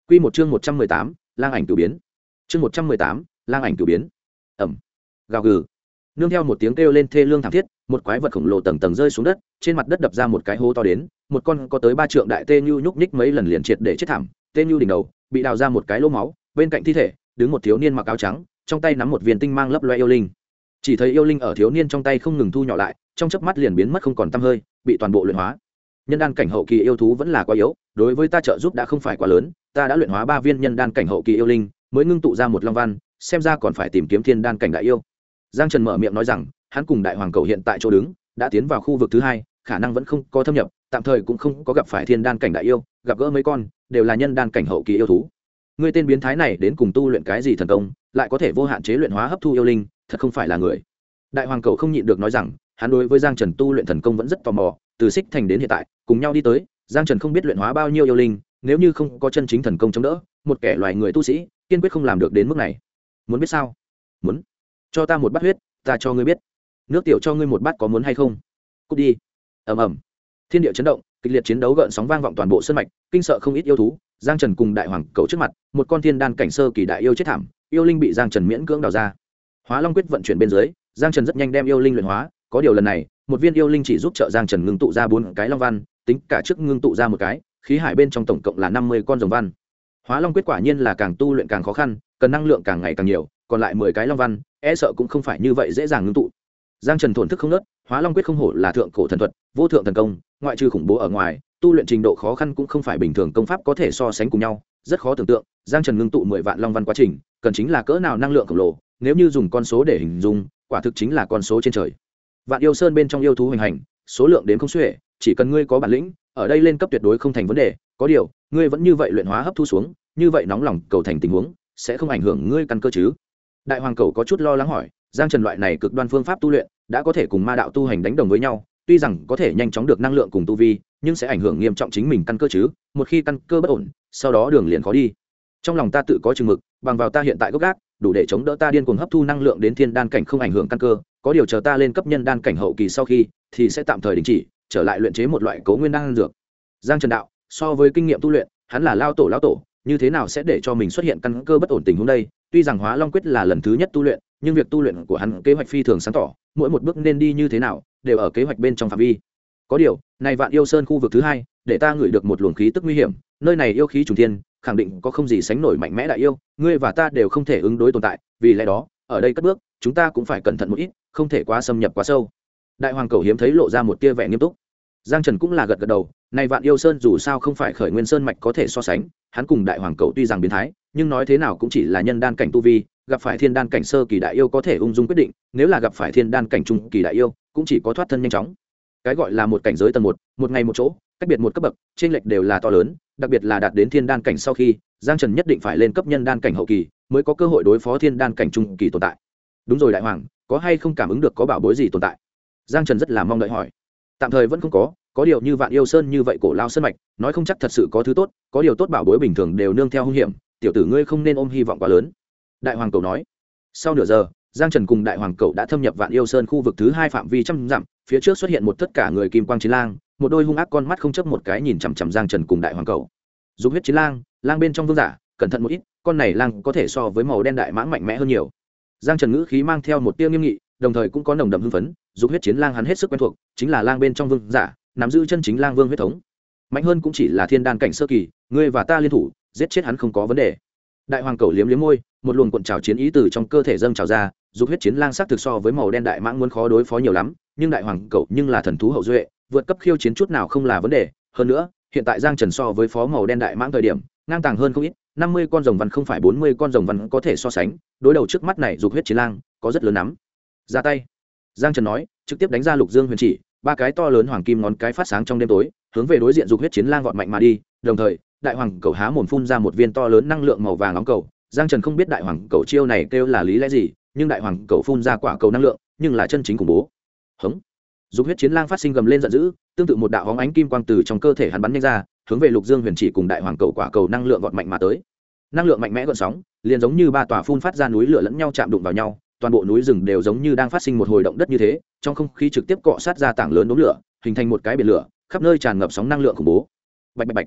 Quy một chương 118, lang ảnh cửu biến. Chương 118, lang ảnh cửu biến. Ầm. Gào gừ. Nương theo một tiếng kêu lên thê lương thảm thiết, một quái vật khổng lồ tầng tầng rơi xuống đất, trên mặt đất đập ra một cái hố to đến, một con có tới 3 trượng đại tê nhu nhúc nhích mấy lần liền triệt để chết thảm, tê nhu đỉnh đầu bị đào ra một cái lỗ máu, bên cạnh thi thể đứng một thiếu niên mặc áo trắng, trong tay nắm một viên tinh mang lấp loé yêu linh. Chỉ thấy yêu linh ở thiếu niên trong tay không ngừng thu nhỏ lại, trong chớp mắt liền biến mất không còn tăm hơi, bị toàn bộ luyện hóa. Nhân đan cảnh hậu kỳ yêu thú vẫn là quá yếu, đối với ta trợ giúp đã không phải quá lớn, ta đã luyện hóa 3 viên nhân đan cảnh hậu kỳ yêu linh, mới ngưng tụ ra một long văn, xem ra còn phải tìm kiếm thiên đan cảnh đại yêu. Giang Trần mở miệng nói rằng, hắn cùng đại hoàng cầu hiện tại chỗ đứng, đã tiến vào khu vực thứ 2, khả năng vẫn không có thâm nhập, tạm thời cũng không có gặp phải thiên đan cảnh đại yêu, gặp gỡ mấy con đều là nhân đan cảnh hậu kỳ yêu thú. Ngươi tên biến thái này đến cùng tu luyện cái gì thần công, lại có thể vô hạn chế luyện hóa hấp thu yêu linh, thật không phải là người. Đại hoàng cầu không nhịn được nói rằng, hắn đối với Giang Trần tu luyện thần công vẫn rất tò mò, từ Xích Thành đến hiện tại, cùng nhau đi tới, Giang Trần không biết luyện hóa bao nhiêu yêu linh, nếu như không có chân chính thần công chống đỡ, một kẻ loài người tu sĩ, kiên quyết không làm được đến mức này. Muốn biết sao? Muốn. Cho ta một bát huyết, ta cho ngươi biết. Nước tiểu cho ngươi một bát có muốn hay không? Cút đi. Ầm ầm. Thiên địa chấn động, kịch liệt chiến đấu gợn sóng vang vọng toàn bộ sơn mạch, kinh sợ không ít yêu thú. Giang Trần cùng đại hoàng cầu trước mặt, một con thiên đan cảnh sơ kỳ đại yêu chết thảm, yêu linh bị Giang Trần miễn cưỡng đào ra. Hóa Long quyết vận chuyển bên dưới, Giang Trần rất nhanh đem yêu linh luyện hóa, có điều lần này, một viên yêu linh chỉ giúp trợ Giang Trần ngưng tụ ra 4 cái long văn, tính cả trước ngưng tụ ra một cái, khí hải bên trong tổng cộng là 50 con rồng văn. Hóa Long quyết quả nhiên là càng tu luyện càng khó khăn, cần năng lượng càng ngày càng nhiều, còn lại 10 cái long văn, e sợ cũng không phải như vậy dễ dàng ngưng tụ. Giang Trần thổn thức không ngớt, Hóa Long quyết không hổ là thượng cổ thần thuật, vô thượng thần công, ngoại trừ khủng bố ở ngoài, tu luyện trình độ khó khăn cũng không phải bình thường công pháp có thể so sánh cùng nhau, rất khó tưởng tượng, Giang Trần ngưng tụ 10 vạn long văn quá trình, cần chính là cỡ nào năng lượng khổng lồ, nếu như dùng con số để hình dung, quả thực chính là con số trên trời. Vạn yêu sơn bên trong yêu thú hoành hành, số lượng đến không xuể, chỉ cần ngươi có bản lĩnh, ở đây lên cấp tuyệt đối không thành vấn đề, có điều, ngươi vẫn như vậy luyện hóa hấp thu xuống, như vậy nóng lòng cầu thành tình huống, sẽ không ảnh hưởng ngươi căn cơ chứ? Đại hoàng cầu có chút lo lắng hỏi, Giang Trần loại này cực đoan phương pháp tu luyện, đã có thể cùng ma đạo tu hành đánh đồng với nhau, tuy rằng có thể nhanh chóng được năng lượng cùng tu vi, nhưng sẽ ảnh hưởng nghiêm trọng chính mình căn cơ chứ, một khi căn cơ bất ổn, sau đó đường liền khó đi. Trong lòng ta tự có chừng mực, bằng vào ta hiện tại gốc gác, đủ để chống đỡ ta điên cuồng hấp thu năng lượng đến thiên đan cảnh không ảnh hưởng căn cơ, có điều chờ ta lên cấp nhân đan cảnh hậu kỳ sau khi, thì sẽ tạm thời đình chỉ, trở lại luyện chế một loại cấu nguyên đan dược. Giang Trần đạo, so với kinh nghiệm tu luyện, hắn là lao tổ, như thế nào sẽ để cho mình xuất hiện căn cơ bất ổn tình huống đây? Tuy rằng Hóa Long quyết là lần thứ nhất tu luyện, nhưng việc tu luyện của hắn kế hoạch phi thường sáng tỏ, mỗi một bước nên đi như thế nào, đều ở kế hoạch bên trong phạm vi. Có điều, này Vạn Yêu Sơn khu vực thứ 2, để ta ngửi được một luồng khí tức nguy hiểm, nơi này yêu khí trùng thiên, khẳng định có không gì sánh nổi mạnh mẽ đại yêu, ngươi và ta đều không thể ứng đối tồn tại, vì lẽ đó, ở đây cất bước, chúng ta cũng phải cẩn thận một ít, không thể quá xâm nhập quá sâu. Đại hoàng cầu hiếm thấy lộ ra một tia vẻ nghiêm túc. Giang Trần cũng là gật gật đầu, này Vạn Yêu Sơn dù sao không phải Khởi Nguyên Sơn mạch có thể so sánh, hắn cùng đại hoàng cầu tuy rằng biến thái, nhưng nói thế nào cũng chỉ là nhân đan cảnh tu vi, gặp phải thiên đan cảnh sơ kỳ đại yêu có thể ung dung quyết định, nếu là gặp phải thiên đan cảnh trung kỳ đại yêu, cũng chỉ có thoát thân nhanh chóng. Cái gọi là một cảnh giới tầng 1, một ngày một chỗ, cách biệt một cấp bậc, chênh lệch đều là to lớn, đặc biệt là đạt đến thiên đan cảnh sau khi, Giang Trần nhất định phải lên cấp nhân đan cảnh hậu kỳ, mới có cơ hội đối phó thiên đan cảnh trung kỳ tồn tại. Đúng rồi đại hoàng, có hay không cảm ứng được có bảo bối gì tồn tại? Giang Trần rất là mong đợi hỏi. Tạm thời vẫn không có điều như Vạn Yêu Sơn như vậy cổ lao sơn mạch, nói không chắc thật sự có thứ tốt, có điều tốt bảo bối bình thường đều nương theo hung hiểm, tiểu tử ngươi không nên ôm hy vọng quá lớn. Đại hoàng cầu nói. Sau nửa giờ, Giang Trần cùng đại hoàng cầu đã thâm nhập Vạn Yêu Sơn khu vực thứ 2 phạm vi trăm dặm, phía trước xuất hiện một tất cả người kim quang chiến lang, một đôi hung ác con mắt không chớp một cái nhìn chằm chằm Giang Trần cùng đại hoàng cầu. Dục huyết chiến lang, lang bên trong vương giả, cẩn thận một ít, con này lang có thể so với màu đen đại mãng mạnh mẽ hơn nhiều. Giang Trần ngữ khí mang theo một tia nghiêm nghị, đồng thời cũng có nồng đậm hưng phấn, dục huyết chiến lang hắn hết sức quen thuộc, chính là lang bên trong vương giả, nắm giữ chân chính lang vương huyết thống. Mạnh hơn cũng chỉ là thiên đan cảnh sơ kỳ, ngươi và ta liên thủ, giết chết hắn không có vấn đề. Đại hoàng cầu liếm liếm môi, một luồng cuộn trào chiến ý từ trong cơ thể dâng trào ra, dục huyết chiến lang sắc thực so với màu đen đại mãng muốn khó đối phó nhiều lắm, nhưng đại hoàng cầu nhưng là thần thú hậu duệ, vượt cấp khiêu chiến chút nào không là vấn đề, hơn nữa, hiện tại Giang Trần so với phó màu đen đại mãng thời điểm, ngang tàng hơn không ít, 50 con rồng văn không phải 40 con rồng văn có thể so sánh, đối đầu trước mắt này dục huyết chiến lang, có rất lớn nắm. Ra tay. Giang Trần nói, trực tiếp đánh ra Lục Dương Huyền Chỉ, 3 cái to lớn hoàng kim ngón cái phát sáng trong đêm tối, hướng về đối diện dục huyết chiến lang vọt mạnh mà đi, đồng thời, đại hoàng cầu há mồm phun ra một viên to lớn năng lượng màu vàng nóng cầu. Giang Trần không biết đại hoàng cầu chiêu này kêu là lý lẽ gì, nhưng đại hoàng cầu phun ra quả cầu năng lượng, nhưng là chân chính khủng bố. Hống. Dục huyết chiến lang phát sinh gầm lên giận dữ, tương tự một đạo hóng ánh kim quang từ trong cơ thể hắn bắn nhanh ra, hướng về Lục Dương Huyền Chỉ cùng đại hoàng cầu quả cầu năng lượng vọt mạnh mà tới. Năng lượng mạnh mẽ gợn sóng, liền giống như 3 tòa phun phát ra núi lửa lẫn nhau chạm đụng vào nhau, toàn bộ núi rừng đều giống như đang phát sinh một hồi động đất như thế, trong không khí trực tiếp cọ sát ra tảng lớn đốm lửa, hình thành một cái biển lửa, khắp nơi tràn ngập sóng năng lượng khủng bố. Bạch bạch bạch.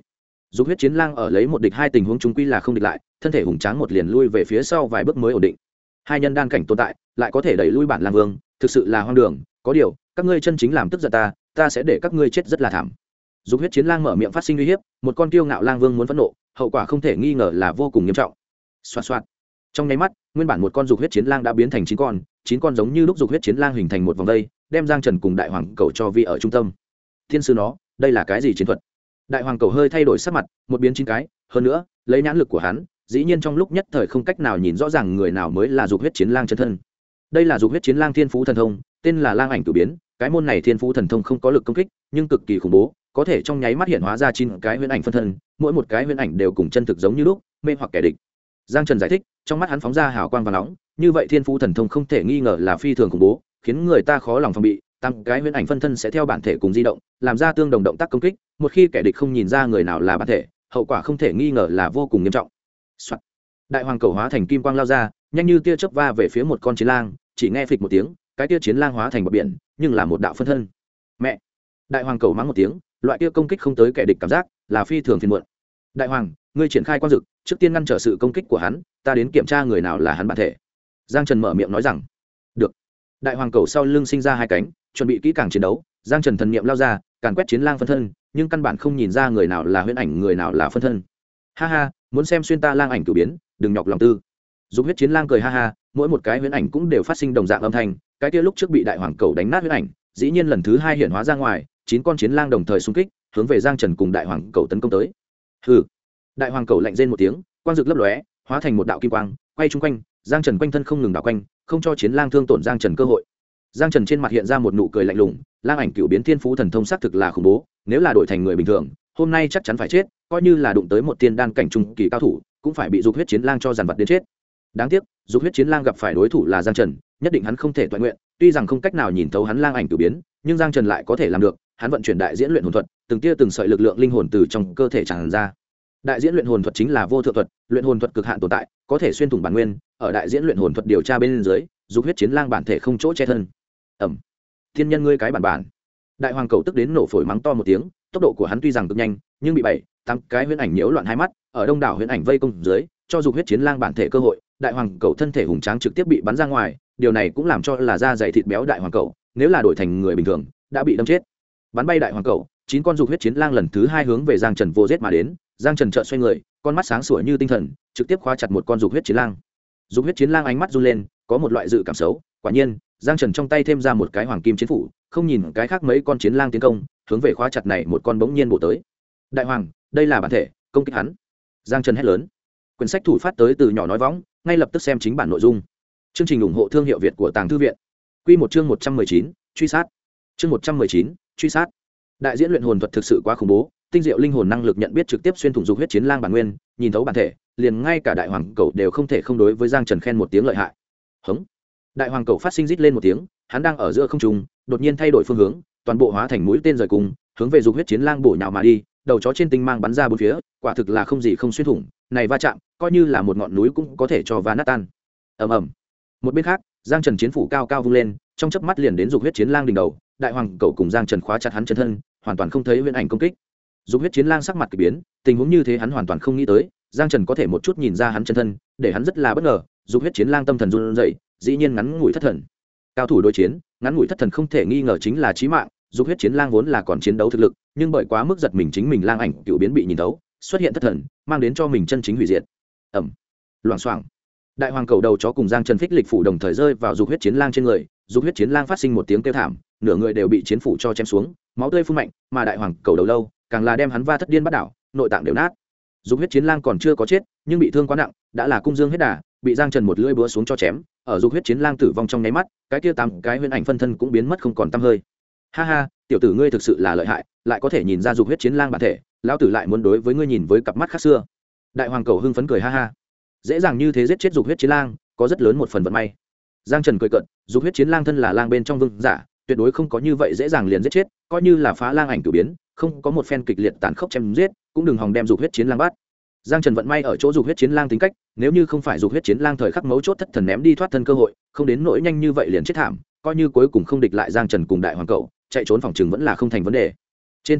Dục huyết chiến lang ở lấy một địch hai tình huống chúng quy là không địch lại, thân thể hùng tráng một liền lui về phía sau vài bước mới ổn định. Hai nhân đan cảnh tồn tại, lại có thể đẩy lui bản lang vương, thực sự là hoang đường. Có điều, các ngươi chân chính làm tức giận ta sẽ để các ngươi chết rất là thảm. Dục huyết chiến lang mở miệng phát sinh uy hiếp, một con kiêu ngạo lang vương muốn phẫn nộ, hậu quả không thể nghi ngờ là vô cùng nghiêm trọng. Xoạt xoạt. Trong nháy mắt, nguyên bản một con dục huyết chiến lang đã biến thành chín con giống như lúc dục huyết chiến lang hình thành một vòng dây, đem Giang Trần cùng đại hoàng cầu cho vi ở trung tâm. Thiên sư nó, đây là cái gì chiến thuật? Đại hoàng cầu hơi thay đổi sắc mặt, một biến chín cái, hơn nữa, lấy nhãn lực của hắn, dĩ nhiên trong lúc nhất thời không cách nào nhìn rõ ràng người nào mới là dục huyết chiến lang chân thân. Đây là dục huyết chiến lang thiên phú thần thông, tên là lang ảnh cửu biến. Cái môn này thiên phú thần thông không có lực công kích, nhưng cực kỳ khủng bố, có thể trong nháy mắt hiện hóa ra 9 cái huyễn ảnh phân thân, mỗi một cái huyễn ảnh đều cùng chân thực giống như lúc, mê hoặc kẻ địch. Giang Trần giải thích, trong mắt hắn phóng ra hào quang vàng nóng, như vậy thiên phú thần thông không thể nghi ngờ là phi thường khủng bố, khiến người ta khó lòng phòng bị. Tăng cái huyễn ảnh phân thân sẽ theo bản thể cùng di động, làm ra tương đồng động tác công kích, một khi kẻ địch không nhìn ra người nào là bản thể, hậu quả không thể nghi ngờ là vô cùng nghiêm trọng. Soạn. Đại hoàng cầu hóa thành kim quang lao ra, nhanh như tia chớp va về phía một con chiến lang, chỉ nghe phịch một tiếng, cái tia chiến lang hóa thành bọt biển, nhưng là một đạo phân thân. Mẹ! Đại hoàng cầu mắng một tiếng, loại kia công kích không tới kẻ địch cảm giác là phi thường phiền muộn. Đại hoàng, ngươi triển khai quang dực, trước tiên ngăn trở sự công kích của hắn, ta đến kiểm tra người nào là hắn bản thể. Giang Trần mở miệng nói rằng. Được. Đại hoàng cầu sau lưng sinh ra hai cánh, chuẩn bị kỹ càng chiến đấu. Giang Trần thần niệm lao ra, càn quét chiến lang phân thân, nhưng căn bản không nhìn ra người nào là huyễn ảnh, người nào là phân thân. Ha ha, muốn xem xuyên ta lang ảnh cửu biến, đừng nhọc lòng tư. Dục huyết chiến lang cười ha ha, mỗi một cái huyễn ảnh cũng đều phát sinh đồng dạng âm thanh, cái kia lúc trước bị đại hoàng cầu đánh nát huyễn ảnh, dĩ nhiên lần thứ hai hiện hóa ra ngoài, 9 con chiến lang đồng thời xung kích, hướng về Giang Trần cùng đại hoàng cầu tấn công tới. Hừ. Đại hoàng cầu lạnh rên một tiếng, quang dực lấp lóe, hóa thành một đạo kim quang, quay chung quanh, Giang Trần quanh thân không ngừng đảo quanh, không cho chiến lang thương tổn Giang Trần cơ hội. Giang Trần trên mặt hiện ra một nụ cười lạnh lùng, lang ảnh cửu biến thiên phú thần thông xác thực là khủng bố, nếu là đổi thành người bình thường, hôm nay chắc chắn phải chết, coi như là đụng tới một tiên đan cảnh trung kỳ cao thủ, cũng phải bị dục huyết chiến lang cho dàn vật đến chết. Đáng tiếc, dục huyết chiến lang gặp phải đối thủ là Giang Trần, nhất định hắn không thể toại nguyện, tuy rằng không cách nào nhìn thấu hắn lang ảnh cửu biến, nhưng Giang Trần lại có thể làm được, hắn vận chuyển đại diễn luyện hồn thuật, từng tia từng sợi lực lượng linh hồn từ trong cơ thể tràn ra. Đại diễn luyện hồn thuật chính là vô thượng thuật, luyện hồn thuật cực hạn tồn tại, có thể xuyên thủng bản nguyên, ở đại diễn luyện hồn thuật điều tra bên dưới, dục huyết chiến lang bản thể không chỗ che thân. Ẩm. Thiên nhân ngươi cái bản. Đại hoàng cầu tức đến nổ phổi mắng to một tiếng, tốc độ của hắn tuy rằng cực nhanh, nhưng bị 7-8 cái huyễn ảnh nhiễu loạn hai mắt, ở đông đảo huyễn ảnh vây công dưới, cho dục huyết chiến lang bản thể cơ hội, đại hoàng cầu thân thể hùng tráng trực tiếp bị bắn ra ngoài, điều này cũng làm cho là da dày thịt béo đại hoàng cầu, nếu là đổi thành người bình thường, đã bị đâm chết. Bắn bay đại hoàng cầu, 9 con dục huyết chiến lang lần thứ 2 hướng về Giang Trần vô giết mà đến, Giang Trần chợt xoay người, con mắt sáng sủa như tinh thần, trực tiếp khóa chặt một con dục huyết chiến lang. Dục huyết chiến lang ánh mắt run lên, có một loại dự cảm xấu, quả nhiên, Giang Trần trong tay thêm ra một cái hoàng kim chiến phủ, không nhìn cái khác mấy con chiến lang tiến công, hướng về khóa chặt này một con bỗng nhiên bổ tới. Đại hoàng, đây là bản thể, công kích hắn. Giang Trần hét lớn. Quyển sách thủ phát tới từ nhỏ nói võng, ngay lập tức xem chính bản nội dung. Chương trình ủng hộ thương hiệu Việt của Tàng Thư viện. Quy một chương 119, truy sát. Chương 119, truy sát. Đại diễn luyện hồn thuật thực sự quá khủng bố, tinh diệu linh hồn năng lực nhận biết trực tiếp xuyên thủng dục huyết chiến lang bản nguyên, nhìn thấu bản thể, liền ngay cả đại hoàng cầu đều không thể không đối với Giang Trần khen một tiếng lợi hại. Hống. Đại hoàng cầu phát sinh rít lên một tiếng, hắn đang ở giữa không trung, đột nhiên thay đổi phương hướng, toàn bộ hóa thành mũi tên rời cùng, hướng về dục huyết chiến lang bổ nhào mà đi, đầu chó trên tinh mang bắn ra bốn phía, quả thực là không gì không xuyên thủng, này va chạm, coi như là một ngọn núi cũng có thể cho va nát tan. Ầm ầm. Một bên khác, Giang Trần chiến phủ cao cao vung lên, trong chớp mắt liền đến dục huyết chiến lang đỉnh đầu, đại hoàng cầu cùng Giang Trần khóa chặt hắn chân thân, hoàn toàn không thấy huyễn ảnh công kích. Dục huyết chiến lang sắc mặt kỳ biến, tình huống như thế hắn hoàn toàn không nghĩ tới, Giang Trần có thể một chút nhìn ra hắn chân thân, để hắn rất là bất ngờ. Dục huyết chiến lang tâm thần run rẩy, dĩ nhiên ngắn ngủi thất thần. Cao thủ đối chiến, ngắn ngủi thất thần không thể nghi ngờ chính là chí mạng. Dục huyết chiến lang vốn là còn chiến đấu thực lực, nhưng bởi quá mức giật mình chính mình lang ảnh cựu biến bị nhìn thấu, xuất hiện thất thần, mang đến cho mình chân chính hủy diệt. Ầm. Loảng xoảng. Đại hoàng cầu đầu chó cùng Giang Trần phích lịch phủ đồng thời rơi vào dục huyết chiến lang trên người, dục huyết chiến lang phát sinh một tiếng kêu thảm, nửa người đều bị chiến phủ cho chém xuống, máu tươi phun mạnh, mà đại hoàng cầu đầu lâu càng là đem hắn va thất điên bắt đảo, nội tạng đều nát. Dục huyết chiến lang còn chưa có chết, nhưng bị thương quá nặng, đã là cung dương hết đà, bị Giang Trần một lưỡi búa xuống cho chém, ở dục huyết chiến lang tử vong trong nháy mắt, cái kia 8 cái huyễn ảnh phân thân cũng biến mất không còn tăm hơi. Ha ha, tiểu tử ngươi thực sự là lợi hại, lại có thể nhìn ra dục huyết chiến lang bản thể, lão tử lại muốn đối với ngươi nhìn với cặp mắt khác xưa. Đại hoàng cầu hưng phấn cười ha ha. Dễ dàng như thế giết chết dục huyết chiến lang, có rất lớn một phần vận may. Giang Trần cười cợt, dục huyết chiến lang thân là lang bên trong vương giả, tuyệt đối không có như vậy dễ dàng liền giết chết, coi như là phá lang ảnh cửu biến, không có một phen kịch liệt tàn khốc chém giết, cũng đừng hòng đem dục huyết chiến lang bắt. Giang Trần vận may ở chỗ dục huyết chiến lang tính cách, nếu như không phải dục huyết chiến lang thời khắc mấu chốt thất thần ném đi thoát thân cơ hội, không đến nỗi nhanh như vậy liền chết thảm, coi như cuối cùng không địch lại Giang Trần cùng đại hoàng cầu, chạy trốn phòng trường vẫn là không thành vấn đề. Trên thực tế,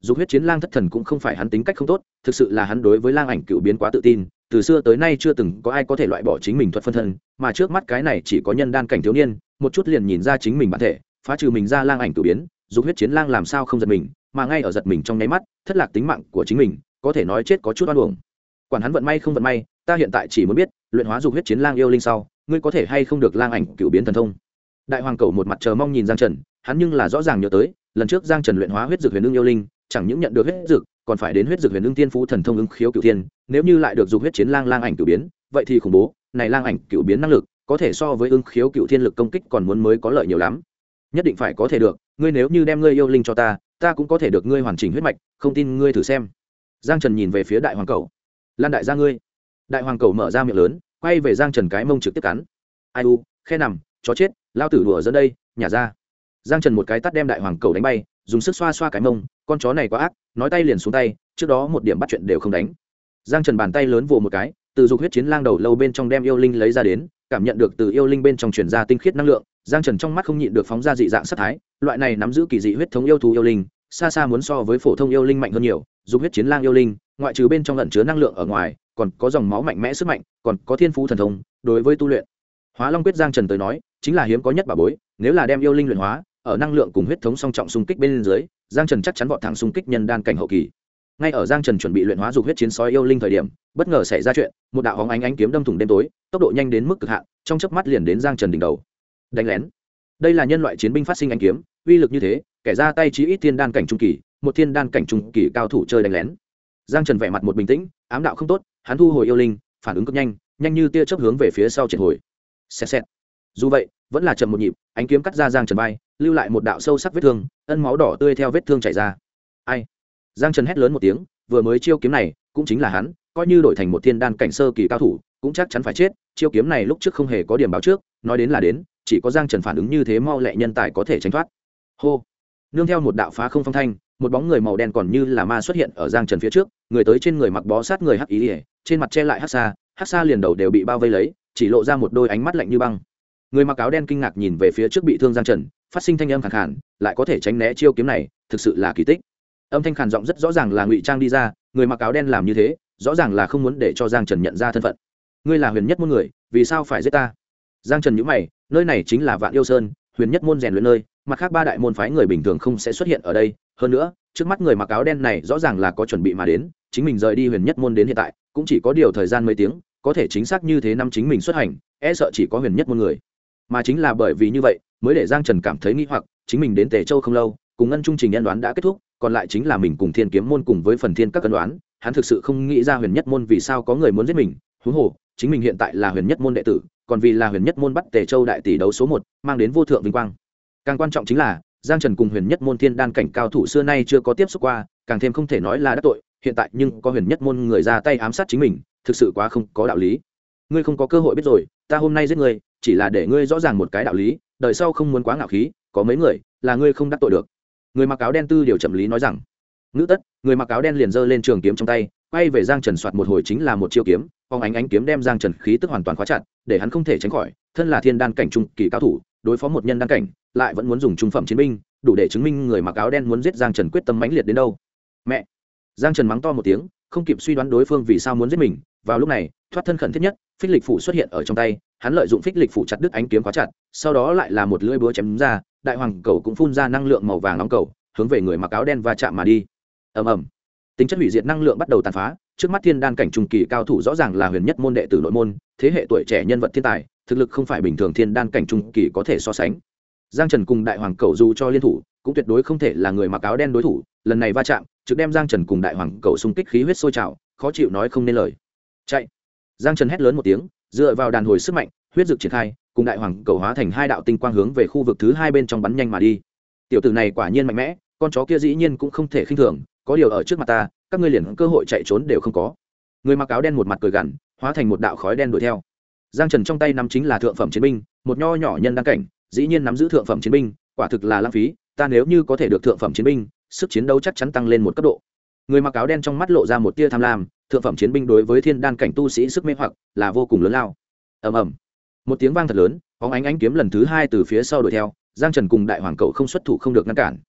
dục huyết chiến lang thất thần cũng không phải hắn tính cách không tốt, thực sự là hắn đối với lang ảnh cựu biến quá tự tin, từ xưa tới nay chưa từng có ai có thể loại bỏ chính mình thuật phân thân, mà trước mắt cái này chỉ có nhân đan cảnh thiếu niên, một chút liền nhìn ra chính mình bản thể, phá trừ mình ra lang ảnh cựu biến, dục huyết chiến lang làm sao không giật mình, mà ngay ở giật mình trong nháy mắt, thất lạc tính mạng của chính mình, có thể nói chết có chút oan uổng. Quản hắn vận may không vận may, ta hiện tại chỉ muốn biết, luyện hóa dục huyết chiến lang yêu linh sau, ngươi có thể hay không được lang ảnh cựu biến thần thông. Đại hoàng cầu một mặt chờ mong nhìn Giang Trần, hắn nhưng là rõ ràng nhớ tới, lần trước Giang Trần luyện hóa huyết dược huyền ưng yêu linh, chẳng những nhận được huyết dược, còn phải đến huyết dược huyền ưng tiên phú thần thông ứng khiếu cửu thiên, nếu như lại được dục huyết chiến lang lang ảnh cửu biến, vậy thì khủng bố, này lang ảnh cửu biến năng lực, có thể so với ứng khiếu cửu thiên lực công kích còn muốn mới có lợi nhiều lắm. Nhất định phải có thể được, ngươi nếu như đem ngươi yêu linh cho ta, ta cũng có thể được ngươi hoàn chỉnh huyết mạch, không tin ngươi thử xem. Giang Trần nhìn về phía đại hoàng cầu. Lan đại gia ngươi. Đại hoàng cầu mở ra miệng lớn, quay về Giang Trần cái mông trực tiếp cắn. Ai u, khe nằm, chó chết, lao tử đùa dẫn đây, nhả ra. Giang Trần một cái tát đem đại hoàng cầu đánh bay, dùng sức xoa xoa cái mông, con chó này quá ác, nói tay liền xuống tay, trước đó một điểm bắt chuyện đều không đánh. Giang Trần bàn tay lớn vồ một cái, từ dục huyết chiến lang đầu lâu bên trong đem yêu linh lấy ra đến, cảm nhận được từ yêu linh bên trong truyền ra tinh khiết năng lượng, Giang Trần trong mắt không nhịn được phóng ra dị dạng sát thái, loại này nắm giữ kỳ dị huyết thống yêu thú yêu linh, xa xa muốn so với phổ thông yêu linh mạnh hơn nhiều. Dục huyết chiến lang yêu linh, ngoại trừ bên trong ẩn chứa năng lượng ở ngoài, còn có dòng máu mạnh mẽ sức mạnh, còn có thiên phú thần thông, đối với tu luyện Hóa Long quyết Giang Trần tới nói, chính là hiếm có nhất bảo bối, nếu là đem yêu linh luyện hóa, ở năng lượng cùng huyết thống song trọng xung kích bên dưới, Giang Trần chắc chắn vọt thẳng xung kích nhân đan cảnh hậu kỳ. Ngay ở Giang Trần chuẩn bị luyện hóa dục huyết chiến sói yêu linh thời điểm, bất ngờ xảy ra chuyện, một đạo hóng ánh kiếm đâm thủng đêm tối, tốc độ nhanh đến mức cực hạn, trong chớp mắt liền đến Giang Trần đỉnh đầu. Đánh lén. Đây là nhân loại chiến binh phát sinh ánh kiếm, uy lực như thế, kẻ ra tay chí ít thiên đan cảnh trung kỳ, một thiên đan cảnh trung kỳ cao thủ chơi đánh lén. Giang Trần vẻ mặt một bình tĩnh, ám đạo không tốt, hắn thu hồi yêu linh, phản ứng cực nhanh, nhanh như tia chớp hướng về phía sau triệt hồi. Xẹt xẹt. Dù vậy, vẫn là chậm một nhịp, ánh kiếm cắt ra Giang Trần vai, lưu lại một đạo sâu sắc vết thương, ân máu đỏ tươi theo vết thương chảy ra. Ai? Giang Trần hét lớn một tiếng, vừa mới chiêu kiếm này, cũng chính là hắn, coi như đổi thành một thiên đan cảnh sơ kỳ cao thủ, cũng chắc chắn phải chết. Chiêu kiếm này lúc trước không hề có điểm báo trước, nói đến là đến, chỉ có Giang Trần phản ứng như thế mau lẹ nhân tài có thể tránh thoát. Hô! Nương theo một đạo phá không phong thanh, một bóng người màu đen còn như là ma xuất hiện ở Giang Trần phía trước, người tới trên người mặc bó sát người hắc ý, trên mặt che lại hắc sa liền đầu đều bị bao vây lấy, chỉ lộ ra một đôi ánh mắt lạnh như băng. Người mặc áo đen kinh ngạc nhìn về phía trước bị thương Giang Trần, phát sinh thanh âm khàn khàn, lại có thể tránh né chiêu kiếm này, thực sự là kỳ tích. Âm thanh khàn giọng rất rõ ràng là ngụy trang đi ra, người mặc áo đen làm như thế, rõ ràng là không muốn để cho Giang Trần nhận ra thân phận. Ngươi là huyền nhất môn người, vì sao phải giết ta? Giang Trần nhíu mày, nơi này chính là Vạn Yêu Sơn, huyền nhất môn rèn luyện nơi, mặt khác ba đại môn phái người bình thường không sẽ xuất hiện ở đây, hơn nữa, trước mắt người mặc áo đen này rõ ràng là có chuẩn bị mà đến, chính mình rời đi huyền nhất môn đến hiện tại, cũng chỉ có điều thời gian mấy tiếng, có thể chính xác như thế năm chính mình xuất hành, e sợ chỉ có huyền nhất môn người. Mà chính là bởi vì như vậy, mới để Giang Trần cảm thấy nghi hoặc, chính mình đến Tề Châu không lâu, cùng ngân trung trình nhân đoán đã kết thúc, còn lại chính là mình cùng Thiên Kiếm môn cùng với phần thiên các cân đoán, hắn thực sự không nghĩ ra huyền nhất môn vì sao có người muốn giết mình, huống hồ, chính mình hiện tại là huyền nhất môn đệ tử, còn vì là huyền nhất môn bắt Tề Châu đại tỷ đấu số 1, mang đến vô thượng vinh quang. Càng quan trọng chính là, Giang Trần cùng huyền nhất môn thiên đan cảnh cao thủ xưa nay chưa có tiếp xúc qua, càng thêm không thể nói là đắc tội, hiện tại nhưng có huyền nhất môn người ra tay ám sát chính mình, thực sự quá không có đạo lý. Ngươi không có cơ hội biết rồi, ta hôm nay giết ngươi, chỉ là để ngươi rõ ràng một cái đạo lý, đời sau không muốn quá ngạo khí, có mấy người là ngươi không đắc tội được. Người mặc áo đen tư điều chậm lý nói rằng. Ngữ tất, người mặc áo đen liền giơ lên trường kiếm trong tay, quay về Giang Trần soạt một hồi chính là một chiêu kiếm, phóng ánh kiếm đem Giang Trần khí tức hoàn toàn khóa chặt, để hắn không thể tránh khỏi, thân là thiên đan cảnh trung kỳ cao thủ, đối phó một nhân đan cảnh, lại vẫn muốn dùng trung phẩm chiến binh, đủ để chứng minh người mặc áo đen muốn giết Giang Trần quyết tâm mãnh liệt đến đâu. Mẹ! Giang Trần mắng to một tiếng, không kịp suy đoán đối phương vì sao muốn giết mình, vào lúc này, thoát thân khẩn thiết nhất, phích lịch phủ xuất hiện ở trong tay, hắn lợi dụng phích lịch phủ chặt đứt ánh kiếm khóa chặt, sau đó lại là một lưỡi búa chém ra, đại hoàng cầu cũng phun ra năng lượng màu vàng nóng cầu, hướng về người mặc áo đen va chạm mà đi. Ầm ầm. Tính chất hủy diệt năng lượng bắt đầu tàn phá, trước mắt thiên đan cảnh trung kỳ cao thủ rõ ràng là huyền nhất môn đệ tử nội môn, thế hệ tuổi trẻ nhân vật thiên tài, thực lực không phải bình thường thiên đan cảnh trung kỳ có thể so sánh. Giang Trần cùng đại hoàng cầu dù cho liên thủ, cũng tuyệt đối không thể là người mặc áo đen đối thủ, lần này va chạm, trực đem Giang Trần cùng đại hoàng cầu xung kích khí huyết sôi trào, khó chịu nói không nên lời. Chạy! Giang Trần hét lớn một tiếng, dựa vào đàn hồi sức mạnh, huyết dực triển khai, cùng đại hoàng cầu hóa thành hai đạo tinh quang hướng về khu vực thứ hai bên trong bắn nhanh mà đi. Tiểu tử này quả nhiên mạnh mẽ, con chó kia dĩ nhiên cũng không thể khinh thường, có điều ở trước mặt ta, các ngươi liền cơ hội chạy trốn đều không có. Người mặc áo đen một mặt cười gằn, hóa thành một đạo khói đen đuổi theo. Giang Trần trong tay nắm chính là thượng phẩm chiến binh, một nho nhỏ nhân đan cảnh, dĩ nhiên nắm giữ thượng phẩm chiến binh, quả thực là lãng phí, ta nếu như có thể được thượng phẩm chiến binh, sức chiến đấu chắc chắn tăng lên một cấp độ. Người mặc áo đen trong mắt lộ ra một tia tham lam, thượng phẩm chiến binh đối với thiên đan cảnh tu sĩ sức mê hoặc là vô cùng lớn lao. Ầm ầm. Một tiếng vang thật lớn, bóng ánh kiếm lần thứ hai từ phía sau đuổi theo, Giang Trần cùng đại hoàng cậu không xuất thủ không được ngăn cản.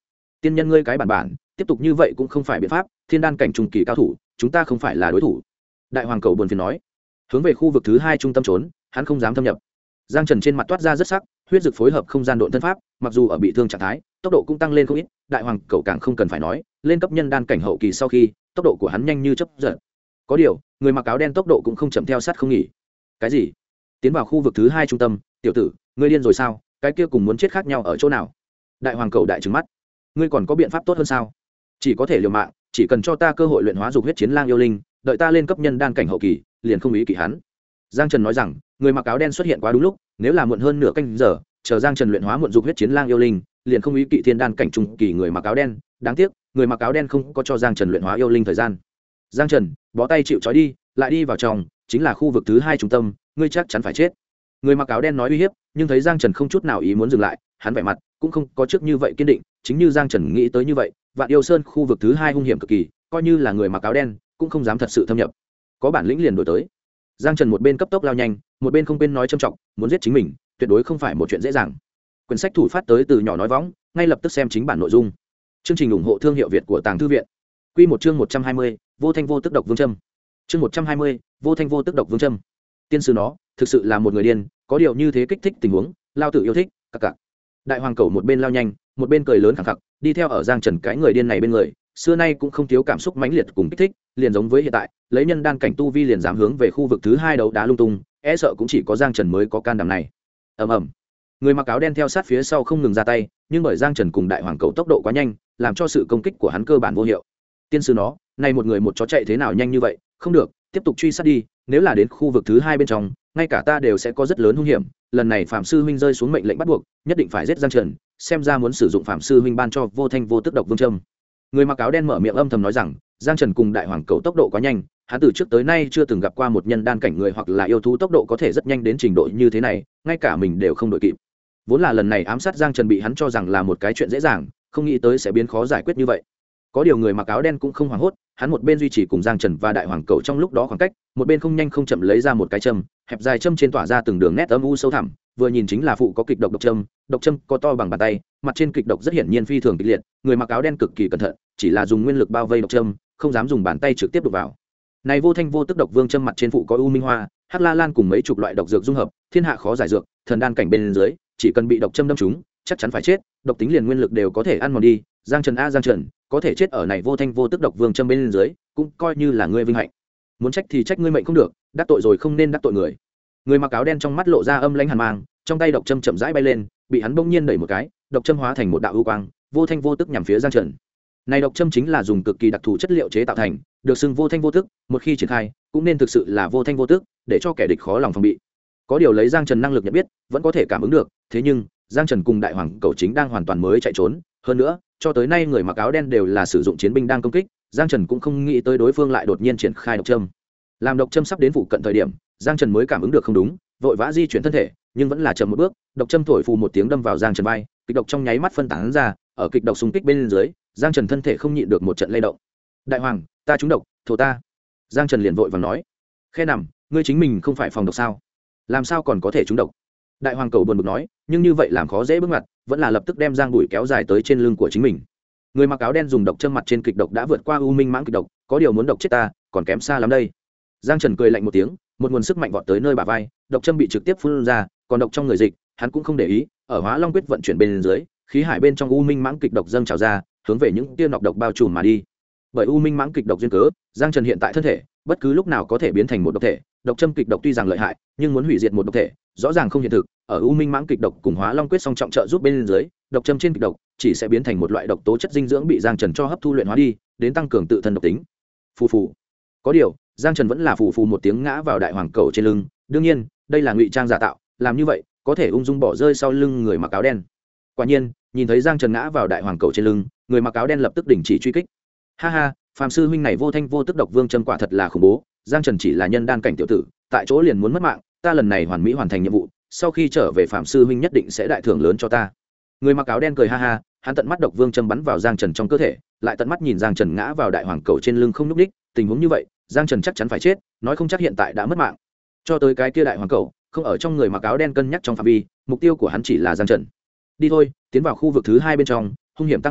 tiên nhân ngươi cái bản bản, tiếp tục như vậy cũng không phải biện pháp, thiên đan cảnh trung kỳ cao thủ, chúng ta không phải là đối thủ. Đại hoàng cầu buồn phiền nói, hướng về khu vực thứ hai trung tâm trốn, hắn không dám thâm nhập. Giang Trần trên mặt toát ra rất sắc, huyết dực phối hợp không gian độn thân pháp, mặc dù ở bị thương trạng thái, tốc độ cũng tăng lên không ít, đại hoàng cầu càng không cần phải nói, lên cấp nhân đan cảnh hậu kỳ sau khi, tốc độ của hắn nhanh như chớp giật. Có điều, người mặc áo đen tốc độ cũng không chậm theo sát không nghỉ. Cái gì? Tiến vào khu vực thứ hai trung tâm, tiểu tử, ngươi điên rồi sao? Cái kia cùng muốn chết khác nhau ở chỗ nào? Đại hoàng cầu đại trừng mắt, ngươi còn có biện pháp tốt hơn sao? Chỉ có thể liều mạng, chỉ cần cho ta cơ hội luyện hóa dục huyết chiến lang yêu linh, đợi ta lên cấp nhân đan cảnh hậu kỳ, liền không ý kỵ hắn. Giang Trần nói rằng, người mặc áo đen xuất hiện quá đúng lúc, nếu là muộn hơn nửa canh giờ, chờ Giang Trần luyện hóa muộn dục huyết chiến lang yêu linh, liền không ý kỵ thiên đan cảnh trung kỳ người mặc áo đen. Đáng tiếc, người mặc áo đen không có cho Giang Trần luyện hóa yêu linh thời gian. Giang Trần, bó tay chịu trói đi, lại đi vào trong, chính là khu vực thứ hai trung tâm, ngươi chắc chắn phải chết. Người mặc áo đen nói uy hiếp, nhưng thấy Giang Trần không chút nào ý muốn dừng lại, hắn vẻ mặt cũng không có trước như vậy kiên định, chính như Giang Trần nghĩ tới như vậy, Vạn Yêu Sơn khu vực thứ hai hung hiểm cực kỳ, coi như là người mặc áo đen, cũng không dám thật sự thâm nhập. Có bản lĩnh liền đuổi tới. Giang Trần một bên cấp tốc lao nhanh, một bên không quên nói trầm trọng, muốn giết chính mình, tuyệt đối không phải một chuyện dễ dàng. Quyển sách thủ phát tới từ nhỏ nói võng, ngay lập tức xem chính bản nội dung. Chương trình ủng hộ thương hiệu Việt của Tàng Thư viện. Quy một chương 120, vô thanh vô tức độc vương châm. Chương 120, vô thanh vô tức độc vương châm. Tiên sư nó, thực sự là một người điên, có điều như thế kích thích tình huống, lao tử yêu thích, cặc cặc. Đại hoàng cầu một bên lao nhanh, một bên cười lớn khẳng khặc, đi theo ở Giang Trần cái người điên này bên người, xưa nay cũng không thiếu cảm xúc mãnh liệt cùng kích thích, liền giống với hiện tại, lấy nhân đan cảnh tu vi liền dám hướng về khu vực thứ hai đấu đá lung tung, e sợ cũng chỉ có Giang Trần mới có can đảm này. Ầm ầm. Người mặc áo đen theo sát phía sau không ngừng ra tay, nhưng bởi Giang Trần cùng đại hoàng cầu tốc độ quá nhanh, làm cho sự công kích của hắn cơ bản vô hiệu. Tiên sư nó, này một người một chó chạy thế nào nhanh như vậy, không được, tiếp tục truy sát đi, nếu là đến khu vực thứ hai bên trong, ngay cả ta đều sẽ có rất lớn hung hiểm. Lần này phạm sư huynh rơi xuống mệnh lệnh bắt buộc, nhất định phải giết Giang Trần, xem ra muốn sử dụng phạm sư huynh ban cho vô thanh vô tức độc vương châm. Người mặc áo đen mở miệng âm thầm nói rằng, Giang Trần cùng đại hoàng cầu tốc độ quá nhanh, hắn từ trước tới nay chưa từng gặp qua một nhân đan cảnh người hoặc là yêu thú tốc độ có thể rất nhanh đến trình độ như thế này, ngay cả mình đều không đội kịp. Vốn là lần này ám sát Giang Trần bị hắn cho rằng là một cái chuyện dễ dàng, không nghĩ tới sẽ biến khó giải quyết như vậy. Có điều người mặc áo đen cũng không hoảng hốt, hắn một bên duy trì cùng Giang Trần và đại hoàng cầu trong lúc đó khoảng cách, một bên không nhanh không chậm lấy ra một cái châm, hẹp dài châm trên tỏa ra từng đường nét âm u sâu thẳm, vừa nhìn chính là phụ có kịch độc độc châm có to bằng bàn tay, mặt trên kịch độc rất hiển nhiên phi thường kịch liệt, người mặc áo đen cực kỳ cẩn thận, chỉ là dùng nguyên lực bao vây độc châm, không dám dùng bàn tay trực tiếp đục vào. Này vô thanh vô tức độc vương châm mặt trên phụ có u minh hoa, hắc la lan cùng mấy chục loại độc dược dung hợp, thiên hạ khó giải dược, thần đan cảnh bên dưới, chỉ cần bị độc châm đâm trúng, chắc chắn phải chết, độc tính liền nguyên lực đều có thể ăn mòn đi. Giang Trần a Giang Trần, có thể chết ở này vô thanh vô tức độc vương châm bên dưới, cũng coi như là ngươi vinh hạnh. Muốn trách thì trách ngươi mệnh không được, đắc tội rồi không nên đắc tội người. Người mặc áo đen trong mắt lộ ra âm lãnh hàn mang, trong tay độc châm chậm rãi bay lên, bị hắn bỗng nhiên đẩy một cái, độc châm hóa thành một đạo u quang, vô thanh vô tức nhằm phía Giang Trần. Này độc châm chính là dùng cực kỳ đặc thù chất liệu chế tạo thành, được xưng vô thanh vô tức, một khi triển khai, cũng nên thực sự là vô thanh vô tức, để cho kẻ địch khó lòng phòng bị. Có điều lấy Giang Trần năng lực nhận biết, vẫn có thể cảm ứng được, thế nhưng, Giang Trần cùng đại hoàng cầu chính đang hoàn toàn mới chạy trốn, hơn nữa, cho tới nay người mặc áo đen đều là sử dụng chiến binh đang công kích, Giang Trần cũng không nghĩ tới đối phương lại đột nhiên triển khai độc châm. Làm độc châm sắp đến phụ cận thời điểm, Giang Trần mới cảm ứng được không đúng, vội vã di chuyển thân thể, nhưng vẫn là chậm một bước, độc châm thổi phù một tiếng đâm vào Giang Trần vai, kịch độc trong nháy mắt phân tán ra, ở kịch độc xung kích bên dưới, Giang Trần thân thể không nhịn được một trận lay động. Đại hoàng, ta trúng độc, thổ ta. Giang Trần liền vội vàng nói, khe nằm, ngươi chính mình không phải phòng độc sao, làm sao còn có thể trúng độc? Đại hoàng cầu buồn bực nói, nhưng như vậy làm khó dễ bước ngoặt, vẫn là lập tức đem Giang Bụi kéo dài tới trên lưng của chính mình. Người mặc áo đen dùng độc châm mặt trên kịch độc đã vượt qua u minh mãng kịch độc, có điều muốn độc chết ta, còn kém xa lắm đây. Giang Trần cười lạnh một tiếng, một nguồn sức mạnh vọt tới nơi bả vai, độc châm bị trực tiếp phun ra, còn độc trong người dịch, hắn cũng không để ý, ở Hóa Long quyết vận chuyển bên dưới, khí hải bên trong u minh mãng kịch độc dâng trào ra, hướng về những tia nọc độc bao trùm mà đi. Bởi u minh mãng kịch độc duyên cớ, Giang Trần hiện tại thân thể, bất cứ lúc nào có thể biến thành một độc thể, độc châm kịch độc tuy rằng lợi hại, nhưng muốn hủy diệt một độc thể, rõ ràng không hiện thực. Ở u minh mãng kịch độc cùng Hóa Long quyết song trọng trợ giúp bên dưới, độc châm trên kịch độc chỉ sẽ biến thành một loại độc tố chất dinh dưỡng bị Giang Trần cho hấp thu luyện hóa đi, đến tăng cường tự thân độc tính. Phù phù. Có điều, Giang Trần vẫn là phù phù một tiếng ngã vào đại hoàng cầu trên lưng, đương nhiên, đây là ngụy trang giả tạo, làm như vậy, có thể ung dung bỏ rơi sau lưng người mặc áo đen. Quả nhiên, nhìn thấy Giang Trần ngã vào đại hoàng cầu trên lưng, người mặc áo đen lập tức đình chỉ truy kích. Ha ha, phàm sư huynh này vô thanh vô tức độc vương châm quả thật là khủng bố, Giang Trần chỉ là nhân đan cảnh tiểu tử, tại chỗ liền muốn mất mạng, ta lần này hoàn mỹ hoàn thành nhiệm vụ, sau khi trở về phàm sư huynh nhất định sẽ đại thưởng lớn cho ta. Người mặc áo đen cười ha ha, hắn tận mắt độc vương châm bắn vào Giang Trần trong cơ thể, lại tận mắt nhìn Giang Trần ngã vào đại hoàng cầu trên lưng không nhúc nhích, tình huống như vậy, Giang Trần chắc chắn phải chết, nói không chắc hiện tại đã mất mạng. Cho tới cái kia đại hoàng cầu, không ở trong người mặc áo đen cân nhắc trong phạm vi, mục tiêu của hắn chỉ là Giang Trần. Đi thôi, tiến vào khu vực thứ hai bên trong, hung hiểm tăng gấp bội,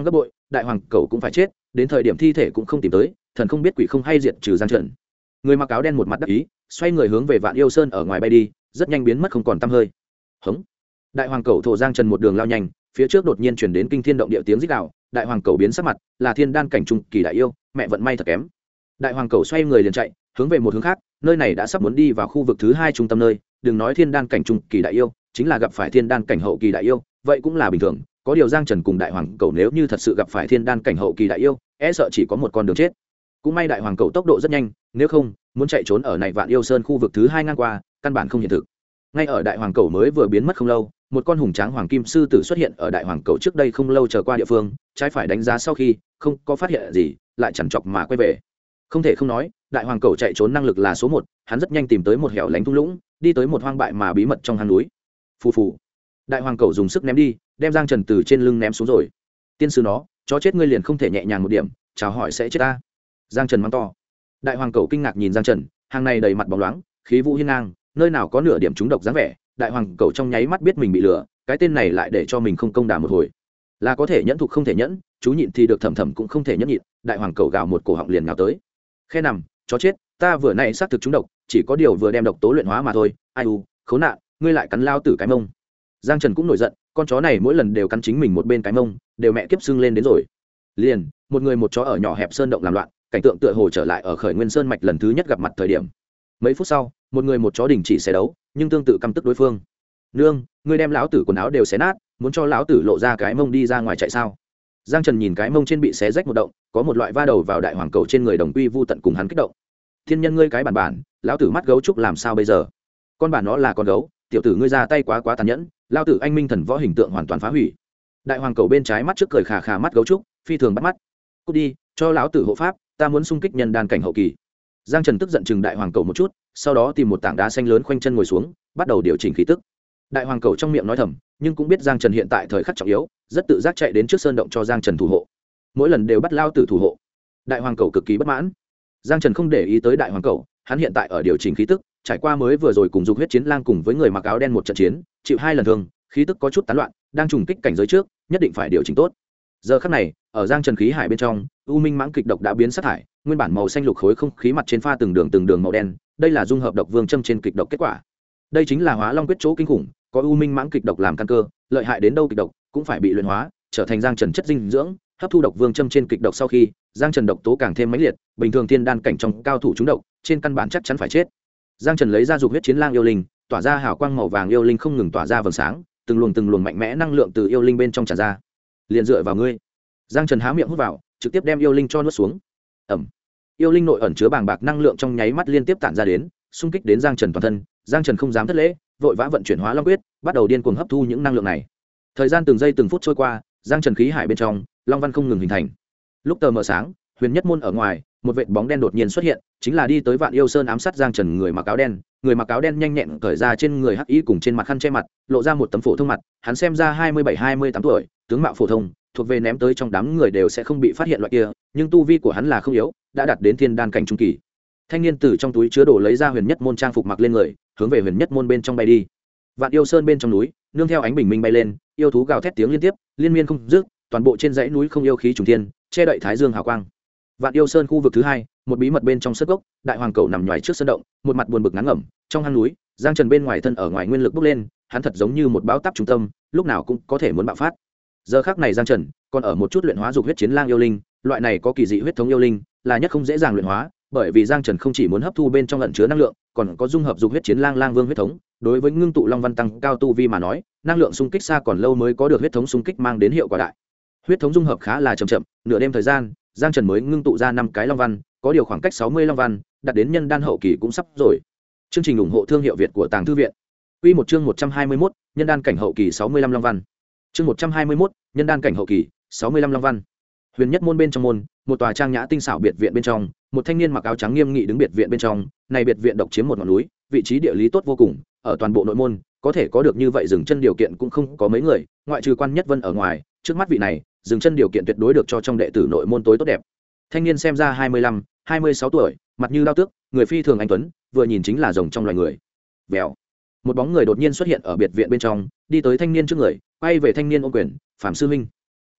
đại hoàng cầu cũng phải chết, đến thời điểm thi thể cũng không tìm tới, thần không biết quỷ không hay diệt trừ Giang Trần. Người mặc áo đen một mặt đắc ý, xoay người hướng về Vạn Yêu Sơn ở ngoài bay đi, rất nhanh biến mất không còn tăm hơi. Hống! Đại hoàng cầu thổ Giang Trần một đường lao nhanh, phía trước đột nhiên truyền đến kinh thiên động địa tiếng rít gào, đại hoàng cầu biến sắc mặt, là thiên đan cảnh trung kỳ đại yêu, mẹ vận may thật kém. Đại hoàng cầu xoay người liền chạy, hướng về một hướng khác, nơi này đã sắp muốn đi vào khu vực thứ hai trung tâm nơi, đừng nói thiên đan cảnh trung kỳ đại yêu, chính là gặp phải thiên đan cảnh hậu kỳ đại yêu, vậy cũng là bình thường. Có điều Giang Trần cùng đại hoàng cầu nếu như thật sự gặp phải thiên đan cảnh hậu kỳ đại yêu, e sợ chỉ có một con đường chết. Cũng may đại hoàng cầu tốc độ rất nhanh, nếu không muốn chạy trốn ở này Vạn Yêu Sơn khu vực thứ hai ngang qua, căn bản không hiện thực. Ngay ở đại hoàng cầu mới vừa biến mất không lâu, một con hùng tráng hoàng kim sư tử xuất hiện ở đại hoàng cầu trước đây không lâu chờ qua địa phương, trái phải đánh giá sau khi không có phát hiện gì, lại chằn chọc mà quay về. Không thể không nói, đại hoàng cầu chạy trốn năng lực là số một, hắn rất nhanh tìm tới một hẻo lánh thung lũng, đi tới một hoang bại mà bí mật trong hang núi. Phù phù. Đại hoàng cầu dùng sức ném đi, đem Giang Trần từ trên lưng ném xuống rồi. Tiên sư nó, chó chết ngươi liền không thể nhẹ nhàng một điểm, chào hỏi sẽ chết ta. Giang Trần mắng to. Đại hoàng cầu kinh ngạc nhìn Giang Trần, hàng này đầy mặt bóng loáng, khí vũ hiên ngang, nơi nào có nửa điểm trúng độc dáng vẻ. Đại hoàng cầu trong nháy mắt biết mình bị lừa, cái tên này lại để cho mình không công đả một hồi, là có thể nhẫn thục không thể nhẫn, chú nhịn thì được, thầm thầm cũng không thể nhẫn nhịn. Đại hoàng cầu gào một cổ họng liền nào tới. Khe nằm, chó chết, ta vừa nãy xác thực trúng độc, chỉ có điều vừa đem độc tố luyện hóa mà thôi. Ai u, khốn nạn, ngươi lại cắn lao tử cái mông. Giang Trần cũng nổi giận, con chó này mỗi lần đều cắn chính mình một bên cái mông, đều mẹ kiếp sưng lên đến rồi. Liền, một người một chó ở nhỏ hẹp sơn động làm loạn, cảnh tượng tựa hồ trở lại ở Khởi Nguyên Sơn mạch lần thứ nhất gặp mặt thời điểm. Mấy phút sau, một người một chó đình chỉ xé đấu, nhưng tương tự căm tức đối phương. Nương, ngươi đem lão tử quần áo đều xé nát, muốn cho lão tử lộ ra cái mông đi ra ngoài chạy sao? Giang Trần nhìn cái mông trên bị xé rách một động, có một loại va đầu vào đại hoàng cầu trên người đồng quy vu tận cùng hắn kích động. Thiên nhân ngươi cái bản bản, lão tử mắt gấu trúc làm sao bây giờ? Con bản nó là con gấu, tiểu tử ngươi ra tay quá tàn nhẫn, lão tử anh minh thần võ hình tượng hoàn toàn phá hủy. Đại hoàng cầu bên trái mắt trước cười khà khà mắt gấu trúc, phi thường bắt mắt. Cút đi, cho lão tử hộ pháp, ta muốn xung kích nhân đan cảnh hậu kỳ. Giang Trần tức giận chừng đại hoàng cầu một chút, sau đó tìm một tảng đá xanh lớn khoanh chân ngồi xuống, bắt đầu điều chỉnh khí tức. Đại hoàng cầu trong miệng nói thầm, nhưng cũng biết Giang Trần hiện tại thời khắc trọng yếu, rất tự giác chạy đến trước sơn động cho Giang Trần thủ hộ. Mỗi lần đều bắt lao tử thủ hộ. Đại hoàng cầu cực kỳ bất mãn. Giang Trần không để ý tới đại hoàng cầu, hắn hiện tại ở điều chỉnh khí tức, trải qua mới vừa rồi cùng dục huyết chiến lang cùng với người mặc áo đen một trận chiến, chịu 2 lần thương, khí tức có chút tán loạn, đang trùng kích cảnh giới trước, nhất định phải điều chỉnh tốt. Giờ khắc này, ở Giang Trần khí hải bên trong, u minh mãng kịch độc đã biến sát thải, nguyên bản màu xanh lục khối không khí mặt trên pha từng đường màu đen, đây là dung hợp độc vương châm trên kịch độc kết quả. Đây chính là Hóa Long quyết chỗ kinh khủng, có u minh mãng kịch độc làm căn cơ, lợi hại đến đâu kịch độc cũng phải bị luyện hóa, trở thành Giang Trần chất dinh dưỡng, hấp thu độc vương châm trên kịch độc sau khi, Giang Trần độc tố càng thêm mãnh liệt, bình thường tiên đan cảnh trong cao thủ trúng độc, trên căn bản chắc chắn phải chết. Giang Trần lấy ra dục huyết chiến lang yêu linh, tỏa ra hào quang màu vàng yêu linh không ngừng tỏa ra vầng sáng, từng luồng mạnh mẽ năng lượng từ yêu linh bên trong tràn ra. Liền dựa vào ngươi. Giang Trần há miệng hút vào, trực tiếp đem yêu linh cho nuốt xuống. Ẩm. Yêu linh nội ẩn chứa bàng bạc năng lượng trong nháy mắt liên tiếp tản ra đến, xung kích đến Giang Trần toàn thân. Giang Trần không dám thất lễ, vội vã vận chuyển Hóa Long quyết, bắt đầu điên cuồng hấp thu những năng lượng này. Thời gian từng giây từng phút trôi qua, Giang Trần khí hải bên trong, long văn không ngừng hình thành. Lúc tờ mờ sáng, Huyền Nhất môn ở ngoài, một vệt bóng đen đột nhiên xuất hiện, chính là đi tới Vạn Yêu Sơn ám sát Giang Trần người mặc áo đen. Người mặc áo đen nhanh nhẹn cởi ra trên người hắc y cùng trên mặt khăn che mặt, lộ ra một tấm phổ thông mặt, hắn xem ra 27-28 tuổi, tướng mạo phổ thông, thuộc về ném tới trong đám người đều sẽ không bị phát hiện loại kia, nhưng tu vi của hắn là không yếu, đã đạt đến thiên đan cảnh trung kỳ. Thanh niên từ trong túi chứa đồ lấy ra Huyền Nhất môn trang phục mặc lên người, hướng về Huyền Nhất môn bên trong bay đi. Vạn Yêu Sơn bên trong núi, nương theo ánh bình minh bay lên, yêu thú gào thét tiếng liên tiếp, liên miên không dứt, toàn bộ trên dãy núi không yêu khí trùng thiên, che đậy thái dương hào quang. Vạn Yêu Sơn khu vực thứ hai, một bí mật bên trong sơn gốc, đại hoàng cầu nằm nhoài trước sơn động, một mặt buồn bực ngán ngẩm, trong hang núi, Giang Trần bên ngoài thân ở ngoài nguyên lực bốc lên, hắn thật giống như một bão táp trung tâm, lúc nào cũng có thể muốn bạo phát. Giờ khắc này Giang Trần còn ở một chút luyện hóa dục huyết chiến lang yêu linh, loại này có kỳ dị huyết thống yêu linh, là nhất không dễ dàng luyện hóa, bởi vì Giang Trần không chỉ muốn hấp thu bên trong ẩn chứa năng lượng, còn có dung hợp dục huyết chiến lang lang vương huyết thống, đối với ngưng tụ long văn tăng cao tu vi mà nói, năng lượng xung kích xa còn lâu mới có được huyết thống xung kích mang đến hiệu quả đại. Huyết thống dung hợp khá là chậm, nửa đêm thời gian, Giang Trần mới ngưng tụ ra 5 cái long văn, có điều khoảng cách 60 long văn, đạt đến nhân đan hậu kỳ cũng sắp rồi. Chương trình ủng hộ thương hiệu Việt của Tàng Thư viện. Quy một chương 121, nhân đan cảnh hậu kỳ 65 long văn. Chương 121, nhân đan cảnh hậu kỳ, 65 long văn. Huyền Nhất môn bên trong môn, một tòa trang nhã tinh xảo biệt viện bên trong, một thanh niên mặc áo trắng nghiêm nghị đứng biệt viện bên trong, này biệt viện độc chiếm một ngọn núi, vị trí địa lý tốt vô cùng, ở toàn bộ nội môn, có thể có được như vậy dừng chân điều kiện cũng không có mấy người, ngoại trừ Quan Nhất Vân ở ngoài, trước mắt vị này, dừng chân điều kiện tuyệt đối được cho trong đệ tử nội môn tối tốt đẹp. Thanh niên xem ra 25, 26 tuổi, mặt như đao tước, người phi thường anh tuấn, vừa nhìn chính là rồng trong loài người. Vèo. Một bóng người đột nhiên xuất hiện ở biệt viện bên trong, đi tới thanh niên trước người, quay về thanh niên ôm quyền, "Phạm sư huynh."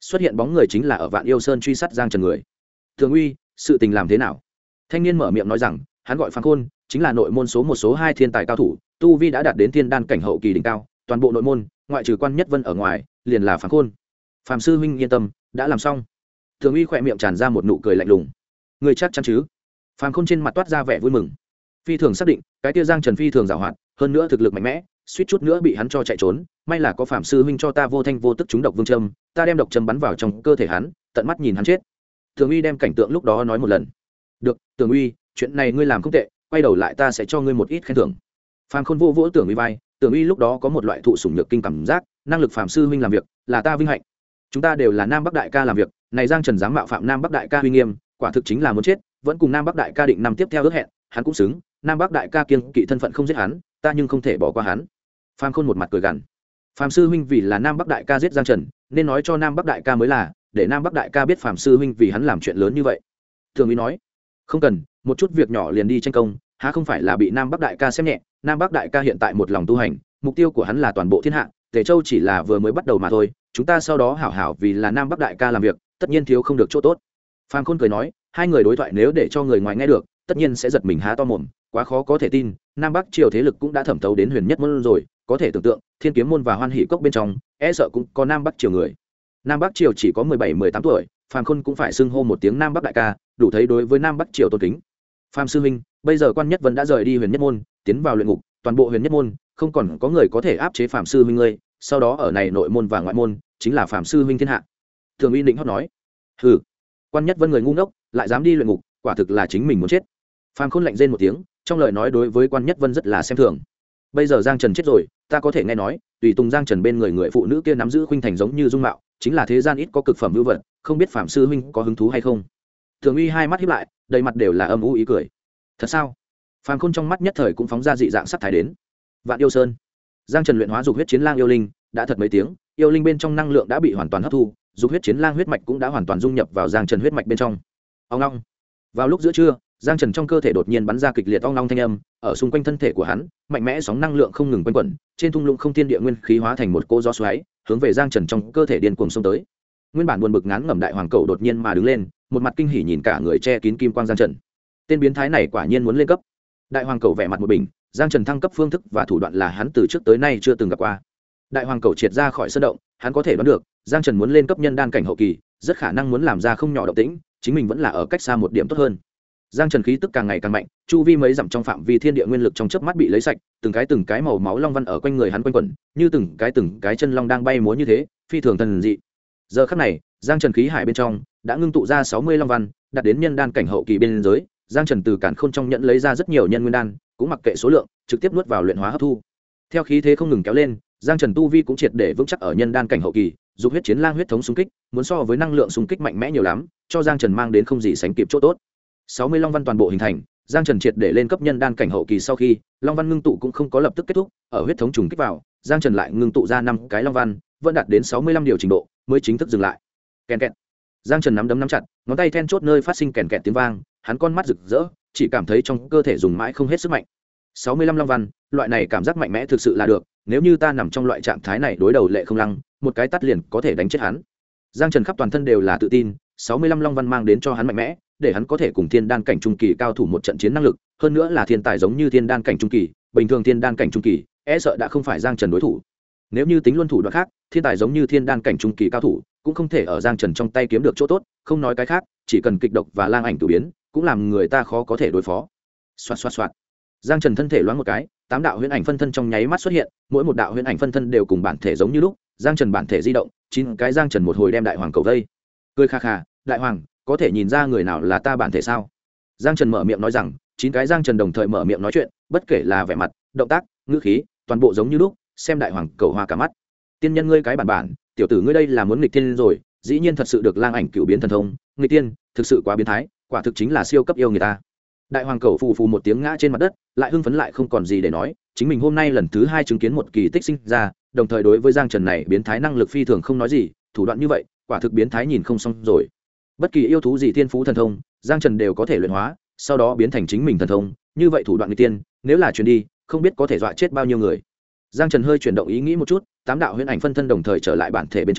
xuất hiện bóng người chính là ở Vạn Yêu Sơn truy sát Giang Trần người. Thường uy, sự tình làm thế nào? Thanh niên mở miệng nói rằng hắn gọi Phàm Khôn, chính là nội môn số 1 số 2 thiên tài cao thủ, tu vi đã đạt đến thiên đan cảnh hậu kỳ đỉnh cao, toàn bộ nội môn ngoại trừ Quan Nhất Vân ở ngoài liền là Phàm Khôn. Phàm sư huynh yên tâm, đã làm xong. Thường uy khỏe miệng tràn ra một nụ cười lạnh lùng. Người chắc chắn chứ? Phàm Khôn trên mặt toát ra vẻ vui mừng. Phi thường xác định cái kia Giang Trần phi thường giàu hoạt, hơn nữa thực lực mạnh mẽ, suýt chút nữa bị hắn cho chạy trốn, may là có Phạm sư huynh cho ta vô thanh vô tức trúng độc vương châm, ta đem độc châm bắn vào trong cơ thể hắn, tận mắt nhìn hắn chết. Thường uy đem cảnh tượng lúc đó nói một lần. Được, Thường uy, chuyện này ngươi làm không tệ, quay đầu lại ta sẽ cho ngươi một ít khen thưởng. Phạm Khôn vô vỗ Tưởng uy vai, Tưởng uy lúc đó có một loại thụ sủng nhược kinh cảm giác, năng lực Phạm sư huynh làm việc là ta vinh hạnh. Chúng ta đều là Nam Bắc đại ca làm việc, này Giang Trần dám mạo phạm Nam Bắc đại ca uy nghiêm, quả thực chính là muốn chết, vẫn cùng Nam Bắc đại ca định năm tiếp theo ước hẹn, hắn cũng xứng, Nam Bắc đại ca kiêng kỵ thân phận không giết hắn, ta nhưng không thể bỏ qua hắn. Phạm Khôn một mặt cười gằn. Phạm sư huynh vì là Nam Bắc đại ca giết Giang Trần, nên nói cho Nam Bắc đại ca mới là, để Nam Bắc đại ca biết Phạm sư huynh vì hắn làm chuyện lớn như vậy. Thường uy nói, không cần, một chút việc nhỏ liền đi tranh công, há không phải là bị Nam Bắc đại ca xem nhẹ. Nam Bắc đại ca hiện tại một lòng tu hành, mục tiêu của hắn là toàn bộ thiên hạ, Tề Châu chỉ là vừa mới bắt đầu mà thôi, chúng ta sau đó hảo hảo vì là Nam Bắc đại ca làm việc, tất nhiên thiếu không được chỗ tốt. Phạm Khôn cười nói, hai người đối thoại nếu để cho người ngoài nghe được, tất nhiên sẽ giật mình há to mồm, quá khó có thể tin, Nam Bắc triều thế lực cũng đã thẩm thấu đến Huyền Nhất môn rồi, có thể tưởng tượng, Thiên Kiếm môn và Hoan Hỷ cốc bên trong, e sợ cũng có Nam Bắc triều người. Nam Bắc triều chỉ có 17-18 tuổi, Phạm Khôn cũng phải xưng hô một tiếng Nam Bắc đại ca, đủ thấy đối với Nam Bắc triều tôn kính. Phạm sư huynh, bây giờ Quan Nhất Vân đã rời đi Huyền Nhất môn, tiến vào luyện ngục, toàn bộ Huyền Nhất môn không còn có người có thể áp chế Phạm sư huynh ngươi, sau đó ở này nội môn và ngoại môn, chính là Phạm sư huynh thiên hạ. Thường uy định hót nói, hừ, Quan Nhất Vân người ngu ngốc, lại dám đi luyện ngục, quả thực là chính mình muốn chết. Phạm Khôn lạnh rên một tiếng, trong lời nói đối với Quan Nhất Vân rất là xem thường. Bây giờ Giang Trần chết rồi, ta có thể nghe nói, tùy tùng Giang Trần bên người phụ nữ kia nắm giữ khuynh thành giống như dung mạo, chính là thế gian ít có cực phẩm vưu vật, không biết Phạm sư huynh có hứng thú hay không? Thường uy hai mắt híp lại, đầy mặt đều là âm u ý cười. Thật sao? Phạm Khôn trong mắt nhất thời cũng phóng ra dị dạng sắc thái đến. Vạn Yêu Sơn, Giang Trần luyện hóa dục huyết chiến lang yêu linh, đã thật mấy tiếng, yêu linh bên trong năng lượng đã bị hoàn toàn hấp thu, dục huyết chiến lang huyết mạch cũng đã hoàn toàn dung nhập vào Giang Trần huyết mạch bên trong. Ong ong. Vào lúc giữa trưa, Giang Trần trong cơ thể đột nhiên bắn ra kịch liệt ong ong thanh âm, ở xung quanh thân thể của hắn, mạnh mẽ sóng năng lượng không ngừng quanh quẩn, trên thung lũng không thiên địa nguyên khí hóa thành một cỗ gió xoáy, hướng về Giang Trần trong cơ thể điên cuồng xông tới. Nguyên bản buồn bực ngán ngẩm đại hoàng cầu đột nhiên mà đứng lên, một mặt kinh hỉ nhìn cả người che kín kim quang Giang Trần. Tên biến thái này quả nhiên muốn lên cấp. Đại hoàng cầu vẻ mặt một bình, Giang Trần thăng cấp phương thức và thủ đoạn là hắn từ trước tới nay chưa từng gặp qua. Đại hoàng cầu triệt ra khỏi sơn động, hắn có thể đoán được, Giang Trần muốn lên cấp nhân đan cảnh hậu kỳ, rất khả năng muốn làm ra không nhỏ động tĩnh, chính mình vẫn là ở cách xa một điểm tốt hơn. Giang Trần khí tức càng ngày càng mạnh, chu vi mấy dặm trong phạm vi thiên địa nguyên lực trong chớp mắt bị lấy sạch, từng cái màu máu long văn ở quanh người hắn quanh quẩn, như từng cái chân long đang bay múa như thế, phi thường thần dị. Giờ khắc này, Giang Trần khí hải bên trong đã ngưng tụ ra 60 long văn, đạt đến nhân đan cảnh hậu kỳ bên dưới, Giang Trần từ càn khôn trong nhận lấy ra rất nhiều nhân nguyên đan, cũng mặc kệ số lượng, trực tiếp nuốt vào luyện hóa hấp thu. Theo khí thế không ngừng kéo lên, Giang Trần tu vi cũng triệt để vững chắc ở nhân đan cảnh hậu kỳ, dục huyết chiến lang huyết thống xung kích, muốn so với năng lượng xung kích mạnh mẽ nhiều lắm, cho Giang Trần mang đến không gì sánh kịp chỗ tốt. 60 long văn toàn bộ hình thành, Giang Trần triệt để lên cấp nhân đan cảnh hậu kỳ sau khi, long văn ngưng tụ cũng không có lập tức kết thúc, ở huyết thống trùng kích vào, Giang Trần lại ngưng tụ ra 5 cái long văn, vẫn đạt đến 65 điều trình độ, mới chính thức dừng lại. Kèn kẹt. Giang Trần nắm đấm nắm chặt, ngón tay then chốt nơi phát sinh kèn kẹt tiếng vang, hắn con mắt rực rỡ, chỉ cảm thấy trong cơ thể dùng mãi không hết sức mạnh. 65 long văn, loại này cảm giác mạnh mẽ thực sự là được, nếu như ta nằm trong loại trạng thái này đối đầu Lệ Không Lăng, một cái tát liền có thể đánh chết hắn. Giang Trần khắp toàn thân đều là tự tin, 65 long văn mang đến cho hắn mạnh mẽ, để hắn có thể cùng thiên đan cảnh trung kỳ cao thủ một trận chiến năng lực, hơn nữa là thiên tài giống như thiên đan cảnh trung kỳ, bình thường thiên đan cảnh trung kỳ, e sợ đã không phải Giang Trần đối thủ. Nếu như tính luân thủ đoạn khác, thiên tài giống như thiên đan cảnh trung kỳ cao thủ, cũng không thể ở Giang Trần trong tay kiếm được chỗ tốt, không nói cái khác, chỉ cần kịch độc và lang ảnh cửu biến, cũng làm người ta khó có thể đối phó. Xoạt xoạt xoạt. Giang Trần thân thể loáng một cái, 8 đạo huyễn ảnh phân thân trong nháy mắt xuất hiện, mỗi một đạo huyễn ảnh phân thân đều cùng bản thể giống như lúc, Giang Trần bản thể di động, 9 cái Giang Trần một hồi đem đại hoàng cầu vây. Cười kha kha, đại hoàng, có thể nhìn ra người nào là ta bản thể sao? Giang Trần mở miệng nói rằng, 9 cái Giang Trần đồng thời mở miệng nói chuyện, bất kể là vẻ mặt, động tác, ngữ khí, toàn bộ giống như lúc, xem đại hoàng cầu hoa cả mắt. Tiên nhân ngươi cái bản, tiểu tử ngươi đây là muốn nghịch tiên rồi, dĩ nhiên thật sự được lang ảnh cửu biến thần thông, nghịch tiên, thực sự quá biến thái, quả thực chính là siêu cấp yêu người ta. Đại hoàng cầu phù phù một tiếng ngã trên mặt đất, lại hưng phấn lại không còn gì để nói, chính mình hôm nay lần thứ 2 chứng kiến một kỳ tích sinh ra, đồng thời đối với Giang Trần này biến thái năng lực phi thường không nói gì, thủ đoạn như vậy, quả thực biến thái nhìn không xong rồi. Bất kỳ yêu thú gì thiên phú thần thông, Giang Trần đều có thể luyện hóa, sau đó biến thành chính mình thần thông, như vậy thủ đoạn nghịch tiên, nếu là truyền đi, không biết có thể dọa chết bao nhiêu người. Giang Trần hơi chuyển động ý nghĩ một chút, 8 đạo huyễn ảnh phân thân đồng thời trở lại bản thể bên trong,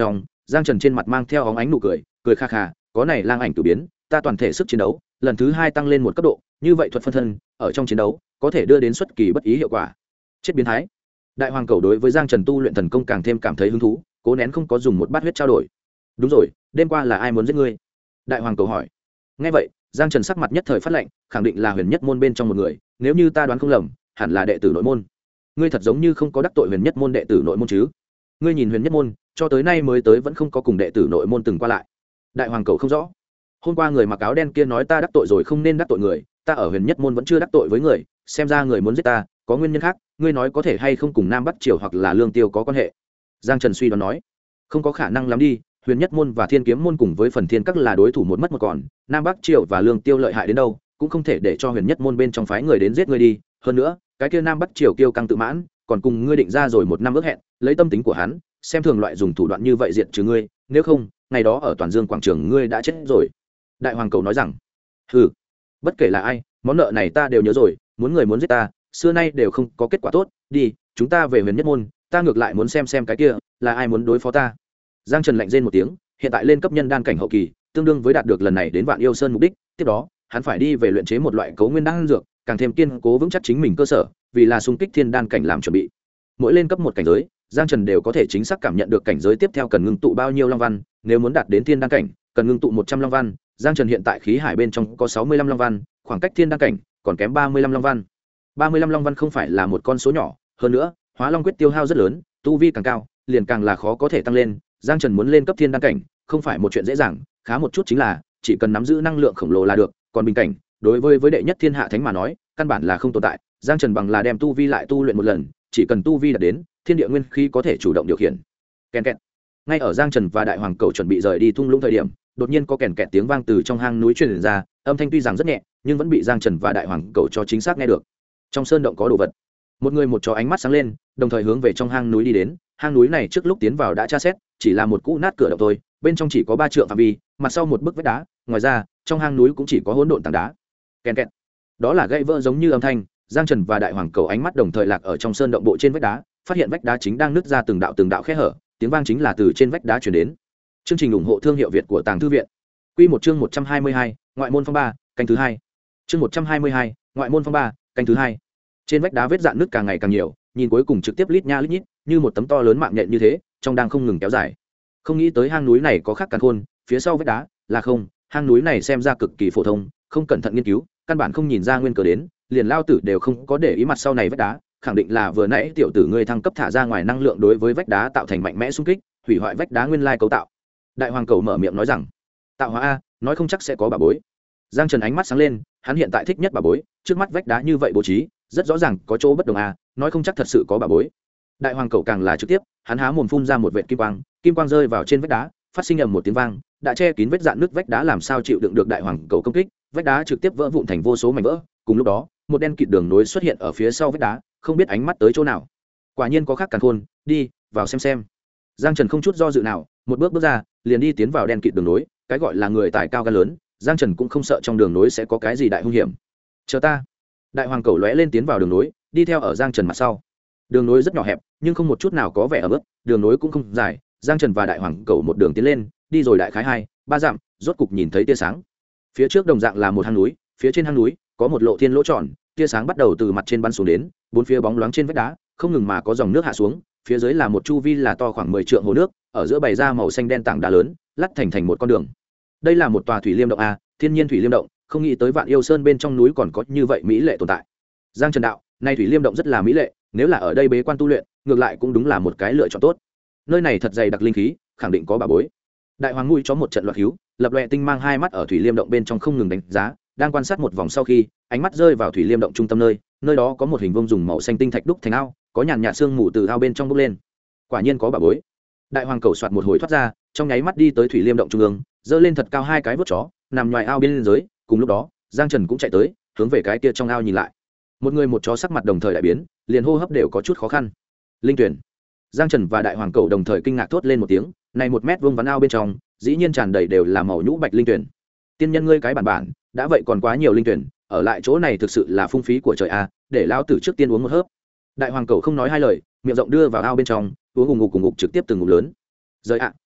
Giang Trần trên mặt mang theo óng ánh nụ cười, cười kha kha, có này lang ảnh cửu biến, ta toàn thể sức chiến đấu lần thứ 2 tăng lên một cấp độ, như vậy thuật phân thân ở trong chiến đấu có thể đưa đến xuất kỳ bất ý hiệu quả. Chết biến thái. Đại hoàng cầu đối với Giang Trần tu luyện thần công càng thêm cảm thấy hứng thú, cố nén không có dùng một bát huyết trao đổi. Đúng rồi, đêm qua là ai muốn giết ngươi? Đại hoàng cầu hỏi. Nghe vậy, Giang Trần sắc mặt nhất thời phát lạnh, khẳng định là huyền nhất môn bên trong một người, nếu như ta đoán không lầm, hẳn là đệ tử nội môn. Ngươi thật giống như không có đắc tội huyền nhất môn đệ tử nội môn chứ? Ngươi nhìn huyền nhất môn, cho tới nay mới tới vẫn không có cùng đệ tử nội môn từng qua lại. Đại hoàng cầu không rõ. Hôm qua người mặc áo đen kia nói ta đắc tội rồi không nên đắc tội người, ta ở huyền nhất môn vẫn chưa đắc tội với người, xem ra người muốn giết ta có nguyên nhân khác, ngươi nói có thể hay không cùng Nam Bắc Triều hoặc là Lương Tiêu có quan hệ? Giang Trần suy đoán nói. Không có khả năng lắm đi, huyền nhất môn và thiên kiếm môn cùng với phần thiên các là đối thủ một mất một còn, Nam Bắc Triều và Lương Tiêu lợi hại đến đâu cũng không thể để cho huyền nhất môn bên trong phái người đến giết ngươi đi. Hơn nữa cái kia Nam Bắc Triều kiêu căng tự mãn, còn cùng ngươi định ra rồi một năm ước hẹn, lấy tâm tính của hắn xem thường loại dùng thủ đoạn như vậy diệt trừ ngươi, nếu không ngày đó ở toàn dương quảng trường ngươi đã chết rồi. Đại hoàng cầu nói rằng, ừ, bất kể là ai, món nợ này ta đều nhớ rồi, muốn người muốn giết ta xưa nay đều không có kết quả tốt, đi chúng ta về huyền nhất môn, ta ngược lại muốn xem cái kia là ai muốn đối phó ta. Giang Trần lạnh rên một tiếng, hiện tại lên cấp nhân đan cảnh hậu kỳ, tương đương với đạt được lần này đến Vạn Yêu Sơn mục đích, tiếp đó hắn phải đi về luyện chế một loại cấu nguyên đan dược, càng thêm kiên cố vững chắc chính mình cơ sở, vì là xung kích thiên đan cảnh làm chuẩn bị. Mỗi lên cấp một cảnh giới, Giang Trần đều có thể chính xác cảm nhận được cảnh giới tiếp theo cần ngưng tụ bao nhiêu long văn, nếu muốn đạt đến thiên đan cảnh, cần ngưng tụ 100 long văn, Giang Trần hiện tại khí hải bên trong có 65 long văn, khoảng cách thiên đan cảnh còn kém 35 long văn. 35 long văn không phải là một con số nhỏ, hơn nữa, Hóa Long quyết tiêu hao rất lớn, tu vi càng cao, liền càng là khó có thể tăng lên, Giang Trần muốn lên cấp thiên đan cảnh, không phải một chuyện dễ dàng, khá một chút chính là chỉ cần nắm giữ năng lượng khổng lồ là được, còn bình cảnh, đối với đệ nhất thiên hạ thánh mà nói, căn bản là không tồn tại, Giang Trần bằng là đem tu vi lại tu luyện một lần, chỉ cần tu vi đạt đến, thiên địa nguyên khí có thể chủ động điều khiển. Kèn kẹt. Ngay ở Giang Trần và Đại Hoàng Cầu chuẩn bị rời đi thung lũng thời điểm, đột nhiên có kèn kẹt tiếng vang từ trong hang núi truyền ra, âm thanh tuy rằng rất nhẹ, nhưng vẫn bị Giang Trần và Đại Hoàng Cầu cho chính xác nghe được. Trong sơn động có đồ vật. Một người một chó ánh mắt sáng lên, đồng thời hướng về trong hang núi đi đến. Hang núi này trước lúc tiến vào đã tra xét, chỉ là một cũ nát cửa động thôi, bên trong chỉ có 3 trượng phạm vi, mặt sau một bức vách đá, ngoài ra, trong hang núi cũng chỉ có hỗn độn tảng đá. Kèn kẹt. Đó là gãy vỡ giống như âm thanh, Giang Trần và Đại Hoàng Cầu ánh mắt đồng thời lạc ở trong sơn động bộ trên vách đá, phát hiện vách đá chính đang nứt ra từng đạo khe hở, tiếng vang chính là từ trên vách đá truyền đến. Chương trình ủng hộ thương hiệu Việt của Tàng Thư viện. Quy một chương 122, ngoại môn phong 3, canh thứ 2. Chương 122, ngoại môn phong 3, canh thứ 2. Trên vách đá vết rạn nứt càng ngày càng nhiều, nhìn cuối cùng trực tiếp lít nha lít nhít, như một tấm to lớn mạng nhện như thế, trong đang không ngừng kéo dài. Không nghĩ tới hang núi này có khác càn khôn, phía sau vách đá là không, hang núi này xem ra cực kỳ phổ thông, không cẩn thận nghiên cứu, căn bản không nhìn ra nguyên cớ đến, liền lao tử đều không có để ý mặt sau này vách đá, khẳng định là vừa nãy tiểu tử ngươi thăng cấp thả ra ngoài năng lượng đối với vách đá tạo thành mạnh mẽ xung kích, hủy hoại vách đá nguyên lai cấu tạo. Đại Hoàng Cầu mở miệng nói rằng, tạo hóa a, nói không chắc sẽ có bà bối. Giang Trần ánh mắt sáng lên, hắn hiện tại thích nhất bà bối, trước mắt vách đá như vậy bố trí, rất rõ ràng có chỗ bất đồng a, nói không chắc thật sự có bà bối. Đại Hoàng Cầu càng là trực tiếp, hắn há mồm phun ra một vệt kim quang rơi vào trên vách đá, phát sinh ầm một tiếng vang, đã che kín vết dạn nước vách đá làm sao chịu đựng được Đại Hoàng Cầu công kích, vách đá trực tiếp vỡ vụn thành vô số mảnh vỡ. Cùng lúc đó, một đen kịt đường nối xuất hiện ở phía sau vách đá, không biết ánh mắt tới chỗ nào. Quả nhiên có khác càn khôn, đi vào xem. Giang Trần không chút do dự nào, một bước ra, liền đi tiến vào đen kịt đường nối, cái gọi là người tài cao gan lớn, Giang Trần cũng không sợ trong đường nối sẽ có cái gì đại hung hiểm. Chờ ta. Đại Hoàng Cầu lóe lên tiến vào đường nối, đi theo ở Giang Trần mặt sau. Đường nối rất nhỏ hẹp, nhưng không một chút nào có vẻ ẩm ướt, đường nối cũng không dài, Giang Trần và Đại Hoàng Cầu một đường tiến lên, đi rồi đại khái 2-3 dặm, rốt cục nhìn thấy tia sáng. Phía trước đồng dạng là một hang núi, phía trên hang núi có một lộ thiên lỗ tròn, tia sáng bắt đầu từ mặt trên bắn xuống đến, bốn phía bóng loáng trên vách đá, không ngừng mà có dòng nước hạ xuống, phía dưới là một chu vi là to khoảng 10 trượng hồ nước, ở giữa bày ra màu xanh đen tảng đá lớn, lắt thành một con đường. Đây là một tòa thủy liêm động a, thiên nhiên thủy liêm động, không nghĩ tới Vạn Yêu Sơn bên trong núi còn có như vậy mỹ lệ tồn tại. Giang Trần đạo, nay thủy liêm động rất là mỹ lệ, nếu là ở đây bế quan tu luyện, ngược lại cũng đúng là một cái lựa chọn tốt. Nơi này thật dày đặc linh khí, khẳng định có bảo bối. Đại Hoàng mũi chó một trận loạt hiếu, lập loè tinh mang hai mắt ở thủy liêm động bên trong không ngừng đánh giá, đang quan sát một vòng sau khi, ánh mắt rơi vào thủy liêm động trung tâm nơi đó có một hình vuông dùng màu xanh tinh thạch đúc thành ao, có nhàn nhạt sương mù từ ao bên trong bốc lên. Quả nhiên có bảo bối. Đại Hoàng Cầu soạt một hồi thoát ra, trong nháy mắt đi tới thủy liêm động trung ương, giơ lên thật cao 2 cái vớt chó, nằm ngoài ao bên dưới. Cùng lúc đó, Giang Trần cũng chạy tới, hướng về cái kia trong ao nhìn lại. Một người một chó sắc mặt đồng thời đại biến, liền hô hấp đều có chút khó khăn. Linh tuyển. Giang Trần và Đại Hoàng Cầu đồng thời kinh ngạc thốt lên một tiếng, này 1 mét vuông vắn ao bên trong, dĩ nhiên tràn đầy đều là màu nhũ bạch linh tuyển. Tiên nhân ngươi cái bản, đã vậy còn quá nhiều linh tuyển, ở lại chỗ này thực sự là phung phí của trời a, để lão tử trước tiên uống một hớp. Đại Hoàng Cầu không nói hai lời, miệng rộng đưa vào ao bên trong, uống ngục trực tiếp từng ngụm lớn. Rời ạ,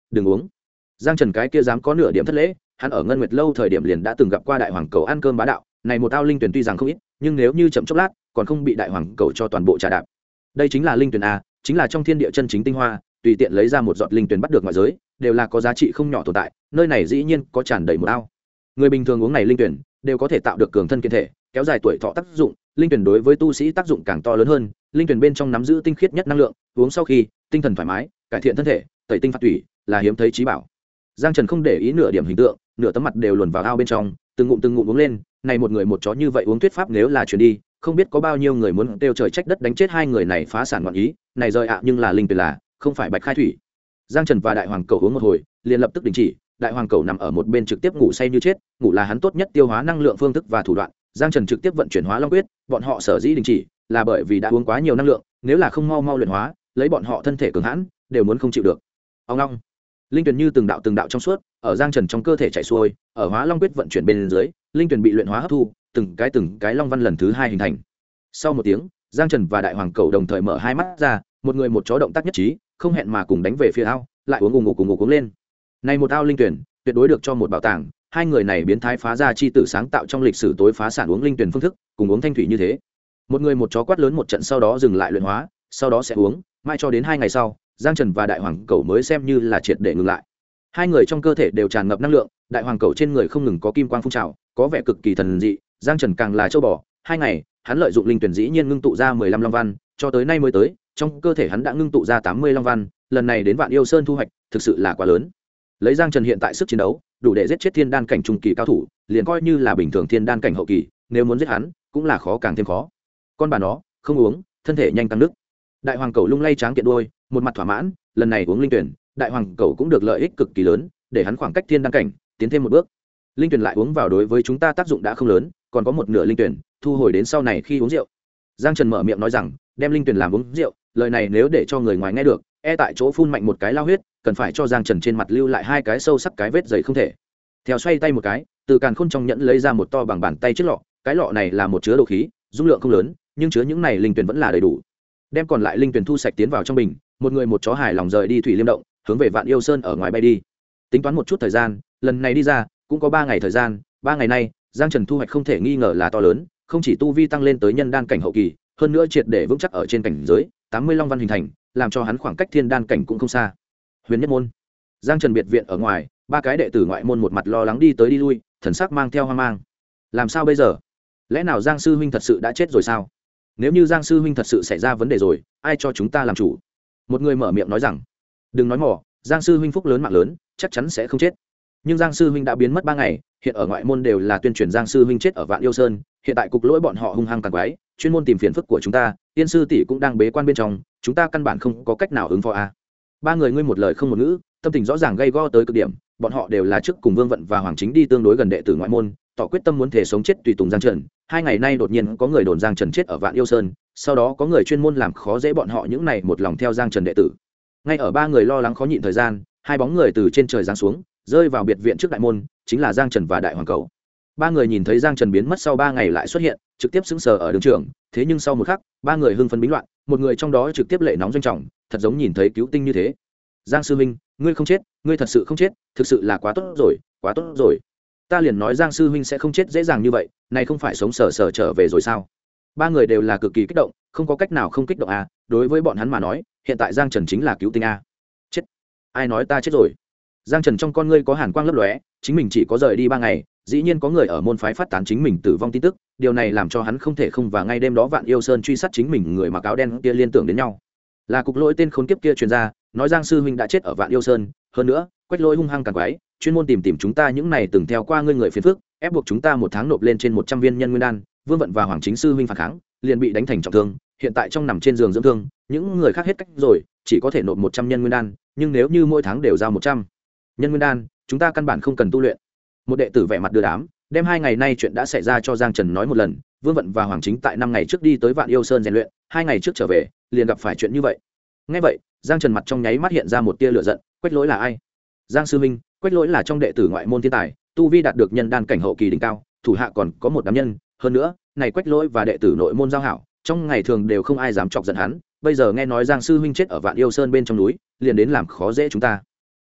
đừng uống. Giang Trần cái kia dám có nửa điểm thất lễ, hắn ở Ngân Nguyệt lâu thời điểm liền đã từng gặp qua đại hoàng cầu ăn cơm bá đạo, này một ao linh tuyển tuy rằng không ít, nhưng nếu như chậm chốc lát, còn không bị đại hoàng cầu cho toàn bộ trà đạp. Đây chính là linh tuyển a, chính là trong thiên địa chân chính tinh hoa, tùy tiện lấy ra một giọt linh tuyển bắt được ngoại giới, đều là có giá trị không nhỏ tồn tại, nơi này dĩ nhiên có tràn đầy một ao. Người bình thường uống này linh tuyển, đều có thể tạo được cường thân kiện thể, kéo dài tuổi thọ tác dụng, linh tuyển đối với tu sĩ tác dụng càng to lớn hơn, linh tuyển bên trong nắm giữ tinh khiết nhất năng lượng, uống sau khi, tinh thần thoải mái, cải thiện thân thể, tẩy tinh phạt tủy, là hiếm thấy trí bảo. Giang Trần không để ý nửa điểm hình tượng, nửa tấm mặt đều luồn vào ao bên trong, từng ngụm uống lên, này một người một chó như vậy uống thuyết pháp nếu là truyền đi, không biết có bao nhiêu người muốn kêu trời trách đất đánh chết hai người này phá sản ngọn ý, này rời ạ nhưng là linh tuyển là, không phải bạch khai thủy. Giang Trần và đại hoàng cầu uống một hồi, liền lập tức đình chỉ, đại hoàng cầu nằm ở một bên trực tiếp ngủ say như chết, ngủ là hắn tốt nhất tiêu hóa năng lượng phương thức và thủ đoạn. Giang Trần trực tiếp vận chuyển hóa long quyết, bọn họ sở dĩ đình chỉ là bởi vì đã uống quá nhiều năng lượng, nếu là không mau luyện hóa, lấy bọn họ thân thể cường hãn, đều muốn không chịu được. Ông long, linh tuyển như từng đạo trong suốt, ở Giang Trần trong cơ thể chảy xuôi, ở hóa long quyết vận chuyển bên dưới, linh tuyển bị luyện hóa hấp thu, từng cái long văn lần thứ hai hình thành. Sau một tiếng, Giang Trần và đại hoàng cầu đồng thời mở hai mắt ra, một người một chó động tác nhất trí, không hẹn mà cùng đánh về phía ao, lại uống lên. Này một ao linh tuyển, tuyệt đối được cho một bảo tàng, hai người này biến thái phá ra chi tử sáng tạo trong lịch sử tối phá sản uống linh tuyển phương thức, cùng uống thanh thủy như thế. Một người một chó quát lớn một trận sau đó dừng lại luyện hóa, sau đó sẽ uống, mãi cho đến 2 ngày sau, Giang Trần và đại hoàng cầu mới xem như là triệt để ngừng lại. Hai người trong cơ thể đều tràn ngập năng lượng, đại hoàng cầu trên người không ngừng có kim quang phun trào, có vẻ cực kỳ thần dị, Giang Trần càng là châu bò, 2 ngày, hắn lợi dụng linh tuyển dĩ nhiên ngưng tụ ra 15 long văn, cho tới nay mới tới, trong cơ thể hắn đã ngưng tụ ra 80 long văn, lần này đến Vạn Yêu Sơn thu hoạch, thực sự là quá lớn. Lấy Giang Trần hiện tại sức chiến đấu, đủ để giết chết thiên đan cảnh trung kỳ cao thủ, liền coi như là bình thường thiên đan cảnh hậu kỳ, nếu muốn giết hắn, cũng là khó càng thêm khó. Con bà nó, không uống, thân thể nhanh tăng nước. Đại hoàng cầu lung lay tráng kiện đuôi, một mặt thỏa mãn, lần này uống linh tuyển, đại hoàng cầu cũng được lợi ích cực kỳ lớn, để hắn khoảng cách thiên đan cảnh tiến thêm một bước. Linh tuyển lại uống vào đối với chúng ta tác dụng đã không lớn, còn có một nửa linh tuyển, thu hồi đến sau này khi uống rượu. Giang Trần mở miệng nói rằng, đem linh tuyển làm uống rượu, lời này nếu để cho người ngoài nghe được, tại chỗ phun mạnh một cái lao huyết, cần phải cho Giang Trần trên mặt lưu lại 2 cái sâu sắc cái vết dày không thể. Theo xoay tay một cái, từ càn khôn trong nhẫn lấy ra một to bằng bàn tay chiếc lọ, cái lọ này là một chứa đồ khí, dung lượng không lớn, nhưng chứa những này linh tuyển vẫn là đầy đủ. Đem còn lại linh tuyển thu sạch tiến vào trong bình, một người một chó hài lòng rời đi thủy liêm động, hướng về Vạn Yêu Sơn ở ngoài bay đi. Tính toán một chút thời gian, lần này đi ra cũng có 3 ngày thời gian, 3 ngày nay, Giang Trần thu hoạch không thể nghi ngờ là to lớn, không chỉ tu vi tăng lên tới nhân đan cảnh hậu kỳ, hơn nữa triệt để vững chắc ở trên cảnh giới, 80 long văn hình thành, làm cho hắn khoảng cách thiên đan cảnh cũng không xa. Huyền Nhất môn, Giang Trần biệt viện ở ngoài, 3 cái đệ tử ngoại môn một mặt lo lắng đi tới đi lui, thần sắc mang theo hoang mang. Làm sao bây giờ? Lẽ nào Giang sư huynh thật sự đã chết rồi sao? Nếu như Giang sư huynh thật sự xảy ra vấn đề rồi, ai cho chúng ta làm chủ? Một người mở miệng nói rằng, đừng nói mỏ, Giang sư huynh phúc lớn mạng lớn, chắc chắn sẽ không chết. Nhưng Giang sư huynh đã biến mất 3 ngày, hiện ở ngoại môn đều là tuyên truyền Giang sư huynh chết ở Vạn Yêu Sơn, hiện tại cục lỗi bọn họ hung hăng càng quái, chuyên môn tìm phiền phức của chúng ta, Tiên sư tỷ cũng đang bế quan bên trong, chúng ta căn bản không có cách nào ứng phó a. 3 người ngươi một lời không một ngữ, tâm tình rõ ràng gay go tới cực điểm, bọn họ đều là trước cùng Vương Vận và Hoàng Chính đi tương đối gần đệ tử ngoại môn, tỏ quyết tâm muốn thể sống chết tùy tùng Giang Trần. 2 ngày nay đột nhiên có người đồn Giang Trần chết ở Vạn Yêu Sơn, sau đó có người chuyên môn làm khó dễ bọn họ những này một lòng theo Giang Trần đệ tử. Ngay ở 3 người lo lắng khó nhịn thời gian, 2 bóng người từ trên trời giáng xuống, rơi vào biệt viện trước đại môn, chính là Giang Trần và đại hoàng cầu. 3 người nhìn thấy Giang Trần biến mất sau 3 ngày lại xuất hiện, trực tiếp sững sờ ở đường trường, thế nhưng sau một khắc, 3 người hưng phấn bính loạn, một người trong đó trực tiếp lệ nóng doanh trọng, thật giống nhìn thấy cứu tinh như thế. Giang sư huynh, ngươi không chết, ngươi thật sự không chết, thực sự là quá tốt rồi, quá tốt rồi. Ta liền nói Giang sư huynh sẽ không chết dễ dàng như vậy, này không phải sống sờ sờ trở về rồi sao? 3 người đều là cực kỳ kích động, không có cách nào không kích động à, đối với bọn hắn mà nói, hiện tại Giang Trần chính là cứu tinh a. Chết. Ai nói ta chết rồi? Giang Trần trong con ngươi có hàn quang lấp lóe, chính mình chỉ có rời đi 3 ngày, dĩ nhiên có người ở môn phái phát tán chính mình tử vong tin tức, điều này làm cho hắn không thể không và ngay đêm đó Vạn Yêu Sơn truy sát chính mình người mặc áo đen kia liên tưởng đến nhau. Là cục lỗi tên khốn kiếp kia truyền ra, nói Giang sư huynh đã chết ở Vạn Yêu Sơn, hơn nữa, Quách Lỗi hung hăng càng quái, chuyên môn tìm chúng ta những này từng theo qua ngươi người phiền phức, ép buộc chúng ta 1 tháng nộp lên trên 100 viên nhân nguyên đan, Vương Vận và Hoàng Chính sư huynh phản kháng, liền bị đánh thành trọng thương, hiện tại trong nằm trên giường dưỡng thương, những người khác hết cách rồi, chỉ có thể nộp 100 nhân nguyên đan, nhưng nếu như mỗi tháng đều giao 100 nhân nguyên đan, chúng ta căn bản không cần tu luyện. Một đệ tử vẻ mặt đưa đám, đem 2 ngày nay chuyện đã xảy ra cho Giang Trần nói một lần, Vương Vận và Hoàng Chính tại 5 ngày trước đi tới Vạn Yêu Sơn rèn luyện, 2 ngày trước trở về, liền gặp phải chuyện như vậy. Nghe vậy, Giang Trần mặt trong nháy mắt hiện ra một tia lửa giận, Quách Lỗi là ai? Giang sư huynh, Quách Lỗi là trong đệ tử ngoại môn thiên tài, tu vi đạt được nhân đan cảnh hậu kỳ đỉnh cao, thủ hạ còn có một đám nhân, hơn nữa, này Quách Lỗi và đệ tử nội môn giao hảo, trong ngày thường đều không ai dám chọc giận hắn, bây giờ nghe nói Giang sư huynh chết ở Vạn Yêu Sơn bên trong núi, liền đến làm khó dễ chúng ta.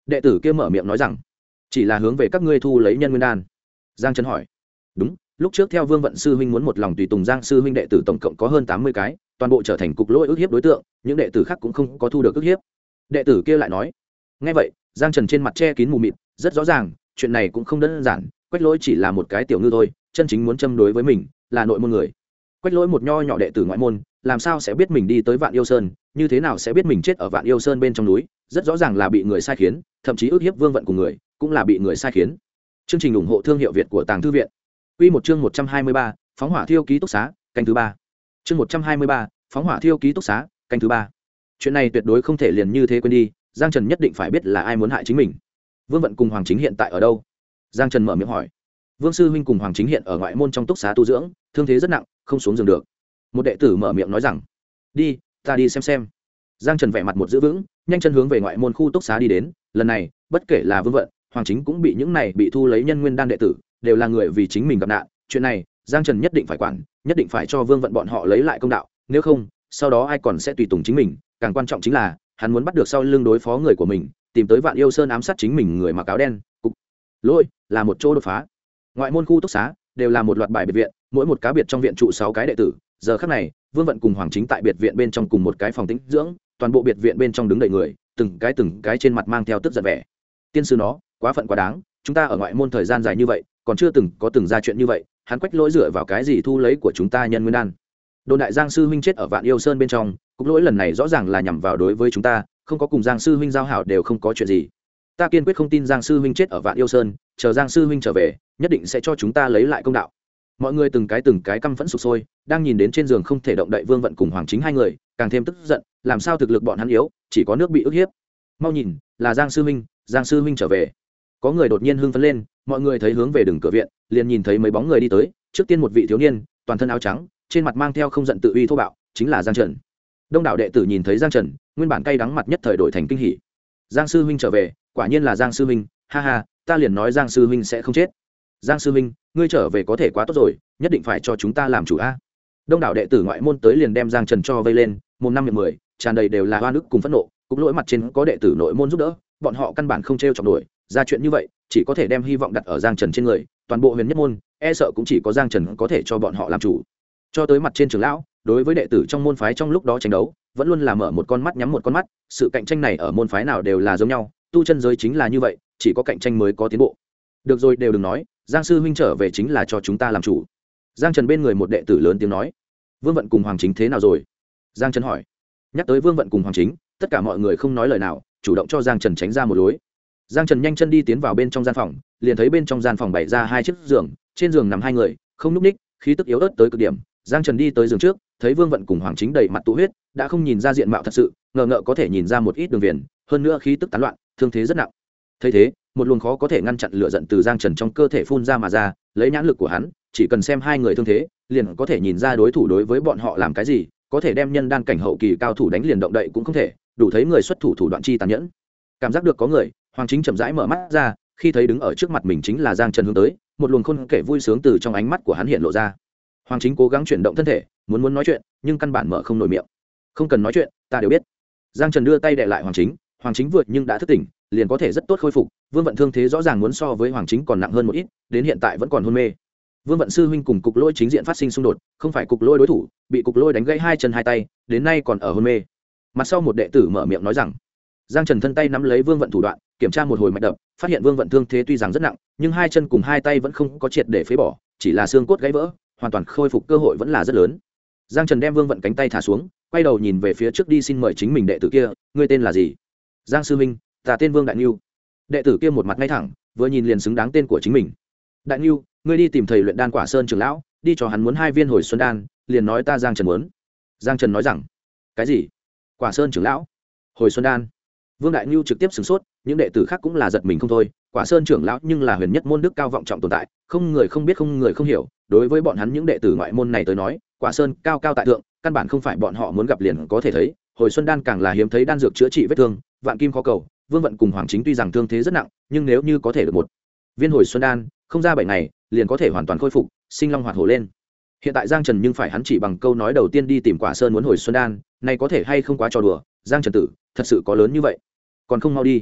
đệ tử kia mở miệng nói rằng chỉ là hướng về các ngươi thu lấy nhân nguyên đan. Giang Trần hỏi. Đúng, lúc trước theo Vương Vận sư huynh muốn một lòng tùy tùng Giang sư huynh đệ tử tổng cộng có hơn 80 cái, toàn bộ trở thành cục lỗi ức hiếp đối tượng, những đệ tử khác cũng không có thu được ức hiếp. Đệ tử kia lại nói. Nghe vậy, Giang Trần trên mặt che kín mù mịt, rất rõ ràng, chuyện này cũng không đơn giản, Quách Lỗi chỉ là một cái tiểu ngư thôi, chân chính muốn châm đối với mình là nội môn người. Quách Lỗi một nho nhỏ đệ tử ngoại môn, làm sao sẽ biết mình đi tới Vạn Yêu Sơn, như thế nào sẽ biết mình chết ở Vạn Yêu Sơn bên trong núi, rất rõ ràng là bị người sai khiến, thậm chí ức hiếp Vương Vận cùng người, cũng là bị người sai khiến. Chương trình ủng hộ thương hiệu Việt của Tàng Thư viện. Quy một chương 123, phóng hỏa thiêu ký túc xá, canh thứ 3. Chương 123, phóng hỏa thiêu ký túc xá, canh thứ 3. Chuyện này tuyệt đối không thể liền như thế quên đi, Giang Trần nhất định phải biết là ai muốn hại chính mình. Vương Vận cùng Hoàng Chính hiện tại ở đâu? Giang Trần mở miệng hỏi. Vương sư huynh cùng Hoàng Chính hiện ở ngoại môn trong túc xá tu dưỡng, thương thế rất nặng, không xuống giường được. Một đệ tử mở miệng nói rằng, đi, ta đi xem. Giang Trần vẻ mặt một giữ vững, nhanh chân hướng về ngoại môn khu túc xá đi đến. Lần này, bất kể là Vương Vận, Hoàng Chính cũng bị những này bị thu lấy nhân nguyên đan đệ tử, đều là người vì chính mình gặp nạn. Chuyện này, Giang Trần nhất định phải quản, nhất định phải cho Vương Vận bọn họ lấy lại công đạo, nếu không, sau đó ai còn sẽ tùy tùng chính mình. Càng quan trọng chính là, hắn muốn bắt được sau lưng đối phó người của mình, tìm tới Vạn Yêu Sơn ám sát chính mình người mặc áo đen. Cục lỗi là một chỗ đột phá. Ngoại môn khu túc xá đều là một loạt bài biệt viện, mỗi một cá biệt trong viện trụ 6 cái đệ tử. Giờ khắc này, Vương Vận cùng Hoàng Chính tại biệt viện bên trong cùng một cái phòng tĩnh dưỡng, toàn bộ biệt viện bên trong đứng đầy người, từng cái trên mặt mang theo tức giận vẻ. Tiên sư nó, quá phận quá đáng, chúng ta ở ngoại môn thời gian dài như vậy, còn chưa từng có ra chuyện như vậy, hắn Quách Lỗi dựa vào cái gì thu lấy của chúng ta nhân nguyên đan? Đồn đại Giang sư huynh chết ở Vạn Yêu Sơn bên trong, Cục Lỗi lần này rõ ràng là nhằm vào đối với chúng ta, không có cùng Giang sư huynh giao hảo đều không có chuyện gì. Ta kiên quyết không tin Giang sư huynh chết ở Vạn Yêu Sơn, chờ Giang sư huynh trở về, nhất định sẽ cho chúng ta lấy lại công đạo. Mọi người từng cái căm phẫn sục sôi, đang nhìn đến trên giường không thể động đậy Vương Vận cùng Hoàng Chính hai người, càng thêm tức giận, làm sao thực lực bọn hắn yếu, chỉ có nước bị ức hiếp. Mau nhìn, là Giang sư huynh trở về. Có người đột nhiên hưng phấn lên, mọi người thấy hướng về đường cửa viện, liền nhìn thấy mấy bóng người đi tới, trước tiên một vị thiếu niên, toàn thân áo trắng, trên mặt mang theo không giận tự uy thô bạo, chính là Giang Trần. Đông đảo đệ tử nhìn thấy Giang Trần, nguyên bản cay đắng mặt nhất thời đổi thành kinh hỉ. Giang sư huynh trở về, quả nhiên là Giang sư huynh, ha ha, ta liền nói Giang sư huynh sẽ không chết. Giang sư huynh, ngươi trở về có thể quá tốt rồi, nhất định phải cho chúng ta làm chủ a. Đông đảo đệ tử ngoại môn tới liền đem Giang Trần cho vây lên, mồm năm miệng 10, tràn đầy đều là oan ức cùng phẫn nộ, Cục Lỗi mặt trên có đệ tử nội môn giúp đỡ, bọn họ căn bản không trêu chọc nổi, ra chuyện như vậy, chỉ có thể đem hy vọng đặt ở Giang Trần trên người, toàn bộ huyền nhất môn, e sợ cũng chỉ có Giang Trần có thể cho bọn họ làm chủ. Cho tới mặt trên trưởng lão, đối với đệ tử trong môn phái trong lúc đó tranh đấu, vẫn luôn là mở một con mắt nhắm một con mắt, sự cạnh tranh này ở môn phái nào đều là giống nhau, tu chân giới chính là như vậy, chỉ có cạnh tranh mới có tiến bộ. Được rồi, đều đừng nói, Giang sư huynh trở về chính là cho chúng ta làm chủ. Giang Trần bên người một đệ tử lớn tiếng nói. Vương Vận cùng Hoàng Chính thế nào rồi? Giang Trần hỏi. Nhắc tới Vương Vận cùng Hoàng Chính, tất cả mọi người không nói lời nào, chủ động cho Giang Trần tránh ra một lối. Giang Trần nhanh chân đi tiến vào bên trong gian phòng, liền thấy bên trong gian phòng bày ra 2 chiếc giường, trên giường nằm 2 người, không nhúc ních, khí tức yếu ớt tới cực điểm. Giang Trần đi tới giường trước, thấy Vương Vận cùng Hoàng Chính đầy mặt tụ huyết, đã không nhìn ra diện mạo thật sự, ngờ có thể nhìn ra một ít đường viền, hơn nữa khí tức tán loạn, thương thế rất nặng. Thấy thế, một luồng khó có thể ngăn chặn lửa giận từ Giang Trần trong cơ thể phun ra mà ra, lấy nhãn lực của hắn, chỉ cần xem 2 người thương thế, liền có thể nhìn ra đối thủ đối với bọn họ làm cái gì, có thể đem nhân đan cảnh hậu kỳ cao thủ đánh liền động đậy cũng không thể, đủ thấy người xuất thủ thủ đoạn chi tàn nhẫn. Cảm giác được có người, Hoàng Chính chậm rãi mở mắt ra, khi thấy đứng ở trước mặt mình chính là Giang Trần hướng tới, một luồng khôn kể vui sướng từ trong ánh mắt của hắn hiện lộ ra. Hoàng Chính cố gắng chuyển động thân thể, muốn nói chuyện, nhưng căn bản mở không nổi miệng. Không cần nói chuyện, ta đều biết. Giang Trần đưa tay đè lại Hoàng Chính vượt nhưng đã thức tỉnh, liền có thể rất tốt khôi phục. Vương Vận thương thế rõ ràng muốn so với Hoàng Chính còn nặng hơn một ít, đến hiện tại vẫn còn hôn mê. Vương Vận sư huynh cùng Cục Lỗi chính diện phát sinh xung đột, không phải Cục Lỗi đối thủ, bị Cục Lỗi đánh gãy 2 chân 2 tay, đến nay còn ở hôn mê. Mặt sau một đệ tử mở miệng nói rằng, Giang Trần thân tay nắm lấy Vương Vận thủ đoạn, kiểm tra một hồi mạch đập, phát hiện Vương Vận thương thế tuy rằng rất nặng, nhưng 2 chân cùng 2 tay vẫn không có triệt để phế bỏ, chỉ là xương cốt gãy vỡ, hoàn toàn khôi phục cơ hội vẫn là rất lớn. Giang Trần đem Vương Vận cánh tay thả xuống, quay đầu nhìn về phía trước đi xin mời chính mình đệ tử kia, ngươi tên là gì? Giang sư huynh, ta tên Vương Đại Nưu. Đệ tử kia một mặt ngay thẳng, vừa nhìn liền xứng đáng tên của chính mình. Đại Nưu, ngươi đi tìm thầy luyện đan Quả Sơn trưởng lão, đi cho hắn muốn 2 viên hồi xuân đan, liền nói ta Giang Trần muốn. Giang Trần nói rằng, cái gì? Quả Sơn trưởng lão? Hồi xuân đan? Vương Đại Nưu trực tiếp sửng sốt, những đệ tử khác cũng là giật mình không thôi. Quả Sơn trưởng lão nhưng là huyền nhất môn đức cao vọng trọng tồn tại, không người không biết không người không hiểu. Đối với bọn hắn những đệ tử ngoại môn này tới nói, Quả Sơn cao cao tại thượng, căn bản không phải bọn họ muốn gặp liền có thể thấy. Hồi xuân đan càng là hiếm thấy đan dược chữa trị vết thương, vạn kim khó cầu. Vương Vận cùng Hoàng Chính tuy rằng thương thế rất nặng, nhưng nếu như có thể được 1 viên hồi xuân đan, không ra 7 ngày, liền có thể hoàn toàn khôi phục, sinh long hoạt hổ lên. Hiện tại Giang Trần nhưng phải hắn chỉ bằng câu nói đầu tiên đi tìm Quả Sơn muốn hồi xuân đan, này có thể hay không quá trò đùa, Giang Trần tử, thật sự có lớn như vậy? Còn không mau đi.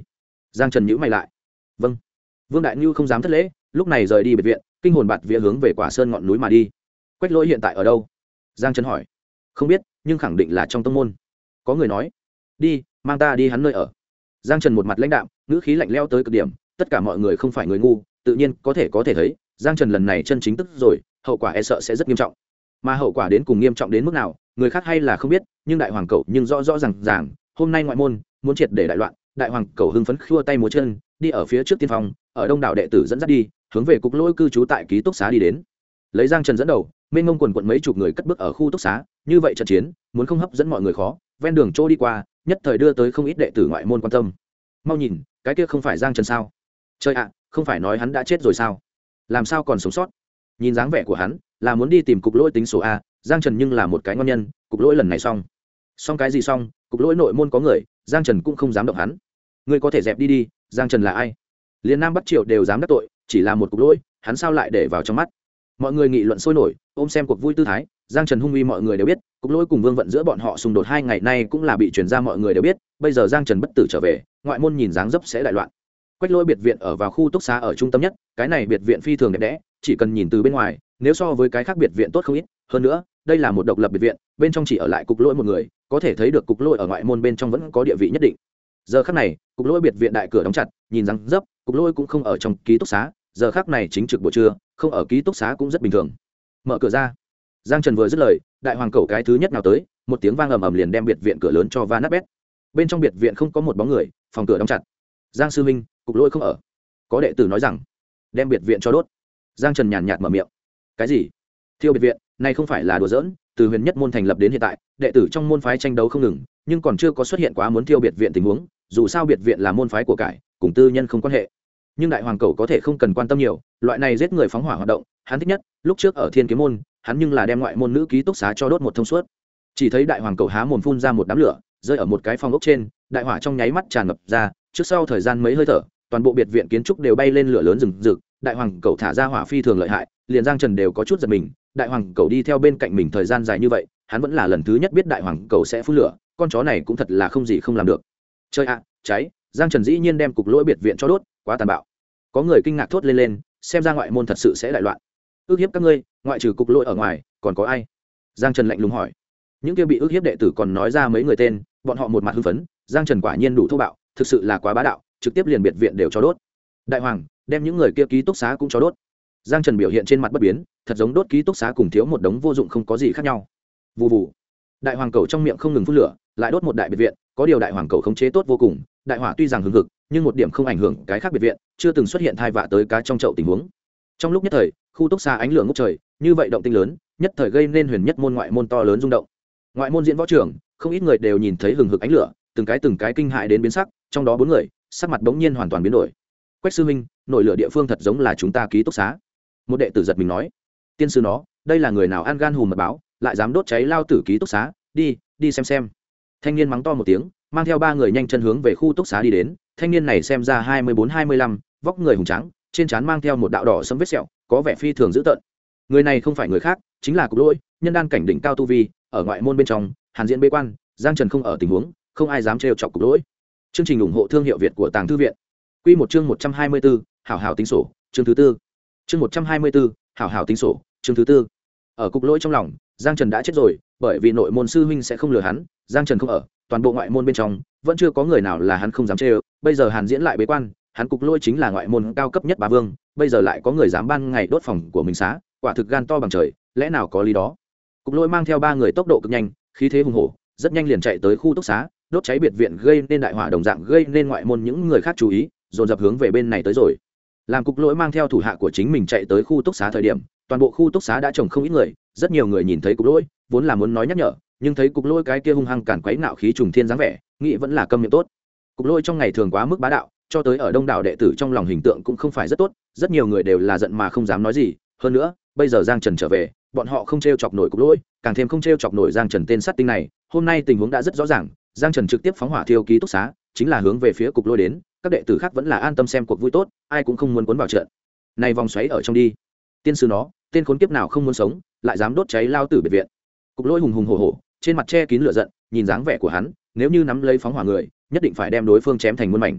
Giang Trần nhíu mày lại. Vâng. Vương Đại Nhu không dám thất lễ, lúc này rời đi biệt viện, kinh hồn bạt vía hướng về Quả Sơn ngọn núi mà đi. Quách Lỗi hiện tại ở đâu? Giang Trần hỏi. Không biết, nhưng khẳng định là trong tông môn. Có người nói. Đi, mang ta đi hắn nơi ở. Giang Trần một mặt lãnh đạm, ngữ khí lạnh lẽo tới cực điểm, tất cả mọi người không phải người ngu, tự nhiên có thể thấy, Giang Trần lần này chân chính tức rồi, hậu quả e sợ sẽ rất nghiêm trọng. Mà hậu quả đến cùng nghiêm trọng đến mức nào, người khác hay là không biết, nhưng đại hoàng cẩu nhưng rõ ràng, hôm nay ngoại môn muốn triệt để đại loạn, đại hoàng cẩu hưng phấn khua tay múa chân, đi ở phía trước tiên phong, ở đông đảo đệ tử dẫn dắt đi, hướng về Cục Lỗi cư trú tại ký túc xá đi đến. Lấy Giang Trần dẫn đầu, mênh mông quần quận mấy chục người cất bước ở khu túc xá, như vậy trận chiến, muốn không hấp dẫn mọi người khó, ven đường trôi đi qua, nhất thời đưa tới không ít đệ tử ngoại môn quan tâm. Mau nhìn, cái kia không phải Giang Trần sao? Trời ạ, không phải nói hắn đã chết rồi sao? Làm sao còn sống sót? Nhìn dáng vẻ của hắn, là muốn đi tìm Cục Lỗi tính số a. Giang Trần nhưng là một cái ngon nhân, Cục Lỗi lần này xong cái gì xong? Cục Lỗi nội môn có người, Giang Trần cũng không dám động hắn. Ngươi có thể dẹp đi, Giang Trần là ai? Liên Nam Bắc Triệu đều dám đắc tội, chỉ là một Cục Lỗi, hắn sao lại để vào trong mắt? Mọi người nghị luận sôi nổi, ôm xem cuộc vui tư thái. Giang Trần hung uy mọi người đều biết, Cục Lỗi cùng Vương Vận giữa bọn họ xung đột 2 ngày nay cũng là bị truyền ra mọi người đều biết. Bây giờ Giang Trần bất tử trở về, ngoại môn nhìn dáng dấp sẽ đại loạn. Quách Lỗi biệt viện ở vào khu túc xá ở trung tâm nhất, cái này biệt viện phi thường đẹp đẽ, chỉ cần nhìn từ bên ngoài, nếu so với cái khác biệt viện tốt không ít. Hơn nữa, đây là một độc lập biệt viện, bên trong chỉ ở lại Cục Lỗi một người, có thể thấy được Cục Lỗi ở ngoại môn bên trong vẫn có địa vị nhất định. Giờ khắc này, Cục Lỗi biệt viện đại cửa đóng chặt, nhìn dáng dấp, Cục Lỗi cũng không ở trong ký túc xá, giờ khắc này chính trực buổi trưa, không ở ký túc xá cũng rất bình thường. Mở cửa ra. Giang Trần vừa dứt lời, đại hoàng cẩu cái thứ nhất nào tới, một tiếng vang ầm ầm liền đem biệt viện cửa lớn cho va nát bét. Bên trong biệt viện không có một bóng người, phòng cửa đóng chặt. Giang sư huynh, Cục Lỗi không ở. Có đệ tử nói rằng, đem biệt viện cho đốt. Giang Trần nhàn nhạt mở miệng. Cái gì? Thiêu biệt viện, này không phải là đùa giỡn, từ Huyền Nhất môn thành lập đến hiện tại, đệ tử trong môn phái tranh đấu không ngừng, nhưng còn chưa có xuất hiện quá muốn thiêu biệt viện tình huống, dù sao biệt viện là môn phái của cải, cùng tư nhân không quan hệ. Nhưng đại hoàng cẩu có thể không cần quan tâm nhiều, loại này giết người phóng hỏa hoạt động, hắn thích nhất, lúc trước ở Thiên Kiếm môn, hắn nhưng là đem ngoại môn nữ ký túc xá cho đốt một thông suốt. Chỉ thấy đại hoàng cẩu há mồm phun ra một đám lửa, rơi ở một cái phòng ốc trên, đại hỏa trong nháy mắt tràn ngập ra, trước sau thời gian mấy hơi thở, toàn bộ biệt viện kiến trúc đều bay lên lửa lớn rừng rực, đại hoàng cẩu thả ra hỏa phi thường lợi hại, liền Giang Trần đều có chút giật mình, đại hoàng cẩu đi theo bên cạnh mình thời gian dài như vậy, hắn vẫn là lần thứ nhất biết đại hoàng cẩu sẽ phun lửa, con chó này cũng thật là không gì không làm được. Chơi ạ, cháy, Giang Trần dĩ nhiên đem Cục Lỗi biệt viện cho đốt, quá tàn bạo. Có người kinh ngạc thốt lên, xem ra ngoại môn thật sự sẽ đại loạn. Ước hiếp các ngươi, ngoại trừ Cục Lỗi ở ngoài, còn có ai? Giang Trần lạnh lùng hỏi. Những kia bị ước hiếp đệ tử còn nói ra mấy người tên, bọn họ một mặt hưng phấn, Giang Trần quả nhiên đủ thô bạo, thực sự là quá bá đạo, trực tiếp liền biệt viện đều cho đốt. Đại hoàng, đem những người kia ký túc xá cũng cho đốt. Giang Trần biểu hiện trên mặt bất biến, thật giống đốt ký túc xá cùng thiếu một đống vô dụng không có gì khác nhau. Vù vù. Đại hoàng cẩu trong miệng không ngừng phun lửa, lại đốt một đại biệt viện, có điều đại hoàng cẩu khống chế tốt vô cùng, đại hỏa tuy rằng hừng hực, nhưng một điểm không ảnh hưởng cái khác biệt viện, chưa từng xuất hiện thai vạ tới cá trong chậu tình huống. Trong lúc nhất thời, khu túc xá ánh lửa ngút trời, như vậy động tinh lớn, nhất thời gây nên Huyền Nhất môn ngoại môn to lớn rung động. Ngoại môn diễn võ trường, không ít người đều nhìn thấy hừng hực ánh lửa, từng cái kinh hại đến biến sắc, trong đó 4 người, sắc mặt bỗng nhiên hoàn toàn biến đổi. Quách sư huynh, nổi lửa địa phương thật giống là chúng ta ký túc xá. Một đệ tử giật mình nói. Tiên sư nó, đây là người nào ăn gan hùm mật báo, lại dám đốt cháy lao tử ký túc xá, đi xem. Thanh niên mắng to một tiếng, mang theo 3 người nhanh chân hướng về khu túc xá đi đến. Thanh niên này xem ra 24-25, vóc người hùng tráng, trên trán mang theo một đạo đỏ sẫm vết sẹo, có vẻ phi thường dữ tợn. Người này không phải người khác, chính là Cục Lỗi, nhân đan cảnh đỉnh cao tu vi, ở ngoại môn bên trong, Hàn Diễn bế quan, Giang Trần không ở tình huống, không ai dám trêu chọc Cục Lỗi. Chương trình ủng hộ thương hiệu Việt của Tàng Thư viện. Quy một chương 124, hảo hảo tính sổ, chương thứ 4. Chương 124, hảo hảo tính sổ, chương thứ 4. Ở Cục Lỗi trong lòng, Giang Trần đã chết rồi, bởi vì nội môn sư huynh sẽ không lừa hắn, Giang Trần không ở, toàn bộ ngoại môn bên trong, vẫn chưa có người nào là hắn không dám trêu, bây giờ Hàn Diễn lại bế quan, hắn Cục Lỗi chính là ngoại môn cao cấp nhất bá vương, bây giờ lại có người dám ban ngày đốt phòng của mình xá, quả thực gan to bằng trời, lẽ nào có lý đó. Cục Lỗi mang theo 3 người tốc độ cực nhanh, khí thế hùng hổ, rất nhanh liền chạy tới khu túc xá, đốt cháy biệt viện gây nên đại hỏa đồng dạng gây nên ngoại môn những người khác chú ý, dồn dập hướng về bên này tới rồi. Làm Cục Lỗi mang theo thủ hạ của chính mình chạy tới khu túc xá thời điểm, toàn bộ khu túc xá đã trồng không ít người, rất nhiều người nhìn thấy Cục Lỗi, vốn là muốn nói nhắc nhở, nhưng thấy Cục Lỗi cái kia hung hăng cản quấy ngạo khí trùng thiên dáng vẻ, nghĩ vẫn là câm miệng tốt. Cục Lỗi trong ngày thường quá mức bá đạo, cho tới ở đông đảo đệ tử trong lòng hình tượng cũng không phải rất tốt, rất nhiều người đều là giận mà không dám nói gì. Hơn nữa, bây giờ Giang Trần trở về, bọn họ không trêu chọc nổi Cục Lỗi, càng thêm không trêu chọc nổi Giang Trần tên sát tinh này. Hôm nay tình huống đã rất rõ ràng, Giang Trần trực tiếp phóng hỏa thiêu ký túc xá, chính là hướng về phía Cục Lỗi đến, các đệ tử khác vẫn là an tâm xem cuộc vui tốt, ai cũng không muốn cuốn vào trận. Này vòng xoáy ở trong đi. Tiên sư nó, tên khốn kiếp nào không muốn sống, lại dám đốt cháy lao tử biệt viện. Cục Lỗi hùng hùng hổ hổ, trên mặt che kín lửa giận, nhìn dáng vẻ của hắn, nếu như nắm lấy phóng hỏa người, nhất định phải đem đối phương chém thành muôn mảnh.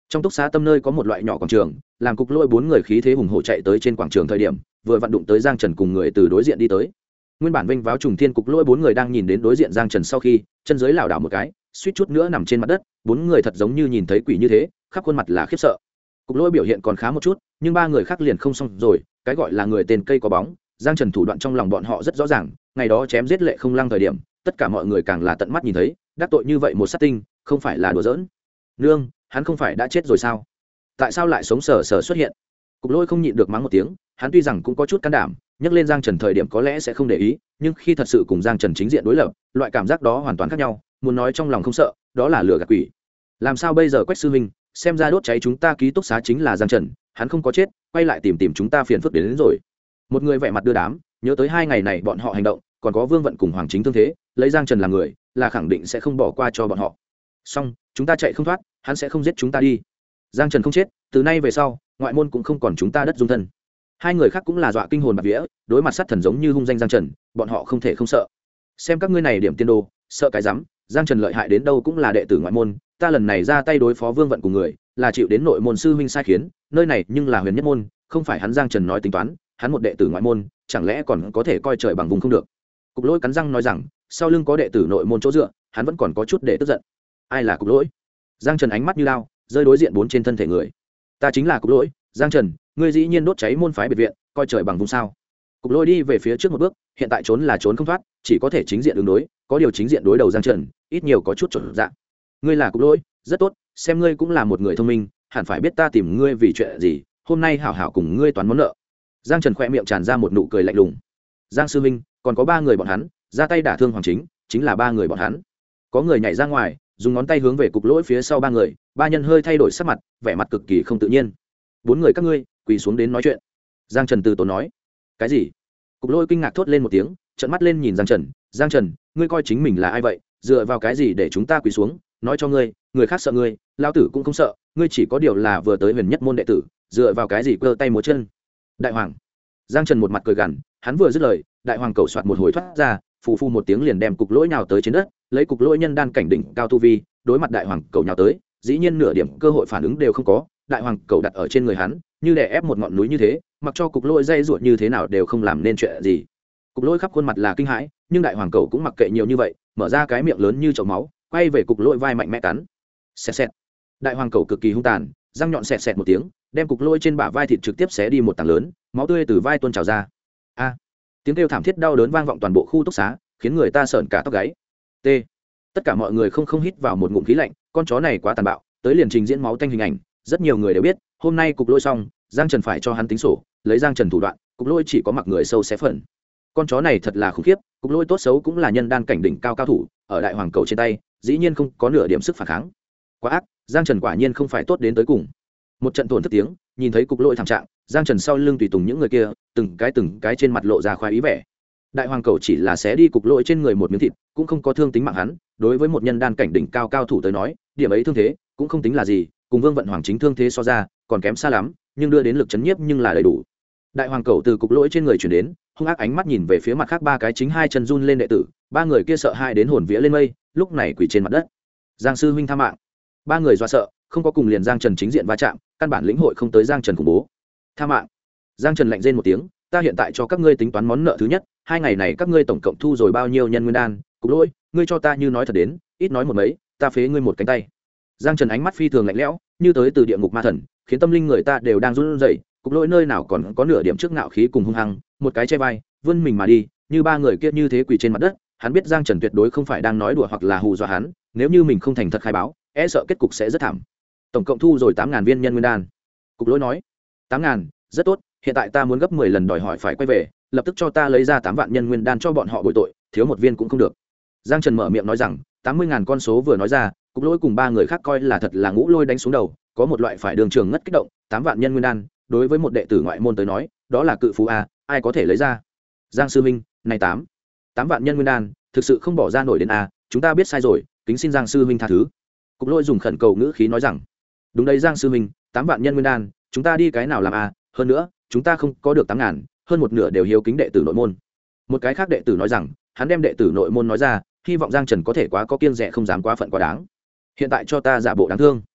Trong túc xá tâm nơi có một loại nhỏ quảng trường, làm Cục Lỗi bốn người khí thế hùng hổ chạy tới trên quảng trường thời điểm, vừa vặn đụng tới Giang Trần cùng người từ đối diện đi tới. Nguyên bản vênh váo trùng thiên Cục Lỗi bốn người đang nhìn đến đối diện Giang Trần sau khi, chân dưới lảo đảo một cái, suýt chút nữa nằm trên mặt đất, bốn người thật giống như nhìn thấy quỷ như thế, khắp khuôn mặt là khiếp sợ. Cục Lỗi biểu hiện còn khá một chút, nhưng ba người khác liền không xong rồi, cái gọi là người tên cây có bóng, Giang Trần thủ đoạn trong lòng bọn họ rất rõ ràng, ngày đó chém giết Lệ Không Lăng thời điểm, tất cả mọi người càng là tận mắt nhìn thấy, đắc tội như vậy một sát tinh, không phải là đùa giỡn. Nương, hắn không phải đã chết rồi sao? Tại sao lại sống sờ sờ xuất hiện? Cục Lỗi không nhịn được mắng một tiếng, hắn tuy rằng cũng có chút can đảm, nhắc lên Giang Trần thời điểm có lẽ sẽ không để ý, nhưng khi thật sự cùng Giang Trần chính diện đối lập, loại cảm giác đó hoàn toàn khác nhau, muốn nói trong lòng không sợ, đó là lừa gạt quỷ. Làm sao bây giờ Quách sư huynh, xem ra đốt cháy chúng ta ký túc xá chính là Giang Trần, hắn không có chết, quay lại tìm chúng ta phiền phức đến rồi. Một người vẻ mặt đưa đám, nhớ tới 2 ngày này bọn họ hành động, còn có Vương Vận cùng Hoàng Chính thương thế, lấy Giang Trần làm người, là khẳng định sẽ không bỏ qua cho bọn họ. Xong, chúng ta chạy không thoát, hắn sẽ không giết chúng ta đi. Giang Trần không chết, từ nay về sau, ngoại môn cũng không còn chúng ta đất dung thân. Hai người khác cũng là dọa kinh hồn bạt vía, đối mặt sát thần giống như hung danh Giang Trần, bọn họ không thể không sợ. Xem các ngươi này điểm tiên đồ, sợ cái rắm, Giang Trần lợi hại đến đâu cũng là đệ tử ngoại môn, ta lần này ra tay đối phó Vương Vận cùng người, là chịu đến nội môn sư huynh sai khiến, nơi này nhưng là huyền nhất môn, không phải hắn Giang Trần nói tính toán, hắn một đệ tử ngoại môn, chẳng lẽ còn có thể coi trời bằng vùng không được. Cục Lỗi cắn răng nói rằng, sau lưng có đệ tử nội môn chỗ dựa, hắn vẫn còn có chút để tức giận. Ai là Cục Lỗi? Giang Trần ánh mắt như lao, rơi đối diện 4 trên thân thể người. Ta chính là Cục Lỗi, Giang Trần, ngươi dĩ nhiên đốt cháy môn phái biệt viện, coi trời bằng vùng sao? Cục Lỗi đi về phía trước một bước, hiện tại trốn là trốn không thoát, chỉ có thể chính diện ứng đối, có điều chính diện đối đầu Giang Trần, ít nhiều có chút trở dạng. Ngươi là Cục Lỗi, rất tốt, xem ngươi cũng là một người thông minh, hẳn phải biết ta tìm ngươi vì chuyện gì, hôm nay hảo hảo cùng ngươi toán món nợ. Giang Trần khẽ miệng tràn ra một nụ cười lạnh lùng. Giang sư minh, còn có 3 người bọn hắn, ra tay đả thương Hoàng Chính, chính là 3 người bọn hắn. Có người nhảy ra ngoài, dùng ngón tay hướng về Cục Lỗi phía sau 3 người, 3 nhân hơi thay đổi sắc mặt, vẻ mặt cực kỳ không tự nhiên. 4 người các ngươi, quỳ xuống đến nói chuyện. Giang Trần từ tốn nói. Cái gì? Cục Lỗi kinh ngạc thốt lên một tiếng, trợn mắt lên nhìn Giang Trần. Giang Trần, ngươi coi chính mình là ai vậy? Dựa vào cái gì để chúng ta quỳ xuống? Nói cho ngươi, người khác sợ ngươi, lão tử cũng không sợ, ngươi chỉ có điều là vừa tới huyền nhất môn đệ tử, dựa vào cái gì cơ tay múa chân? Đại hoàng. Giang Trần một mặt cười gằn, hắn vừa dứt lời, đại hoàng cầu soạt một hồi thoát ra, phù phù một tiếng liền đem Cục Lỗi nhào tới trên đất, lấy Cục Lỗi nhân đan cảnh đỉnh cao tu vi, đối mặt đại hoàng cầu nhào tới, dĩ nhiên nửa điểm cơ hội phản ứng đều không có, đại hoàng cầu đặt ở trên người hắn, như đè ép một ngọn núi như thế, mặc cho Cục Lỗi dây ruột như thế nào đều không làm nên chuyện gì. Cục Lỗi khắp khuôn mặt là kinh hãi, nhưng đại hoàng cầu cũng mặc kệ nhiều như vậy, mở ra cái miệng lớn như chậu máu, quay về Cục Lỗi vai mạnh mẽ cắn. Xẹt xẹt. Đại hoàng cầu cực kỳ hung tàn, răng nhọn xẹt xẹt một tiếng, đem Cục Lỗi trên bả vai thịt trực tiếp xé đi một tảng lớn, máu tươi từ vai tuôn trào ra. A! Tiếng kêu thảm thiết đau đớn vang vọng toàn bộ khu túc xá, khiến người ta sởn cả tóc gáy. T. Tất cả mọi người không hít vào một ngụm khí lạnh, con chó này quá tàn bạo, tới liền trình diễn máu tanh hình ảnh, rất nhiều người đều biết, hôm nay Cục Lỗi xong, Giang Trần phải cho hắn tính sổ, lấy Giang Trần thủ đoạn, Cục Lỗi chỉ có mặc người sâu xé phần. Con chó này thật là khủng khiếp, Cục Lỗi tốt xấu cũng là nhân đan cảnh đỉnh cao cao thủ, ở đại hoàng cầu trên tay, dĩ nhiên không có nửa điểm sức phản kháng. Quá ác, Giang Trần quả nhiên không phải tốt đến tới cùng. Một trận tổn thất tiếng, nhìn thấy Cục Lỗi thảm trạng, Giang Trần sau lưng tùy tùng những người kia, từng cái trên mặt lộ ra khoái ý vẻ. Đại hoàng cầu chỉ là xé đi Cục Lỗi trên người một miếng thịt, cũng không có thương tính mạng hắn, đối với một nhân đan cảnh đỉnh cao cao thủ tới nói, điểm ấy thương thế cũng không tính là gì, cùng Vương Vận Hoàng Chính thương thế so ra, còn kém xa lắm, nhưng đưa đến lực chấn nhiếp nhưng là đầy đủ. Đại hoàng cầu từ Cục Lỗi trên người chuyển đến, hung ác ánh mắt nhìn về phía mặt khác 3 cái chính hai chân run lên đệ tử, 3 người kia sợ hãi đến hồn vía lên mây, lúc này quỳ trên mặt đất. Giang sư huynh tha mạng. 3 người dọa sợ, không có cùng liền Giang Trần chính diện va chạm, căn bản lĩnh hội không tới Giang Trần khủng bố. Tha mạng. Giang Trần lạnh rên một tiếng, ta hiện tại cho các ngươi tính toán món nợ thứ nhất, 2 ngày này các ngươi tổng cộng thu rồi bao nhiêu nhân nguyên đan, Cục Lỗi, ngươi cho ta như nói thật đến, ít nói một mấy, ta phế ngươi một cánh tay. Giang Trần ánh mắt phi thường lạnh lẽo, như tới từ địa ngục ma thần, khiến tâm linh người ta đều đang run rẩy. Cục Lỗi nơi nào còn có nửa điểm trước ngạo khí cùng hung hăng, một cái che vai, vươn mình mà đi, như 3 người kia như thế quỳ trên mặt đất, hắn biết Giang Trần tuyệt đối không phải đang nói đùa hoặc là hù dọa hắn, nếu như mình không thành thật khai báo, e sợ kết cục sẽ rất thảm. Tổng cộng thu rồi 8.000 viên nhân nguyên đan. Cục Lỗi nói. 8.000, rất tốt, hiện tại ta muốn gấp 10 lần đòi hỏi phải quay về, lập tức cho ta lấy ra 8 vạn nhân nguyên đan cho bọn họ bồi tội, thiếu một viên cũng không được. Giang Trần mở miệng nói rằng, 80.000 con số vừa nói ra, Cục Lỗi cùng 3 người khác coi là thật là ngũ lôi đánh xuống đầu, có một loại phải đường trường ngất kích động, 8 vạn nhân nguyên đan, đối với một đệ tử ngoại môn tới nói, đó là cự phú a, ai có thể lấy ra. Giang sư minh, này 8 vạn nhân nguyên đan, thực sự không bỏ ra nổi đến a, chúng ta biết sai rồi, kính xin Giang sư minh tha thứ. Cục Lỗi dùng khẩn cầu ngữ khí nói rằng, đúng đấy Giang sư minh, 8 vạn nhân nguyên đan, chúng ta đi cái nào làm a, hơn nữa, chúng ta không có được 8.000, hơn một nửa đều hiếu kính đệ tử nội môn. Một cái khác đệ tử nói rằng, hắn đem đệ tử nội môn nói ra, hy vọng Giang Trần có thể quá có kiêng dè không dám quá phận quá đáng. Hiện tại cho ta giả bộ đáng thương.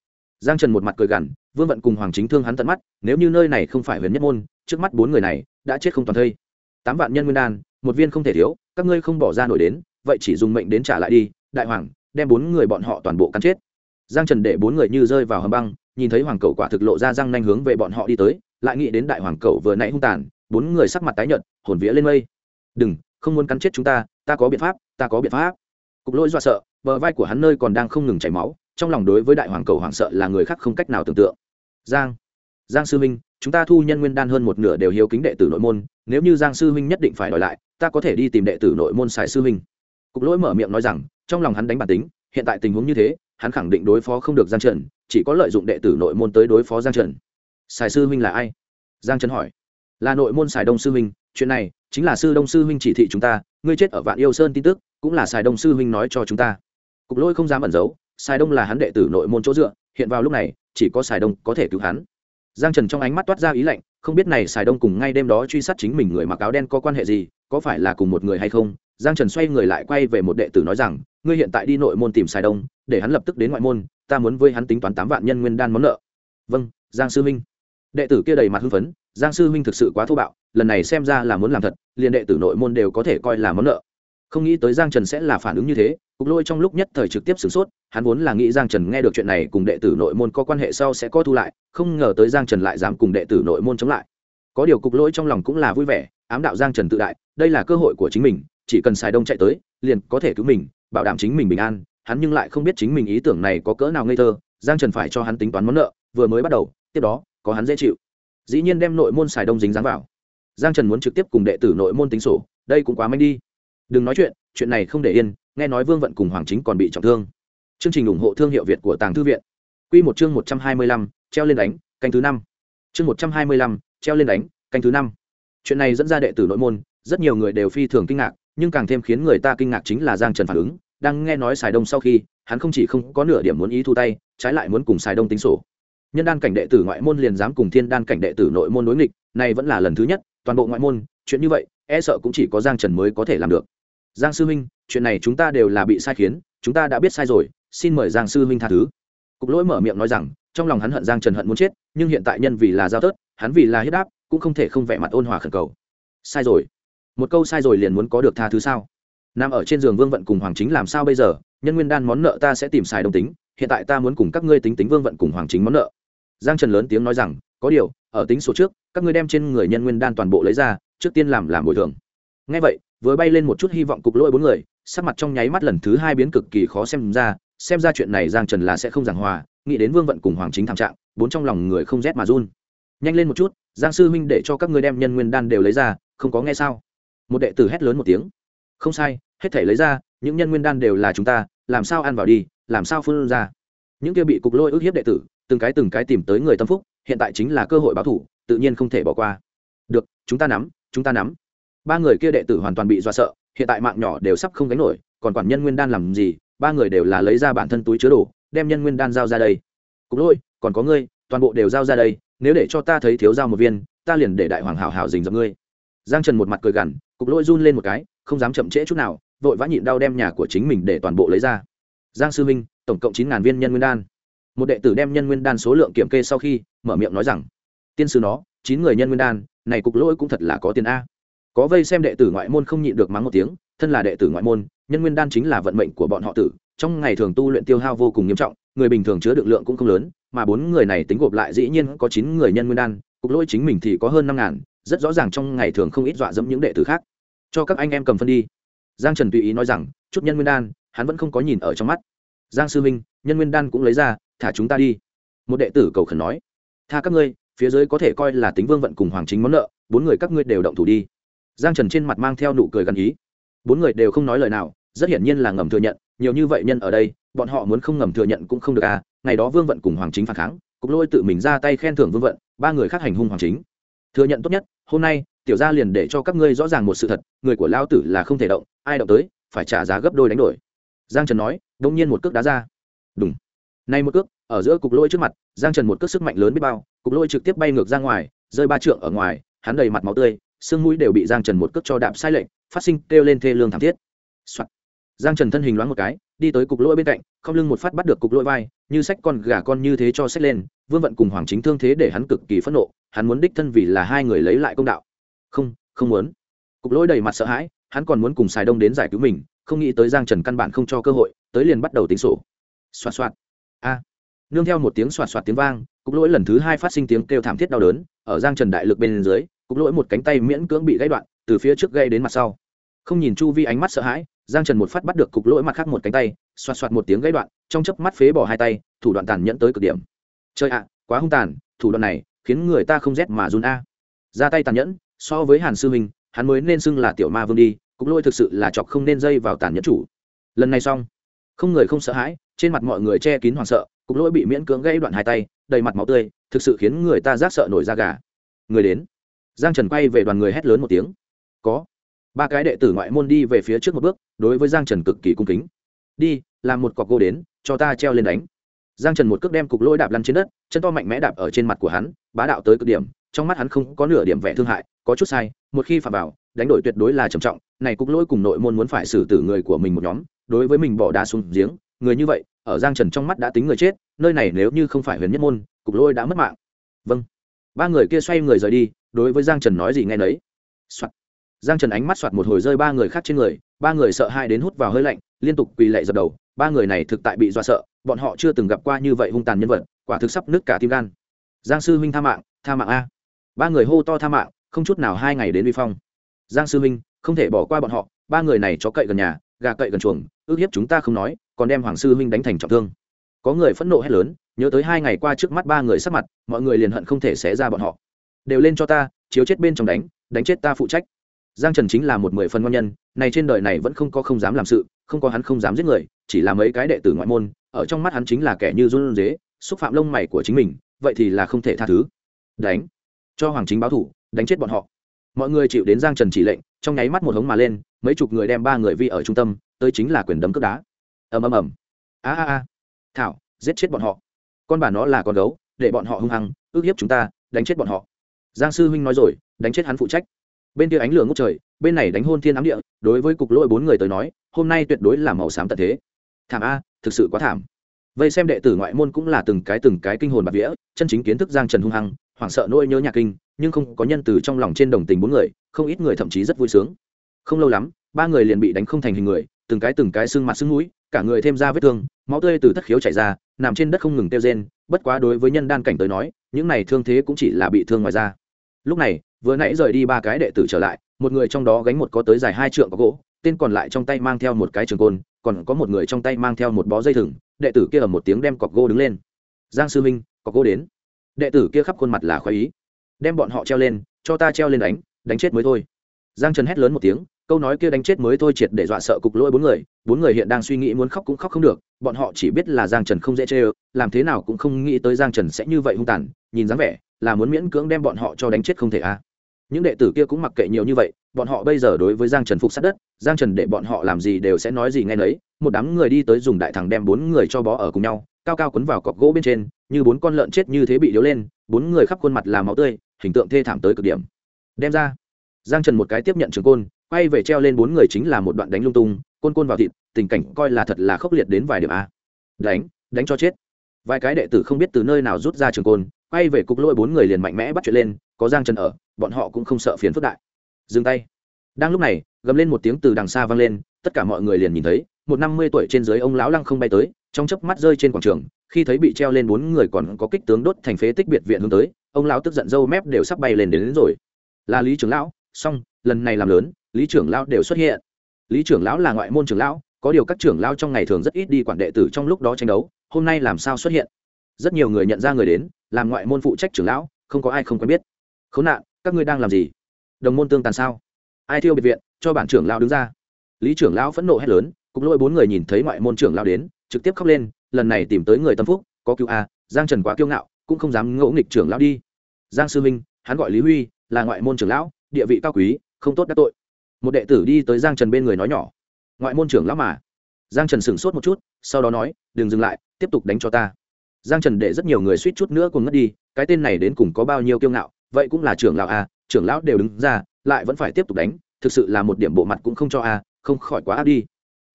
Giang Trần một mặt cười gằn, Vương Vận cùng Hoàng Chính thương hắn tận mắt, nếu như nơi này không phải Huyền Nhất môn, trước mắt 4 người này đã chết không toàn thây. 8 vạn nhân nguyên đan, một viên không thể thiếu, các ngươi không bỏ ra nổi đến, vậy chỉ dùng mệnh đến trả lại đi. Đại hoàng, đem 4 người bọn họ toàn bộ cắn chết. Giang Trần để 4 người như rơi vào hầm băng, nhìn thấy hoàng cẩu quả thực lộ ra răng nanh hướng về bọn họ đi tới, lại nghĩ đến đại hoàng cẩu vừa nãy hung tàn, 4 người sắc mặt tái nhợt, hồn vía lên mây. Đừng, không muốn cắn chết chúng ta có biện pháp, ta có biện pháp. Cục Lỗi dọa sợ, bờ vai của hắn nơi còn đang không ngừng chảy máu, trong lòng đối với đại hoàng cẩu hoảng sợ là người khác không cách nào tưởng tượng. Giang sư huynh, chúng ta thu nhân nguyên đan hơn một nửa đều hiếu kính đệ tử nội môn, nếu như Giang sư huynh nhất định phải đòi lại, ta có thể đi tìm đệ tử nội môn Sài sư huynh. Cục Lỗi mở miệng nói rằng, trong lòng hắn đánh bản tính, hiện tại tình huống như thế, hắn khẳng định đối phó không được Giang Trần, chỉ có lợi dụng đệ tử nội môn tới đối phó Giang Trần. Sài sư huynh là ai? Giang Trần hỏi. Là nội môn Sài Đông sư huynh, chuyện này chính là sư Đông sư huynh chỉ thị chúng ta, ngươi chết ở Vạn Yêu Sơn tin tức, cũng là Sài Đông sư huynh nói cho chúng ta. Cục Lỗi không dám ẩn giấu, Sài Đông là hắn đệ tử nội môn chỗ dựa, hiện vào lúc này, chỉ có Sài Đông có thể cứu hắn. Giang Trần trong ánh mắt toát ra ý lạnh, không biết này Sài Đông cùng ngay đêm đó truy sát chính mình người mặc áo đen có quan hệ gì, có phải là cùng một người hay không? Giang Trần xoay người lại quay về một đệ tử nói rằng, ngươi hiện tại đi nội môn tìm Sài Đông, để hắn lập tức đến ngoại môn, ta muốn với hắn tính toán 8 vạn nhân nguyên đan món nợ. Vâng, Giang sư huynh. Đệ tử kia đầy mặt hưng phấn, Giang sư huynh thực sự quá thô bạo, lần này xem ra là muốn làm thật, liền đệ tử nội môn đều có thể coi là món nợ. Không nghĩ tới Giang Trần sẽ là phản ứng như thế, Cục Lỗi trong lúc nhất thời trực tiếp sửng sốt, hắn vốn là nghĩ Giang Trần nghe được chuyện này cùng đệ tử nội môn có quan hệ sau sẽ có thu lại, không ngờ tới Giang Trần lại dám cùng đệ tử nội môn chống lại. Có điều Cục Lỗi trong lòng cũng là vui vẻ, ám đạo Giang Trần tự đại, đây là cơ hội của chính mình, chỉ cần Sài Đông chạy tới, liền có thể cứu mình, bảo đảm chính mình bình an. Hắn nhưng lại không biết chính mình ý tưởng này có cỡ nào ngây thơ, Giang Trần phải cho hắn tính toán món nợ, vừa mới bắt đầu, tiếp đó, có hắn dễ chịu. Dĩ nhiên đem nội môn Sài Đông dính dáng vào. Giang Trần muốn trực tiếp cùng đệ tử nội môn tính sổ, đây cũng quá manh đi. Đừng nói chuyện này không để yên, nghe nói Vương Vận cùng Hoàng Chính còn bị trọng thương. Chương trình ủng hộ thương hiệu Việt của Tàng Thư viện. Quy một chương 125, treo lên đánh, canh thứ 5. Chương 125, treo lên đánh, canh thứ 5. Chuyện này dẫn ra đệ tử nội môn, rất nhiều người đều phi thường kinh ngạc, nhưng càng thêm khiến người ta kinh ngạc chính là Giang Trần phản ứng, đang nghe nói Sài Đông sau khi, hắn không chỉ không có nửa điểm muốn ý thu tay, trái lại muốn cùng Sài Đông tính sổ. Nhân đan cảnh đệ tử ngoại môn liền dám cùng thiên đan cảnh đệ tử nội môn đối nghịch, này vẫn là lần thứ nhất, toàn bộ ngoại môn, chuyện như vậy, e sợ cũng chỉ có Giang Trần mới có thể làm được. Giang sư huynh, chuyện này chúng ta đều là bị sai khiến, chúng ta đã biết sai rồi, xin mời Giang sư huynh tha thứ. Cục Lỗi mở miệng nói rằng, trong lòng hắn hận Giang Trần hận muốn chết, nhưng hiện tại nhân vì là giao tớt, hắn vì là hiếp đáp, cũng không thể không vẻ mặt ôn hòa khẩn cầu. Sai rồi. Một câu sai rồi liền muốn có được tha thứ sao? Nằm ở trên giường Vương Vận cùng Hoàng Chính làm sao bây giờ? Nhân nguyên đan món nợ ta sẽ tìm Sài Đông tính, hiện tại ta muốn cùng các ngươi tính Vương Vận cùng Hoàng Chính món nợ. Giang Trần lớn tiếng nói rằng, có điều, ở tính sổ trước, các ngươi đem trên người nhân nguyên đan toàn bộ lấy ra, trước tiên làm bồi thường. Nghe vậy, vừa bay lên một chút hy vọng Cục Lỗi 4 người, sắc mặt trong nháy mắt lần thứ 2 biến cực kỳ khó xem ra chuyện này Giang Trần là sẽ không giảng hòa, nghĩ đến Vương Vận cùng Hoàng Chính thảm trạng, bốn trong lòng người không rét mà run. Nhanh lên một chút, Giang sư huynh để cho các ngươi đem nhân nguyên đan đều lấy ra, không có nghe sao? Một đệ tử hét lớn một tiếng. Không sai, hết thảy lấy ra, những nhân nguyên đan đều là chúng ta, làm sao ăn vào đi, làm sao phun ra. Những kia bị Cục Lỗi ức hiếp đệ tử, từng cái tìm tới người tâm phúc, hiện tại chính là cơ hội báo thủ, tự nhiên không thể bỏ qua. Được, chúng ta nắm. 3 người kia đệ tử hoàn toàn bị dọa sợ, hiện tại mạng nhỏ đều sắp không gánh nổi, còn quản nhân nguyên đan làm gì? 3 người đều là lấy ra bản thân túi chứa đồ, đem nhân nguyên đan giao ra đây. Cục Lỗi, còn có ngươi, toàn bộ đều giao ra đây, nếu để cho ta thấy thiếu giao một viên, ta liền để đại hoàng hảo hảo dình dập ngươi. Giang Trần một mặt cười gằn, Cục Lỗi run lên một cái, không dám chậm trễ chút nào, vội vã nhịn đau đem nhà của chính mình để toàn bộ lấy ra. Giang sư huynh, tổng cộng 9000 viên nhân nguyên đan. Một đệ tử đem nhân nguyên đan số lượng kiểm kê sau khi, mở miệng nói rằng, tiên sư nó, 9 người nhân nguyên đan, này Cục Lỗi cũng thật là có tiền a. Có vây xem đệ tử ngoại môn không nhịn được mắng một tiếng, thân là đệ tử ngoại môn, nhân nguyên đan chính là vận mệnh của bọn họ tử, trong ngày thường tu luyện tiêu hao vô cùng nghiêm trọng, người bình thường chứa đựng lượng cũng không lớn, mà 4 người này tính gộp lại dĩ nhiên có 9 người nhân nguyên đan, Cục Lỗi chính mình thì có hơn 5000, rất rõ ràng trong ngày thường không ít dọa dẫm những đệ tử khác. Cho các anh em cầm phân đi. Giang Trần tùy ý nói rằng, chút nhân nguyên đan, hắn vẫn không có nhìn ở trong mắt. Giang sư huynh, nhân nguyên đan cũng lấy ra, thả chúng ta đi. Một đệ tử cầu khẩn nói, tha các ngươi, phía dưới có thể coi là tính Vương Vận cùng Hoàng Chính món nợ, 4 người các ngươi đều động thủ đi. Giang Trần trên mặt mang theo nụ cười gần ý. 4 người đều không nói lời nào, rất hiển nhiên là ngầm thừa nhận, nhiều như vậy nhân ở đây, bọn họ muốn không ngầm thừa nhận cũng không được à. Ngày đó Vương Vận cùng Hoàng Chính phản kháng, Cục Lỗi tự mình ra tay khen thưởng Vương Vận, 3 người khác hành hung Hoàng Chính. Thừa nhận tốt nhất, hôm nay tiểu gia liền để cho các ngươi rõ ràng một sự thật, người của lão tử là không thể động, ai động tới phải trả giá gấp đôi đánh đổi. Giang Trần nói, đột nhiên một cước đá ra. Đùng. Nay một cước, ở giữa Cục Lỗi trước mặt, Giang Trần một cước sức mạnh lớn biết bao, Cục Lỗi trực tiếp bay ngược ra ngoài, rơi 3 trượng ở ngoài, hắn đầy mặt máu tươi, xương mũi đều bị Giang Trần một cước cho đạp sai lệch, phát sinh kêu lên thê lương thảm thiết. Soạt. Giang Trần thân hình loáng một cái đi tới cục lỗi bên cạnh, không lưng một phát bắt được cục lỗi vai, như xách con gà con như thế cho xách lên. Vương Vận cùng Hoàng Chính thương thế để hắn cực kỳ phẫn nộ, hắn muốn đích thân vì là hai người lấy lại công đạo. Không muốn. Cục lỗi đầy mặt sợ hãi, hắn còn muốn cùng Sài Đông đến giải cứu mình, không nghĩ tới Giang Trần căn bản không cho cơ hội, tới liền bắt đầu tính sổ. Xoạt xoạt. A. Nương theo một tiếng xoạt xoạt tiếng vang, cục lỗi lần thứ hai phát sinh tiếng kêu thảm thiết đau đớn, ở Giang Trần đại lực bên dưới, cục lỗi một cánh tay miễn cưỡng bị gãy đoạn, từ phía trước gãy đến mặt sau. Không nhìn chu vi ánh mắt sợ hãi, Giang Trần một phát bắt được cục lỗi mặt khác một cánh tay, xoạt xoạt một tiếng gãy đoạn, trong chớp mắt phế bỏ hai tay, thủ đoạn tàn nhẫn tới cực điểm. Chơi ạ, quá hung tàn, thủ đoạn này khiến người ta không rét mà run a. Ra tay tàn nhẫn, so với Hàn sư huynh, hắn mới nên xưng là tiểu ma vương đi, cục lỗi thực sự là chọc không nên dây vào tàn nhẫn chủ. Lần này xong, không người không sợ hãi, trên mặt mọi người che kín hoảng sợ, cục lỗi bị miễn cưỡng gãy đoạn hai tay, đầy mặt máu tươi, thực sự khiến người ta rát sợ nổi da gà. Người đến. Giang Trần quay về đoàn người hét lớn một tiếng. Có. Ba cái đệ tử ngoại môn đi về phía trước một bước, đối với Giang Trần cực kỳ cung kính. Đi, làm một cọc gỗ đến, cho ta treo lên đánh. Giang Trần một cước đem cục lỗi đạp lăn trên đất, chân to mạnh mẽ đạp ở trên mặt của hắn, bá đạo tới cực điểm, trong mắt hắn không có nửa điểm vẻ thương hại, có chút sai, một khi phạm vào, đánh đổi tuyệt đối là trầm trọng. Này cục lỗi cùng nội môn muốn phải xử tử người của mình một nhóm, đối với mình bỏ đá xuống giếng, người như vậy, ở Giang Trần trong mắt đã tính người chết, nơi này nếu như không phải Huyền Nhất môn, cục lỗi đã mất mạng. Vâng. Ba người kia xoay người rời đi, đối với Giang Trần nói gì nghe nấy. Soạt. Giang Trần ánh mắt soạt một hồi rơi ba người khác trên người, ba người sợ hãi đến hút vào hơi lạnh, liên tục quỳ lạy dập đầu. Ba người này thực tại bị dọa sợ, bọn họ chưa từng gặp qua như vậy hung tàn nhân vật, quả thực sắp nứt cả tim gan. Giang sư huynh tha mạng a. Ba người hô to tha mạng, không chút nào hai ngày đến uy phong. Giang sư huynh, không thể bỏ qua bọn họ, ba người này chó cậy gần nhà, gà cậy gần chuồng, ước hiếp chúng ta không nói, còn đem Hoàng sư huynh đánh thành trọng thương. Có người phẫn nộ hét lớn, nhớ tới 2 ngày qua trước mắt ba người sắc mặt, mọi người liền hận không thể xé ra bọn họ. Đều lên cho ta, chiếu chết bên trong đánh chết ta phụ trách. Giang Trần chính là một 10 phần ngon nhân, này trên đời này vẫn không có không dám làm sự, không có hắn không dám giết người, chỉ là mấy cái đệ tử ngoại môn, ở trong mắt hắn chính là kẻ như run rế, xúc phạm lông mày của chính mình, vậy thì là không thể tha thứ. Đánh, cho Hoàng Chính báo thủ, đánh chết bọn họ. Mọi người chịu đến Giang Trần chỉ lệnh, trong nháy mắt một hống mà lên, mấy chục người đem ba người vi ở trung tâm, tới chính là quyền đấm cước đá. Ầm ầm ầm. A. Thảo, giết chết bọn họ. Con bà nó là con gấu, để bọn họ hung hăng, ước hiếp chúng ta, đánh chết bọn họ. Giang sư huynh nói rồi, đánh chết hắn phụ trách. Bên kia ánh lửa ngút trời, bên này đánh hôn thiên ám địa, đối với cục lỗi 4 người tới nói, hôm nay tuyệt đối là màu xám tận thế. Thảm a, thực sự quá thảm. Vây xem đệ tử ngoại môn cũng là từng cái kinh hồn bạt vía, chân chính kiến thức Giang Trần hung hăng, hoảng sợ nỗi nhớ nhà kinh, nhưng không có nhân từ trong lòng trên đồng tình 4 người, không ít người thậm chí rất vui sướng. Không lâu lắm, 3 người liền bị đánh không thành hình người, từng cái xương mặt xương mũi, cả người thêm ra vết thương, máu tươi từ thất khiếu chảy ra, nằm trên đất không ngừng kêu rên, bất quá đối với nhân đan cảnh tới nói, những này thương thế cũng chỉ là bị thương ngoài da. Lúc này, vừa nãy rời đi 3 cái đệ tử trở lại, một người trong đó gánh một có tới dài 2 trượng có gỗ, tên còn lại trong tay mang theo một cái trường côn, còn có một người trong tay mang theo một bó dây thừng. Đệ tử kia ở một tiếng đem cọc gỗ đứng lên. Giang sư minh, cọc gỗ đến. Đệ tử kia khắp khuôn mặt là khoái ý. Đem bọn họ treo lên, cho ta treo lên đánh chết mới thôi. Giang Trần hét lớn một tiếng, câu nói kia đánh chết mới thôi triệt để dọa sợ cục lỗi 4 người hiện đang suy nghĩ muốn khóc cũng khóc không được, bọn họ chỉ biết là Giang Trần không dễ chơi, làm thế nào cũng không nghĩ tới Giang Trần sẽ như vậy hung tàn, nhìn dáng vẻ là muốn miễn cưỡng đem bọn họ cho đánh chết không thể a. Những đệ tử kia cũng mặc kệ nhiều như vậy, bọn họ bây giờ đối với Giang Trần phục sát đất, Giang Trần để bọn họ làm gì đều sẽ nói gì nghe nấy. Một đám người đi tới dùng đại thẳng đem 4 người cho bó ở cùng nhau, cao cao quấn vào cọc gỗ bên trên, như 4 con lợn chết như thế bị điếu lên, 4 người khắp khuôn mặt là máu tươi, hình tượng thê thảm tới cực điểm. Đem ra. Giang Trần một cái tiếp nhận trường côn, quay về treo lên 4 người chính là một đoạn đánh lung tung, côn vào thịt, tình cảnh coi là thật là khốc liệt đến vài điểm a. Đánh cho chết. Vài cái đệ tử không biết từ nơi nào rút ra trường côn, quay về cục lôi 4 người liền mạnh mẽ bắt chuyện lên, có Giang Trần ở, bọn họ cũng không sợ phiền phức đại. Dừng tay. Đang lúc này, gầm lên một tiếng từ đằng xa vang lên, tất cả mọi người liền nhìn thấy, một 50 tuổi trên dưới ông lão lăng không bay tới, trong chớp mắt rơi trên quảng trường, khi thấy bị treo lên 4 người còn có kích tướng đốt thành phế tích biệt viện hướng tới, ông lão tức giận râu mép đều sắp bay lên đến rồi. Là Lý trưởng lão, xong, lần này làm lớn, Lý trưởng lão đều xuất hiện. Lý trưởng lão là ngoại môn trưởng lão, có điều các trưởng lão trong ngày thường rất ít đi quản đệ tử trong lúc đó tranh đấu, hôm nay làm sao xuất hiện? Rất nhiều người nhận ra người đến, làm ngoại môn phụ trách trưởng lão, không có ai không quen biết. Khốn nạn, các ngươi đang làm gì? Đồng môn tương tàn sao? Ai thiêu biệt viện, cho bản trưởng lão đứng ra. Lý trưởng lão phẫn nộ hét lớn, cục lôi 4 người nhìn thấy ngoại môn trưởng lão đến, trực tiếp khóc lên, lần này tìm tới người tâm phúc, có cứu a, Giang Trần quá kiêu ngạo, cũng không dám ngỗ nghịch trưởng lão đi. Giang sư minh, hắn gọi Lý Huy, là ngoại môn trưởng lão, địa vị cao quý, không tốt đắc tội. Một đệ tử đi tới Giang Trần bên người nói nhỏ. Ngoại môn trưởng lão mà. Giang Trần sững sốt một chút, sau đó nói, đừng dừng lại, tiếp tục đánh cho ta. Giang Trần để rất nhiều người suýt chút nữa cùng ngất đi, cái tên này đến cùng có bao nhiêu kiêu ngạo, vậy cũng là trưởng lão a, trưởng lão đều đứng ra, lại vẫn phải tiếp tục đánh, thực sự là một điểm bộ mặt cũng không cho a, không khỏi quá áp đi.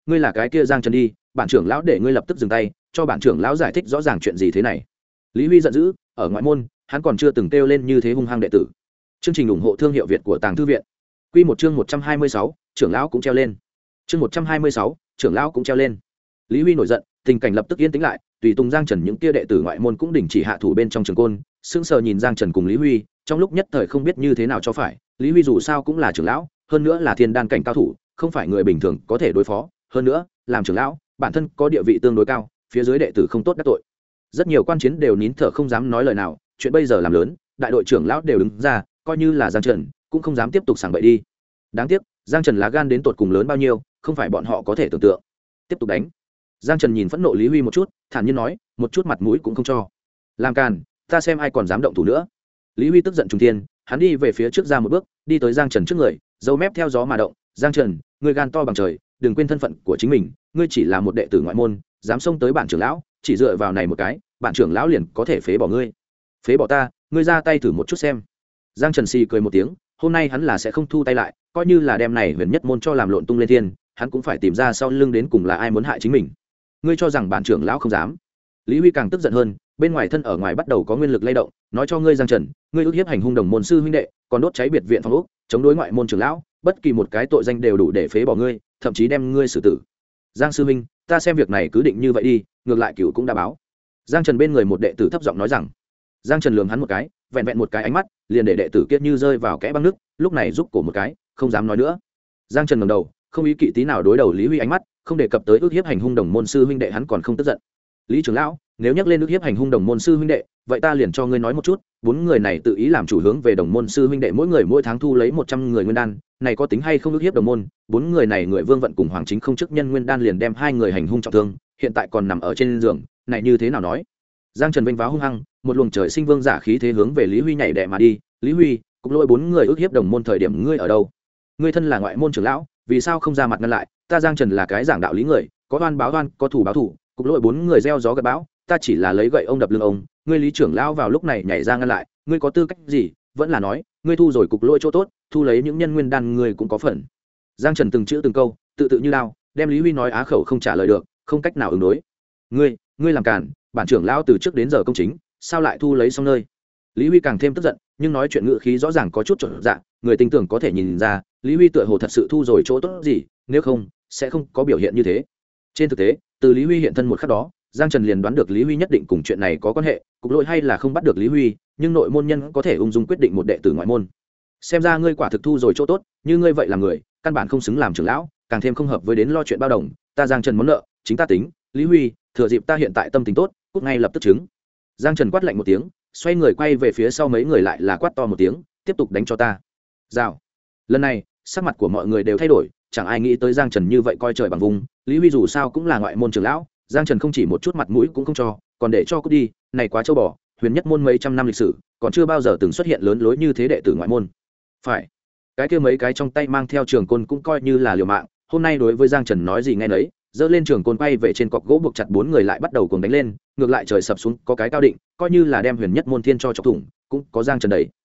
ngươi là cái kia Giang Trần đi, bản trưởng lão để ngươi lập tức dừng tay, cho bản trưởng lão giải thích rõ ràng chuyện gì thế này. Lý Huy giận dữ, ở ngoại môn hắn còn chưa từng kêu lên như thế hung hăng đệ tử. Chương trình ủng hộ thương hiệu Việt của Tàng Thư viện. Quy một chương 126, trưởng lão cũng treo lên. Chương 126, trưởng lão cũng treo lên. Lý Huy nổi giận, tình cảnh lập tức yên tĩnh lại, tùy tùng Giang Trần những kia đệ tử ngoại môn cũng đình chỉ hạ thủ bên trong trường côn, sững sờ nhìn Giang Trần cùng Lý Huy, trong lúc nhất thời không biết như thế nào cho phải. Lý Huy dù sao cũng là trưởng lão, hơn nữa là thiên đan cảnh cao thủ, không phải người bình thường có thể đối phó, hơn nữa, làm trưởng lão, bản thân có địa vị tương đối cao, phía dưới đệ tử không tốt đắc tội. Rất nhiều quan chiến đều nín thở không dám nói lời nào, chuyện bây giờ làm lớn, đại đội trưởng lão đều đứng ra, coi như là Giang Trần, cũng không dám tiếp tục sảng bậy đi. Đáng tiếc, Giang Trần lá gan đến tột cùng lớn bao nhiêu, không phải bọn họ có thể tưởng tượng. Tiếp tục đánh. Giang Trần nhìn phẫn nộ Lý Huy một chút, thản nhiên nói, một chút mặt mũi cũng không cho. Làm càn, ta xem ai còn dám động thủ nữa. Lý Huy tức giận trùng thiên, hắn đi về phía trước ra một bước, đi tới Giang Trần trước người, râu mép theo gió mà động. Giang Trần, ngươi gan to bằng trời, đừng quên thân phận của chính mình, ngươi chỉ là một đệ tử ngoại môn, dám xông tới bản trưởng lão, chỉ dựa vào này một cái, bản trưởng lão liền có thể phế bỏ ngươi. Phế bỏ ta, ngươi ra tay thử một chút xem. Giang Trần xì cười một tiếng, hôm nay hắn là sẽ không thu tay lại, coi như là đem này huyền nhất môn cho làm lộn tung lên thiên, hắn cũng phải tìm ra sau lưng đến cùng là ai muốn hại chính mình. Ngươi cho rằng bản trưởng lão không dám? Lý Huy càng tức giận hơn, bên ngoài thân ở ngoài bắt đầu có nguyên lực lay động, nói cho ngươi Giang Trần, ngươi ức hiếp hành hung đồng môn sư huynh đệ, còn đốt cháy biệt viện phòng ốc, chống đối ngoại môn trưởng lão, bất kỳ một cái tội danh đều đủ để phế bỏ ngươi, thậm chí đem ngươi xử tử. Giang sư huynh, ta xem việc này cứ định như vậy đi, ngược lại cửu cũng đã báo. Giang Trần bên người một đệ tử thấp giọng nói rằng. Giang Trần lườm hắn một cái, vẹn vẹn một cái ánh mắt, liền để đệ tử kiết như rơi vào kẽ băng nước, lúc này rút cổ một cái, không dám nói nữa. Giang Trần ngẩng đầu, không ý kỵ tí nào đối đầu Lý Huy ánh mắt, không đề cập tới ức hiếp hành hung đồng môn sư huynh đệ hắn còn không tức giận. Lý trưởng lão, nếu nhắc lên ức hiếp hành hung đồng môn sư huynh đệ, vậy ta liền cho ngươi nói một chút, bốn người này tự ý làm chủ hướng về đồng môn sư huynh đệ mỗi người mỗi tháng thu lấy 100 người nguyên đan, này có tính hay không ức hiếp đồng môn? Bốn người này người Vương Vận cùng Hoàng Chính không chức nhân nguyên đan liền đem hai người hành hung trọng thương, hiện tại còn nằm ở trên giường, này như thế nào nói? Giang Trần vênh váo hung hăng, một luồng trời sinh vương giả khí thế hướng về Lý Huy nhảy đè mà đi. Lý Huy, cục lôi bốn người ức hiếp đồng môn thời điểm ngươi ở đâu? Ngươi thân là ngoại môn trưởng lão, vì sao không ra mặt ngăn lại? Ta Giang Trần là cái giảng đạo lý người, có oan báo oan, có thủ báo thủ, cục lôi bốn người gieo gió gặt bão, ta chỉ là lấy gậy ông đập lưng ông. Ngươi Lý trưởng lão vào lúc này nhảy ra ngăn lại, ngươi có tư cách gì? Vẫn là nói, ngươi thu rồi cục lôi chỗ tốt, thu lấy những nhân nguyên đan ngươi cũng có phần. Giang Trần từng chữ từng câu, tự tự như lao, đem Lý Huy nói á khẩu không trả lời được, không cách nào ứng đối. Ngươi làm cản, bản trưởng lão từ trước đến giờ công chính, sao lại thu lấy xong nơi? Lý Huy càng thêm tức giận, nhưng nói chuyện ngữ khí rõ ràng có chút trộn dạng, người tin tưởng có thể nhìn ra, Lý Huy tựa hồ thật sự thu rồi chỗ tốt gì, nếu không sẽ không có biểu hiện như thế. Trên thực tế, từ Lý Huy hiện thân một khắc đó, Giang Trần liền đoán được Lý Huy nhất định cùng chuyện này có quan hệ, cục lỗi hay là không bắt được Lý Huy, nhưng nội môn nhân có thể ung dung quyết định một đệ tử ngoại môn. Xem ra ngươi quả thực thu rồi chỗ tốt, như ngươi vậy là người, căn bản không xứng làm trưởng lão, càng thêm không hợp với đến lo chuyện bao đồng, ta Giang Trần món nợ, chính ta tính, Lý Huy, thừa dịp ta hiện tại tâm tình tốt, cút ngay lập tức chứng. Giang Trần quát lạnh một tiếng, xoay người quay về phía sau mấy người lại là quát to một tiếng, tiếp tục đánh cho ta. Rào. Lần này, sắc mặt của mọi người đều thay đổi, chẳng ai nghĩ tới Giang Trần như vậy coi trời bằng vùng, Lý Huy dù sao cũng là ngoại môn trưởng lão, Giang Trần không chỉ một chút mặt mũi cũng không cho, còn để cho cút đi, này quá trâu bò, huyền nhất môn mấy trăm năm lịch sử, còn chưa bao giờ từng xuất hiện lớn lối như thế đệ tử ngoại môn. Phải. Cái kia mấy cái trong tay mang theo trường côn cũng coi như là liều mạng, hôm nay đối với Giang Trần nói gì nghe nấy, dơ lên trường côn quay về trên cọc gỗ buộc chặt bốn người lại bắt đầu cùng đánh lên, ngược lại trời sập xuống có cái cao định, coi như là đem huyền nhất môn thiên cho chọc thủng, cũng có Giang Trần đẩy.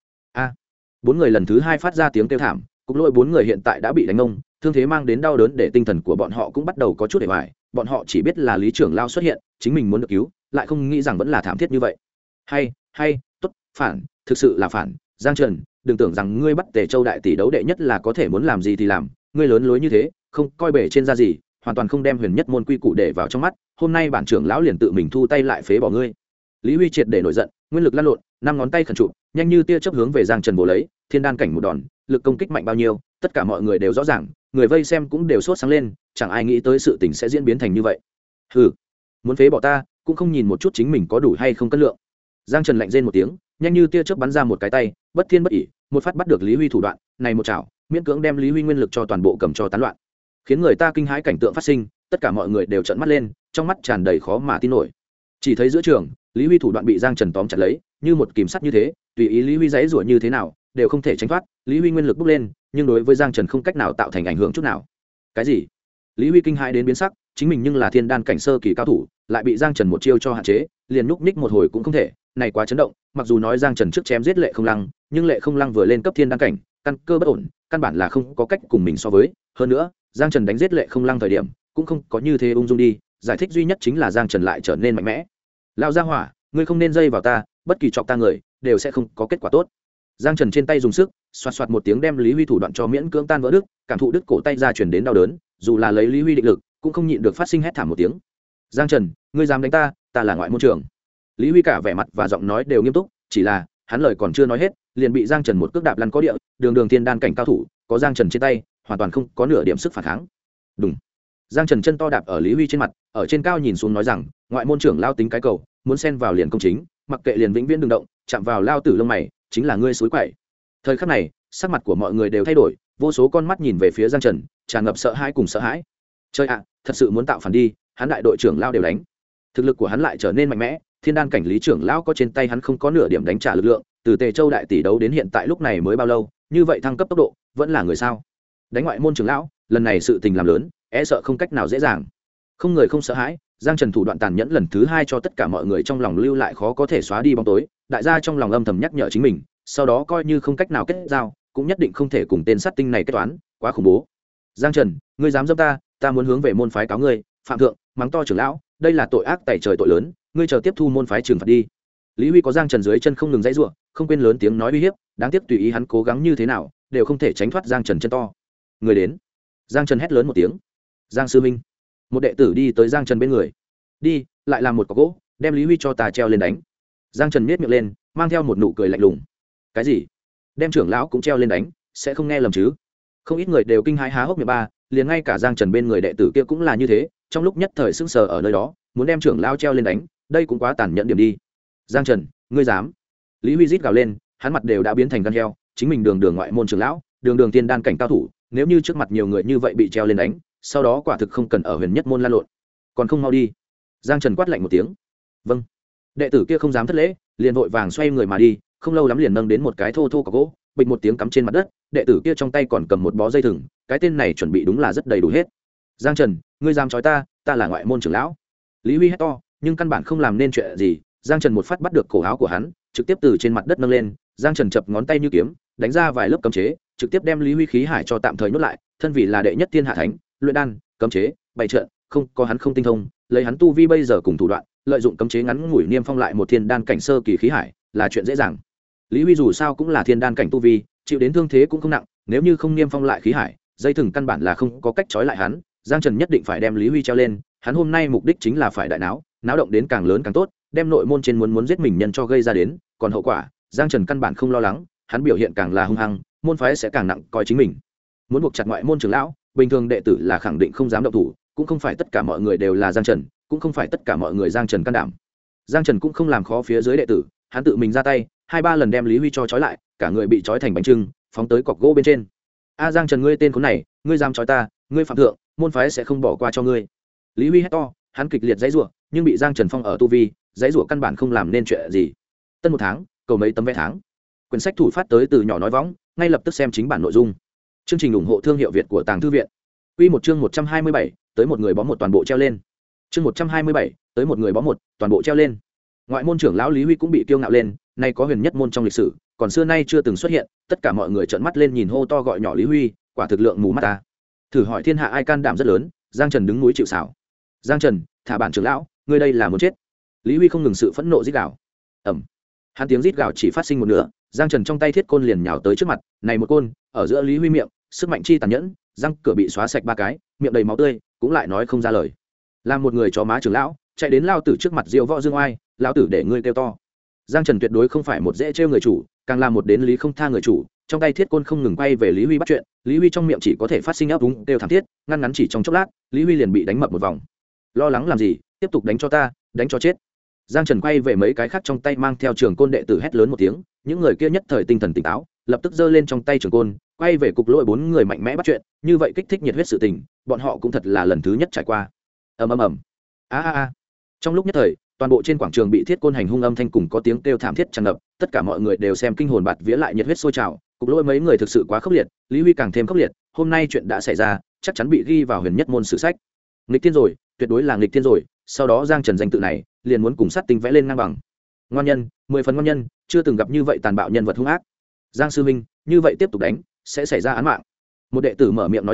Bốn người lần thứ hai phát ra tiếng kêu thảm, cục lôi bốn người hiện tại đã bị đánh ngông, thương thế mang đến đau đớn để tinh thần của bọn họ cũng bắt đầu có chút để hoài, bọn họ chỉ biết là Lý trưởng lao xuất hiện, chính mình muốn được cứu, lại không nghĩ rằng vẫn là thảm thiết như vậy. Hay, tốt, phản, thực sự là phản, Giang Trần, đừng tưởng rằng ngươi bắt Tề Châu đại tỷ đấu đệ nhất là có thể muốn làm gì thì làm, ngươi lớn lối như thế, không coi bể trên da gì, hoàn toàn không đem huyền nhất môn quy củ để vào trong mắt, hôm nay bản trưởng lão liền tự mình thu tay lại phế bỏ ngươi. Lý Huy triệt để nổi giận, nguyên lực lăn lộn, năm ngón tay khẩn trụ, nhanh như tia chớp hướng về Giang Trần bổ lấy, thiên đan cảnh một đòn, lực công kích mạnh bao nhiêu, tất cả mọi người đều rõ ràng, người vây xem cũng đều sốt sáng lên, chẳng ai nghĩ tới sự tình sẽ diễn biến thành như vậy. Hừ, muốn phế bỏ ta, cũng không nhìn một chút chính mình có đủ hay không cân lượng. Giang Trần lạnh rên một tiếng, nhanh như tia chớp bắn ra một cái tay, bất thiên bất ỉ, một phát bắt được Lý Huy thủ đoạn, này một chảo, miễn cưỡng đem Lý Huy nguyên lực cho toàn bộ cầm cho tán loạn, khiến người ta kinh hãi cảnh tượng phát sinh, tất cả mọi người đều trợn mắt lên, trong mắt tràn đầy khó mà tin nổi. Chỉ thấy giữa trường, Lý Huy thủ đoạn bị Giang Trần tóm chặt lấy, như một kìm sắt như thế, tùy ý Lý Huy giãy giụa như thế nào, đều không thể tránh thoát. Lý Huy nguyên lực bốc lên, nhưng đối với Giang Trần không cách nào tạo thành ảnh hưởng chút nào. Cái gì? Lý Huy kinh hãi đến biến sắc, chính mình nhưng là thiên đan cảnh sơ kỳ cao thủ, lại bị Giang Trần một chiêu cho hạn chế, liền nhúc nhích một hồi cũng không thể, này quá chấn động. Mặc dù nói Giang Trần trước chém giết Lệ Không Lăng, nhưng Lệ Không Lăng vừa lên cấp thiên đan cảnh, căn cơ bất ổn, căn bản là không có cách cùng mình so với. Hơn nữa, Giang Trần đánh giết Lệ Không Lăng thời điểm, cũng không có như thế ung dung đi, giải thích duy nhất chính là Giang Trần lại trở nên mạnh mẽ. Lao ra hỏa, ngươi không nên dây vào ta, bất kỳ chọc ta người đều sẽ không có kết quả tốt. Giang Trần trên tay dùng sức xoạt xoạt một tiếng đem Lý Huy thủ đoạn cho miễn cưỡng tan vỡ đứt, cảm thụ đứt cổ tay ra truyền đến đau đớn, dù là lấy Lý Huy định lực cũng không nhịn được phát sinh hét thảm một tiếng. Giang Trần, ngươi dám đánh ta, ta là ngoại môn trưởng. Lý Huy cả vẻ mặt và giọng nói đều nghiêm túc, chỉ là hắn lời còn chưa nói hết liền bị Giang Trần một cước đạp lăn có địa, đường đường thiên đan cảnh cao thủ, có Giang Trần trên tay hoàn toàn không có nửa điểm sức phản kháng. Đúng. Giang Trần chân to đạp ở Lý Huy trên mặt, ở trên cao nhìn xuống nói rằng, ngoại môn trưởng lao tính cái cầu, muốn xen vào liền công chính, mặc kệ liền vĩnh viễn đừng động, chạm vào lao tử lông mày, chính là ngươi suối quậy. Thời khắc này, sắc mặt của mọi người đều thay đổi, vô số con mắt nhìn về phía Giang Trần, tràn ngập sợ hãi cùng sợ hãi. Chơi ạ, thật sự muốn tạo phản đi, hắn đại đội trưởng lao đều đánh. Thực lực của hắn lại trở nên mạnh mẽ, thiên đan cảnh lý trưởng lão có trên tay hắn không có nửa điểm đánh trả lực lượng, từ Tề Châu đại tỷ đấu đến hiện tại lúc này mới bao lâu, như vậy thăng cấp tốc độ, vẫn là người sao? Đánh ngoại môn trưởng lão, lần này sự tình làm lớn, e sợ không cách nào dễ dàng. Không người không sợ hãi, Giang Trần thủ đoạn tàn nhẫn lần thứ hai cho tất cả mọi người trong lòng lưu lại khó có thể xóa đi bóng tối, đại gia trong lòng âm thầm nhắc nhở chính mình, sau đó coi như không cách nào kết giao, cũng nhất định không thể cùng tên sát tinh này kết toán, quá khủng bố. Giang Trần, ngươi dám dâm ta, ta muốn hướng về môn phái cáo ngươi, phạm thượng, mắng to trưởng lão, đây là tội ác tày trời tội lớn, ngươi chờ tiếp thu môn phái trừng phạt đi. Lý Huy có Giang Trần dưới chân không ngừng dãy giụa, không quên lớn tiếng nói uy hiếp, đáng tiếc tùy ý hắn cố gắng như thế nào, đều không thể tránh thoát Giang Trần chân to. Người đến. Giang Trần hét lớn một tiếng. Giang sư minh. Một đệ tử đi tới Giang Trần bên người. Đi, lại làm một cọc gỗ, đem Lý Huy cho ta treo lên đánh. Giang Trần nhếch miệng lên, mang theo một nụ cười lạnh lùng. Cái gì? Đem trưởng lão cũng treo lên đánh, sẽ không nghe lầm chứ? Không ít người đều kinh hãi há hốc miệng ba, liền ngay cả Giang Trần bên người đệ tử kia cũng là như thế, trong lúc nhất thời sững sờ ở nơi đó, muốn đem trưởng lão treo lên đánh, đây cũng quá tàn nhẫn điểm đi. Giang Trần, ngươi dám? Lý Huy rít gào lên, hắn mặt đều đã biến thành gan heo, chính mình đường đường ngoại môn trưởng lão, đường đường tiên đan cảnh cao thủ, nếu như trước mặt nhiều người như vậy bị treo lên đánh, sau đó quả thực không cần ở huyền nhất môn lan lộn, còn không mau đi. Giang Trần quát lạnh một tiếng. Vâng. Đệ tử kia không dám thất lễ, liền vội vàng xoay người mà đi, không lâu lắm liền nâng đến một cái thô thô cọc gỗ, bịch một tiếng cắm trên mặt đất, đệ tử kia trong tay còn cầm một bó dây thừng, cái tên này chuẩn bị đúng là rất đầy đủ hết. Giang Trần, ngươi dám chói ta, ta là ngoại môn trưởng lão. Lý Huy hét to, nhưng căn bản không làm nên chuyện gì. Giang Trần một phát bắt được cổ áo của hắn, trực tiếp từ trên mặt đất nâng lên. Giang Trần chập ngón tay như kiếm, đánh ra vài lớp cấm chế, trực tiếp đem Lý Huy khí hải cho tạm thời nhốt lại. Thân vì là đệ nhất thiên hạ thánh, luyện đan, cấm chế, bày trận, không có hắn không tinh thông, lấy hắn tu vi bây giờ cùng thủ đoạn, lợi dụng cấm chế ngắn ngủi niêm phong lại một thiên đan cảnh sơ kỳ khí hải, là chuyện dễ dàng. Lý Huy dù sao cũng là thiên đan cảnh tu vi, chịu đến thương thế cũng không nặng, nếu như không niêm phong lại khí hải, dây thừng căn bản là không có cách trói lại hắn. Giang Trần nhất định phải đem Lý Huy treo lên, hắn hôm nay mục đích chính là phải đại náo, náo động đến càng lớn càng tốt, đem nội môn trên muốn giết mình nhân cho gây ra đến, còn hậu quả, Giang Trần căn bản không lo lắng, hắn biểu hiện càng là hung hăng, môn phái sẽ càng nặng coi chính mình. Muốn buộc chặt ngoại môn trưởng lão, bình thường đệ tử là khẳng định không dám động thủ, cũng không phải tất cả mọi người đều là Giang Trần, cũng không phải tất cả mọi người Giang Trần can đảm. Giang Trần cũng không làm khó phía dưới đệ tử, hắn tự mình ra tay, 2-3 lần đem Lý Huy cho trói lại, cả người bị trói thành bánh trưng, phóng tới cọc gỗ bên trên. A Giang Trần, ngươi tên khốn này, ngươi dám trói ta, ngươi phạm thượng, môn phái sẽ không bỏ qua cho ngươi. Lý Huy hét to, hắn kịch liệt giãy giụa, nhưng bị Giang Trần phong ở tu vi, giãy giụa căn bản không làm nên chuyện gì. Tân một tháng, cầu mấy tấm vé tháng. Quyển sách thủ phát tới từ nhỏ nói võng, ngay lập tức xem chính bản nội dung. Chương trình ủng hộ thương hiệu Việt của Tàng Thư viện. Quy một chương 127, tới một người bó một toàn bộ treo lên. Chương 127, tới một người bó một, toàn bộ treo lên. Ngoại môn trưởng lão Lý Huy cũng bị kiêu ngạo lên, nay có huyền nhất môn trong lịch sử, còn xưa nay chưa từng xuất hiện, tất cả mọi người trợn mắt lên nhìn hô to gọi nhỏ Lý Huy, quả thực lượng mù mắt ta. Thử hỏi thiên hạ ai can đảm rất lớn, Giang Trần đứng núi chịu sào. Giang Trần, thả bản trưởng lão, ngươi đây là muốn chết. Lý Huy không ngừng sự phẫn nộ rít gào. Ầm. Hắn tiếng rít gào chỉ phát sinh một nửa, Giang Trần trong tay thiết côn liền nhào tới trước mặt, này một côn, ở giữa Lý Huy miệng, sức mạnh chi tàn nhẫn, răng cửa bị xóa sạch 3 cái, miệng đầy máu tươi, cũng lại nói không ra lời. Làm một người chó má trưởng lão, chạy đến lao tử trước mặt diêu võ dương oai, lão tử để ngươi kêu to. Giang Trần tuyệt đối không phải một dễ trêu người chủ, càng là một đến lý không tha người chủ, trong tay thiết côn không ngừng quay về Lý Huy bắt chuyện, Lý Huy trong miệng chỉ có thể phát sinh ấp úng kêu thảm thiết, ngăn ngắn chỉ trong chốc lát, Lý Huy liền bị đánh mập một vòng. Lo lắng làm gì, tiếp tục đánh cho ta, đánh cho chết. Giang Trần quay về mấy cái khác trong tay mang theo trường côn đệ tử hét lớn một tiếng, những người kia nhất thời tinh thần tỉnh táo, lập tức giơ lên trong tay trường côn, quay về cục lôi 4 người mạnh mẽ bắt chuyện, như vậy kích thích nhiệt huyết sự tình, bọn họ cũng thật là lần thứ nhất trải qua. Ầm ầm ầm. A. Trong lúc nhất thời, toàn bộ trên quảng trường bị thiết côn hành hung âm thanh cùng có tiếng kêu thảm thiết tràn ngập, tất cả mọi người đều xem kinh hồn bạt vía lại nhiệt huyết sôi trào, cục lôi mấy người thực sự quá khốc liệt, Lý Huy càng thêm khốc liệt, hôm nay chuyện đã xảy ra, chắc chắn bị ghi vào huyền nhất môn sử sách. Nghịch thiên rồi, tuyệt đối là nghịch thiên rồi, sau đó Giang Trần danh tự này, liền muốn cùng sát tinh vẽ lên ngang bằng. Ngoan nhân, 10 phần ngoan nhân, chưa từng gặp như vậy tàn bạo nhân vật hung ác. Giang sư huynh, như vậy tiếp tục đánh, sẽ xảy ra án mạng. Một đệ tử mở miệng nói rằng,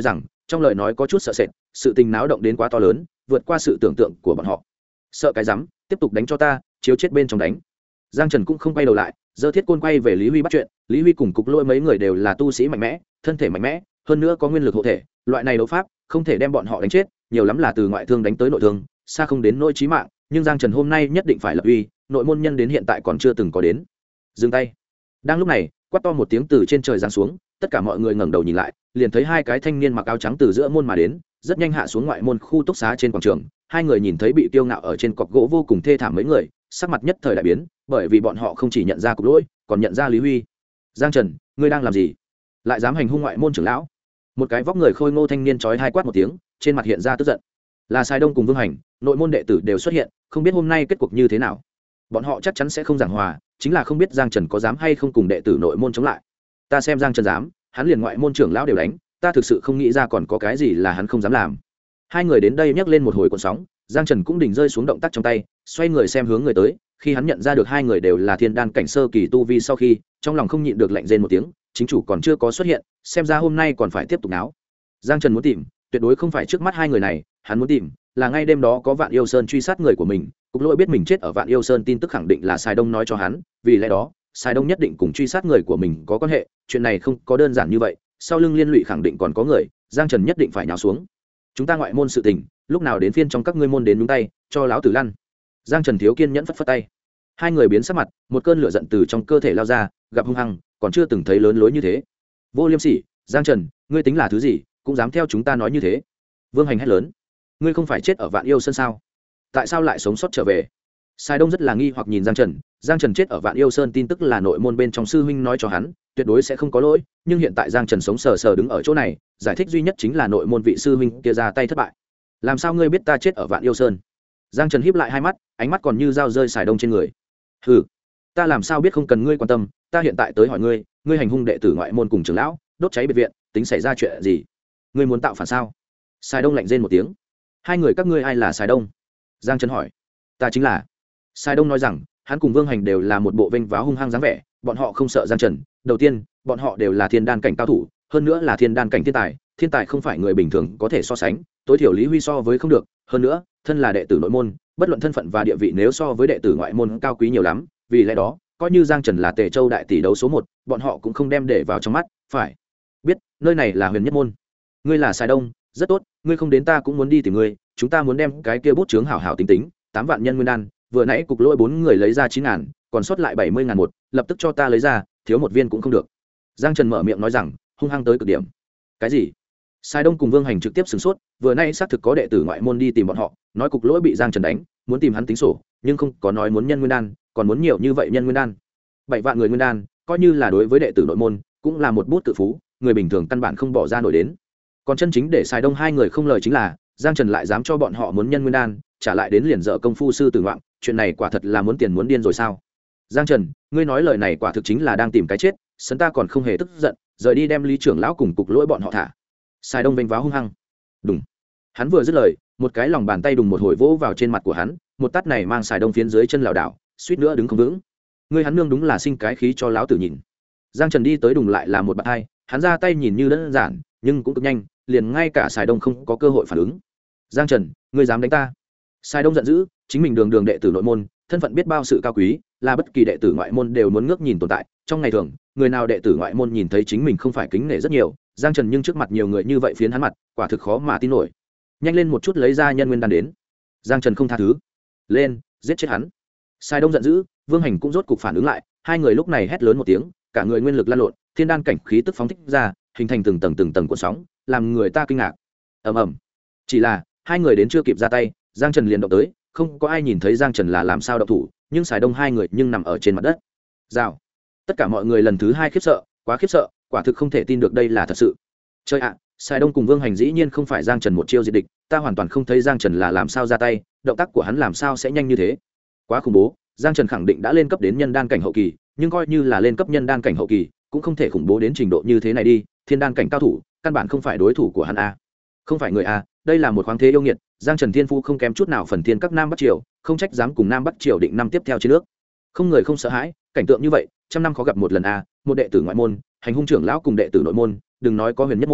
trong lời nói có chút sợ sệt, sự tình náo động đến quá to lớn, vượt qua sự tưởng tượng của bọn họ. Sợ cái rắm, tiếp tục đánh cho ta, chiếu chết bên trong đánh. Giang Trần cũng không quay đầu lại, giơ thiết côn quay về Lý Huy bắt chuyện. Lý Huy cùng Cục Lỗi mấy người đều là tu sĩ mạnh mẽ, thân thể mạnh mẽ, hơn nữa có nguyên lực hộ thể, loại này đấu pháp không thể đem bọn họ đánh chết, nhiều lắm là từ ngoại thương đánh tới nội thương, xa không đến nỗi chí mạng, nhưng Giang Trần hôm nay nhất định phải lập uy, nội môn nhân đến hiện tại còn chưa từng có đến. Dừng tay. Đang lúc này, quát to một tiếng từ trên trời giáng xuống, tất cả mọi người ngẩng đầu nhìn lại, liền thấy hai cái thanh niên mặc áo trắng từ giữa môn mà đến, rất nhanh hạ xuống ngoại môn khu túc xá trên quảng trường. Hai người nhìn thấy bị tiêu ngạo ở trên cọc gỗ vô cùng thê thảm mấy người, sắc mặt nhất thời đại biến, bởi vì bọn họ không chỉ nhận ra Cục Lỗi, còn nhận ra Lý Huy. Giang Trần, ngươi đang làm gì? Lại dám hành hung ngoại môn trưởng lão? Một cái vóc người khôi ngô thanh niên chói hai quát một tiếng, trên mặt hiện ra tức giận. Là Sai Đông cùng Vương Hành, nội môn đệ tử đều xuất hiện, không biết hôm nay kết cục như thế nào. Bọn họ chắc chắn sẽ không giảng hòa, chính là không biết Giang Trần có dám hay không cùng đệ tử nội môn chống lại. Ta xem Giang Trần dám, hắn liền ngoại môn trưởng lão đều đánh, ta thực sự không nghĩ ra còn có cái gì là hắn không dám làm. Hai người đến đây nhắc lên một hồi cuộn sóng, Giang Trần cũng đỉnh rơi xuống động tác trong tay, xoay người xem hướng người tới, khi hắn nhận ra được hai người đều là thiên đan cảnh sơ kỳ tu vi sau khi, trong lòng không nhịn được lạnh rên một tiếng, chính chủ còn chưa có xuất hiện, xem ra hôm nay còn phải tiếp tục náo. Giang Trần muốn tìm, tuyệt đối không phải trước mắt hai người này, hắn muốn tìm là ngay đêm đó có Vạn Yêu Sơn truy sát người của mình. Cục Lỗi biết mình chết ở Vạn Yêu Sơn tin tức khẳng định là Sai Đông nói cho hắn, vì lẽ đó Sai Đông nhất định cùng truy sát người của mình có quan hệ, chuyện này không có đơn giản như vậy, sau lưng liên lụy khẳng định còn có người, Giang Trần nhất định phải nhào xuống. Chúng ta ngoại môn sự tình, lúc nào đến phiên trong các ngươi môn đến nhúng tay, cho láo tử lăn. Giang Trần thiếu kiên nhẫn phất phất tay. Hai người biến sắc mặt, một cơn lửa giận từ trong cơ thể lao ra, gặp hung hăng, còn chưa từng thấy lớn lối như thế. Vô liêm sỉ, Giang Trần, ngươi tính là thứ gì, cũng dám theo chúng ta nói như thế? Vương Hành hét lớn. Ngươi không phải chết ở Vạn Yêu Sơn sao? Tại sao lại sống sót trở về? Sai Đông rất là nghi hoặc nhìn Giang Trần. Giang Trần chết ở Vạn Yêu Sơn tin tức là nội môn bên trong sư huynh nói cho hắn, tuyệt đối sẽ không có lỗi, nhưng hiện tại Giang Trần sống sờ sờ đứng ở chỗ này, giải thích duy nhất chính là nội môn vị sư huynh kia ra tay thất bại. Làm sao ngươi biết ta chết ở Vạn Yêu Sơn? Giang Trần híp lại hai mắt, ánh mắt còn như dao rơi Sai Đông trên người. Hừ, ta làm sao biết, không cần ngươi quan tâm, ta hiện tại tới hỏi ngươi, ngươi hành hung đệ tử ngoại môn cùng trưởng lão, đốt cháy biệt viện, tính xảy ra chuyện gì? Ngươi muốn tạo phản sao? Sai Đông lạnh rên một tiếng. Hai người các ngươi ai là Sai Đông? Giang Trần hỏi. Ta chính là. Sai Đông nói rằng, hắn cùng Vương Hành đều là một bộ vênh váo hung hăng dáng vẻ, bọn họ không sợ Giang Trần. Đầu tiên, bọn họ đều là thiên đan cảnh cao thủ, hơn nữa là thiên đan cảnh thiên tài, thiên tài không phải người bình thường có thể so sánh, tối thiểu Lý Huy so với không được, hơn nữa, thân là đệ tử nội môn, bất luận thân phận và địa vị nếu so với đệ tử ngoại môn cao quý nhiều lắm, vì lẽ đó, coi như Giang Trần là Tề Châu đại tỷ đấu số 1, bọn họ cũng không đem để vào trong mắt, phải biết, nơi này là Huyền Nhất môn. Ngươi là Sai Đông, rất tốt, ngươi không đến ta cũng muốn đi tìm ngươi, chúng ta muốn đem cái kia bút chướng hảo hảo tính tính, 8 vạn nhân nguyên đan, vừa nãy Cục Lỗi 4 người lấy ra 9.000, còn sót lại 70.000 một, lập tức cho ta lấy ra, thiếu một viên cũng không được. Giang Trần mở miệng nói rằng, hung hăng tới cực điểm. Cái gì? Sai Đông cùng Vương Hành trực tiếp sửng sốt, vừa nãy xác thực có đệ tử ngoại môn đi tìm bọn họ, nói Cục Lỗi bị Giang Trần đánh, muốn tìm hắn tính sổ, nhưng không có nói muốn nhân nguyên đan, còn muốn nhiều như vậy nhân nguyên đan. 7 vạn người nguyên đan, coi như là đối với đệ tử nội môn, cũng là một bút cự phú, người bình thường căn bản không bỏ ra nổi đến. Còn chân chính để Sai Đông hai người không lời chính là, Giang Trần lại dám cho bọn họ muốn nhân nguyên đan, trả lại đến liền dở công phu sư tử ngoạn, chuyện này quả thật là muốn tiền muốn điên rồi sao? Giang Trần, ngươi nói lời này quả thực chính là đang tìm cái chết, sấn ta còn không hề tức giận, rời đi đem Lý trưởng lão cùng Cục Lỗi bọn họ thả. Sai Đông vênh váo hung hăng. Đùng. Hắn vừa dứt lời, một cái lòng bàn tay đùng một hồi vỗ vào trên mặt của hắn, một tát này mang Sai Đông phiến dưới chân lảo đảo, suýt nữa đứng không vững. Ngươi hắn nương đúng là sinh cái khí cho lão tử nhìn. Giang Trần đi tới đùng lại là một bạt hai, hắn ra tay nhìn như đơn giản, nhưng cũng cực nhanh, liền ngay cả Sai Đông không có cơ hội phản ứng. Giang Trần, ngươi dám đánh ta? Sai Đông giận dữ, chính mình đường đường đệ tử nội môn, thân phận biết bao sự cao quý, là bất kỳ đệ tử ngoại môn đều muốn ngước nhìn tồn tại. Trong ngày thường, người nào đệ tử ngoại môn nhìn thấy chính mình không phải kính nể rất nhiều, Giang Trần nhưng trước mặt nhiều người như vậy phiến hắn mặt, quả thực khó mà tin nổi. Nhanh lên một chút lấy ra nhân nguyên đan đến. Giang Trần không tha thứ. Lên, giết chết hắn. Sai Đông giận dữ, Vương Hành cũng rốt cục phản ứng lại, hai người lúc này hét lớn một tiếng, cả người nguyên lực lan lộn, thiên đan cảnh khí tức phóng thích ra, hình thành từng tầng cuộn sóng, làm người ta kinh ngạc. Ầm ầm. Chỉ là, hai người đến chưa kịp ra tay, Giang Trần liền động tới, không có ai nhìn thấy Giang Trần là làm sao động thủ, nhưng Sai Đông hai người nhưng nằm ở trên mặt đất. Rào. Tất cả mọi người lần thứ hai khiếp sợ, quá khiếp sợ, quả thực không thể tin được đây là thật sự. Chơi ạ, Sai Đông cùng Vương Hành dĩ nhiên không phải Giang Trần một chiêu diệt địch, ta hoàn toàn không thấy Giang Trần là làm sao ra tay, động tác của hắn làm sao sẽ nhanh như thế. Quá khủng bố, Giang Trần khẳng định đã lên cấp đến nhân đan cảnh hậu kỳ, nhưng coi như là lên cấp nhân đan cảnh hậu kỳ, cũng không thể khủng bố đến trình độ như thế này đi, thiên đan cảnh cao thủ, căn bản không phải đối thủ của hắn a. Không phải người a, đây là một khoáng thế yêu nghiệt, Giang Trần thiên phu không kém chút nào phần thiên các Nam Bắc Triều, không trách dám cùng Nam Bắc Triều định năm tiếp theo trên nước. Không người không sợ hãi, cảnh tượng như vậy, trăm năm khó gặp một lần a, một đệ tử ngoại môn, hành hung trưởng lão cùng đệ tử nội môn, đừng nói có Huyền Nhất môn,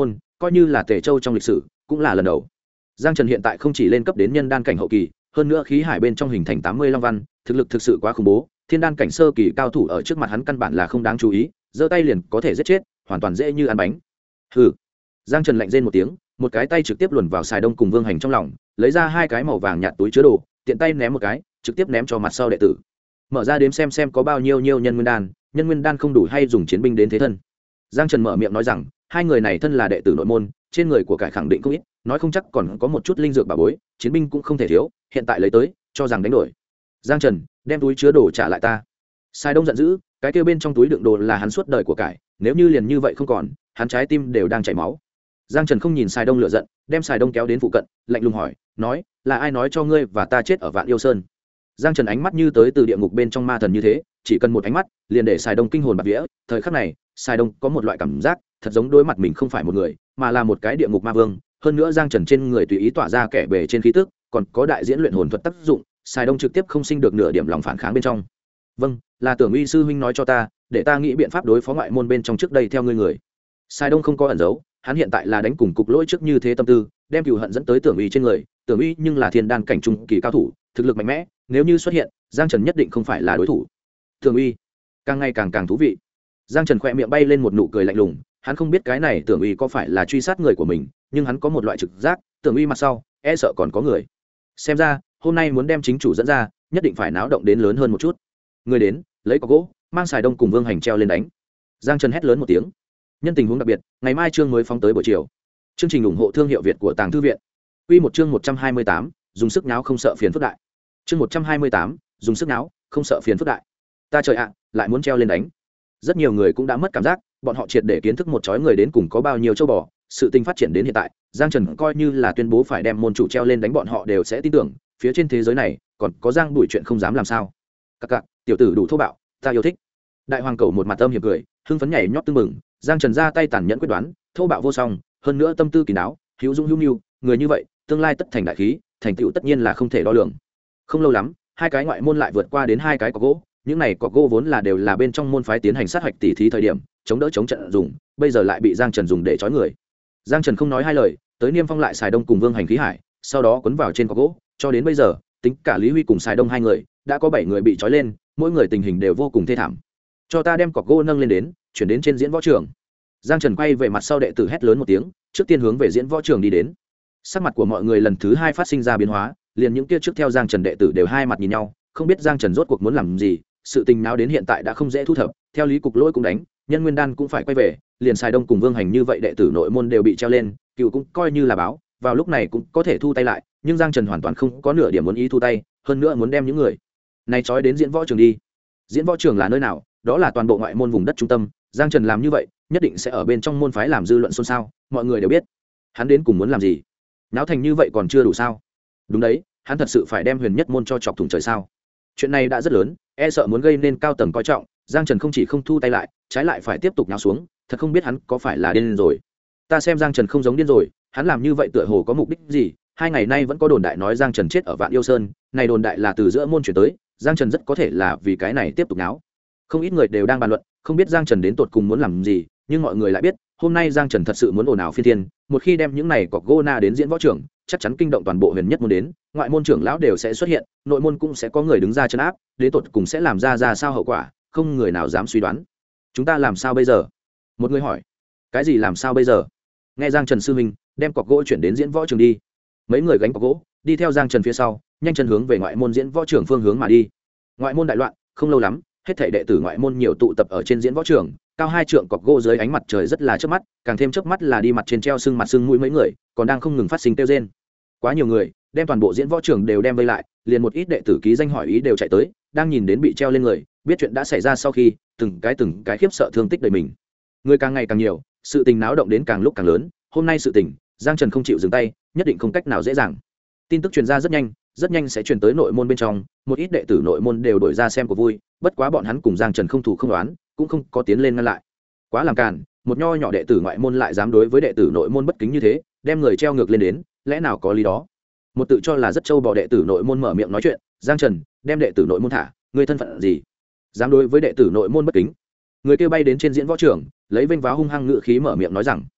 coi như là Tề Châu trong lịch sử cũng là lần đầu. Giang Trần hiện tại không chỉ lên cấp đến nhân đan cảnh hậu kỳ, hơn nữa khí hải bên trong hình thành 80 long văn, thực lực thực sự quá khủng bố, thiên đan cảnh sơ kỳ cao thủ ở trước mặt hắn căn bản là không đáng chú ý, giơ tay liền có thể giết chết, hoàn toàn dễ như ăn bánh. Hừ. Giang Trần lạnh rên một tiếng, một cái tay trực tiếp luồn vào Sài Đông cùng Vương Hành trong lòng, lấy ra hai cái màu vàng nhạt túi chứa đồ, tiện tay ném một cái, trực tiếp ném cho mặt sau đệ tử. Mở ra đếm xem có bao nhiêu nhân nguyên đan không đủ hay dùng chiến binh đến thế thân. Giang Trần mở miệng nói rằng, hai người này thân là đệ tử nội môn, trên người của cải khẳng định không ít, nói không chắc còn có một chút linh dược bảo bối, chiến binh cũng không thể thiếu, hiện tại lấy tới, cho rằng đánh đổi. Giang Trần, đem túi chứa đồ trả lại ta. Sài Đông giận dữ, cái kia bên trong túi đựng đồ là hắn suốt đời của cải, nếu như liền như vậy không còn, hắn trái tim đều đang chảy máu. Giang Trần không nhìn Sài Đông lửa giận, đem Sài Đông kéo đến phụ cận, lạnh lùng hỏi, nói, là ai nói cho ngươi và ta chết ở Vạn Yêu Sơn? Giang Trần ánh mắt như tới từ địa ngục bên trong ma thần như thế, chỉ cần một ánh mắt, liền để Sài Đông kinh hồn bạt vía. Thời khắc này, Sài Đông có một loại cảm giác, thật giống đối mặt mình không phải một người, mà là một cái địa ngục ma vương. Hơn nữa Giang Trần trên người tùy ý tỏa ra kẻ bề trên khí tức, còn có đại diễn luyện hồn thuật tác dụng, Sài Đông trực tiếp không sinh được nửa điểm lòng phản kháng bên trong. Vâng, là Tưởng Uy sư huynh nói cho ta, để ta nghĩ biện pháp đối phó ngoại môn bên trong trước đây theo ngươi người. Sài Đông không có ẩn giấu, hắn hiện tại là đánh cùng cục lỗi trước như thế tâm tư, đem cừu hận dẫn tới Tưởng Uy trên người. Tưởng Uy nhưng là thiên đan cảnh trung kỳ cao thủ, thực lực mạnh mẽ, nếu như xuất hiện, Giang Trần nhất định không phải là đối thủ. Tưởng Uy càng ngày càng thú vị. Giang Trần khẽ miệng bay lên một nụ cười lạnh lùng, hắn không biết cái này Tưởng Uy có phải là truy sát người của mình, nhưng hắn có một loại trực giác, Tưởng Uy mặt sau e sợ còn có người. Xem ra hôm nay muốn đem chính chủ dẫn ra, nhất định phải náo động đến lớn hơn một chút. Người đến, lấy cọc gỗ, mang Sài Đông cùng Vương Hành treo lên đánh. Giang Trần hét lớn một tiếng. Nhân tình huống đặc biệt, ngày mai chương mới phóng tới buổi chiều. Chương trình ủng hộ thương hiệu Việt của Tàng Thư viện. Quy một chương 128, dùng sức náo không sợ phiền phức đại. Chương 128, dùng sức náo, không sợ phiền phức đại. Ta trời ạ, lại muốn treo lên đánh. Rất nhiều người cũng đã mất cảm giác, bọn họ triệt để kiến thức một chói người đến cùng có bao nhiêu châu bò. Sự tình phát triển đến hiện tại, Giang Trần coi như là tuyên bố phải đem môn chủ treo lên đánh, bọn họ đều sẽ tin tưởng, phía trên thế giới này còn có Giang Bùi chuyện không dám làm sao. Các cặc, tiểu tử đủ thô bạo, ta yêu thích. Đại hoàng cầu một mặt âm hiểm cười, hưng phấn nhảy nhót tưng mừng. Giang Trần ra tay tàn nhẫn quyết đoán, thô bạo vô song, hơn nữa tâm tư kỳ đáo, hữu dung hữu nhu, người như vậy, tương lai tất thành đại khí, thành tựu tất nhiên là không thể đo lường. Không lâu lắm, hai cái ngoại môn lại vượt qua đến hai cái cọc gỗ, những này cọc gỗ vốn là đều là bên trong môn phái tiến hành sát hạch tỉ thí thời điểm, chống đỡ chống trận dùng, bây giờ lại bị Giang Trần dùng để trói người. Giang Trần không nói hai lời, tới niêm phong lại Sài Đông cùng Vương Hành khí hải, sau đó cuốn vào trên cọc gỗ, cho đến bây giờ, tính cả Lý Huy cùng Sài Đông hai người, đã có 7 người bị trói lên, mỗi người tình hình đều vô cùng thê thảm. Cho ta đem cọc gỗ nâng lên đến, chuyển đến trên diễn võ trường. Giang Trần quay về mặt sau đệ tử hét lớn một tiếng, trước tiên hướng về diễn võ trường đi đến. Sắc mặt của mọi người lần thứ hai phát sinh ra biến hóa, liền những kia trước theo Giang Trần đệ tử đều hai mặt nhìn nhau, không biết Giang Trần rốt cuộc muốn làm gì. Sự tình nào đến hiện tại đã không dễ thu thập, theo lý cục lỗi cũng đánh, nhân nguyên đan cũng phải quay về, liền Sài Đông cùng Vương Hành như vậy đệ tử nội môn đều bị treo lên, cựu cũng coi như là báo, vào lúc này cũng có thể thu tay lại, nhưng Giang Trần hoàn toàn không có nửa điểm muốn ý thu tay, hơn nữa muốn đem những người này trói đến diễn võ trường đi. Diễn võ trường là nơi nào? Đó là toàn bộ ngoại môn vùng đất trung tâm, Giang Trần làm như vậy, nhất định sẽ ở bên trong môn phái làm dư luận xôn xao, mọi người đều biết. Hắn đến cùng muốn làm gì? Náo thành như vậy còn chưa đủ sao? Đúng đấy, hắn thật sự phải đem Huyền Nhất môn cho chọc thủng trời sao? Chuyện này đã rất lớn, e sợ muốn gây nên cao tầng coi trọng, Giang Trần không chỉ không thu tay lại, trái lại phải tiếp tục nháo xuống, thật không biết hắn có phải là điên rồi. Ta xem Giang Trần không giống điên rồi, hắn làm như vậy tựa hồ có mục đích gì? Hai ngày nay vẫn có đồn đại nói Giang Trần chết ở Vạn Yêu Sơn, này đồn đại là từ giữa môn chuyển tới, Giang Trần rất có thể là vì cái này tiếp tục náo. Không ít người đều đang bàn luận, không biết Giang Trần đến tột cùng muốn làm gì, nhưng mọi người lại biết, hôm nay Giang Trần thật sự muốn ồn ào phi thiên, một khi đem những này cọc gỗ na đến diễn võ trưởng, chắc chắn kinh động toàn bộ Huyền Nhất môn đến, ngoại môn trưởng lão đều sẽ xuất hiện, nội môn cũng sẽ có người đứng ra trấn áp, đến tột cùng sẽ làm ra sao hậu quả, không người nào dám suy đoán. Chúng ta làm sao bây giờ? Một người hỏi. Cái gì làm sao bây giờ? Nghe Giang Trần sư huynh, đem cọc gỗ chuyển đến diễn võ trường đi. Mấy người gánh cọc gỗ, đi theo Giang Trần phía sau, nhanh chân hướng về ngoại môn diễn võ trường phương hướng mà đi. Ngoại môn đại loạn, không lâu lắm, hết thảy đệ tử ngoại môn nhiều tụ tập ở trên diễn võ trường, cao 2 trượng cọc gỗ dưới ánh mặt trời rất là chớp mắt, càng thêm chớp mắt là đi mặt trên treo sưng mặt sưng mũi mấy người, còn đang không ngừng phát sinh kêu rên. Quá nhiều người, đem toàn bộ diễn võ trường đều đem vây lại, liền một ít đệ tử ký danh hỏi ý đều chạy tới, đang nhìn đến bị treo lên người, biết chuyện đã xảy ra sau khi, từng cái khiếp sợ thương tích đầy mình. Người càng ngày càng nhiều, sự tình náo động đến càng lúc càng lớn, hôm nay sự tình, Giang Trần không chịu dừng tay, nhất định không cách nào dễ dàng. Tin tức truyền ra rất nhanh sẽ truyền tới nội môn bên trong, một ít đệ tử nội môn đều đổi ra xem của vui, bất quá bọn hắn cùng Giang Trần không thủ không đoán, cũng không có tiến lên ngăn lại. Quá làm càn, một nho nhỏ đệ tử ngoại môn lại dám đối với đệ tử nội môn bất kính như thế, đem người treo ngược lên đến, lẽ nào có lý đó? Một tự cho là rất trâu bò đệ tử nội môn mở miệng nói chuyện, Giang Trần, đem đệ tử nội môn thả, ngươi thân phận gì? Dám đối với đệ tử nội môn bất kính? Người kia bay đến trên diễn võ trường, lấy vênh váo hung hăng ngự khí mở miệng nói rằng,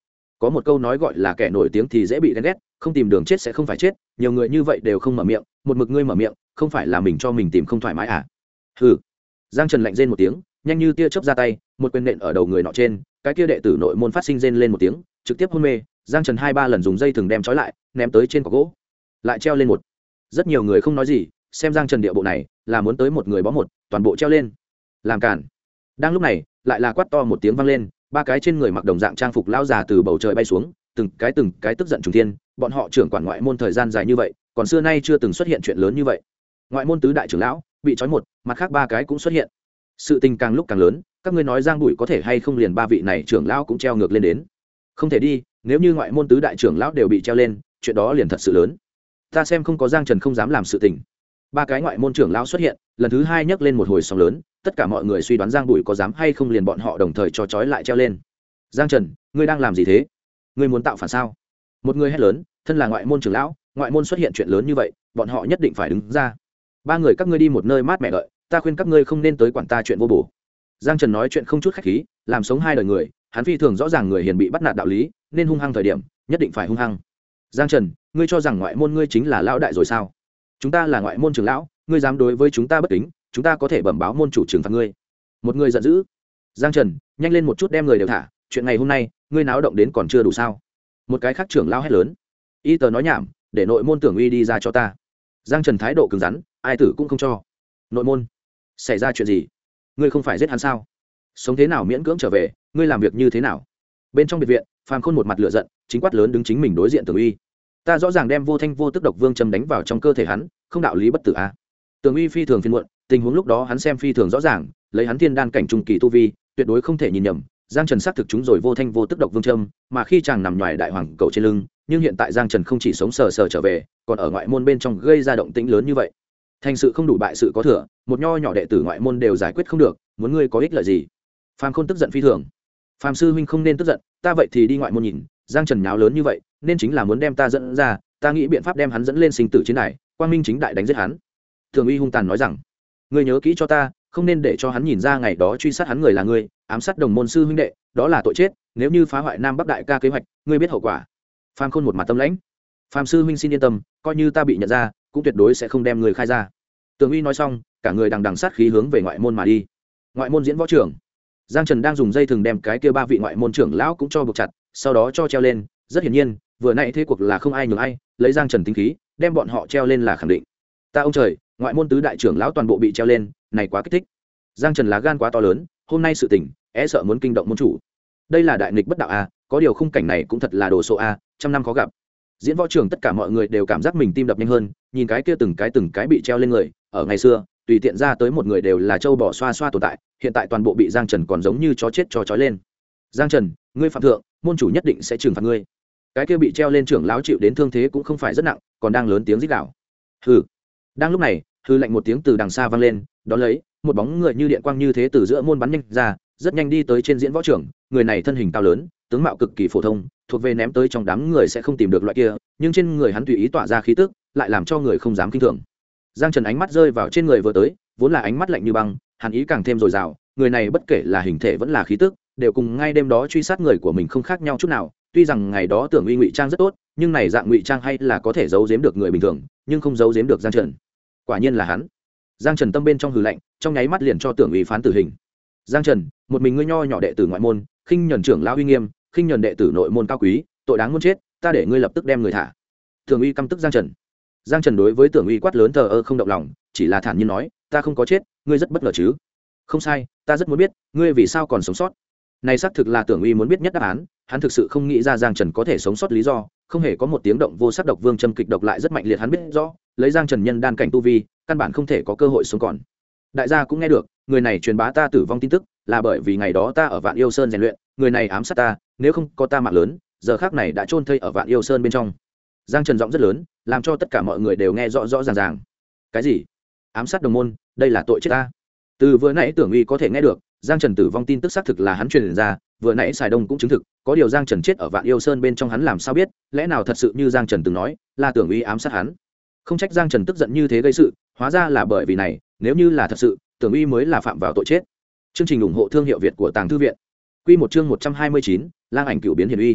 có một câu nói gọi là kẻ nổi tiếng thì dễ bị ghen ghét, không tìm đường chết sẽ không phải chết, nhiều người như vậy đều không mở miệng, một mực ngươi mở miệng, không phải là mình cho mình tìm không thoải mái à? Hừ. Giang Trần lạnh rên một tiếng, nhanh như tia chớp ra tay, một quyền nện ở đầu người nọ trên, cái kia đệ tử nội môn phát sinh rên lên một tiếng, trực tiếp hôn mê. Giang Trần 2-3 lần dùng dây thừng đem trói lại, ném tới trên cọc gỗ, lại treo lên một. Rất nhiều người không nói gì, xem Giang Trần địa bộ này, là muốn tới một người bó một, toàn bộ treo lên. Làm cản. Đang lúc này, lại là quát to một tiếng vang lên, ba cái trên người mặc đồng dạng trang phục lão già từ bầu trời bay xuống, từng cái tức giận trùng thiên, bọn họ trưởng quản ngoại môn thời gian dài như vậy, còn xưa nay chưa từng xuất hiện chuyện lớn như vậy. Ngoại môn tứ đại trưởng lão bị trói một, mặt khác ba cái cũng xuất hiện. Sự tình càng lúc càng lớn, các ngươi nói Giang Bụi có thể hay không liền ba vị này trưởng lão cũng treo ngược lên đến? Không thể đi, nếu như ngoại môn tứ đại trưởng lão đều bị treo lên, chuyện đó liền thật sự lớn. Ta xem không có Giang Trần không dám làm sự tình. Ba cái ngoại môn trưởng lão xuất hiện, lần thứ hai nhấc lên một hồi sóng lớn, tất cả mọi người suy đoán Giang Bụi có dám hay không liền bọn họ đồng thời cho trói lại treo lên. Giang Trần, ngươi đang làm gì thế? Ngươi muốn tạo phản sao? Một người hét lớn, thân là ngoại môn trưởng lão, ngoại môn xuất hiện chuyện lớn như vậy, bọn họ nhất định phải đứng ra. Ba người các ngươi đi một nơi mát mẻ đợi, ta khuyên các ngươi không nên tới quản ta chuyện vô bổ. Giang Trần nói chuyện không chút khách khí, làm sống hai đời người, hắn phi thường rõ ràng người hiền bị bắt nạt đạo lý, nên hung hăng thời điểm, nhất định phải hung hăng. Giang Trần, ngươi cho rằng ngoại môn ngươi chính là lão đại rồi sao? Chúng ta là ngoại môn trưởng lão, ngươi dám đối với chúng ta bất kính, chúng ta có thể bẩm báo môn chủ trừng phạt ngươi. Một người giận dữ. Giang Trần, nhanh lên một chút đem người đều thả, chuyện ngày hôm nay, ngươi náo động đến còn chưa đủ sao? Một cái khác trưởng lão hét lớn. Y tờ nói nhảm, để nội môn Tưởng Uy đi ra cho ta. Giang Trần thái độ cứng rắn, ai tử cũng không cho. Nội môn, xảy ra chuyện gì? Ngươi không phải giết hắn sao? Sống thế nào miễn cưỡng trở về, ngươi làm việc như thế nào? Bên trong biệt viện, Phàm Khôn một mặt lửa giận, chính quát lớn đứng chính mình đối diện Tưởng Uy. Ta rõ ràng đem vô thanh vô tức độc vương châm đánh vào trong cơ thể hắn, không đạo lý bất tử a. Tưởng Uy phi thường phiền muộn, tình huống lúc đó hắn xem phi thường rõ ràng, lấy hắn thiên đan cảnh trung kỳ tu vi, tuyệt đối không thể nhìn nhầm. Giang Trần xác thực chúng rồi vô thanh vô tức độc vương châm, mà khi chàng nằm nhòi đại hoàng cầu trên lưng, nhưng hiện tại Giang Trần không chỉ sống sờ sờ trở về, còn ở ngoại môn bên trong gây ra động tĩnh lớn như vậy. Thành sự không đủ bại sự có thừa, một nho nhỏ đệ tử ngoại môn đều giải quyết không được, muốn ngươi có ích lợi gì? Phàm Khôn tức giận phi thường. Phàm sư huynh không nên tức giận, ta vậy thì đi ngoại môn nhìn, Giang Trần nháo lớn như vậy, nên chính là muốn đem ta dẫn ra, ta nghĩ biện pháp đem hắn dẫn lên sinh tử chiến đài, quang minh chính đại đánh giết hắn. Thường Uy hung tàn nói rằng, ngươi nhớ kỹ cho ta, không nên để cho hắn nhìn ra ngày đó truy sát hắn người là ngươi, ám sát đồng môn sư huynh đệ, đó là tội chết, nếu như phá hoại Nam Bắc đại ca kế hoạch, ngươi biết hậu quả. Phàm Khôn một mặt tâm lãnh. Phàm sư huynh xin yên tâm, coi như ta bị nhận ra, cũng tuyệt đối sẽ không đem người khai ra. Tường Uy nói xong, cả người đằng đằng sát khí hướng về ngoại môn mà đi. Ngoại môn diễn võ trưởng, Giang Trần đang dùng dây thừng đem cái kia ba vị ngoại môn trưởng lão cũng cho buộc chặt, sau đó cho treo lên. Rất hiển nhiên, vừa nãy thế cuộc là không ai nhường ai, lấy Giang Trần tính khí, đem bọn họ treo lên là khẳng định. Ta ông trời, ngoại môn tứ đại trưởng lão toàn bộ bị treo lên, này quá kích thích. Giang Trần lá gan quá to lớn, hôm nay sự tình, sợ muốn kinh động môn chủ. Đây là đại nghịch bất đạo a, có điều khung cảnh này cũng thật là đồ sộ a, trăm năm khó gặp. Diễn võ trường tất cả mọi người đều cảm giác mình tim đập nhanh hơn, nhìn cái kia từng cái bị treo lên người, ở ngày xưa, tùy tiện ra tới một người đều là châu bò xoa xoa tồn tại, hiện tại toàn bộ bị Giang Trần còn giống như chó chết cho trói lên. Giang Trần, ngươi phạm thượng, môn chủ nhất định sẽ trừng phạt ngươi. Cái kia bị treo lên trưởng lão chịu đến thương thế cũng không phải rất nặng, còn đang lớn tiếng rít gào. Hừ. Đang lúc này, hư lạnh một tiếng từ đằng xa vang lên, đón lấy, một bóng người như điện quang như thế từ giữa môn bắn nhanh ra, rất nhanh đi tới trên diễn võ trường. Người này thân hình cao lớn, tướng mạo cực kỳ phổ thông, thuộc về ném tới trong đám người sẽ không tìm được loại kia, nhưng trên người hắn tùy ý tỏa ra khí tức, lại làm cho người không dám kinh thường. Giang Trần ánh mắt rơi vào trên người vừa tới, vốn là ánh mắt lạnh như băng, hàn ý càng thêm dồi dào. Người này bất kể là hình thể vẫn là khí tức, đều cùng ngay đêm đó truy sát người của mình không khác nhau chút nào. Tuy rằng ngày đó Tưởng Uy ngụy trang rất tốt, nhưng này dạng ngụy trang hay là có thể giấu giếm được người bình thường, nhưng không giấu giếm được Giang Trần. Quả nhiên là hắn. Giang Trần tâm bên trong hừ lạnh, trong nháy mắt liền cho Tưởng Uy phán tử hình. Giang Trần, một mình ngươi nho nhỏ đệ tử ngoại môn, khinh nhẫn trưởng lão uy nghiêm, khinh nhẫn đệ tử nội môn cao quý, tội đáng muôn chết, ta để ngươi lập tức đem người thả. Tưởng Uy căm tức Giang Trần. Giang Trần đối với Tưởng Uy quát lớn thờ ơ không động lòng, chỉ là thản nhiên nói, ta không có chết, ngươi rất bất ngờ chứ? Không sai, ta rất muốn biết, ngươi vì sao còn sống sót. Này xác thực là Tưởng Uy muốn biết nhất đáp án, hắn thực sự không nghĩ ra Giang Trần có thể sống sót lý do, không hề có một tiếng động vô sắc độc vương châm kịch độc lại rất mạnh liệt, hắn biết rõ, lấy Giang Trần nhân đan cảnh tu vi, căn bản không thể có cơ hội sống còn. Đại gia cũng nghe được, người này truyền bá ta tử vong tin tức, là bởi vì ngày đó ta ở Vạn Yêu Sơn rèn luyện, người này ám sát ta, nếu không có ta mạng lớn, giờ khắc này đã chôn thây ở Vạn Yêu Sơn bên trong. Giang Trần giọng rất lớn, làm cho tất cả mọi người đều nghe rõ rõ ràng ràng. Cái gì? Ám sát đồng môn, đây là tội chết ta. Từ vừa nãy Tưởng Uy có thể nghe được, Giang Trần tử vong tin tức xác thực là hắn truyền ra, vừa nãy Sài Đông cũng chứng thực, có điều Giang Trần chết ở Vạn Yêu Sơn bên trong hắn làm sao biết, lẽ nào thật sự như Giang Trần từng nói, là Tưởng Uy ám sát hắn. Không trách Giang Trần tức giận như thế gây sự, hóa ra là bởi vì này, nếu như là thật sự, Tưởng Uy mới là phạm vào tội chết. Chương trình ủng hộ thương hiệu Việt của Tàng Thư viện. Quy một chương 129, Lang ảnh cửu biến hiển uy.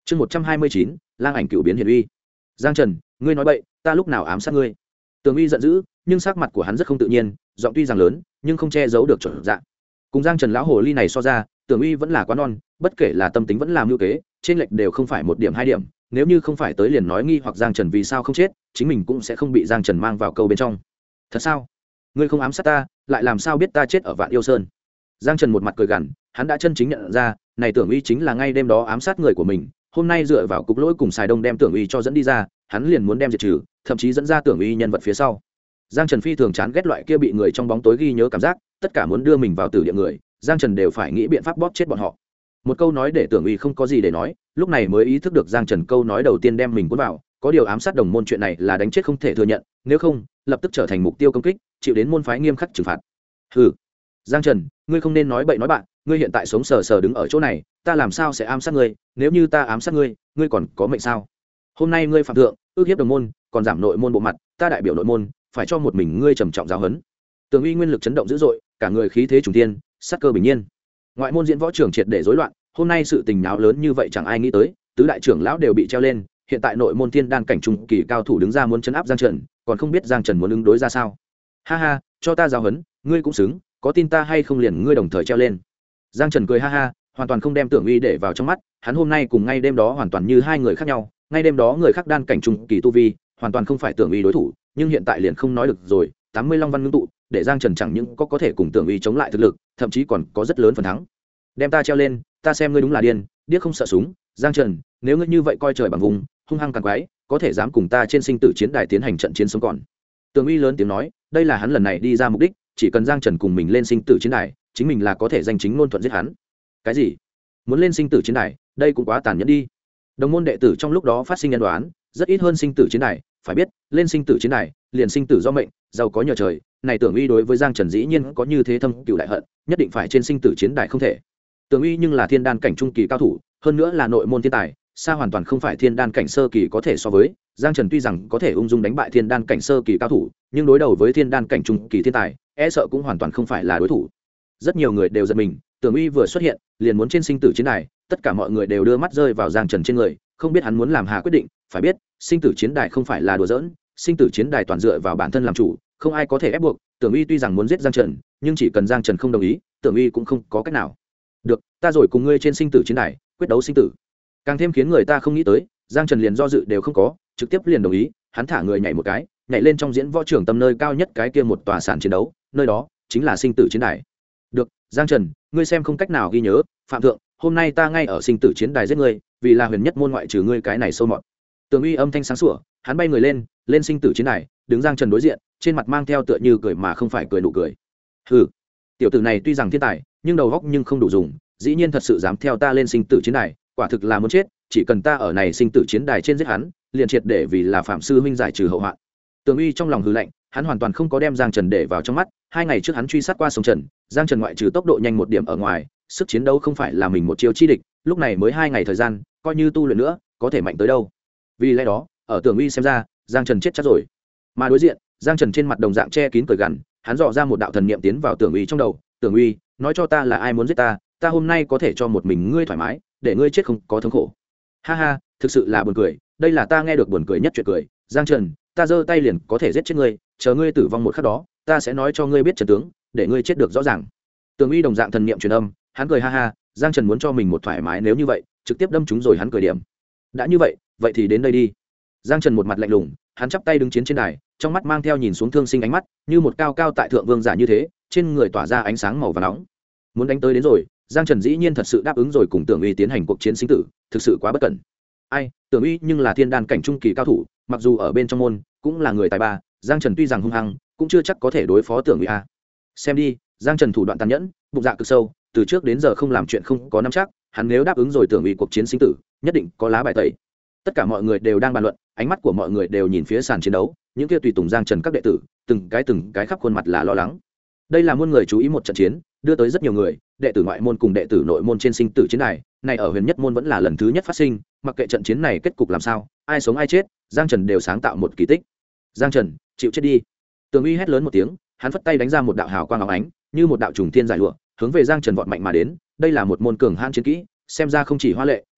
chương 129, lang ảnh cựu biến hiển uy. Giang Trần, ngươi nói bậy, ta lúc nào ám sát ngươi? Tường Uy giận dữ, nhưng sắc mặt của hắn rất không tự nhiên, giọng tuy rằng lớn nhưng không che giấu được chuẩn dạng. Cùng Giang Trần lão hồ ly này so ra, Tường Uy vẫn là quá non, bất kể là tâm tính vẫn làm mưu kế, trên lệch đều không phải một điểm hai điểm, nếu như không phải tới liền nói nghi hoặc Giang Trần vì sao không chết, chính mình cũng sẽ không bị Giang Trần mang vào câu bên trong. Thật sao? Ngươi không ám sát ta, lại làm sao biết ta chết ở Vạn Yêu Sơn? Giang Trần một mặt cười gằn, hắn đã chân chính nhận ra, này Tưởng Uy chính là ngay đêm đó ám sát người của mình, hôm nay dựa vào cục lỗi cùng Sài Đông đem Tưởng Uy cho dẫn đi ra, hắn liền muốn đem diệt trừ, thậm chí dẫn ra Tưởng Uy nhân vật phía sau. Giang Trần phi thường chán ghét loại kia bị người trong bóng tối ghi nhớ cảm giác, tất cả muốn đưa mình vào tử địa người, Giang Trần đều phải nghĩ biện pháp bóp chết bọn họ. Một câu nói để Tưởng Uy không có gì để nói, lúc này mới ý thức được Giang Trần câu nói đầu tiên đem mình cuốn vào, có điều ám sát đồng môn chuyện này là đánh chết không thể thừa nhận, nếu không, lập tức trở thành mục tiêu công kích, chịu đến môn phái nghiêm khắc trừng phạt. Hừ, Giang Trần, ngươi không nên nói bậy nói bạn, ngươi hiện tại sống sờ sờ đứng ở chỗ này, ta làm sao sẽ ám sát ngươi, nếu như ta ám sát ngươi, ngươi còn có mệnh sao? Hôm nay ngươi phạm thượng, ước hiếp đồng môn, còn giảm nội môn bộ mặt, ta đại biểu nội môn, phải cho một mình ngươi trầm trọng giáo huấn. Tường Uy nguyên lực chấn động dữ dội, cả người khí thế trùng thiên, sát cơ bình nhiên. Ngoại môn diễn võ trưởng triệt để rối loạn, hôm nay sự tình náo lớn như vậy chẳng ai nghĩ tới, tứ đại trưởng lão đều bị treo lên, hiện tại nội môn thiên đan cảnh trung kỳ cao thủ đứng ra muốn trấn áp Giang Trần, còn không biết Giang Trần muốn ứng đối ra sao. Ha ha, cho ta giáo huấn, ngươi cũng xứng, có tin ta hay không liền ngươi đồng thời treo lên. Giang Trần cười ha ha, hoàn toàn không đem Tưởng Uy để vào trong mắt, hắn hôm nay cùng ngay đêm đó hoàn toàn như hai người khác nhau, ngay đêm đó người khác đan cảnh trung kỳ tu vi, hoàn toàn không phải Tưởng Uy đối thủ, nhưng hiện tại liền không nói được rồi, 80 long văn ngưng tụ, để Giang Trần chẳng những có thể cùng Tưởng Uy chống lại thực lực, thậm chí còn có rất lớn phần thắng. Đem ta treo lên, ta xem ngươi đúng là điên, điếc không sợ súng, Giang Trần, nếu ngươi như vậy coi trời bằng vùng, hung hăng càng quái, có thể dám cùng ta trên sinh tử chiến đài tiến hành trận chiến sống còn. Tưởng Uy lớn tiếng nói, đây là hắn lần này đi ra mục đích, chỉ cần Giang Trần cùng mình lên sinh tử chiến đài, chính mình là có thể danh chính ngôn thuận giết hắn. Cái gì? Muốn lên sinh tử chiến đài, đây cũng quá tàn nhẫn đi. Đồng môn đệ tử trong lúc đó phát sinh nhân đoán, rất ít hơn sinh tử chiến đài, phải biết, lên sinh tử chiến đài, liền sinh tử do mệnh, giàu có nhờ trời, này Tưởng Uy đối với Giang Trần dĩ nhiên có như thế thâm cừu đại hận, nhất định phải trên sinh tử chiến đài không thể. Tưởng Uy nhưng là thiên đan cảnh trung kỳ cao thủ, hơn nữa là nội môn thiên tài, xa hoàn toàn không phải thiên đan cảnh sơ kỳ có thể so với. Giang Trần tuy rằng có thể ung dung đánh bại thiên đan cảnh sơ kỳ cao thủ, nhưng đối đầu với thiên đan cảnh trung kỳ thiên tài, e sợ cũng hoàn toàn không phải là đối thủ. Rất nhiều người đều giật mình, Tưởng Uy vừa xuất hiện, liền muốn trên sinh tử chiến đài, tất cả mọi người đều đưa mắt rơi vào Giang Trần trên người, không biết hắn muốn làm hà quyết định, phải biết, sinh tử chiến đài không phải là đùa giỡn, sinh tử chiến đài toàn dựa vào bản thân làm chủ, không ai có thể ép buộc. Tưởng Uy tuy rằng muốn giết Giang Trần, nhưng chỉ cần Giang Trần không đồng ý, Tưởng Uy cũng không có cách nào. Được, ta rồi cùng ngươi trên sinh tử chiến đài, quyết đấu sinh tử. Càng thêm khiến người ta không nghĩ tới, Giang Trần liền do dự đều không có, trực tiếp liền đồng ý, hắn thả người nhảy một cái, nhảy lên trong diễn võ trường tâm nơi cao nhất cái kia một tòa sàn chiến đấu, nơi đó chính là sinh tử chiến đài. Được, Giang Trần, ngươi xem không cách nào ghi nhớ, phạm thượng, hôm nay ta ngay ở sinh tử chiến đài giết ngươi, vì là huyền nhất môn ngoại trừ ngươi cái này sâu mọt. Tường Uy âm thanh sáng sủa, hắn bay người lên, lên sinh tử chiến đài, đứng Giang Trần đối diện, trên mặt mang theo tựa như cười mà không phải cười nụ cười. Hừ, tiểu tử này tuy rằng thiên tài, nhưng đầu óc nhưng không đủ dùng, dĩ nhiên thật sự dám theo ta lên sinh tử chiến đài, quả thực là muốn chết, chỉ cần ta ở này sinh tử chiến đài trên giết hắn, liền triệt để vì là phạm sư huynh giải trừ hậu hoạn. Tường Uy trong lòng hừ lạnh, hắn hoàn toàn không có đem Giang Trần để vào trong mắt, 2 ngày trước hắn truy sát qua sông Trần, Giang Trần ngoại trừ tốc độ nhanh một điểm ở ngoài, sức chiến đấu không phải là mình một chiêu chi địch, lúc này mới 2 ngày thời gian, coi như tu luyện nữa, có thể mạnh tới đâu. Vì lẽ đó, ở Tường Uy xem ra, Giang Trần chết chắc rồi. Mà đối diện, Giang Trần trên mặt đồng dạng che kín cười gằn, hắn dò ra một đạo thần niệm tiến vào Tường Uy trong đầu, "Tường Uy, nói cho ta là ai muốn giết ta, ta hôm nay có thể cho một mình ngươi thoải mái, để ngươi chết không có thống khổ." Ha ha, thực sự là buồn cười, đây là ta nghe được buồn cười nhất chuyện cười. Giang Trần, ta giơ tay liền có thể giết chết ngươi, chờ ngươi tử vong một khắc đó, ta sẽ nói cho ngươi biết trận tướng, để ngươi chết được rõ ràng. Tường Uy đồng dạng thần niệm truyền âm, hắn cười ha ha, Giang Trần muốn cho mình một thoải mái, nếu như vậy, trực tiếp đâm trúng rồi hắn cười điểm. Đã như vậy, vậy thì đến đây đi. Giang Trần một mặt lạnh lùng, hắn chắp tay đứng chiến trên đài, trong mắt mang theo nhìn xuống thương sinh ánh mắt, như một cao cao tại thượng vương giả như thế, trên người tỏa ra ánh sáng màu vàng nóng. Muốn đánh tới đến rồi, Giang Trần dĩ nhiên thật sự đáp ứng rồi cùng Tường Uy tiến hành cuộc chiến sinh tử, thực sự quá bất cẩn. Ai, Tường Uy nhưng là thiên đan cảnh trung kỳ cao thủ, mặc dù ở bên trong môn cũng là người tài ba, Giang Trần tuy rằng hung hăng, cũng chưa chắc có thể đối phó Tường Uy a. Xem đi, Giang Trần thủ đoạn tàn nhẫn, bụng dạ cực sâu, từ trước đến giờ không làm chuyện không có nắm chắc, hắn nếu đáp ứng rồi Tường Uy cuộc chiến sinh tử, nhất định có lá bài tẩy. Tất cả mọi người đều đang bàn luận, ánh mắt của mọi người đều nhìn phía sàn chiến đấu, những kia tùy tùng Giang Trần các đệ tử, từng cái khắp khuôn mặt là lo lắng. Đây là muôn người chú ý một trận chiến, đưa tới rất nhiều người, đệ tử ngoại môn cùng đệ tử nội môn trên sinh tử chiến đài, này ở huyền nhất môn vẫn là lần thứ nhất phát sinh, mặc kệ trận chiến này kết cục làm sao, ai sống ai chết, Giang Trần đều sáng tạo một kỳ tích. Giang Trần, chịu chết đi. Tường Uy hét lớn một tiếng, hắn phất tay đánh ra một đạo hào quang óng ánh, như một đạo trùng thiên giải lụa, hướng về Giang Trần vọt mạnh mà đến. Đây là một môn cường hãn chiến kỹ, xem ra không chỉ hoa lệ,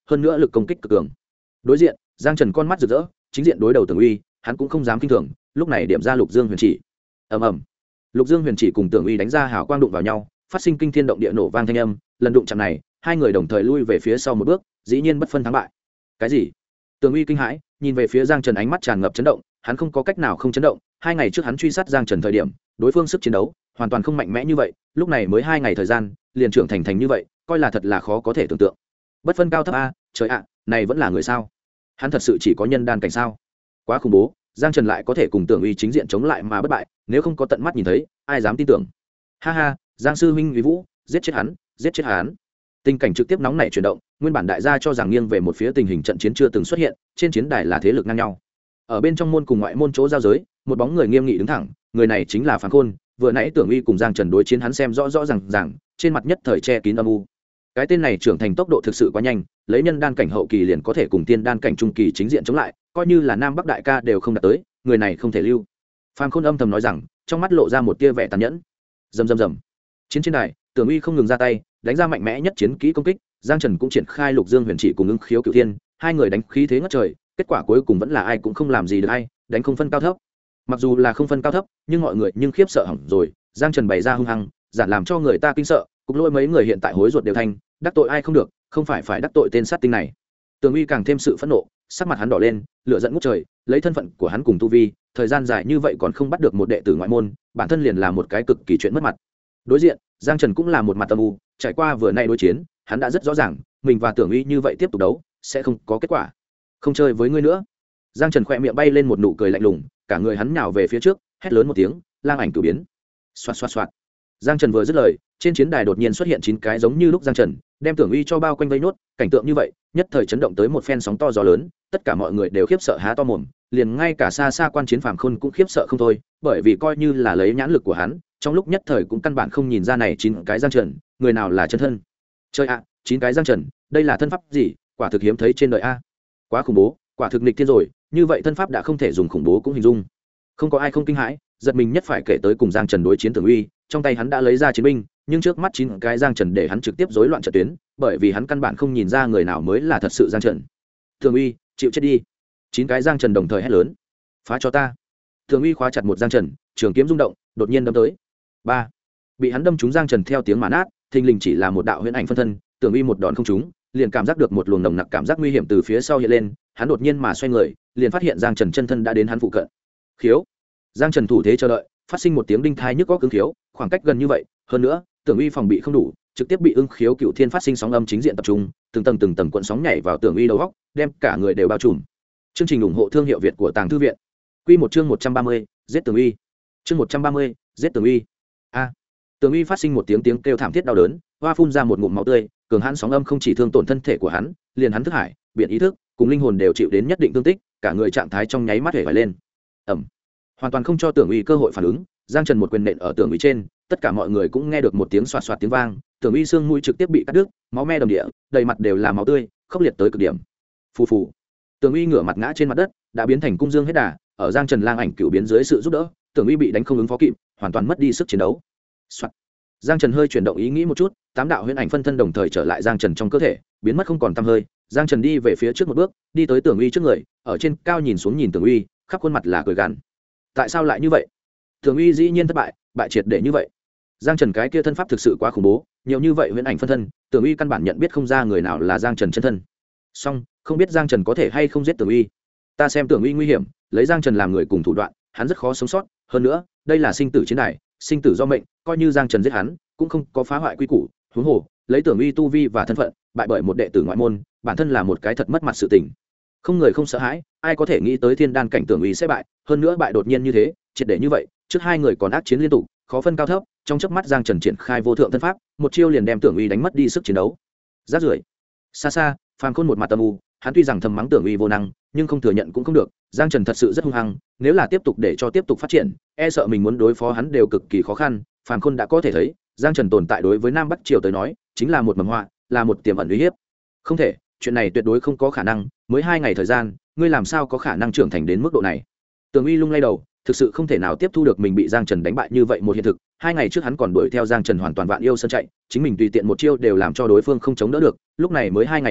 hơn nữa lực công kích cực cường. Đối diện Giang Trần con mắt rực rỡ, chính diện đối đầu Tưởng Uy, hắn cũng không dám kinh thường, lúc này điểm ra Lục Dương Huyền Chỉ. Ầm ầm. Lục Dương Huyền Chỉ cùng Tưởng Uy đánh ra hào quang đụng vào nhau, phát sinh kinh thiên động địa nổ vang thanh âm, lần đụng chạm này, hai người đồng thời lui về phía sau một bước, dĩ nhiên bất phân thắng bại. Cái gì? Tưởng Uy kinh hãi, nhìn về phía Giang Trần, ánh mắt tràn ngập chấn động, hắn không có cách nào không chấn động, 2 ngày trước hắn truy sát Giang Trần thời điểm, đối phương sức chiến đấu hoàn toàn không mạnh mẽ như vậy, lúc này mới 2 ngày thời gian, liền trưởng thành như vậy, coi là thật là khó có thể tưởng tượng. Bất phân cao thấp a, trời ạ, này vẫn là người sao? Hắn thật sự chỉ có nhân đan cảnh sao? Quá khủng bố, Giang Trần lại có thể cùng Tưởng Uy chính diện chống lại mà bất bại, nếu không có tận mắt nhìn thấy, ai dám tin tưởng. Ha ha, Giang sư huynh uy vũ, giết chết hắn, giết chết hắn. Tình cảnh trực tiếp nóng nảy chuyển động, nguyên bản đại gia cho rằng nghiêng về một phía tình hình trận chiến chưa từng xuất hiện, trên chiến đài là thế lực ngang nhau. Ở bên trong môn cùng ngoại môn chỗ giao giới, một bóng người nghiêm nghị đứng thẳng, người này chính là Phàn Khôn, vừa nãy Tưởng Uy cùng Giang Trần đối chiến hắn xem rõ rõ ràng, trên mặt nhất thời che kín âm u. Cái tên này trưởng thành tốc độ thực sự quá nhanh, lấy nhân đan cảnh hậu kỳ liền có thể cùng tiên đan cảnh trung kỳ chính diện chống lại, coi như là Nam Bắc đại ca đều không đạt tới, người này không thể lưu. Phàn Khôn âm thầm nói rằng, trong mắt lộ ra một tia vẻ tàn nhẫn. Rầm rầm rầm. Chiến trên đài, Tưởng Uy không ngừng ra tay, đánh ra mạnh mẽ nhất chiến kỹ công kích, Giang Trần cũng triển khai Lục Dương Huyền Chỉ cùng ứng khiếu cửu thiên, hai người đánh khí thế ngất trời, kết quả cuối cùng vẫn là ai cũng không làm gì được ai, đánh không phân cao thấp. Mặc dù là không phân cao thấp, nhưng mọi người nhưng khiếp sợ hỏng rồi, Giang Trần bày ra hung hăng, giản làm cho người ta kinh sợ, cục lôi mấy người hiện tại hối ruột đều thành, đắc tội ai không được, không phải đắc tội tên sát tinh này. Tưởng Uy càng thêm sự phẫn nộ, sắc mặt hắn đỏ lên, lửa giận ngút trời, lấy thân phận của hắn cùng tu vi, thời gian dài như vậy còn không bắt được một đệ tử ngoại môn, bản thân liền là một cái cực kỳ chuyện mất mặt. Đối diện, Giang Trần cũng là một mặt âm u, trải qua vừa nay đối chiến, hắn đã rất rõ ràng, mình và Tưởng Uy như vậy tiếp tục đấu, sẽ không có kết quả. Không chơi với ngươi nữa. Giang Trần khẽ miệng bay lên một nụ cười lạnh lùng, cả người hắn nhào về phía trước, hét lớn một tiếng, lang ảnh cửu biến. Xoạt xoạt xoạt. Giang Trần vừa dứt lời, trên chiến đài đột nhiên xuất hiện 9 cái giống như lúc Giang Trần, đem Tưởng Uy cho bao quanh vây nốt, cảnh tượng như vậy, nhất thời chấn động tới một phen sóng to gió lớn, tất cả mọi người đều khiếp sợ há to mồm, liền ngay cả xa xa quan chiến Phàm Khôn cũng khiếp sợ không thôi, bởi vì coi như là lấy nhãn lực của hắn, trong lúc nhất thời cũng căn bản không nhìn ra này 9 cái Giang Trần, người nào là chân thân. Chơi ạ, 9 cái Giang Trần, đây là thân pháp gì, quả thực hiếm thấy trên đời a. Quá khủng bố, quả thực nghịch thiên rồi, như vậy thân pháp đã không thể dùng khủng bố cũng hình dung. Không có ai không kinh hãi, giật mình nhất phải kể tới cùng Giang Trần đối chiến Tưởng Uy, trong tay hắn đã lấy ra chiến binh, nhưng trước mắt 9 cái Giang Trần để hắn trực tiếp rối loạn trận tuyến, bởi vì hắn căn bản không nhìn ra người nào mới là thật sự Giang Trần. Tưởng Uy, chịu chết đi. 9 cái Giang Trần đồng thời hét lớn. Phá cho ta. Tưởng Uy khóa chặt một Giang Trần, trường kiếm rung động, đột nhiên đâm tới. 3. Bị hắn đâm trúng Giang Trần theo tiếng mà nát, thình lình chỉ là một đạo huyễn ảnh phân thân, Tưởng Uy một đòn không trúng, liền cảm giác được một luồng nồng nặc cảm giác nguy hiểm từ phía sau hiện lên, hắn đột nhiên mà xoay người, liền phát hiện Giang Trần chân thân đã đến hắn phụ cận. Khiếu. Giang Trần thủ thế chờ đợi, phát sinh một tiếng đinh thai nhức óc cứng khiếu, khoảng cách gần như vậy, hơn nữa, Tưởng Uy phòng bị không đủ, trực tiếp bị ưng khiếu cựu thiên phát sinh sóng âm chính diện tập trung, từng tầng cuộn sóng nhảy vào Tưởng Uy đầu góc, đem cả người đều bao trùm. Chương trình ủng hộ thương hiệu Việt của Tàng Thư viện. Quy một chương 130, giết Tưởng Uy. Chương 130, giết Tưởng Uy. A. Tưởng Uy phát sinh một tiếng kêu thảm thiết đau đớn, hoa phun ra một ngụm máu tươi, cường hãn sóng âm không chỉ thương tổn thân thể của hắn, liền hắn thức hải, biển ý thức, cùng linh hồn đều chịu đến nhất định thương tích, cả người trạng thái trong nháy mắt hể vải lên. Ầm. Hoàn toàn không cho Tưởng Uy cơ hội phản ứng, Giang Trần một quyền nện ở Tưởng Uy trên, tất cả mọi người cũng nghe được một tiếng xoạt xoạt tiếng vang, Tưởng Uy xương mũi trực tiếp bị cắt đứt, máu me đầm địa, đầy mặt đều là máu tươi, khốc liệt tới cực điểm. Phù phù. Tưởng Uy ngửa mặt ngã trên mặt đất, đã biến thành cung dương hết đà, ở Giang Trần lang ảnh cửu biến dưới sự giúp đỡ, Tưởng Uy bị đánh không ứng phó kịp, hoàn toàn mất đi sức chiến đấu. Soạt. Giang Trần hơi chuyển động ý nghĩ một chút, 8 đạo huyễn ảnh phân thân đồng thời trở lại Giang Trần trong cơ thể, biến mất không còn tăm hơi. Giang Trần đi về phía trước một bước, đi tới Tưởng Uy trước người, ở trên cao nhìn xuống nhìn Tưởng Uy, khắp khuôn mặt là cười gằn. Tại sao lại như vậy? Tưởng Uy dĩ nhiên thất bại, bại triệt để như vậy. Giang Trần cái kia thân pháp thực sự quá khủng bố, nhiều như vậy huyễn ảnh phân thân, Tưởng Uy căn bản nhận biết không ra người nào là Giang Trần chân thân. Song, không biết Giang Trần có thể hay không giết Tưởng Uy. Ta xem Tưởng Uy nguy hiểm, lấy Giang Trần làm người cùng thủ đoạn, hắn rất khó sống sót, hơn nữa, đây là sinh tử chiến đài, sinh tử do mệnh, coi như Giang Trần giết hắn, cũng không có phá hoại quy củ, huống hồ, lấy Tưởng Uy tu vi và thân phận, bại bởi một đệ tử ngoại môn, bản thân là một cái thật mất mặt sự tình. Không người không sợ hãi, ai có thể nghĩ tới thiên đan cảnh Tưởng Uy sẽ bại, hơn nữa bại đột nhiên như thế, triệt để như vậy, trước hai người còn ác chiến liên tục, khó phân cao thấp, trong chớp mắt Giang Trần triển khai vô thượng thân pháp, một chiêu liền đem Tưởng Uy đánh mất đi sức chiến đấu. Rát rưởi. Xa xa, Phàm Khôn một mặt âm u, hắn tuy rằng thầm mắng Tưởng Uy vô năng, nhưng không thừa nhận cũng không được, Giang Trần thật sự rất hung hăng, nếu là tiếp tục để cho tiếp tục phát triển, e sợ mình muốn đối phó hắn đều cực kỳ khó khăn. Phàm Khôn đã có thể thấy, Giang Trần tồn tại đối với Nam Bắc Triều tới nói, chính là một mầm họa, là một tiềm ẩn uy hiếp. Không thể, chuyện này tuyệt đối không có khả năng, mới 2 ngày thời gian, ngươi làm sao có khả năng trưởng thành đến mức độ này? Tưởng Uy lung lay đầu, thực sự không thể nào tiếp thu được mình bị Giang Trần đánh bại như vậy một hiện thực. 2 ngày trước hắn còn đuổi theo Giang Trần hoàn toàn vạn yêu sân chạy, chính mình tùy tiện một chiêu đều làm cho đối phương không chống đỡ được, lúc này mới 2 ngày à,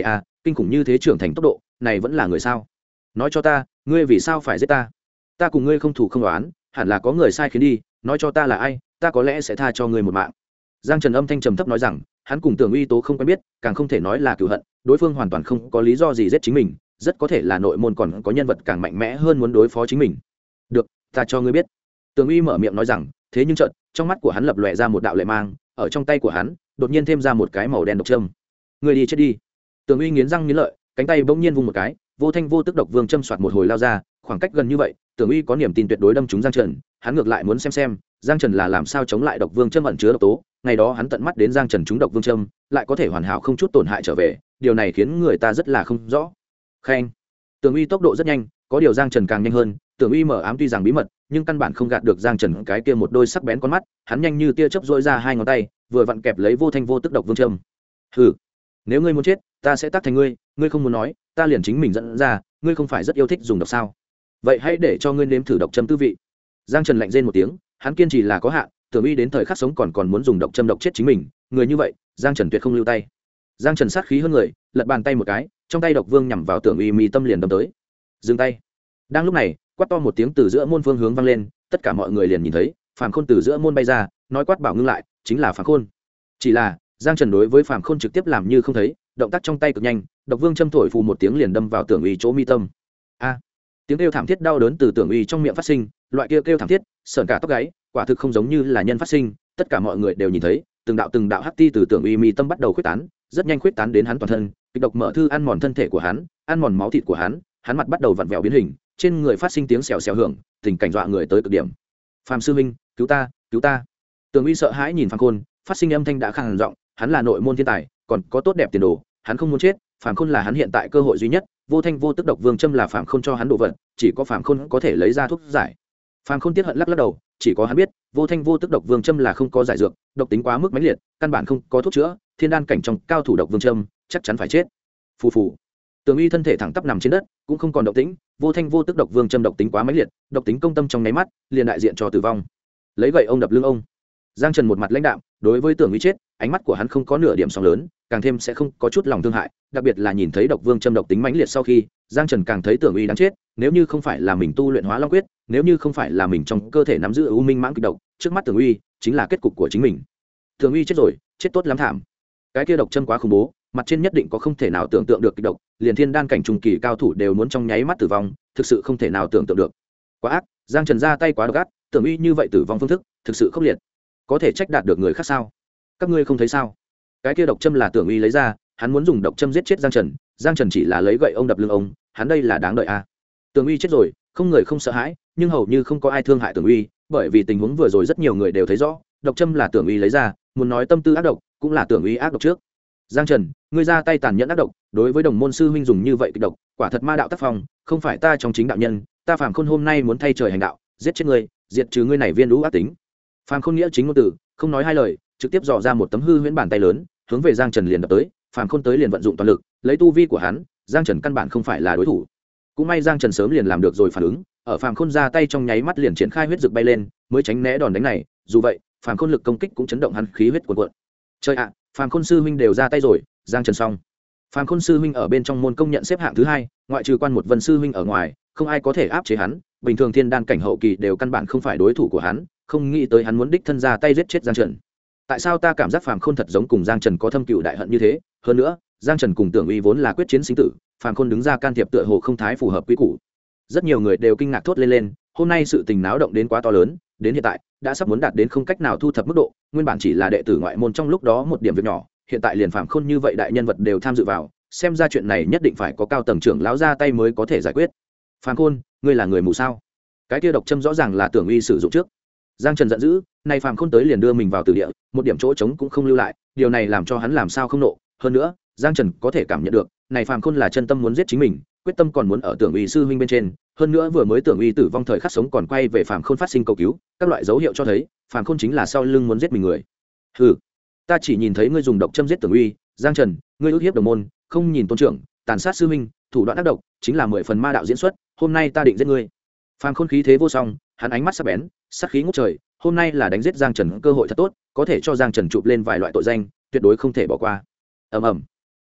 kinh khủng như thế trưởng thành tốc độ này vẫn là người sao? Nói cho ta, ngươi vì sao phải giết ta? Ta cùng ngươi không thủ không đoán, hẳn là có người sai khiến đi, nói cho ta là ai, ta có lẽ sẽ tha cho ngươi một mạng. Giang Trần âm thanh trầm thấp nói rằng, hắn cùng Tưởng Uy Tố không quen biết, càng không thể nói là cừu hận, đối phương hoàn toàn không có lý do gì giết chính mình, rất có thể là nội môn còn có nhân vật càng mạnh mẽ hơn muốn đối phó chính mình. Được, ta cho ngươi biết. Tưởng Uy mở miệng nói rằng, thế nhưng chợt, trong mắt của hắn lập lòe ra một đạo lệ mang, ở trong tay của hắn, đột nhiên thêm ra một cái màu đen độc châm. Ngươi đi chết đi. Tưởng Uy nghiến răng nghiến lợi, cánh tay bỗng nhiên vung một cái, vô thanh vô tức độc vương châm xoạt một hồi lao ra, khoảng cách gần như vậy, Tưởng Uy có niềm tin tuyệt đối đâm trúng Giang Trần, hắn ngược lại muốn xem Giang Trần là làm sao chống lại độc vương châm ẩn chứa độc tố. Ngày đó hắn tận mắt đến Giang Trần trúng độc vương châm, lại có thể hoàn hảo không chút tổn hại trở về, điều này khiến người ta rất là không rõ. Khen. Tưởng Uy tốc độ rất nhanh, có điều Giang Trần càng nhanh hơn, Tưởng Uy mở ám tuy rằng bí mật, nhưng căn bản không gạt được Giang Trần cái kia một đôi sắc bén con mắt, hắn nhanh như tia chớp rỗi ra hai ngón tay, vừa vặn kẹp lấy vô thanh vô tức độc vương châm. Hừ, nếu ngươi muốn chết, ta sẽ tác thành ngươi, ngươi không muốn nói, ta liền chính mình dẫn ra, ngươi không phải rất yêu thích dùng độc sao? Vậy hãy để cho ngươi nếm thử độc châm tư vị. Giang Trần lạnh rên một tiếng, hắn kiên trì là có hạn, Tưởng Uy đến thời khắc sống còn muốn dùng độc châm độc chết chính mình, người như vậy, Giang Trần tuyệt không lưu tay. Giang Trần sát khí hơn người, lật bàn tay một cái, trong tay độc vương nhằm vào Tưởng Uy mi tâm liền đâm tới. Dừng tay. Đang lúc này, quát to một tiếng từ giữa môn phương hướng vang lên, tất cả mọi người liền nhìn thấy, Phàm Khôn từ giữa môn bay ra, nói quát bảo ngưng lại, chính là Phàm Khôn. Chỉ là, Giang Trần đối với Phàm Khôn trực tiếp làm như không thấy, động tác trong tay cực nhanh, độc vương châm thổi phù một tiếng liền đâm vào Tưởng Uy chỗ mi tâm. A! Tiếng kêu thảm thiết đau đớn từ Tưởng Uy trong miệng phát sinh, loại kêu thảm thiết, sởn cả tóc gáy, quả thực không giống như là nhân phát sinh, tất cả mọi người đều nhìn thấy, từng đạo hắc ti từ Tưởng Uy mi tâm bắt đầu khuếch tán, rất nhanh khuếch tán đến hắn toàn thân, kịch độc mở thư ăn mòn thân thể của hắn, ăn mòn máu thịt của hắn mặt bắt đầu vặn vẹo biến hình, trên người phát sinh tiếng xèo xèo hưởng, tình cảnh dọa người tới cực điểm. Phạm sư huynh, cứu ta, cứu ta! Tưởng Uy sợ hãi nhìn Phàm Khôn, phát sinh âm thanh đã khàn giọng, hắn là nội môn thiên tài, còn có tốt đẹp tiền đồ, hắn không muốn chết, Phàm Khôn là hắn hiện tại cơ hội duy nhất, vô thanh vô tức độc vương châm là Phàm Khôn cho hắn đồ vật, chỉ có Phàm Khôn có thể lấy ra thuốc giải. Phàm Khôn tiếc hận lắc đầu, chỉ có hắn biết, vô thanh vô tức độc vương châm là không có giải dược, độc tính quá mức mãnh liệt, căn bản không có thuốc chữa, thiên đan cảnh trong cao thủ độc vương châm, chắc chắn phải chết. Phù phù. Tưởng Uy thân thể thẳng tắp nằm trên đất, cũng không còn động tĩnh, vô thanh vô tức độc vương châm độc tính quá mãnh liệt, độc tính công tâm trong nháy mắt, liền đại diện cho tử vong. Lấy gậy ông đập lưng ông. Giang Trần một mặt lãnh đạm, đối với Tưởng Uy chết, ánh mắt của hắn không có nửa điểm sóng lớn, càng thêm sẽ không có chút lòng thương hại, đặc biệt là nhìn thấy độc vương châm độc tính mãnh liệt sau khi, Giang Trần càng thấy Tưởng Uy đáng chết, nếu như không phải là mình tu luyện Hóa Long quyết, nếu như không phải là mình trong cơ thể nắm giữ U Minh Mãng kịch độc, trước mắt Tưởng Uy chính là kết cục của chính mình. Tưởng Uy chết rồi, chết tốt lắm thảm. Cái kia độc châm quá khủng bố, mặt trên nhất định có không thể nào tưởng tượng được kịch độc, liền thiên đan cảnh trung kỳ cao thủ đều muốn trong nháy mắt tử vong, thực sự không thể nào tưởng tượng được. Quá ác, Giang Trần ra tay quá độc ác, Tưởng Uy như vậy tử vong phương thức, thực sự khốc liệt. Có thể trách đạt được người khác sao? Các ngươi không thấy sao? Cái kia độc châm là Tưởng Uy lấy ra, hắn muốn dùng độc châm giết chết Giang Trần, Giang Trần chỉ là lấy gậy ông đập lưng ông, hắn đây là đáng đợi à? Tưởng Uy chết rồi, không người không sợ hãi, nhưng hầu như không có ai thương hại Tưởng Uy, bởi vì tình huống vừa rồi rất nhiều người đều thấy rõ, độc châm là Tưởng Uy lấy ra, muốn nói tâm tư ác độc, cũng là Tưởng Uy ác độc trước. Giang Trần, ngươi ra tay tàn nhẫn ác độc, đối với đồng môn sư huynh dùng như vậy kịch độc, quả thật ma đạo tác phong, không phải ta trong chính đạo nhân, ta Phàm Khôn hôm nay muốn thay trời hành đạo, giết chết ngươi, diệt trừ ngươi này viên lũ ác tính. Phàm Khôn nghĩa chính ngôn từ, không nói hai lời, trực tiếp dò ra một tấm hư huyễn bàn tay lớn, hướng về Giang Trần liền đập tới. Phàm Khôn tới liền vận dụng toàn lực, lấy tu vi của hắn, Giang Trần căn bản không phải là đối thủ. Cũng may Giang Trần sớm liền làm được rồi phản ứng, ở Phàm Khôn ra tay trong nháy mắt liền triển khai huyết dược bay lên, mới tránh né đòn đánh này. Dù vậy, Phàm Khôn lực công kích cũng chấn động hắn khí huyết cuồn cuộn. Trời ạ, Phàm Khôn sư huynh đều ra tay rồi, Giang Trần xong. Phàm Khôn sư huynh ở bên trong môn công nhận xếp hạng thứ hai, ngoại trừ Quan một Vân sư huynh ở ngoài, không ai có thể áp chế hắn, bình thường thiên đan cảnh hậu kỳ đều căn bản không phải đối thủ của hắn, không nghĩ tới hắn muốn đích thân ra tay giết chết Giang Trần. Tại sao ta cảm giác Phàm Khôn thật giống cùng Giang Trần có thâm cừu đại hận như thế? Hơn nữa, Giang Trần cùng Tưởng Uy vốn là quyết chiến sinh tử, Phàm Khôn đứng ra can thiệp tựa hồ không thái phù hợp quy củ. Rất nhiều người đều kinh ngạc thốt lên, hôm nay sự tình náo động đến quá to lớn, đến hiện tại đã sắp muốn đạt đến không cách nào thu thập mức độ, nguyên bản chỉ là đệ tử ngoại môn trong lúc đó một điểm việc nhỏ, hiện tại liền Phàm Khôn như vậy đại nhân vật đều tham dự vào, xem ra chuyện này nhất định phải có cao tầng trưởng lão ra tay mới có thể giải quyết. Phàm Khôn, ngươi là người mù sao? Cái kia độc châm rõ ràng là Tưởng Uy sử dụng trước. Giang Trần giận dữ, này Phàm Khôn tới liền đưa mình vào tử địa, một điểm chỗ trống cũng không lưu lại, điều này làm cho hắn làm sao không nộ. Hơn nữa, Giang Trần có thể cảm nhận được, này Phàm Khôn là chân tâm muốn giết chính mình, quyết tâm còn muốn ở Tưởng Uy sư huynh bên trên. Hơn nữa vừa mới Tưởng Uy tử vong thời khắc sống còn quay về Phàm Khôn phát sinh cầu cứu, các loại dấu hiệu cho thấy, Phàm Khôn chính là sau lưng muốn giết mình người. Hừ, ta chỉ nhìn thấy ngươi dùng độc châm giết Tưởng Uy, Giang Trần, ngươi ức hiếp đồng môn, không nhìn tôn trưởng, tàn sát sư huynh, thủ đoạn ác độc, chính là 10 phần ma đạo diễn xuất, hôm nay ta định giết ngươi. Phàm Khôn khí thế vô song, hắn ánh mắt sắc bén, sát khí ngút trời, hôm nay là đánh giết Giang Trần cơ hội thật tốt, có thể cho Giang Trần chụp lên vài loại tội danh, tuyệt đối không thể bỏ qua. Ầm ầm.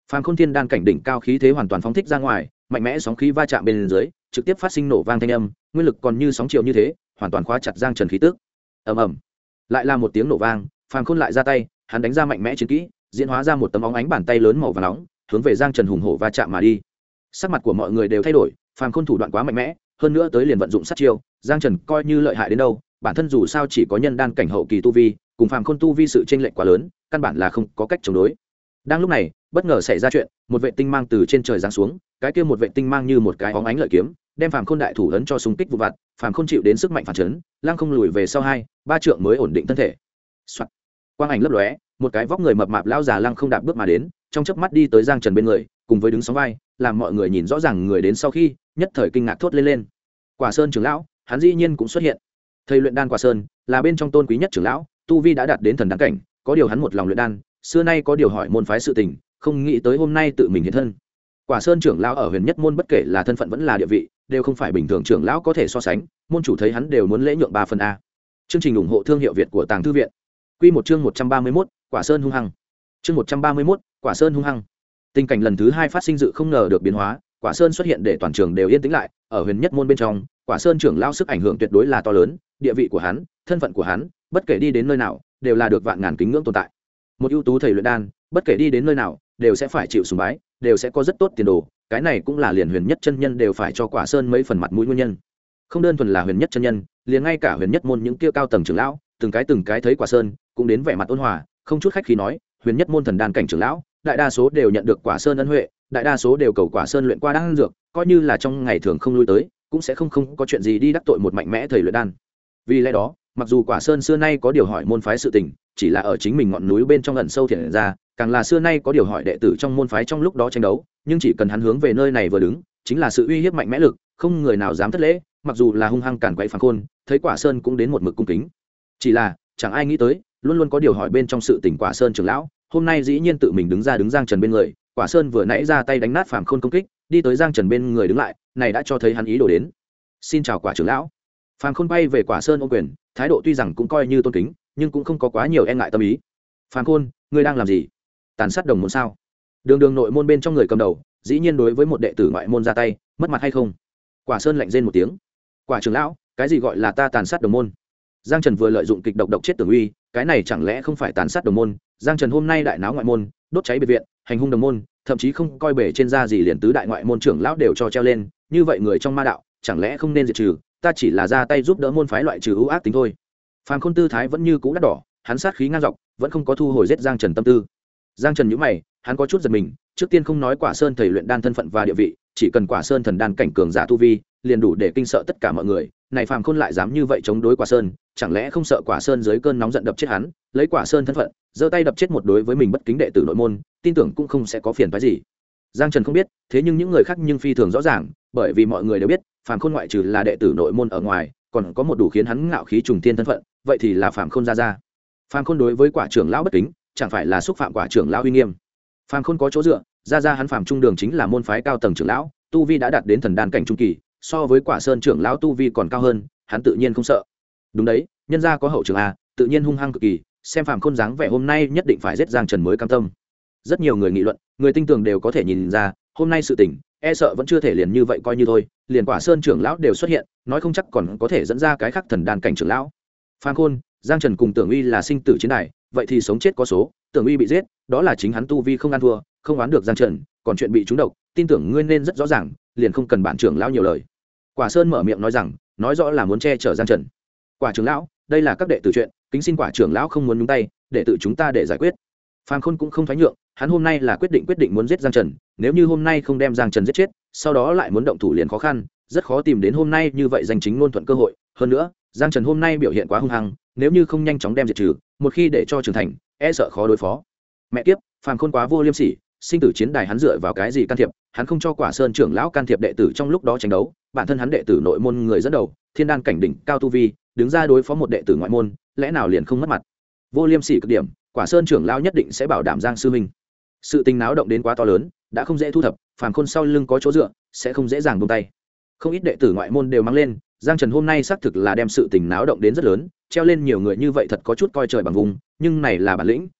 Phàm Khôn thiên đan cảnh đỉnh cao khí thế hoàn toàn phóng thích ra ngoài, mạnh mẽ sóng khí va chạm bên dưới, trực tiếp phát sinh nổ vang thanh âm, nguyên lực còn như sóng chiều như thế, hoàn toàn khóa chặt Giang Trần khí tức. Ầm ầm, lại là một tiếng nổ vang, Phàm Khôn lại ra tay, hắn đánh ra mạnh mẽ chiến kỹ, diễn hóa ra một tấm óng ánh bàn tay lớn màu vàng nóng, hướng về Giang Trần hùng hổ va chạm mà đi. Sắc mặt của mọi người đều thay đổi, Phàm Khôn thủ đoạn quá mạnh mẽ, hơn nữa tới liền vận dụng sát chiêu, Giang Trần coi như lợi hại đến đâu, bản thân dù sao chỉ có nhân đan cảnh hậu kỳ tu vi, cùng Phàm Khôn tu vi sự chênh lệch quá lớn, căn bản là không có cách chống đối. Đang lúc này, bất ngờ xảy ra chuyện, một vệ tinh mang từ trên trời giáng xuống, cái kia một vệ tinh mang như một cái óng ánh lợi kiếm, đem Phàm Khôn đại thủ ấn cho xung kích vụ vặt, Phàm Khôn chịu đến sức mạnh phản chấn, lăng không lùi về sau 2-3 trượng mới ổn định thân thể. Soạt. Quang ảnh lấp lóe, một cái vóc người mập mạp lão già lăng không đạp bước mà đến, trong chớp mắt đi tới Giang Trần bên người, cùng với đứng sóng vai, làm mọi người nhìn rõ ràng người đến sau khi, nhất thời kinh ngạc thốt lên. Quả Sơn trưởng lão, hắn dĩ nhiên cũng xuất hiện. Thầy luyện đan Quả Sơn, là bên trong tôn quý nhất trưởng lão, tu vi đã đạt đến thần đan cảnh, có điều hắn một lòng luyện đan, xưa nay có điều hỏi môn phái sự tình, không nghĩ tới hôm nay tự mình hiện thân. Quả Sơn trưởng lão ở Huyền Nhất môn bất kể là thân phận vẫn là địa vị, đều không phải bình thường trưởng lão có thể so sánh, môn chủ thấy hắn đều muốn lễ nhượng 3 phần a. Chương trình ủng hộ thương hiệu Việt của Tàng Thư viện. Quy một chương 131, Quả Sơn hung hăng. Chương 131, Quả Sơn hung hăng. Tình cảnh lần thứ 2 phát sinh dự không ngờ được biến hóa, Quả Sơn xuất hiện để toàn trường đều yên tĩnh lại, ở Huyền Nhất môn bên trong, Quả Sơn trưởng lão sức ảnh hưởng tuyệt đối là to lớn, địa vị của hắn, thân phận của hắn, bất kể đi đến nơi nào, đều là được vạn ngàn kính ngưỡng tồn tại. Một ưu tú thầy luyện đan, bất kể đi đến nơi nào, đều sẽ phải chịu sùng bái, đều sẽ có rất tốt tiền đồ, cái này cũng là liền Huyền Nhất chân nhân đều phải cho Quả Sơn mấy phần mặt mũi nguyên nhân. Không đơn thuần là Huyền Nhất chân nhân, liền ngay cả Huyền Nhất môn những kia cao tầng trưởng lão, từng cái thấy Quả Sơn, cũng đến vẻ mặt ôn hòa, không chút khách khí nói, Huyền Nhất môn thần đan cảnh trưởng lão, đại đa số đều nhận được Quả Sơn ân huệ, đại đa số đều cầu Quả Sơn luyện qua đan dược, coi như là trong ngày thường không lui tới, cũng sẽ không có chuyện gì đi đắc tội một mạnh mẽ thầy luyện đan. Vì lẽ đó, mặc dù Quả Sơn xưa nay có điều hỏi môn phái sự tình, chỉ là ở chính mình ngọn núi bên trong ẩn sâu thiện ra, càng là xưa nay có điều hỏi đệ tử trong môn phái trong lúc đó tranh đấu, nhưng chỉ cần hắn hướng về nơi này vừa đứng, chính là sự uy hiếp mạnh mẽ lực, không người nào dám thất lễ, mặc dù là hung hăng cản quậy Phàm Khôn, thấy Quả Sơn cũng đến một mực cung kính. Chỉ là, chẳng ai nghĩ tới, luôn luôn có điều hỏi bên trong sự tình Quả Sơn trưởng lão, hôm nay dĩ nhiên tự mình đứng Giang Trần bên người, Quả Sơn vừa nãy ra tay đánh nát Phàm Khôn công kích, đi tới Giang Trần bên người đứng lại, này đã cho thấy hắn ý đồ đến. Xin chào Quả trưởng lão. Phàm Khôn bay về Quả Sơn ôm quyền, thái độ tuy rằng cũng coi như tôn kính, nhưng cũng không có quá nhiều e ngại tâm ý. Phàm Khôn, ngươi đang làm gì? Tàn sát đồng môn sao? Đường nội môn bên trong người cầm đầu, dĩ nhiên đối với một đệ tử ngoại môn ra tay, mất mặt hay không? Quả Sơn lạnh rên một tiếng. Quả trưởng lão, cái gì gọi là ta tàn sát đồng môn? Giang Trần vừa lợi dụng kịch độc chết Tưởng Uy, cái này chẳng lẽ không phải tàn sát đồng môn? Giang Trần hôm nay đại náo ngoại môn, đốt cháy biệt viện, hành hung đồng môn, thậm chí không coi bể trên da gì liền tứ đại ngoại môn trưởng lão đều cho treo lên, như vậy người trong ma đạo, chẳng lẽ không nên diệt trừ? Ta chỉ là ra tay giúp đỡ môn phái loại trừ ưu ác tính thôi. Phàm Khôn tư thái vẫn như cũ đắt đỏ, hắn sát khí ngang dọc, vẫn không có thu hồi giết Giang Trần tâm tư. Giang Trần nhíu mày, hắn có chút giật mình, trước tiên không nói Quả Sơn thầy luyện đan thân phận và địa vị, chỉ cần Quả Sơn thần đan cảnh cường giả tu vi, liền đủ để kinh sợ tất cả mọi người, này Phàm Khôn lại dám như vậy chống đối Quả Sơn, chẳng lẽ không sợ Quả Sơn dưới cơn nóng giận đập chết hắn, lấy Quả Sơn thân phận, giơ tay đập chết một đối với mình bất kính đệ tử nội môn, tin tưởng cũng không sẽ có phiền phức gì. Giang Trần không biết, thế nhưng những người khác nhưng phi thường rõ ràng, bởi vì mọi người đều biết, Phàm Khôn ngoại trừ là đệ tử nội môn ở ngoài, còn có một đủ khiến hắn ngạo khí trùng thiên thân phận, vậy thì là Phàm Khôn ra. Phàm Khôn đối với Quả trưởng lão bất kính, chẳng phải là xúc phạm Quả trưởng lão uy nghiêm. Phàm Khôn có chỗ dựa, ra hắn Phàm Trung Đường chính là môn phái cao tầng trưởng lão, tu vi đã đạt đến thần đan cảnh trung kỳ, so với Quả Sơn trưởng lão tu vi còn cao hơn, hắn tự nhiên không sợ. Đúng đấy, nhân gia có hậu trường a, tự nhiên hung hăng cực kỳ, xem Phàm Khôn dáng vẻ hôm nay nhất định phải giết Giang Trần mới cam tâm. Rất nhiều người nghị luận, người tinh tường đều có thể nhìn ra, hôm nay sự tình, e sợ vẫn chưa thể liền như vậy coi như thôi, liền Quả Sơn trưởng lão đều xuất hiện, nói không chắc còn có thể dẫn ra cái khác thần đan cảnh trưởng lão. Phàm Khôn, Giang Trần cùng Tưởng Uy là sinh tử chiến đài, vậy thì sống chết có số, Tưởng Uy bị giết, đó là chính hắn tu vi không ăn thua, không oán được Giang Trần, còn chuyện bị trúng độc, tin tưởng ngươi nên rất rõ ràng, liền không cần bản trưởng lão nhiều lời. Quả Sơn mở miệng nói rằng, nói rõ là muốn che chở Giang Trần. Quả trưởng lão, đây là các đệ tử chuyện, kính xin Quả trưởng lão không muốn nhúng tay, để tự chúng ta để giải quyết. Phàm Khôn cũng không thoái nhượng, hắn hôm nay là quyết định muốn giết Giang Trần, nếu như hôm nay không đem Giang Trần giết chết, sau đó lại muốn động thủ liền khó khăn, rất khó tìm đến hôm nay như vậy danh chính ngôn thuận cơ hội, hơn nữa, Giang Trần hôm nay biểu hiện quá hung hăng, nếu như không nhanh chóng đem diệt trừ, một khi để cho trưởng thành, e sợ khó đối phó. Mẹ kiếp, Phàm Khôn quá vô liêm sỉ, sinh tử chiến đài hắn dựa vào cái gì can thiệp, hắn không cho Quả Sơn trưởng lão can thiệp đệ tử trong lúc đó tranh đấu, bản thân hắn đệ tử nội môn người dẫn đầu, thiên đan cảnh đỉnh cao tu vi, đứng ra đối phó một đệ tử ngoại môn, lẽ nào liền không mất mặt? Vô liêm sỉ cực điểm, Quả Sơn trưởng lão nhất định sẽ bảo đảm Giang sư huynh. Sự tình náo động đến quá to lớn, đã không dễ thu thập, Phàm Khôn sau lưng có chỗ dựa, sẽ không dễ dàng buông tay. Không ít đệ tử ngoại môn đều mang lên, Giang Trần hôm nay xác thực là đem sự tình náo động đến rất lớn, treo lên nhiều người như vậy thật có chút coi trời bằng vùng, nhưng này là bản lĩnh,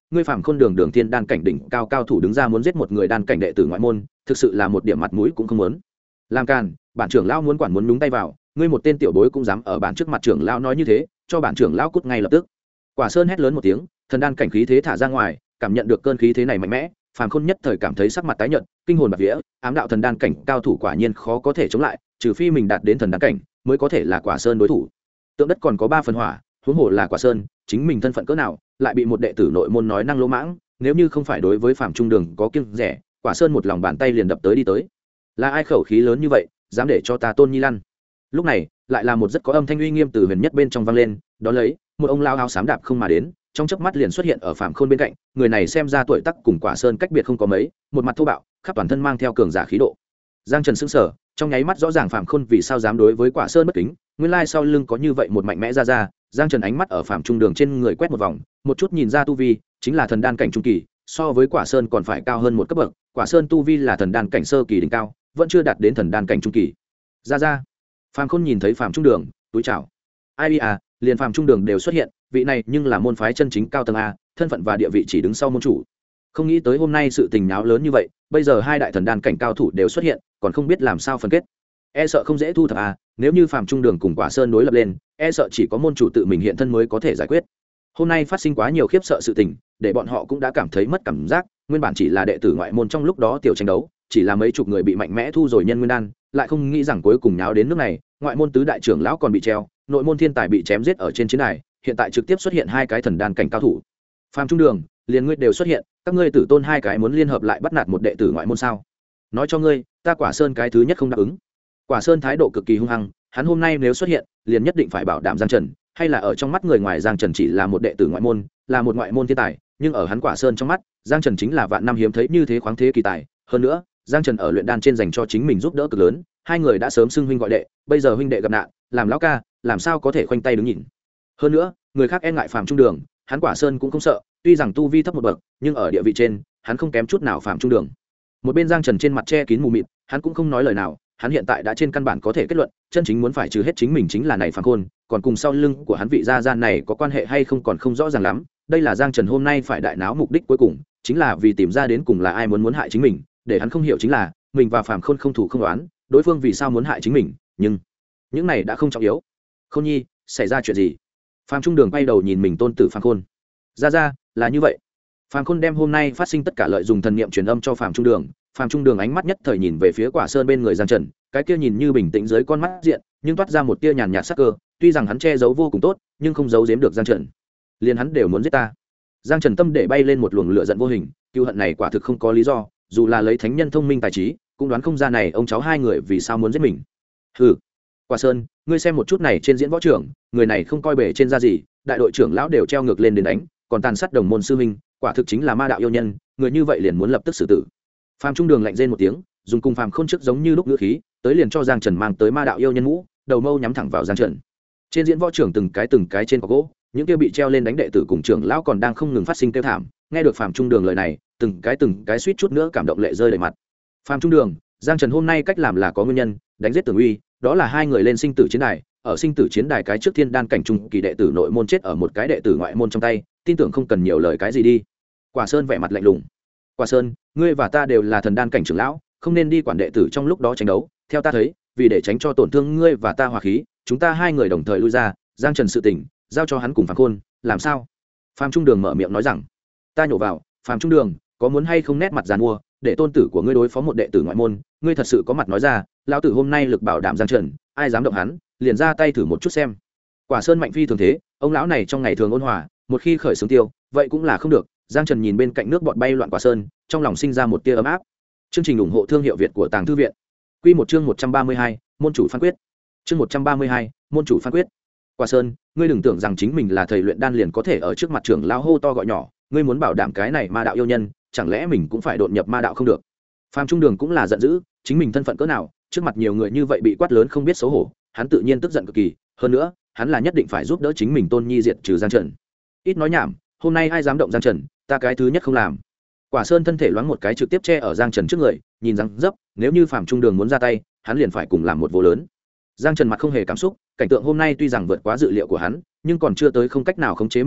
ngươi Phạm Khôn Đường Đường Thiên đan cảnh đỉnh cao cao thủ đứng ra muốn giết một người đan cảnh đệ tử ngoại môn, thực sự là một điểm mặt mũi cũng không muốn. Làm càn, bản trưởng lão muốn quản muốn nhúng tay vào, ngươi một tên tiểu bối cũng dám ở bản trước mặt trưởng lão nói như thế, cho bản trưởng lão cút ngay lập tức. Quả Sơn hét lớn một tiếng, thần đan cảnh khí thế thả ra ngoài, cảm nhận được cơn khí thế này mạnh mẽ, Phạm Khôn nhất thời cảm thấy sắc mặt tái nhợt, kinh hồn bạt vía, ám đạo thần đan cảnh cao thủ quả nhiên khó có thể chống lại, trừ phi mình đạt đến thần đan cảnh mới có thể là Quả Sơn đối thủ. Tượng đất còn có 3 phần hỏa, huống hồ là Quả Sơn, chính mình thân phận cỡ nào, lại bị một đệ tử nội môn nói năng lỗ mãng, nếu như không phải đối với Phạm Trung Đường có kiêng rẻ, Quả Sơn một lòng bàn tay liền đập tới đi tới. Là ai khẩu khí lớn như vậy, dám để cho ta Tôn Nhi lăn? Lúc này, lại là một rất có âm thanh uy nghiêm từ huyền nhất bên trong vang lên, đó lấy, một ông lao áo xám đạp không mà đến, trong chớp mắt liền xuất hiện ở Phạm Khôn bên cạnh, người này xem ra tuổi tác cùng Quả Sơn cách biệt không có mấy, một mặt thô bạo, khắp toàn thân mang theo cường giả khí độ. Giang Trần sững sờ, trong nháy mắt rõ ràng Phạm Khôn vì sao dám đối với Quả Sơn bất kính, nguyên lai sau lưng có như vậy một mạnh mẽ ra. Giang Trần ánh mắt ở Phạm Trung Đường trên người quét một vòng, một chút nhìn ra tu vi, chính là thần đan cảnh trung kỳ, so với Quả Sơn còn phải cao hơn một cấp bậc. Quả Sơn tu vi là thần đan cảnh sơ kỳ đỉnh cao, vẫn chưa đạt đến thần đan cảnh trung kỳ. Ra. Phạm Khôn nhìn thấy Phạm Trung Đường, túi chào. Ai à, liền Phạm Trung Đường đều xuất hiện, vị này nhưng là môn phái chân chính cao tầng a, thân phận và địa vị chỉ đứng sau môn chủ. Không nghĩ tới hôm nay sự tình náo lớn như vậy, bây giờ hai đại thần đan cảnh cao thủ đều xuất hiện, còn không biết làm sao phân kết. E sợ không dễ thu thập à, nếu như Phạm Trung Đường cùng Quả Sơn đối lập lên, e sợ chỉ có môn chủ tự mình hiện thân mới có thể giải quyết. Hôm nay phát sinh quá nhiều khiếp sợ sự tình, để bọn họ cũng đã cảm thấy mất cảm giác, nguyên bản chỉ là đệ tử ngoại môn trong lúc đó tiểu tranh đấu, chỉ là mấy chục người bị mạnh mẽ thu rồi nhân nguyên đan, lại không nghĩ rằng cuối cùng nháo đến nước này, ngoại môn tứ đại trưởng lão còn bị treo, nội môn thiên tài bị chém giết ở trên chiến đài, hiện tại trực tiếp xuất hiện hai cái thần đan cảnh cao thủ. Phạm Trung Đường, liền ngươi đều xuất hiện, các ngươi tử tôn hai cái muốn liên hợp lại bắt nạt một đệ tử ngoại môn sao? Nói cho ngươi, ta Quả Sơn cái thứ nhất không đáp ứng. Quả Sơn thái độ cực kỳ hung hăng, hắn hôm nay nếu xuất hiện, liền nhất định phải bảo đảm Giang Trần, hay là ở trong mắt người ngoài Giang Trần chỉ là một đệ tử ngoại môn, là một ngoại môn thiên tài, nhưng ở hắn Quả Sơn trong mắt, Giang Trần chính là vạn năm hiếm thấy như thế khoáng thế kỳ tài, hơn nữa, Giang Trần ở luyện đan trên dành cho chính mình giúp đỡ cực lớn, hai người đã sớm xưng huynh gọi đệ, bây giờ huynh đệ gặp nạn, làm lão ca, làm sao có thể khoanh tay đứng nhìn. Hơn nữa, người khác e ngại Phạm Trung Đường, hắn Quả Sơn cũng không sợ, tuy rằng tu vi thấp một bậc, nhưng ở địa vị trên, hắn không kém chút nào Phạm Trung Đường. Một bên Giang Trần trên mặt che kín mù mịt, hắn cũng không nói lời nào, hắn hiện tại đã trên căn bản có thể kết luận, chân chính muốn phải trừ hết chính mình chính là này Phạm Khôn, còn cùng sau lưng của hắn vị gia gian này có quan hệ hay không còn không rõ ràng lắm. Đây là Giang Trần hôm nay phải đại náo mục đích cuối cùng, chính là vì tìm ra đến cùng là ai muốn hại chính mình, để hắn không hiểu chính là, mình và Phạm Khôn không thủ không đoán, đối phương vì sao muốn hại chính mình, nhưng những này đã không trọng yếu. Khôn Nhi, xảy ra chuyện gì? Phạm Trung Đường quay đầu nhìn mình tôn tử Phạm Khôn. Ra, là như vậy. Phạm Khôn đem hôm nay phát sinh tất cả lợi dùng thần niệm truyền âm cho Phạm Trung Đường. Phạm Trung Đường ánh mắt nhất thời nhìn về phía Quả Sơn bên người Giang Trần, cái kia nhìn như bình tĩnh dưới con mắt diện, nhưng toát ra một tia nhàn nhạt sắc cơ, tuy rằng hắn che giấu vô cùng tốt, nhưng không giấu giếm được Giang Trần. Liền hắn đều muốn giết ta. Giang Trần tâm để bay lên một luồng lửa giận vô hình, cừu hận này quả thực không có lý do, dù là lấy thánh nhân thông minh tài trí, cũng đoán không ra này ông cháu hai người vì sao muốn giết mình. Hừ. Quả Sơn, ngươi xem một chút này trên diễn võ trưởng, người này không coi bề trên ra gì, đại đội trưởng lão đều treo ngược lên đến đánh, còn tàn sát đồng môn sư huynh, quả thực chính là ma đạo yêu nhân, người như vậy liền muốn lập tức xử tử. Phạm Trung Đường lạnh rên một tiếng, dùng cùng Phạm Khôn trước giống như lúc ngữ khí, tới liền cho Giang Trần mang tới ma đạo yêu nhân mũ, đầu mâu nhắm thẳng vào Giang Trần. Trên diễn võ trưởng từng cái trên cọc gỗ, những kia bị treo lên đánh đệ tử cùng trưởng lão còn đang không ngừng phát sinh kêu thảm, nghe được Phạm Trung Đường lời này, từng cái suýt chút nữa cảm động lệ rơi đầy mặt. Phạm Trung Đường, Giang Trần hôm nay cách làm là có nguyên nhân, đánh giết Tưởng Uy, đó là hai người lên sinh tử chiến đài, ở sinh tử chiến đài cái trước thiên đan cảnh trung kỳ đệ tử nội môn chết ở một cái đệ tử ngoại môn trong tay, tin tưởng không cần nhiều lời cái gì đi. Quả Sơn vẻ mặt lạnh lùng. Quả Sơn, ngươi và ta đều là thần đan cảnh trưởng lão, không nên đi quản đệ tử trong lúc đó tranh đấu, theo ta thấy, vì để tránh cho tổn thương ngươi và ta hòa khí, chúng ta hai người đồng thời lui ra, Giang Trần sự tình giao cho hắn cùng Phạm Khôn, làm sao? Phạm Trung Đường mở miệng nói rằng, ta nhổ vào, Phạm Trung Đường, có muốn hay không nét mặt giàn mua, để tôn tử của ngươi đối phó một đệ tử ngoại môn, ngươi thật sự có mặt nói ra, lão tử hôm nay lực bảo đảm Giang Trần, ai dám động hắn, liền ra tay thử một chút xem. Quả Sơn mạnh phi thường thế, ông lão này trong ngày thường ôn hòa, một khi khởi xướng tiêu, vậy cũng là không được. Giang Trần nhìn bên cạnh nước bọt bay loạn Quả Sơn, trong lòng sinh ra một tia ấm áp. Chương trình ủng hộ thương hiệu Việt của Tàng Thư viện. Quy một chương 132, môn chủ phán quyết. Chương 132, môn chủ phán quyết. Quả Sơn, ngươi đừng tưởng rằng chính mình là thầy luyện đan liền có thể ở trước mặt trưởng lão hô to gọi nhỏ, ngươi muốn bảo đảm cái này ma đạo yêu nhân, chẳng lẽ mình cũng phải đột nhập ma đạo không được? Phạm Trung Đường cũng là giận dữ, chính mình thân phận cỡ nào, trước mặt nhiều người như vậy bị quát lớn không biết xấu hổ, hắn tự nhiên tức giận cực kỳ, hơn nữa, hắn là nhất định phải giúp đỡ chính mình Tôn Nhi diệt trừ Giang Trần. Ít nói nhảm, hôm nay ai dám động Giang Trần, ta cái thứ nhất không làm. Quả Sơn thân thể loáng một cái trực tiếp che ở Giang Trần trước người, nhìn rằng dấp, nếu như Phạm Trung Đường muốn ra tay, hắn liền phải cùng làm một vô lớn. Giang Trần mặt không hề cảm xúc, cảnh tượng hôm nay tuy rằng vượt quá dự liệu của hắn, nhưng còn chưa tới không cách nào khống chế mức độ,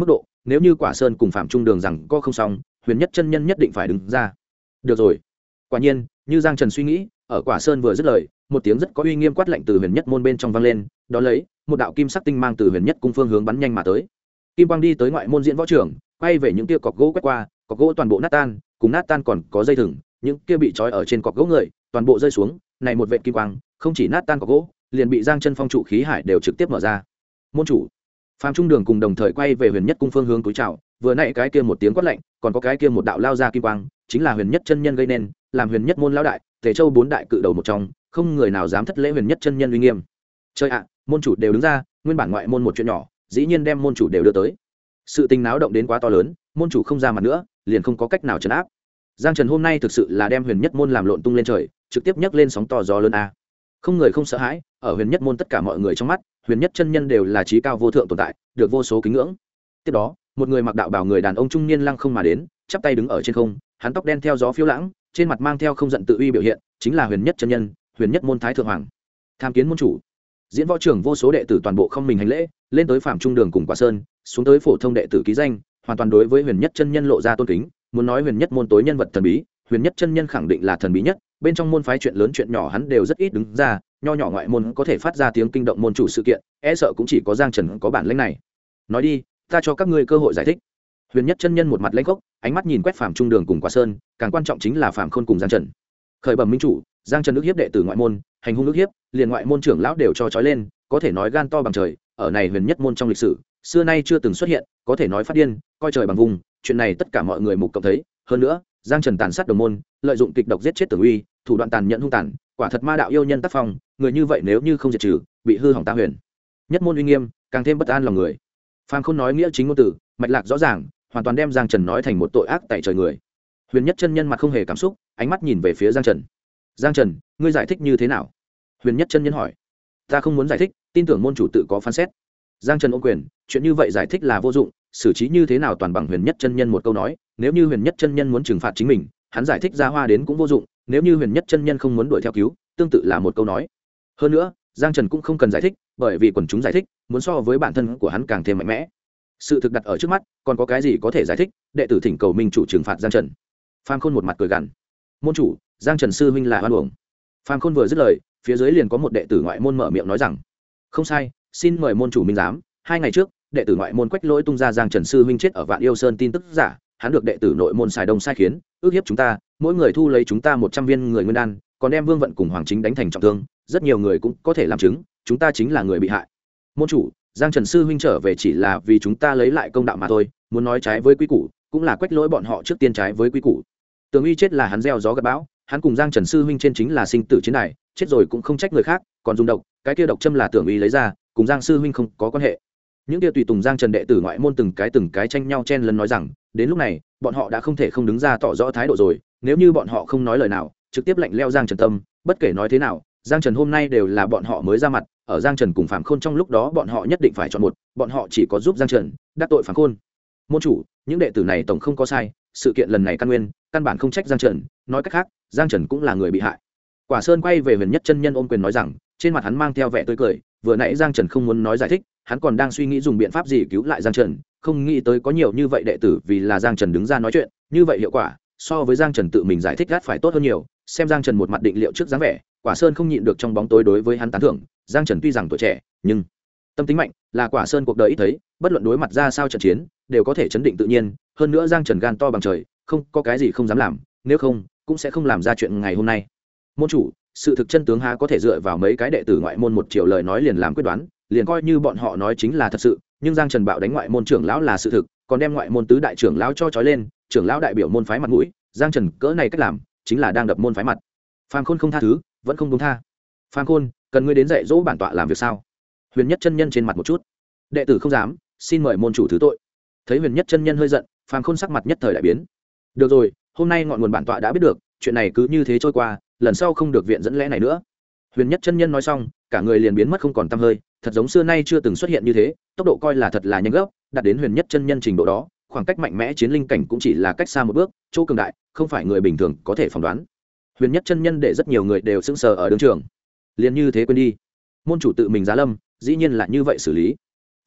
nếu như Quả Sơn cùng Phạm Trung Đường rằng có không xong, Huyền Nhất chân nhân nhất định phải đứng ra. Được rồi. Quả nhiên, như Giang Trần suy nghĩ, ở Quả Sơn vừa dứt lời, một tiếng rất có uy nghiêm quát lạnh từ Huyền Nhất môn bên trong vang lên, đó lấy một đạo kim sắc tinh mang từ Huyền Nhất cung phương hướng bắn nhanh mà tới. Kim quang đi tới ngoại môn diễn võ trường, quay về những kia cọc gỗ quét qua, cọc gỗ toàn bộ nát tan, cùng nát tan còn có dây thừng, những kia bị trói ở trên cọc gỗ người, toàn bộ rơi xuống, này một vệt kim quang, không chỉ nát tan cọc gỗ, liền bị Giang Chân Phong trụ khí hải đều trực tiếp mở ra. Môn chủ Phạm Trung Đường cùng đồng thời quay về Huyền Nhất cung phương hướng túi chào, vừa nãy cái kia một tiếng quát lạnh, còn có cái kia một đạo lao ra kim quang, chính là Huyền Nhất chân nhân gây nên, làm Huyền Nhất môn lão đại, Tề Châu bốn đại cự đầu một trong, không người nào dám thất lễ Huyền Nhất chân nhân uy nghiêm. Chơi ạ, môn chủ đều đứng ra, nguyên bản ngoại môn một chuyện nhỏ, dĩ nhiên đem môn chủ đều đưa tới. Sự tình náo động đến quá to lớn, môn chủ không ra mặt nữa, liền không có cách nào trấn áp. Giang Trần hôm nay thực sự là đem Huyền Nhất môn làm lộn tung lên trời, trực tiếp nhấc lên sóng to gió lớn a. Không người không sợ hãi, ở Huyền Nhất môn tất cả mọi người trong mắt, Huyền Nhất chân nhân đều là trí cao vô thượng tồn tại, được vô số kính ngưỡng. Tiếp đó, một người mặc đạo bào người đàn ông trung niên lăng không mà đến, chắp tay đứng ở trên không, hắn tóc đen theo gió phiêu lãng, trên mặt mang theo không giận tự uy biểu hiện, chính là Huyền Nhất chân nhân, Huyền Nhất môn thái thượng hoàng. Tham kiến môn chủ. Diễn võ trưởng vô số đệ tử toàn bộ không mình hành lễ, lên tới Phạm Trung Đường cùng Quả Sơn, xuống tới phổ thông đệ tử ký danh, hoàn toàn đối với Huyền Nhất chân nhân lộ ra tôn kính, muốn nói Huyền Nhất môn tối nhân vật thần bí, Huyền Nhất chân nhân khẳng định là thần bí nhất, bên trong môn phái chuyện lớn chuyện nhỏ hắn đều rất ít đứng ra, nho nhỏ ngoại môn có thể phát ra tiếng kinh động môn chủ sự kiện, e sợ cũng chỉ có Giang Trần có bản lĩnh này. Nói đi, ta cho các ngươi cơ hội giải thích. Huyền Nhất chân nhân một mặt lãnh khốc, ánh mắt nhìn quét Phạm Trung Đường cùng Quả Sơn, càng quan trọng chính là Phạm Khôn cùng Giang Trần. Khởi bẩm minh chủ, Giang Trần ức hiếp đệ tử ngoại môn, hành hung ức hiếp, liền ngoại môn trưởng lão đều cho trói lên, có thể nói gan to bằng trời, ở này Huyền Nhất môn trong lịch sử, xưa nay chưa từng xuất hiện, có thể nói phát điên, coi trời bằng vùng, chuyện này tất cả mọi người mục cộng thấy, hơn nữa, Giang Trần tàn sát đồng môn, lợi dụng kịch độc giết chết Tưởng Uy, thủ đoạn tàn nhẫn hung tàn, quả thật ma đạo yêu nhân tác phong, người như vậy nếu như không diệt trừ, bị hư hỏng ta Huyền Nhất môn uy nghiêm, càng thêm bất an lòng người. Phạm Khôn nói nghĩa chính ngôn từ, mạch lạc rõ ràng, hoàn toàn đem Giang Trần nói thành một tội ác tại trời người. Huyền Nhất chân nhân mặt không hề cảm xúc, ánh mắt nhìn về phía Giang Trần. Giang Trần, ngươi giải thích như thế nào? Huyền Nhất chân nhân hỏi. Ta không muốn giải thích, tin tưởng môn chủ tự có phán xét. Giang Trần ôm quyền, chuyện như vậy giải thích là vô dụng, xử trí như thế nào toàn bằng Huyền Nhất chân nhân một câu nói, nếu như Huyền Nhất chân nhân muốn trừng phạt chính mình, hắn giải thích ra hoa đến cũng vô dụng, nếu như Huyền Nhất chân nhân không muốn đuổi theo cứu, tương tự là một câu nói. Hơn nữa, Giang Trần cũng không cần giải thích, bởi vì quần chúng giải thích, muốn so với bản thân của hắn càng thêm mạnh mẽ. Sự thực đặt ở trước mắt, còn có cái gì có thể giải thích, đệ tử thỉnh cầu minh chủ trừng phạt Giang Trần. Phạm Khôn một mặt cười gằn. Môn chủ, Giang Trần sư huynh là oan uổng. Phạm Khôn vừa dứt lời, phía dưới liền có một đệ tử ngoại môn mở miệng nói rằng: "Không sai, xin mời môn chủ minh giám, 2 ngày trước, đệ tử ngoại môn Quách Lỗi tung ra Giang Trần sư huynh chết ở Vạn Yêu Sơn tin tức giả, hắn được đệ tử nội môn xài đông sai khiến, ước hiếp chúng ta, mỗi người thu lấy chúng ta 100 viên người nguyên đan, còn đem Vương Vận cùng Hoàng Chính đánh thành trọng thương, rất nhiều người cũng có thể làm chứng, chúng ta chính là người bị hại. Môn chủ, Giang Trần sư huynh trở về chỉ là vì chúng ta lấy lại công đạo mà thôi, muốn nói trái với quy củ, cũng là Quách Lỗi bọn họ trước tiên trái với quy củ. Tường Uy chết là hắn gieo gió gặt bão, hắn cùng Giang Trần sư huynh trên chính là sinh tử chiến đài, chết rồi cũng không trách người khác, còn dùng độc, cái kia độc châm là Tường Uy lấy ra, cùng Giang sư huynh không có quan hệ." Những kia tùy tùng Giang Trần đệ tử ngoại môn từng cái tranh nhau chen lấn nói rằng, đến lúc này, bọn họ đã không thể không đứng ra tỏ rõ thái độ rồi, nếu như bọn họ không nói lời nào, trực tiếp lạnh leo Giang Trần tâm, bất kể nói thế nào, Giang Trần hôm nay đều là bọn họ mới ra mặt, ở Giang Trần cùng Phạm Khôn trong lúc đó bọn họ nhất định phải chọn một, bọn họ chỉ có giúp Giang Trần đắc tội Phạm Khôn. Môn chủ, những đệ tử này tổng không có sai, sự kiện lần này căn nguyên, căn bản không trách Giang Trần, nói cách khác, Giang Trần cũng là người bị hại. Quả Sơn quay về Huyền Nhất chân nhân ôm quyền nói rằng, trên mặt hắn mang theo vẻ tươi cười, vừa nãy Giang Trần không muốn nói giải thích, hắn còn đang suy nghĩ dùng biện pháp gì cứu lại Giang Trần, không nghĩ tới có nhiều như vậy đệ tử vì là Giang Trần đứng ra nói chuyện, như vậy hiệu quả so với Giang Trần tự mình giải thích gắt phải tốt hơn nhiều. Xem Giang Trần một mặt định liệu trước dáng vẻ, Quả Sơn không nhịn được trong bóng tối đối với hắn tán thưởng. Giang Trần tuy rằng tuổi trẻ, nhưng tâm tính mạnh, là Quả Sơn cuộc đời ít thấy, bất luận đối mặt ra sao trận chiến, đều có thể chấn định tự nhiên. Hơn nữa Giang Trần gan to bằng trời, không có cái gì không dám làm, nếu không cũng sẽ không làm ra chuyện ngày hôm nay. Môn chủ, sự thực chân tướng há có thể dựa vào mấy cái đệ tử ngoại môn một triệu lời nói liền làm quyết đoán, liền coi như bọn họ nói chính là thật sự, nhưng Giang Trần bạo đánh ngoại môn trưởng lão là sự thực, còn đem ngoại môn tứ đại trưởng lão cho trói lên, trưởng lão đại biểu môn phái mặt mũi, Giang Trần cỡ này cách làm, chính là đang đập môn phái mặt. Phạm Khôn không tha thứ, vẫn không buông tha. Phạm Khôn, cần ngươi đến dạy dỗ bản tọa làm việc sao? Huyền Nhất chân nhân trên mặt một chút. Đệ tử không dám, xin mời môn chủ thứ tội. Thấy Huyền Nhất chân nhân hơi giận, Phạm Khôn sắc mặt nhất thời đại biến. Được rồi, hôm nay ngọn nguồn bản tọa đã biết được, chuyện này cứ như thế trôi qua, lần sau không được viện dẫn lẽ này nữa. Huyền Nhất chân nhân nói xong, cả người liền biến mất không còn tăm hơi, thật giống xưa nay chưa từng xuất hiện như thế, tốc độ coi là thật là nhanh gấp, đạt đến Huyền Nhất chân nhân trình độ đó, khoảng cách mạnh mẽ chiến linh cảnh cũng chỉ là cách xa một bước, chỗ cường đại, không phải người bình thường có thể phỏng đoán. Huyền Nhất chân nhân để rất nhiều người đều sững sờ ở đường trường. Liền như thế quên đi. Môn chủ tự mình giá lâm, dĩ nhiên là như vậy xử lý.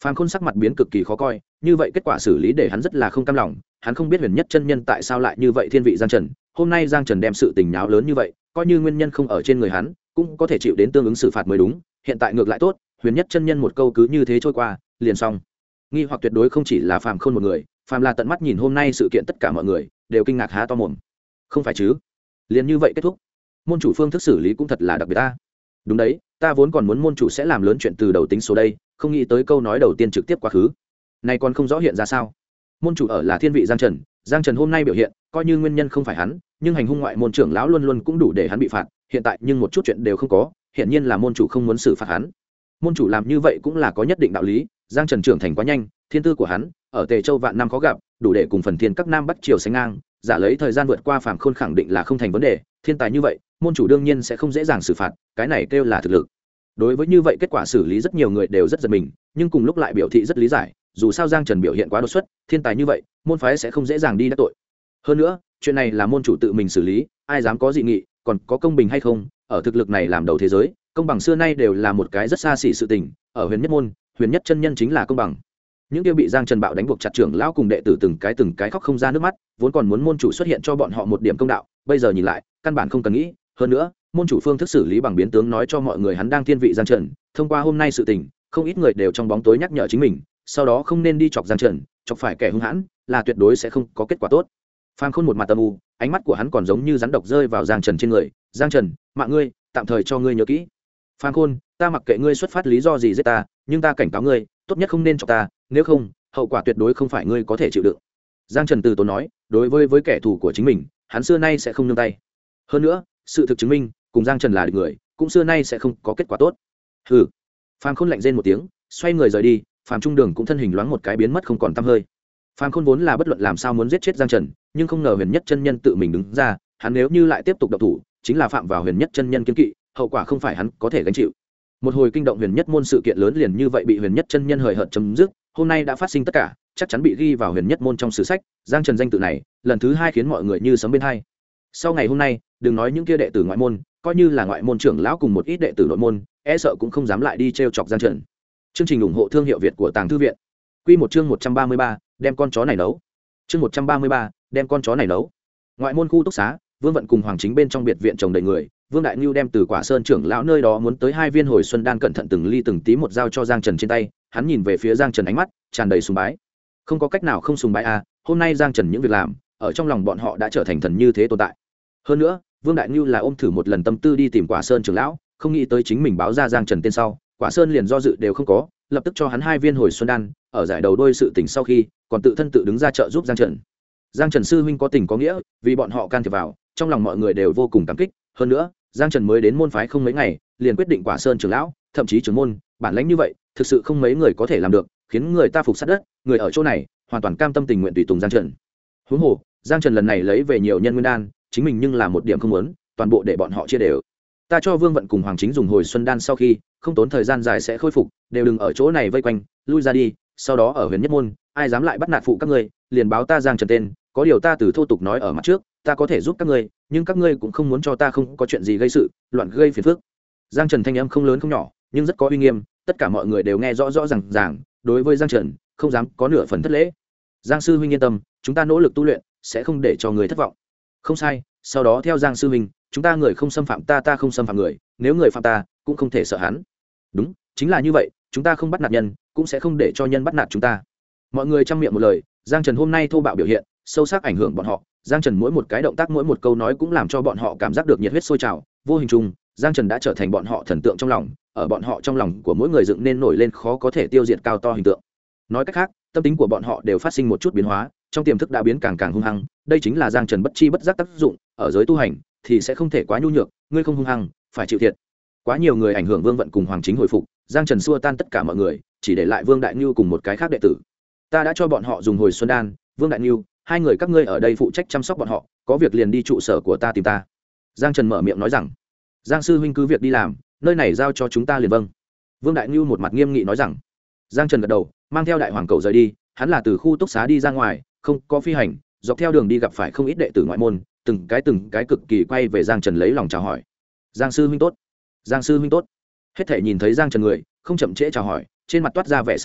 Phàm Khôn sắc mặt biến cực kỳ khó coi, như vậy kết quả xử lý để hắn rất là không cam lòng. Hắn không biết Huyền Nhất chân nhân tại sao lại như vậy thiên vị Giang Trần. Hôm nay Giang Trần đem sự tình nháo lớn như vậy, coi như nguyên nhân không ở trên người hắn, cũng có thể chịu đến tương ứng xử phạt mới đúng. Hiện tại ngược lại tốt, Huyền Nhất chân nhân một câu cứ như thế trôi qua, liền xong. Nghi hoặc tuyệt đối không chỉ là Phàm Khôn một người, phàm là tận mắt nhìn hôm nay sự kiện tất cả mọi người đều kinh ngạc há to mồm. Không phải chứ? Liền như vậy kết thúc. Môn chủ phương thức xử lý cũng thật là đặc biệt ta. Đúng đấy, ta vốn còn muốn môn chủ sẽ làm lớn chuyện từ đầu tính số đây, không nghĩ tới câu nói đầu tiên trực tiếp quá khứ. Này còn không rõ hiện ra sao? Môn chủ ở là thiên vị Giang Trần hôm nay biểu hiện, coi như nguyên nhân không phải hắn, nhưng hành hung ngoại môn trưởng lão luôn luôn cũng đủ để hắn bị phạt, hiện tại nhưng một chút chuyện đều không có, hiển nhiên là môn chủ không muốn xử phạt hắn. Môn chủ làm như vậy cũng là có nhất định đạo lý, Giang Trần trưởng thành quá nhanh, thiên tư của hắn ở Tề Châu vạn năm khó gặp, đủ để cùng phần thiên các nam bắc triều sánh ngang, giả lấy thời gian vượt qua Phàm Khôn khẳng định là không thành vấn đề, thiên tài như vậy, môn chủ đương nhiên sẽ không dễ dàng xử phạt, cái này kêu là thực lực. Đối với như vậy kết quả xử lý rất nhiều người đều rất giật mình, nhưng cùng lúc lại biểu thị rất lý giải, dù sao Giang Trần biểu hiện quá đột xuất, thiên tài như vậy, môn phái sẽ không dễ dàng đi đắc tội. Hơn nữa, chuyện này là môn chủ tự mình xử lý, ai dám có dị nghị, còn có công bình hay không, ở thực lực này làm đầu thế giới, công bằng xưa nay đều là một cái rất xa xỉ sự tình, ở Huyền Nhất môn, Huyền Nhất chân nhân chính là công bằng. Những kia bị Giang Trần bạo đánh buộc chặt trưởng lão cùng đệ tử từng cái khóc không ra nước mắt, vốn còn muốn môn chủ xuất hiện cho bọn họ một điểm công đạo, bây giờ nhìn lại, căn bản không cần nghĩ, hơn nữa, môn chủ phương thức xử lý bằng biến tướng nói cho mọi người hắn đang thiên vị Giang Trần, thông qua hôm nay sự tình, không ít người đều trong bóng tối nhắc nhở chính mình, sau đó không nên đi chọc Giang Trần, chọc phải kẻ hung hãn, là tuyệt đối sẽ không có kết quả tốt. Phàm Khôn một mặt âm u, ánh mắt của hắn còn giống như rắn độc rơi vào Giang Trần trên người, "Giang Trần, mạng ngươi, tạm thời cho ngươi nhớ kỹ. Phàm Khôn, ta mặc kệ ngươi xuất phát lý do gì giết ta, nhưng ta cảnh cáo ngươi, tốt nhất không nên chọc ta, nếu không, hậu quả tuyệt đối không phải ngươi có thể chịu đựng." Giang Trần từ tốn nói, đối với kẻ thù của chính mình, hắn xưa nay sẽ không nương tay. Hơn nữa, sự thực chứng minh, cùng Giang Trần là địch người, cũng xưa nay sẽ không có kết quả tốt. Hừ. Phàm Khôn lạnh rên một tiếng, xoay người rời đi, Phàm Trung Đường cũng thân hình loáng một cái biến mất không còn tăm hơi. Phàm Khôn vốn là bất luận làm sao muốn giết chết Giang Trần, nhưng không ngờ Huyền Nhất chân nhân tự mình đứng ra, hắn nếu như lại tiếp tục động thủ, chính là phạm vào Huyền Nhất chân nhân kiên kỵ, hậu quả không phải hắn có thể gánh chịu. Một hồi kinh động Huyền Nhất môn sự kiện lớn liền như vậy bị Huyền Nhất chân nhân hời hợt chấm dứt, hôm nay đã phát sinh tất cả, chắc chắn bị ghi vào Huyền Nhất môn trong sử sách, Giang Trần danh tự này, lần thứ hai khiến mọi người như sấm bên hai. Sau ngày hôm nay, đừng nói những kia đệ tử ngoại môn, coi như là ngoại môn trưởng lão cùng một ít đệ tử nội môn, e sợ cũng không dám lại đi trêu chọc Giang Trần. Chương trình ủng hộ thương hiệu Việt của Tàng Thư viện. Quy một chương 133, đem con chó này nấu. Chương 133, đem con chó này nấu. Ngoại môn khu túc xá, Vương Vận cùng Hoàng Chính bên trong biệt viện chồng đầy người, Vương Đại Nưu đem từ Quả Sơn trưởng lão nơi đó muốn tới 2 viên hồi xuân đan cẩn thận từng ly từng tí một giao cho Giang Trần trên tay, hắn nhìn về phía Giang Trần ánh mắt tràn đầy sùng bái. Không có cách nào không sùng bái a, hôm nay Giang Trần những việc làm, ở trong lòng bọn họ đã trở thành thần như thế tồn tại. Hơn nữa, Vương Đại Nưu là ôm thử một lần tâm tư đi tìm Quả Sơn trưởng lão, không nghĩ tới chính mình báo ra Giang Trần tên sau, Quả Sơn liền do dự đều không có, lập tức cho hắn 2 viên hồi xuân đan, ở giải đầu đôi sự tình sau khi, còn tự thân tự đứng ra trợ giúp Giang Trần. Giang Trần sư huynh có tình có nghĩa, vì bọn họ can thiệp vào, trong lòng mọi người đều vô cùng cảm kích, hơn nữa, Giang Trần mới đến môn phái không mấy ngày, liền quyết định Quả Sơn trưởng lão, thậm chí trưởng môn, bản lãnh như vậy, thực sự không mấy người có thể làm được, khiến người ta phục sát đất, người ở chỗ này hoàn toàn cam tâm tình nguyện tùy tùng Giang Trần. Huống hồ, Giang Trần lần này lấy về nhiều nhân nguyên đan, chính mình nhưng là một điểm không muốn, toàn bộ để bọn họ chia đều. Ta cho Vương Vận cùng Hoàng Chính dùng hồi xuân đan sau khi, không tốn thời gian dài sẽ khôi phục, đều đừng ở chỗ này vây quanh, lui ra đi, sau đó ở Huyền Nhất môn, ai dám lại bắt nạt phụ các ngươi, liền báo ta Giang Trần tên, có điều ta từ thô tục nói ở mặt trước, ta có thể giúp các ngươi, nhưng các ngươi cũng không muốn cho ta không có chuyện gì gây sự, loạn gây phiền phức. Giang Trần thanh âm không lớn không nhỏ, nhưng rất có uy nghiêm, tất cả mọi người đều nghe rõ rõ ràng, đối với Giang Trần, không dám có nửa phần thất lễ. Giang sư huynh yên tâm, chúng ta nỗ lực tu luyện, sẽ không để cho người thất vọng. Không sai, sau đó theo Giang sư huynh, chúng ta người không xâm phạm ta, ta không xâm phạm người, nếu người phạm ta, cũng không thể sợ hắn. Đúng, chính là như vậy, chúng ta không bắt nạt nhân, cũng sẽ không để cho nhân bắt nạt chúng ta. Mọi người trăm miệng một lời, Giang Trần hôm nay thô bạo biểu hiện, sâu sắc ảnh hưởng bọn họ. Giang Trần mỗi một cái động tác, mỗi một câu nói cũng làm cho bọn họ cảm giác được nhiệt huyết sôi trào, vô hình chung, Giang Trần đã trở thành bọn họ thần tượng trong lòng, ở bọn họ trong lòng của mỗi người dựng nên nổi lên khó có thể tiêu diệt cao to hình tượng. Nói cách khác, tâm tính của bọn họ đều phát sinh một chút biến hóa, trong tiềm thức đã biến càng càng hung hăng, đây chính là Giang Trần bất chi bất giác tác dụng, ở giới tu hành thì sẽ không thể quá nhu nhược, ngươi không hung hăng, phải chịu thiệt. Quá nhiều người ảnh hưởng Vương Vận cùng Hoàng Chính hồi phục, Giang Trần xua tan tất cả mọi người, chỉ để lại Vương Đại Nưu cùng một cái khác đệ tử. Ta đã cho bọn họ dùng hồi xuân đan, Vương Đại Nưu, 2 người các ngươi ở đây phụ trách chăm sóc bọn họ, có việc liền đi trụ sở của ta tìm ta. Giang Trần mở miệng nói rằng, Giang sư huynh cứ việc đi làm, nơi này giao cho chúng ta liền vâng. Vương Đại Nưu một mặt nghiêm nghị nói rằng. Giang Trần gật đầu, mang theo đại hoàng cầu rời đi, hắn là từ khu túc xá đi ra ngoài, không có phi hành, dọc theo đường đi gặp phải không ít đệ tử ngoại môn, từng cái cực kỳ quay về Giang Trần lấy lòng chào hỏi. Giang sư huynh tốt, Giang sư huynh tốt. Hết thảy nhìn thấy Giang Trần người, không chậm trễ chào hỏi, trên mặt toát ra vẻ sợ hãi,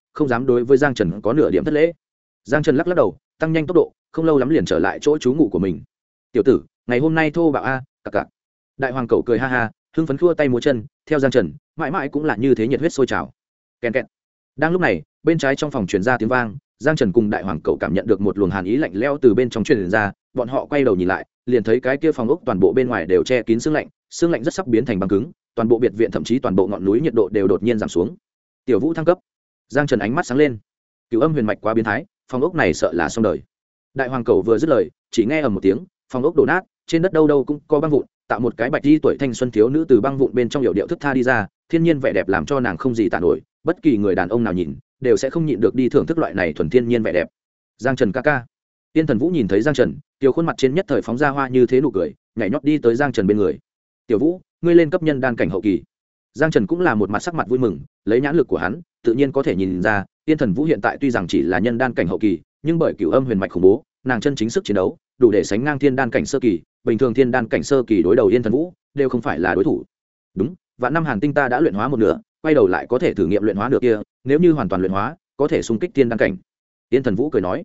không dám đối với giang trần có nửa điểm thất lễ. Giang trần lắc lắc đầu, tăng nhanh tốc độ, không lâu lắm liền trở lại chỗ trú ngụ của mình. Tiểu tử, ngày hôm nay thô bạo a, cặc cặc. Đại hoàng cẩu cười ha ha, hưng phấn khua tay múa chân, theo Giang Trần mãi mãi cũng là như thế, nhiệt huyết sôi trào. Kèn kẹt. Đang lúc này, bên trái trong phòng truyền ra tiếng vang, Giang Trần cùng đại hoàng cẩu cảm nhận được một luồng hàn ý lạnh lẽo từ bên trong truyền ra, bọn họ quay đầu nhìn lại, liền thấy cái kia phòng ốc toàn bộ bên ngoài đều che kín sương lạnh rất sắp biến thành băng cứng, toàn bộ biệt viện thậm chí toàn bộ ngọn núi nhiệt độ đều đột nhiên giảm xuống. Tiểu Vũ thăng cấp. Giang Trần ánh mắt sáng lên. Cửu âm huyền mạch quá biến thái, phòng ốc này sợ là xong đời. Đại hoàng cẩu vừa dứt lời, chỉ nghe ầm một tiếng, phòng ốc đổ nát, trên đất đâu đâu cũng có băng vụn, tạo một cái bạch di tuổi thanh xuân thiếu nữ từ băng vụn bên trong hiệu điệu thức tha đi ra, thiên nhiên vẻ đẹp làm cho nàng không gì tả nổi, bất kỳ người đàn ông nào nhìn đều sẽ không nhịn được đi thưởng thức loại này thuần thiên nhiên vẻ đẹp. Giang Trần ca ca. Tiên Thần Vũ nhìn thấy Giang Trần, tiểu khuôn mặt trên nhất thời phóng ra hoa như thế nụ cười, nhảy nhót đi tới Giang Trần bên người. Tiểu Vũ, ngươi lên cấp nhân đan cảnh hậu kỳ. Giang Trần cũng là một mặt sắc mặt vui mừng, lấy nhãn lực của hắn, tự nhiên có thể nhìn ra, Tiên Thần Vũ hiện tại tuy rằng chỉ là nhân đan cảnh hậu kỳ, nhưng bởi cửu âm huyền mạch khủng bố, nàng chân chính sức chiến đấu đủ để sánh ngang thiên đan cảnh sơ kỳ, bình thường thiên đan cảnh sơ kỳ đối đầu Yên Thần Vũ đều không phải là đối thủ. Đúng, vạn năm hàn tinh ta đã luyện hóa một nửa, quay đầu lại có thể thử nghiệm luyện hóa nửa kia, nếu như hoàn toàn luyện hóa, có thể xung kích thiên đan cảnh. Yên Thần Vũ cười nói,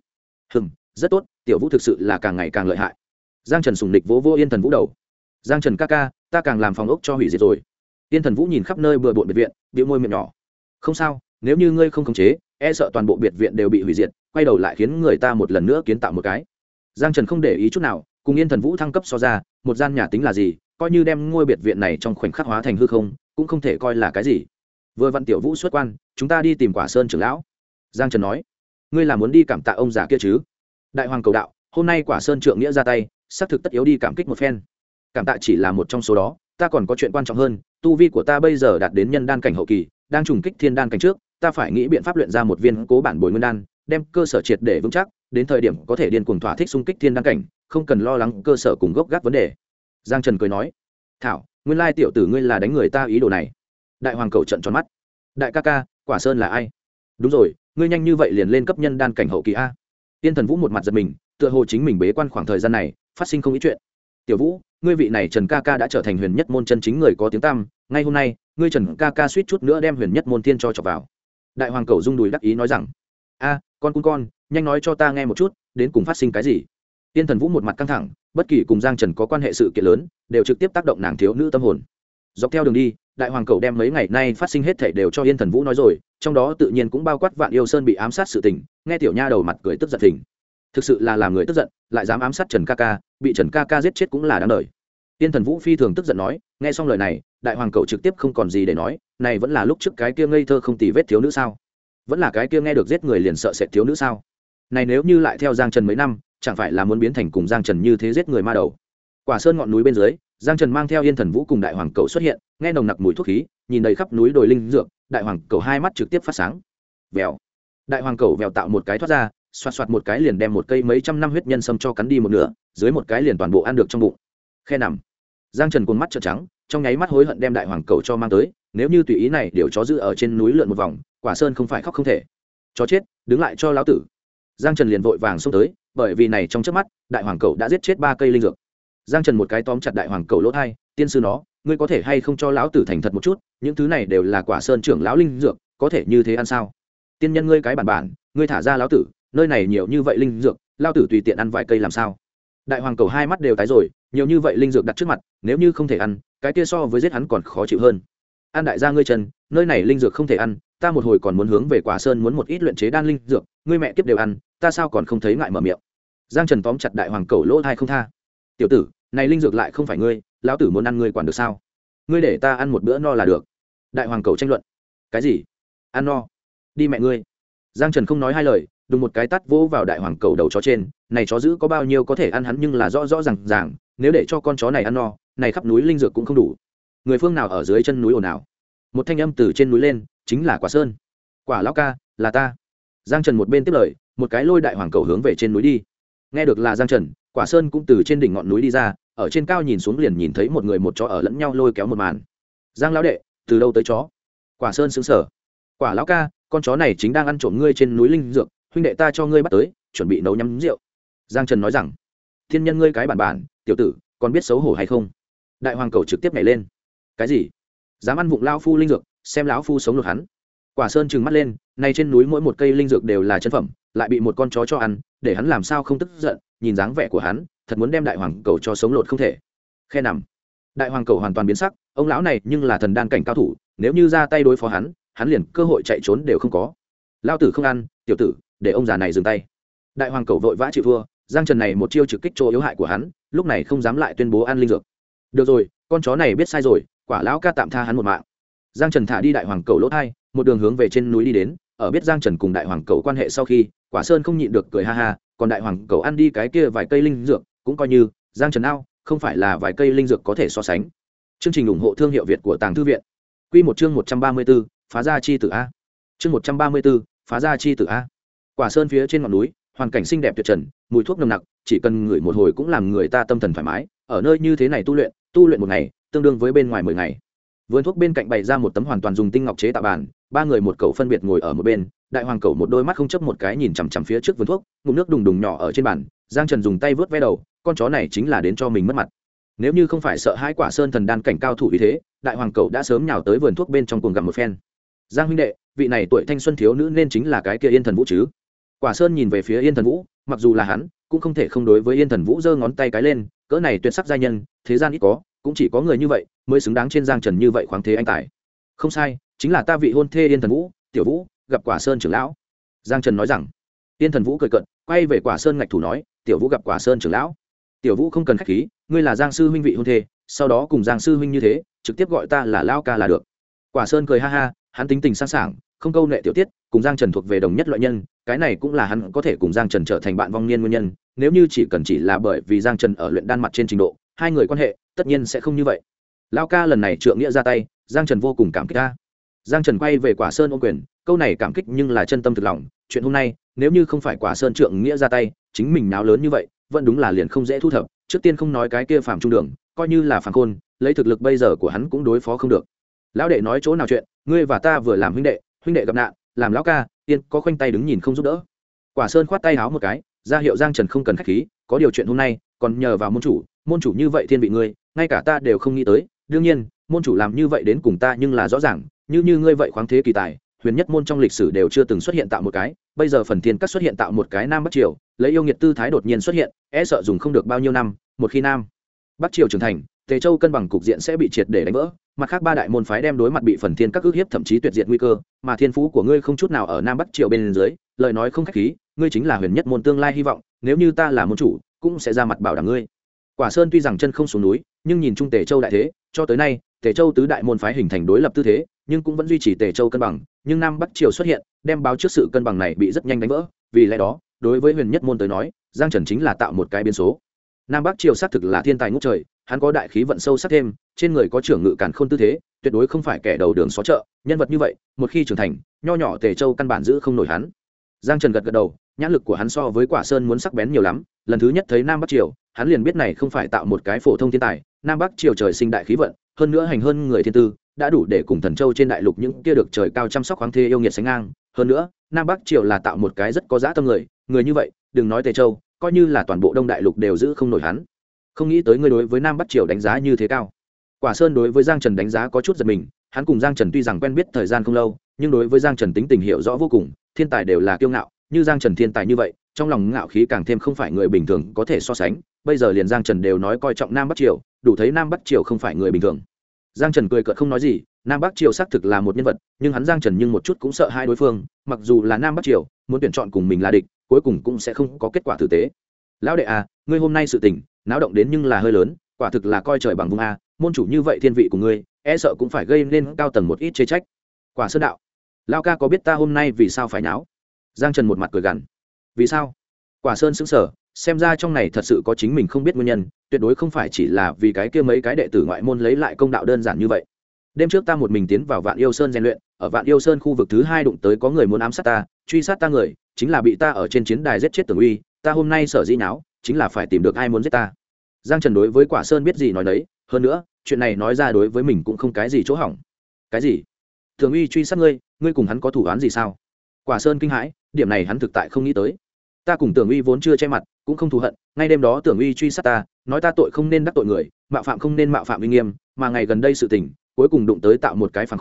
rất tốt, tiểu Vũ thực sự là càng ngày càng lợi hại. Giang Trần sùng nịch vỗ vỗ Yên Thần Vũ đầu. Giang Trần ca ca, ta càng làm phòng ốc cho hủy diệt rồi. Yên Thần Vũ nhìn khắp nơi bừa bộn biệt viện, bĩu môi miệng nhỏ. Không sao, nếu như ngươi không khống chế, e sợ toàn bộ biệt viện đều bị hủy diệt, quay đầu lại khiến người ta một lần nữa kiến tạo một cái. Giang Trần không để ý chút nào, cùng Yên Thần Vũ thăng cấp so ra, một gian nhà tính là gì, coi như đem ngôi biệt viện này trong khoảnh khắc hóa thành hư không, cũng không thể coi là cái gì. Vừa vặn tiểu Vũ xuất quan, chúng ta đi tìm Quả Sơn trưởng lão. Giang Trần nói, ngươi là muốn đi cảm tạ ông già kia chứ? Đại hoàng cầu đạo, hôm nay Quả Sơn trượng nghĩa ra tay, xác thực tất yếu đi cảm kích một phen. Cảm tạ chỉ là một trong số đó, ta còn có chuyện quan trọng hơn, tu vi của ta bây giờ đạt đến nhân đan cảnh hậu kỳ, đang trùng kích thiên đan cảnh trước, ta phải nghĩ biện pháp luyện ra một viên cố bản bồi nguyên đan, đem cơ sở triệt để vững chắc, đến thời điểm có thể điên cuồng thỏa thích xung kích thiên đan cảnh, không cần lo lắng cơ sở cùng gốc gác vấn đề. Giang Trần cười nói, thảo, nguyên lai tiểu tử ngươi là đánh người ta ý đồ này. Đại hoàng cầu trận tròn mắt. Đại ca ca, Quả Sơn là ai? Đúng rồi, ngươi nhanh như vậy liền lên cấp nhân đan cảnh hậu kỳ a? Tiên Thần Vũ một mặt giật mình, tựa hồ chính mình bế quan khoảng thời gian này phát sinh không ít chuyện. Tiểu Vũ, ngươi vị này Trần ca ca đã trở thành huyền nhất môn chân chính người có tiếng tăm, ngay hôm nay ngươi Trần ca ca suýt chút nữa đem huyền nhất môn tiên cho chọc vào. Đại hoàng cầu rung đùi đắc ý nói rằng, a, con, nhanh nói cho ta nghe một chút, đến cùng phát sinh cái gì? Tiên Thần Vũ một mặt căng thẳng, bất kỳ cùng Giang Trần có quan hệ sự kiện lớn đều trực tiếp tác động nàng thiếu nữ tâm hồn. Dọc theo đường đi, đại hoàng cầu đem mấy ngày nay phát sinh hết thảy đều cho Yên Thần Vũ nói rồi, trong đó tự nhiên cũng bao quát Vạn Yêu Sơn bị ám sát sự tình. Nghe tiểu nha đầu mặt cười tức giận thình, thực sự là làm người tức giận, lại dám ám sát Trần ca ca, bị Trần ca ca giết chết cũng là đáng đời. Yên Thần Vũ phi thường tức giận nói, nghe xong lời này, đại hoàng cầu trực tiếp không còn gì để nói, này vẫn là lúc trước cái kia ngây thơ không tì vết thiếu nữ sao? Vẫn là cái kia nghe được giết người liền sợ sệt thiếu nữ sao? Này nếu như lại theo Giang Trần mấy năm, chẳng phải là muốn biến thành cùng Giang Trần như thế giết người ma đầu. Quả Sơn ngọn núi bên dưới, Giang Trần mang theo Yên Thần Vũ cùng đại hoàng cầu xuất hiện, nghe nồng nặc mùi thuốc khí, nhìn đầy khắp núi đồi linh dược, đại hoàng cầu hai mắt trực tiếp phát sáng. Vèo. Đại hoàng cầu vèo tạo một cái thoát ra, xoạt xoạt một cái liền đem một cây mấy trăm năm huyết nhân sâm cho cắn đi một nửa, dưới một cái liền toàn bộ ăn được trong bụng. Khe nằm. Giang Trần cuốn mắt trợn trắng, trong nháy mắt hối hận đem đại hoàng cầu cho mang tới, nếu như tùy ý này điều chó giữ ở trên núi lượn một vòng, Quả Sơn không phải khóc không thể. Chó chết, đứng lại cho lão tử. Giang Trần liền vội vàng xông tới, bởi vì này trong chớp mắt, đại hoàng cầu đã giết chết 3 cây linh dược. Giang Trần một cái tóm chặt đại hoàng cầu lỗ thai, tiên sư nó, ngươi có thể hay không cho lão tử thành thật một chút, những thứ này đều là Quả Sơn trưởng lão linh dược, có thể như thế ăn sao? Tiên nhân ngươi cái bản, ngươi thả ra lão tử, nơi này nhiều như vậy linh dược, lão tử tùy tiện ăn vài cây làm sao? Đại hoàng cầu hai mắt đều tái rồi, nhiều như vậy linh dược đặt trước mặt, nếu như không thể ăn, cái kia so với giết hắn còn khó chịu hơn. An đại gia ngươi Trần, nơi này linh dược không thể ăn, ta một hồi còn muốn hướng về Quả Sơn muốn một ít luyện chế đan linh dược, ngươi mẹ kiếp đều ăn, ta sao còn không thấy ngại mở miệng. Giang Trần tóm chặt đại hoàng cầu lỗ thai không tha. Tiểu tử, này linh dược lại không phải ngươi, lão tử muốn ăn ngươi quản được sao? Ngươi để ta ăn một bữa no là được. Đại hoàng cầu tranh luận. Cái gì? Ăn no? Đi mẹ ngươi. Giang Trần không nói hai lời, đùng một cái tát vỗ vào đại hoàng cầu đầu chó trên, này chó giữ có bao nhiêu có thể ăn hắn nhưng là rõ rõ ràng ràng, nếu để cho con chó này ăn no, này khắp núi linh dược cũng không đủ. Người phương nào ở dưới chân núi ồn ào? Một thanh âm từ trên núi lên, chính là Quả Sơn. Quả lão ca, là ta. Giang Trần một bên tiếp lời, một cái lôi đại hoàng cầu hướng về trên núi đi. Nghe được là Giang Trần, Quả Sơn cũng từ trên đỉnh ngọn núi đi ra, ở trên cao nhìn xuống liền nhìn thấy một người một chó ở lẫn nhau lôi kéo một màn. Giang lão đệ, từ đâu tới chó? Quả Sơn sững sờ. Quả lão ca, con chó này chính đang ăn trộm ngươi trên núi linh dược, huynh đệ ta cho ngươi bắt tới, chuẩn bị nấu nhắm rượu. Giang Trần nói rằng, thiên nhân ngươi cái bản, tiểu tử, còn biết xấu hổ hay không? Đại hoàng cầu trực tiếp nhảy lên. Cái gì? Dám ăn vụng lão phu linh dược, xem lão phu sống lột hắn. Quả Sơn trừng mắt lên, này trên núi mỗi một cây linh dược đều là chân phẩm, lại bị một con chó cho ăn, để hắn làm sao không tức giận, nhìn dáng vẻ của hắn, thật muốn đem đại hoàng cầu cho sống lột không thể. Khe nằm. Đại hoàng cầu hoàn toàn biến sắc, ông lão này nhưng là thần đan cảnh cao thủ, nếu như ra tay đối phó hắn, hắn liền cơ hội chạy trốn đều không có. Lão tử không ăn, tiểu tử, để ông già này dừng tay. Đại hoàng cầu vội vã chịu thua, Giang Trần này một chiêu trực kích chỗ yếu hại của hắn, lúc này không dám lại tuyên bố ăn linh dược. Được rồi, con chó này biết sai rồi, Quả lão ca tạm tha hắn một mạng. Giang Trần thả đi đại hoàng cầu lỗ thai, một đường hướng về trên núi đi đến. Ở biết Giang Trần cùng đại hoàng cầu quan hệ sau khi, Quả Sơn không nhịn được cười ha ha, còn đại hoàng cầu ăn đi cái kia vài cây linh dược, cũng coi như Giang Trần ao, không phải là vài cây linh dược có thể so sánh. Chương trình ủng hộ thương hiệu Việt của Tàng Thư viện. Quy một chương 134, phá ra chi tử a. Chương 134, phá ra chi tử a. Quả Sơn phía trên ngọn núi, hoàn cảnh xinh đẹp tuyệt trần, mùi thuốc nồng nặc, chỉ cần ngửi một hồi cũng làm người ta tâm thần thoải mái. Ở nơi như thế này tu luyện một ngày, tương đương với bên ngoài 10 ngày. Vườn thuốc bên cạnh bày ra một tấm hoàn toàn dùng tinh ngọc chế tạo bàn, ba người một cậu phân biệt ngồi ở một bên, đại hoàng cậu một đôi mắt không chớp một cái nhìn chằm chằm phía trước vườn thuốc, ngụm nước đùng đùng nhỏ ở trên bàn. Giang Trần dùng tay vớt ve đầu, con chó này chính là đến cho mình mất mặt. Nếu như không phải sợ hai Quả Sơn thần đan cảnh cao thủ như thế, đại hoàng cậu đã sớm nhào tới vườn thuốc bên trong cuồng gặm một phen. Giang huynh đệ, vị này tuổi thanh xuân thiếu nữ nên chính là cái kia Yên Thần Vũ chứ? Quả Sơn nhìn về phía Yên Thần Vũ, mặc dù là hắn, cũng không thể không đối với Yên Thần Vũ giơ ngón tay cái lên, cỡ này tuyệt sắc giai nhân, thế gian ít có, cũng chỉ có người như vậy mới xứng đáng trên Giang Trần như vậy khoáng thế anh tài. Không sai, chính là ta vị hôn thê Yên Thần Vũ, tiểu Vũ, gặp Quả Sơn trưởng lão. Giang Trần nói rằng. Yên Thần Vũ cười cợt, quay về Quả Sơn ngạch thủ nói, tiểu Vũ gặp Quả Sơn trưởng lão. Tiểu Vũ không cần khách khí, ngươi là Giang sư huynh vị hôn thê, sau đó cùng Giang sư huynh như thế, trực tiếp gọi ta là lão ca là được. Quả Sơn cười ha ha, hắn tính tình sang sảng, không câu nệ tiểu tiết, cùng Giang Trần thuộc về đồng nhất loại nhân, cái này cũng là hắn có thể cùng Giang Trần trở thành bạn vong niên nguyên nhân, nếu như chỉ là bởi vì Giang Trần ở luyện đan mặt trên trình độ, hai người quan hệ tất nhiên sẽ không như vậy. Lão ca lần này trượng nghĩa ra tay, Giang Trần vô cùng cảm kích ta. Giang Trần quay về Quả Sơn ôm quyền, câu này cảm kích nhưng là chân tâm thực lòng, chuyện hôm nay, nếu như không phải Quả Sơn trượng nghĩa ra tay, chính mình náo lớn như vậy, vẫn đúng là liền không dễ thu thập, trước tiên không nói cái kia Phạm Trung Đường, coi như là Phạm Khôn, lấy thực lực bây giờ của hắn cũng đối phó không được. Lão đệ nói chỗ nào chuyện, ngươi và ta vừa làm huynh đệ gặp nạn, làm lão ca, tiên có khoanh tay đứng nhìn không giúp đỡ. Quả Sơn khoát tay háo một cái, ra hiệu Giang Trần không cần khách khí, có điều chuyện hôm nay, còn nhờ vào môn chủ như vậy thiên vị ngươi, ngay cả ta đều không nghĩ tới, đương nhiên, môn chủ làm như vậy đến cùng ta nhưng là rõ ràng, như ngươi vậy khoáng thế kỳ tài, huyền nhất môn trong lịch sử đều chưa từng xuất hiện tạo một cái, bây giờ phần thiên các xuất hiện tạo một cái Nam Bắc Triều, lấy yêu nghiệt tư thái đột nhiên xuất hiện, e sợ dùng không được bao nhiêu năm, một khi Nam Bắc Triều trưởng thành, Tề Châu cân bằng cục diện sẽ bị triệt để đánh vỡ, mặt khác ba đại môn phái đem đối mặt bị phần thiên các ức hiếp thậm chí tuyệt diệt nguy cơ, mà thiên phú của ngươi không chút nào ở Nam Bắc Triều bên dưới, lời nói không khách khí, ngươi chính là huyền nhất môn tương lai hy vọng, nếu như ta là môn chủ, cũng sẽ ra mặt bảo đảm ngươi. Quả Sơn tuy rằng chân không xuống núi, nhưng nhìn chung Tề Châu đại thế, cho tới nay, Tề Châu tứ đại môn phái hình thành đối lập tư thế, nhưng cũng vẫn duy trì Tề Châu cân bằng, nhưng Nam Bắc Triều xuất hiện, đem báo trước sự cân bằng này bị rất nhanh đánh vỡ, vì lẽ đó, đối với huyền nhất môn tới nói, Giang Trần chính là tạo một cái biến số. Nam Bắc Triều xác thực là thiên tài ngút trời, hắn có đại khí vận sâu sắc thêm, trên người có trưởng ngự càn khôn tư thế, tuyệt đối không phải kẻ đầu đường xó chợ, nhân vật như vậy, một khi trưởng thành, nho nhỏ Tề Châu căn bản giữ không nổi hắn. Giang Trần gật gật đầu, nhãn lực của hắn so với Quả Sơn muốn sắc bén nhiều lắm, lần thứ nhất thấy Nam Bắc Triều, hắn liền biết này không phải tạo một cái phổ thông thiên tài, Nam Bắc Triều trời sinh đại khí vận, hơn nữa hành hơn người thiên tư, đã đủ để cùng Thần Châu trên đại lục những kia được trời cao chăm sóc khoáng thế yêu nghiệt sánh ngang, hơn nữa, Nam Bắc Triều là tạo một cái rất có dã tâm người như vậy, đừng nói Tề Châu, coi như là toàn bộ Đông đại lục đều giữ không nổi hắn. Không nghĩ tới ngươi đối với Nam Bắc Triều đánh giá như thế cao. Quả Sơn đối với Giang Trần đánh giá có chút giật mình, hắn cùng Giang Trần tuy rằng quen biết thời gian không lâu, nhưng đối với Giang Trần tính tình hiểu rõ vô cùng, thiên tài đều là kiêu ngạo, như Giang Trần thiên tài như vậy, trong lòng ngạo khí càng thêm không phải người bình thường có thể so sánh, bây giờ liền Giang Trần đều nói coi trọng Nam Bắc Triều, đủ thấy Nam Bắc Triều không phải người bình thường. Giang Trần cười cợt không nói gì, Nam Bắc Triều xác thực là một nhân vật, nhưng hắn Giang Trần nhưng một chút cũng sợ hai đối phương, mặc dù là Nam Bắc Triều, muốn tuyển chọn cùng mình là địch, cuối cùng cũng sẽ không có kết quả thực tế. Lão đệ à, ngươi hôm nay sự tình náo động đến nhưng là hơi lớn, quả thực là coi trời bằng vùng a, môn chủ như vậy thiên vị của ngươi, e sợ cũng phải gây nên cao tầng một ít chê trách. Quả Sơn đạo, lão ca có biết ta hôm nay vì sao phải náo? Giang Trần một mặt cười gằn. Vì sao? Quả Sơn sững sờ, xem ra trong này thật sự có chính mình không biết nguyên nhân, tuyệt đối không phải chỉ là vì cái kia mấy cái đệ tử ngoại môn lấy lại công đạo đơn giản như vậy. Đêm trước ta một mình tiến vào Vạn Yêu Sơn rèn luyện, ở Vạn Yêu Sơn khu vực thứ 2 đụng tới có người muốn ám sát ta, truy sát ta người, chính là bị ta ở trên chiến đài giết chết Tưởng Uy, ta hôm nay sở dĩ náo, chính là phải tìm được ai muốn giết ta. Giang Trần đối với Quả Sơn biết gì nói nấy, hơn nữa, chuyện này nói ra đối với mình cũng không cái gì chỗ hỏng. Cái gì? Tưởng Uy truy sát ngươi, ngươi cùng hắn có thủ án gì sao? Quả Sơn kinh hãi, điểm này hắn thực tại không nghĩ tới. Ta cùng Tưởng Uy vốn chưa che mặt, cũng không thù hận, ngay đêm đó Tưởng Uy truy sát ta, nói ta tội không nên đắc tội người, mạo phạm không nên mạo phạm uy nghiêm, mà ngày gần đây sự tình, cuối cùng đụng tới tạo một cái Phản Khôn,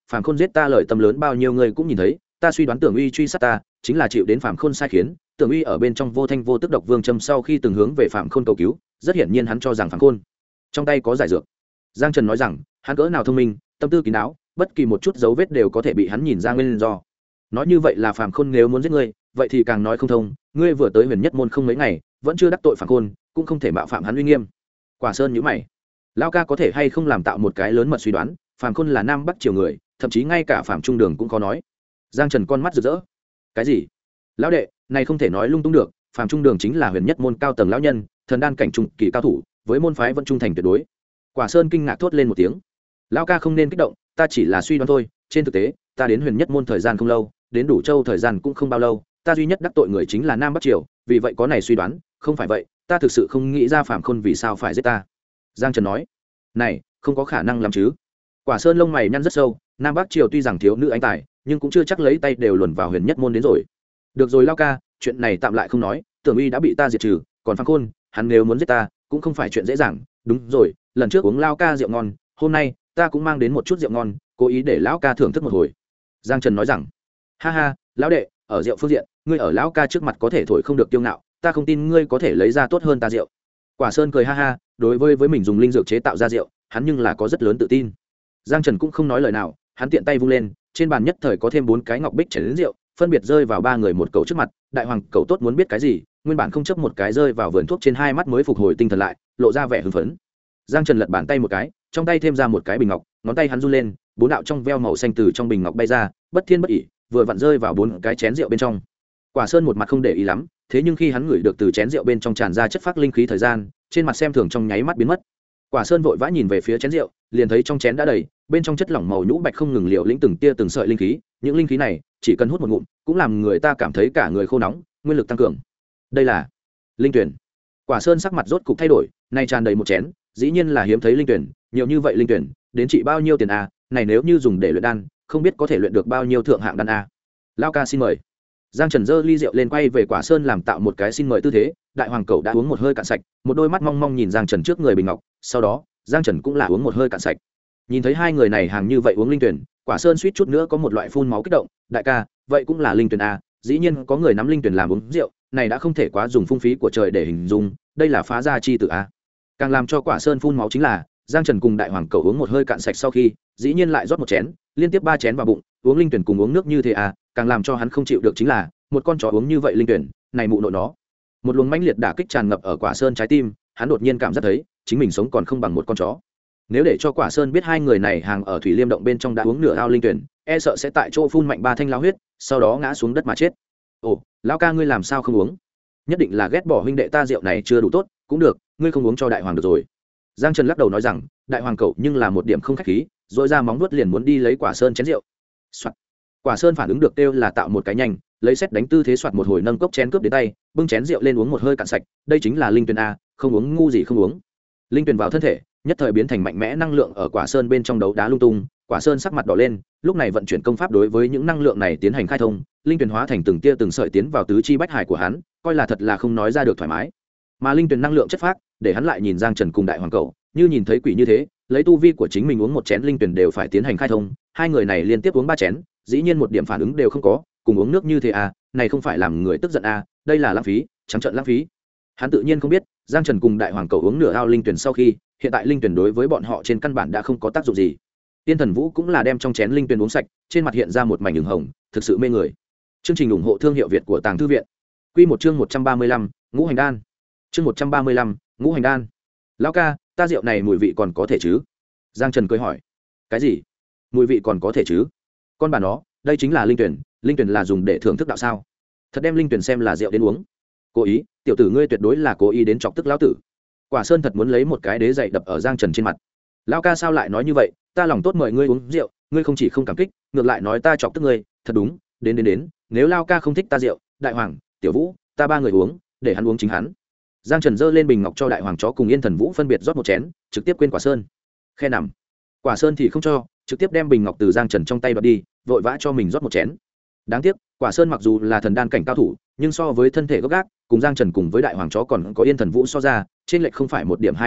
phàm khôn giết ta lời tâm lớn bao nhiêu người cũng nhìn thấy, ta suy đoán Tưởng Uy truy sát ta chính là chịu đến phàm khôn sai khiến. Tưởng Uy ở bên trong vô thanh vô tức độc vương châm sau khi từng hướng về phàm khôn cầu cứu, rất hiển nhiên hắn cho rằng phàm khôn trong tay có giải dược. Giang Trần nói rằng hắn cỡ nào thông minh, tâm tư kín đáo, bất kỳ một chút dấu vết đều có thể bị hắn nhìn ra nguyên do. Nói như vậy là phàm khôn nếu muốn giết ngươi, vậy thì càng nói không thông, ngươi vừa tới huyền nhất môn không mấy ngày, vẫn chưa đắc tội phàm khôn, cũng không thể mạo phạm hắn uy nghiêm. Quả Sơn nhíu mày, lão ca có thể hay không làm tạo một cái lớn mật suy đoán, phàm khôn là nam bắc triều người, thậm chí ngay cả phàm trung đường cũng khó nói. Giang Trần con mắt rực rỡ, cái gì? Lão đệ, này không thể nói lung tung được, phàm trung đường chính là huyền nhất môn cao tầng lão nhân, thần đan cảnh trung kỳ cao thủ, với môn phái vẫn trung thành tuyệt đối. Quả Sơn kinh ngạc thốt lên một tiếng, lão ca không nên kích động, ta chỉ là suy đoán thôi, trên thực tế ta đến huyền nhất môn thời gian không lâu, đến Đủ Châu thời gian cũng không bao lâu, ta duy nhất đắc tội người chính là nam bắc triều, vì vậy có này suy đoán, không phải vậy ta thực sự không nghĩ ra phàm khôn vì sao phải giết ta. Giang Trần nói, này không có khả năng lắm chứ. Quả Sơn lông mày nhăn rất sâu, nam bắc triều tuy rằng thiếu nữ anh tài, nhưng cũng chưa chắc lấy tay đều luồn vào huyền nhất môn đến rồi. Được rồi lão ca, chuyện này tạm lại không nói, Tưởng Uy đã bị ta diệt trừ, còn phàm khôn hắn nếu muốn giết ta cũng không phải chuyện dễ dàng. Đúng rồi, lần trước uống lão ca rượu ngon, hôm nay ta cũng mang đến một chút rượu ngon, cố ý để lão ca thưởng thức một hồi. Giang Trần nói rằng, ha ha, lão đệ, ở rượu phương diện ngươi ở lão ca trước mặt có thể thổi không được kiêu ngạo, ta không tin ngươi có thể lấy ra tốt hơn ta rượu. Quả Sơn cười ha ha, đối với mình dùng linh dược chế tạo ra rượu, hắn nhưng là có rất lớn tự tin. Giang Trần cũng không nói lời nào, hắn tiện tay vung lên, trên bàn nhất thời có thêm 4 cái ngọc bích chén rượu, phân biệt rơi vào 3 người một cầu trước mặt. Đại hoàng cầu tốt muốn biết cái gì, nguyên bản không chấp một cái rơi vào vườn thuốc trên hai mắt mới phục hồi tinh thần lại, lộ ra vẻ hưng phấn. Giang Trần lật bàn tay một cái, trong tay thêm ra một cái bình ngọc, ngón tay hắn run lên, 4 đạo trong veo màu xanh từ trong bình ngọc bay ra, bất thiên bất ỉ, vừa vặn rơi vào 4 cái chén rượu bên trong. Quả Sơn một mặt không để ý lắm, thế nhưng khi hắn ngửi được từ chén rượu bên trong tràn ra chất phát linh khí thời gian, trên mặt xem thường trong nháy mắt biến mất. Quả Sơn vội vã nhìn về phía chén rượu, liền thấy trong chén đã đầy, bên trong chất lỏng màu nhũ bạch không ngừng liều lĩnh từng tia từng sợi linh khí, những linh khí này chỉ cần hút một ngụm, cũng làm người ta cảm thấy cả người khô nóng, nguyên lực tăng cường. Đây là linh tuyển. Quả Sơn sắc mặt rốt cục thay đổi, nay tràn đầy một chén, dĩ nhiên là hiếm thấy linh tuyển, nhiều như vậy linh tuyển, đến trị bao nhiêu tiền a? Này nếu như dùng để luyện đan, không biết có thể luyện được bao nhiêu thượng hạng đan a. Lão ca xin mời. Giang Trần giơ ly rượu lên quay về Quả Sơn làm tạo một cái xin mời tư thế, đại hoàng cẩu đã uống một hơi cạn sạch, một đôi mắt mong mong nhìn Giang Trần trước người bình ngọc, sau đó, Giang Trần cũng là uống một hơi cạn sạch. Nhìn thấy hai người này hàng như vậy uống linh tuyển, Quả Sơn suýt chút nữa có một loại phun máu kích động, đại ca, vậy cũng là linh tuyển a, dĩ nhiên có người nắm linh tuyển làm uống rượu, này đã không thể quá dùng phung phí của trời để hình dung, đây là phá gia chi tử a. Càng làm cho Quả Sơn phun máu chính là, Giang Trần cùng đại hoàng cẩu uống một hơi cạn sạch sau khi, dĩ nhiên lại rót một chén, liên tiếp 3 chén vào bụng, uống linh tuyển cùng uống nước như thế a, càng làm cho hắn không chịu được chính là, một con chó uống như vậy linh tuyển, này mụ nội nó. Một luồng mãnh liệt đả kích tràn ngập ở Quả Sơn trái tim, hắn đột nhiên cảm giác thấy, chính mình sống còn không bằng một con chó. Nếu để cho Quả Sơn biết hai người này hàng ở thủy liêm động bên trong đã uống nửa ao linh tuyển, e sợ sẽ tại chỗ phun mạnh 3 thanh lao huyết, sau đó ngã xuống đất mà chết. Ồ, lão ca ngươi làm sao không uống? Nhất định là ghét bỏ huynh đệ ta rượu này chưa đủ tốt, cũng được, ngươi không uống cho đại hoàng được rồi. Giang Trần lắc đầu nói rằng, đại hoàng cậu nhưng là một điểm không khách khí, rồi ra móng vuốt liền muốn đi lấy Quả Sơn chén rượu. Soạt. Quả Sơn phản ứng được kêu là tạo một cái nhanh, lấy xét đánh tư thế soạt một hồi nâng cốc chén cướp đến tay, bưng chén rượu lên uống một hơi cạn sạch, đây chính là linh tuyển a, không uống ngu gì không uống. Linh tuyển vào thân thể, nhất thời biến thành mạnh mẽ năng lượng ở Quả Sơn bên trong đấu đá lung tung, Quả Sơn sắc mặt đỏ lên, lúc này vận chuyển công pháp đối với những năng lượng này tiến hành khai thông, linh tuyển hóa thành từng tia từng sợi tiến vào tứ chi bách hải của hắn, coi là thật là không nói ra được thoải mái. Mà linh tuyển năng lượng chất phác, để hắn lại nhìn Giang Trần cùng đại hoàng cậu, như nhìn thấy quỷ như thế, lấy tu vi của chính mình uống một chén linh tuyển đều phải tiến hành khai thông, hai người này liên tiếp uống 3 chén, dĩ nhiên một điểm phản ứng đều không có, cùng uống nước như thế à, này không phải làm người tức giận à, đây là lãng phí, trắng trợn lãng phí. Hắn tự nhiên không biết, Giang Trần cùng đại hoàng cậu uống nửa ao linh tuyển sau khi, hiện tại linh tuyển đối với bọn họ trên căn bản đã không có tác dụng gì. Tiên Thần Vũ cũng là đem trong chén linh tuyển uống sạch, trên mặt hiện ra một mảnh ửng hồng, thực sự mê người. Chương trình ủng hộ thương hiệu Việt của Tàng Thư viện. Quy một chương 135, Ngũ Hành Đan. Chương 135, Ngũ Hành Đan. Lão ca, ta rượu này mùi vị còn có thể chứ? Giang Trần cười hỏi. Cái gì? Mùi vị còn có thể chứ? Con bà nó, đây chính là linh tuyển, linh tuyển là dùng để thưởng thức đạo sao? Thật đem linh tuyển xem là rượu đến uống. Cố ý, tiểu tử ngươi tuyệt đối là cố ý đến chọc tức lão tử. Quả Sơn thật muốn lấy một cái đế dậy đập ở Giang Trần trên mặt. Lão ca sao lại nói như vậy, ta lòng tốt mời ngươi uống rượu, ngươi không chỉ không cảm kích, ngược lại nói ta chọc tức ngươi, thật đúng, đến, nếu Lão ca không thích ta rượu, đại hoàng, tiểu vũ, ta 3 người uống, để hắn uống chính hắn. Giang Trần giơ lên bình ngọc cho đại hoàng chó cùng Yên Thần Vũ phân biệt rót một chén, trực tiếp quên Quả Sơn. Khe nằm. Quả Sơn thì không cho, trực tiếp đem bình ngọc từ Giang Trần trong tay đoạt đi, vội vã cho mình rót một chén. Đáng tiếc, Quả Sơn mặc dù là thần đan cảnh cao thủ, nhưng so với thân thể gốc gác, cùng Giang Trần cùng với đại hoàng chó còn có Yên Thần Vũ so ra, trên lệch không phải 1 điểm 2 điểm a,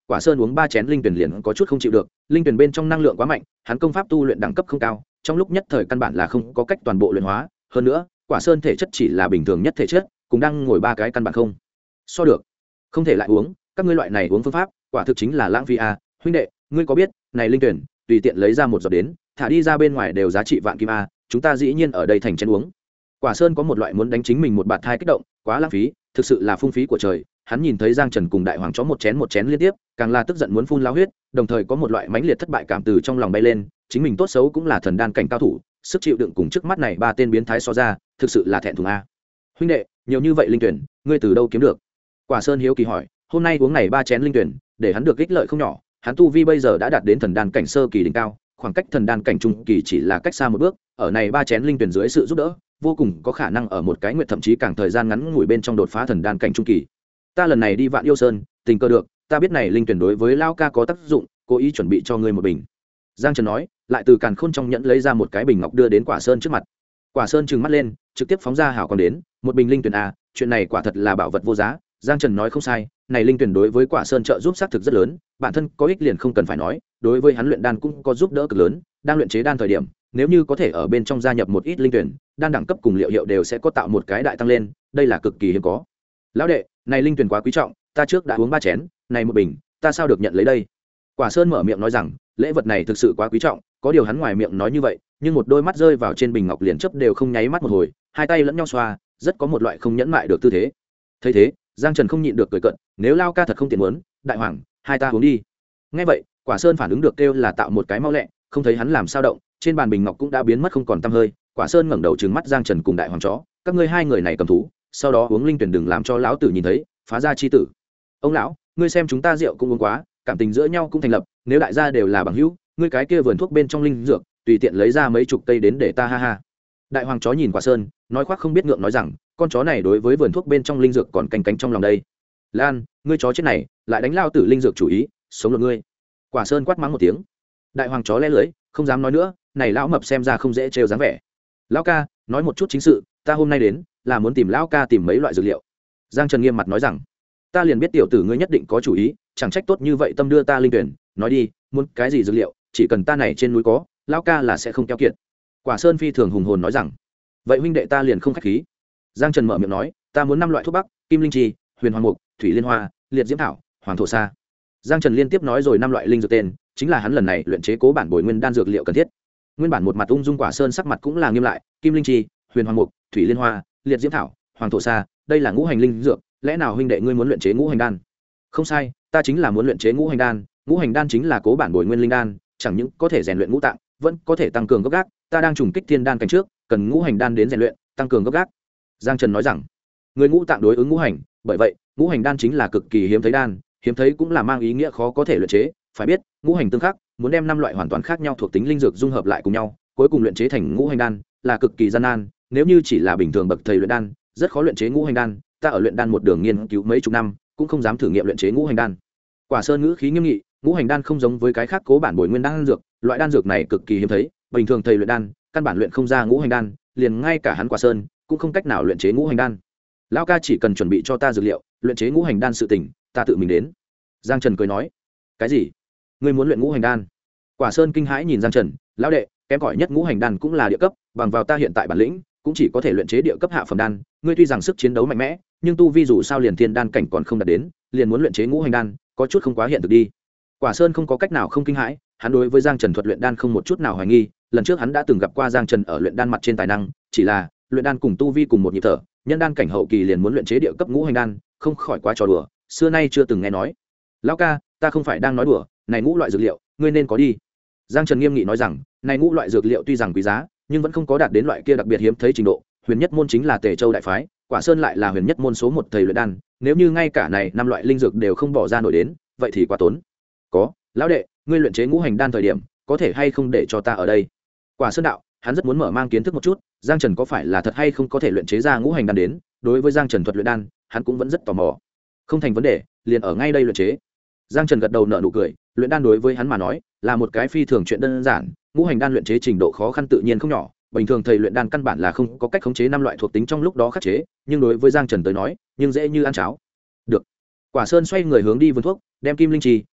Quả Sơn uống 3 chén linh tuyển liền có chút không chịu được, linh tuyển bên trong năng lượng quá mạnh, hắn công pháp tu luyện đẳng cấp không cao, trong lúc nhất thời căn bản là không có cách toàn bộ luyện hóa, hơn nữa, Quả Sơn thể chất chỉ là bình thường nhất thể chất, cũng đang ngồi 3 cái căn bản không so được. Không thể lại uống, các ngươi loại này uống phương pháp, quả thực chính là lãng phí a. Huynh đệ, ngươi có biết, này linh tuyển, tùy tiện lấy ra một giọt đến, thả đi ra bên ngoài đều giá trị vạn kim a, chúng ta dĩ nhiên ở đây thành chén uống. Quả Sơn có một loại muốn đánh chính mình một bạt thai kích động, quá lãng phí, thực sự là phung phí của trời. Hắn nhìn thấy Giang Trần cùng Đại Hoàng chó một chén liên tiếp, càng là tức giận muốn phun lao huyết, đồng thời có một loại mãnh liệt thất bại cảm từ trong lòng bay lên, chính mình tốt xấu cũng là thần đan cảnh cao thủ, sức chịu đựng cùng trước mắt này 3 tên biến thái so ra, thực sự là thẹn thùng a. Huynh đệ, nhiều như vậy linh tuyển, ngươi từ đâu kiếm được? Quả Sơn hiếu kỳ hỏi, hôm nay uống này 3 chén linh tuyển, để hắn được ích lợi không nhỏ, hắn tu vi bây giờ đã đạt đến thần đan cảnh sơ kỳ đỉnh cao, khoảng cách thần đan cảnh trung kỳ chỉ là cách xa một bước, ở này 3 chén linh tuyển dưới sự giúp đỡ, vô cùng có khả năng ở một cái nguyện thậm chí càng thời gian ngắn ngủi bên trong đột phá thần đan cảnh trung kỳ. Ta lần này đi Vạn Yêu Sơn, tình cờ được, ta biết này linh tuyển đối với lao ca có tác dụng, cố ý chuẩn bị cho ngươi một bình. Giang Trần nói, lại từ càn khôn trong nhẫn lấy ra một cái bình ngọc đưa đến Quả Sơn trước mặt. Quả Sơn trừng mắt lên, trực tiếp phóng ra hảo còn đến, một bình linh tuyển a, chuyện này quả thật là bảo vật vô giá. Giang Trần nói không sai, này linh tuyển đối với Quả Sơn trợ giúp xác thực rất lớn, bản thân có ích liền không cần phải nói, đối với hắn luyện đan cũng có giúp đỡ cực lớn, đang luyện chế đan thời điểm, nếu như có thể ở bên trong gia nhập một ít linh tuyển, đan đẳng cấp cùng liệu hiệu đều sẽ có tạo một cái đại tăng lên, đây là cực kỳ hiếm có. Lão đệ, này linh tuyển quá quý trọng, ta trước đã uống 3 chén, này một bình, ta sao được nhận lấy đây? Quả Sơn mở miệng nói rằng, lễ vật này thực sự quá quý trọng, có điều hắn ngoài miệng nói như vậy, nhưng một đôi mắt rơi vào trên bình ngọc liền chớp đều không nháy mắt một hồi, hai tay lẫn nhau xoa, rất có một loại không nhẫn mại được tư thế. Thấy thế, Giang Trần không nhịn được cười cợt, nếu lao ca thật không tiền muốn, Đại Hoàng, hai ta uống đi. Nghe vậy, Quả Sơn phản ứng được kêu là tạo một cái mau lẹ, không thấy hắn làm sao động, trên bàn bình ngọc cũng đã biến mất không còn tăm hơi. Quả Sơn ngẩng đầu trừng mắt Giang Trần cùng Đại Hoàng chó, các ngươi hai người này cầm thú, sau đó uống linh tuyển đừng làm cho lão tử nhìn thấy, phá ra chi tử. Ông lão, ngươi xem chúng ta rượu cũng uống quá, cảm tình giữa nhau cũng thành lập, nếu đại gia đều là bằng hữu, ngươi cái kia vườn thuốc bên trong linh dược, tùy tiện lấy ra mấy chục cây đến để ta ha ha. Đại Hoàng chó nhìn Quả Sơn, nói khoác không biết ngượng nói rằng, con chó này đối với vườn thuốc bên trong linh dược còn canh cánh trong lòng đây. Lan, ngươi chó chết này, lại đánh lao tử linh dược chủ ý, sống luật ngươi. Quả Sơn quát mắng một tiếng. Đại Hoàng chó lẽ lưỡi, không dám nói nữa, này lão mập xem ra không dễ trêu dáng vẻ. Lão ca, nói một chút chính sự, ta hôm nay đến là muốn tìm lão ca tìm mấy loại dược liệu. Giang Trần nghiêm mặt nói rằng, ta liền biết tiểu tử ngươi nhất định có chủ ý, chẳng trách tốt như vậy tâm đưa ta linh tuyển, nói đi, muốn cái gì dược liệu, chỉ cần ta này trên núi có, lão ca là sẽ không keo kiệt. Quả Sơn phi thường hùng hồn nói rằng, vậy huynh đệ ta liền không khách khí. Giang Trần mở miệng nói, ta muốn 5 loại thuốc bắc, kim linh chi, huyền hoàng mục, thủy liên hoa, liệt diễm thảo, hoàng thổ sa. Giang Trần liên tiếp nói rồi 5 loại linh dược tên, chính là hắn lần này luyện chế cố bản bồi nguyên đan dược liệu cần thiết. Nguyên bản một mặt ung dung Quả Sơn sắc mặt cũng là nghiêm lại, kim linh chi, huyền hoàng mục, thủy liên hoa, liệt diễm thảo, hoàng thổ sa, đây là ngũ hành linh dược, lẽ nào huynh đệ ngươi muốn luyện chế ngũ hành đan? Không sai, ta chính là muốn luyện chế ngũ hành đan, ngũ hành đan chính là cố bản bồi nguyên linh đan, chẳng những có thể rèn luyện ngũ tạng, vẫn có thể tăng cường gốc gác, ta đang trùng kích thiên đan cảnh trước, cần ngũ hành đan đến rèn luyện, tăng cường gốc gác. Giang Trần nói rằng, người ngũ tạng đối ứng ngũ hành, bởi vậy, ngũ hành đan chính là cực kỳ hiếm thấy đan, hiếm thấy cũng là mang ý nghĩa khó có thể luyện chế, phải biết, ngũ hành tương khắc, muốn đem 5 loại hoàn toàn khác nhau thuộc tính linh dược dung hợp lại cùng nhau, cuối cùng luyện chế thành ngũ hành đan, là cực kỳ gian nan, nếu như chỉ là bình thường bậc thầy luyện đan, rất khó luyện chế ngũ hành đan, ta ở luyện đan một đường nghiên cứu mấy chục năm, cũng không dám thử nghiệm luyện chế ngũ hành đan. Quả Sơn ngữ khí nghiêm nghị, ngũ hành đan không giống với cái khác cố bản bồi nguyên đan dược, loại đan dược này cực kỳ hiếm thấy, bình thường thầy luyện đan, căn bản luyện không ra ngũ hành đan, liền ngay cả hắn Quả Sơn cũng không cách nào luyện chế ngũ hành đan. Lão ca chỉ cần chuẩn bị cho ta dược liệu, luyện chế ngũ hành đan sự tình, ta tự mình đến. Giang Trần cười nói, cái gì? Ngươi muốn luyện ngũ hành đan? Quả Sơn kinh hãi nhìn Giang Trần, lão đệ, kém cỏi nhất ngũ hành đan cũng là địa cấp, bằng vào ta hiện tại bản lĩnh, cũng chỉ có thể luyện chế địa cấp hạ phẩm đan, ngươi tuy rằng sức chiến đấu mạnh mẽ, nhưng tu vi dù sao liền thiên đan cảnh còn không đạt đến, liền muốn luyện chế ngũ hành đan, có chút không quá hiện thực đi. Quả Sơn không có cách nào không kinh hãi, hắn đối với Giang Trần thuật luyện đan không một chút nào hoài nghi, lần trước hắn đã từng gặp qua Giang Trần ở luyện đan mặt trên tài năng, chỉ là luyện đan cùng tu vi cùng một nhịp thở, nhân đan cảnh hậu kỳ liền muốn luyện chế địa cấp ngũ hành đan, không khỏi quá trò đùa, xưa nay chưa từng nghe nói. Lão ca, ta không phải đang nói đùa, này ngũ loại dược liệu, ngươi nên có đi. Giang Trần nghiêm nghị nói rằng, này ngũ loại dược liệu tuy rằng quý giá, nhưng vẫn không có đạt đến loại kia đặc biệt hiếm thấy trình độ, huyền nhất môn chính là Tề Châu đại phái, Quả Sơn lại là huyền nhất môn số 1 thầy luyện đan, nếu như ngay cả này 5 loại linh dược đều không bỏ ra nổi đến, vậy thì quá tốn. Có, lão đệ, ngươi luyện chế ngũ hành đan thời điểm, có thể hay không để cho ta ở đây? Quả Sơn đạo, hắn rất muốn mở mang kiến thức một chút, Giang Trần có phải là thật hay không có thể luyện chế ra ngũ hành đan đến, đối với Giang Trần thuật luyện đan, hắn cũng vẫn rất tò mò. Không thành vấn đề, liền ở ngay đây luyện chế. Giang Trần gật đầu nở nụ cười, luyện đan đối với hắn mà nói, là một cái phi thường chuyện đơn giản, ngũ hành đan luyện chế trình độ khó khăn tự nhiên không nhỏ, bình thường thầy luyện đan căn bản là không có cách khống chế 5 loại thuộc tính trong lúc đó khắc chế, nhưng đối với Giang Trần tới nói, nhưng dễ như ăn cháo. Được. Quả Sơn xoay người hướng đi vườn thuốc, đem kim linh chi,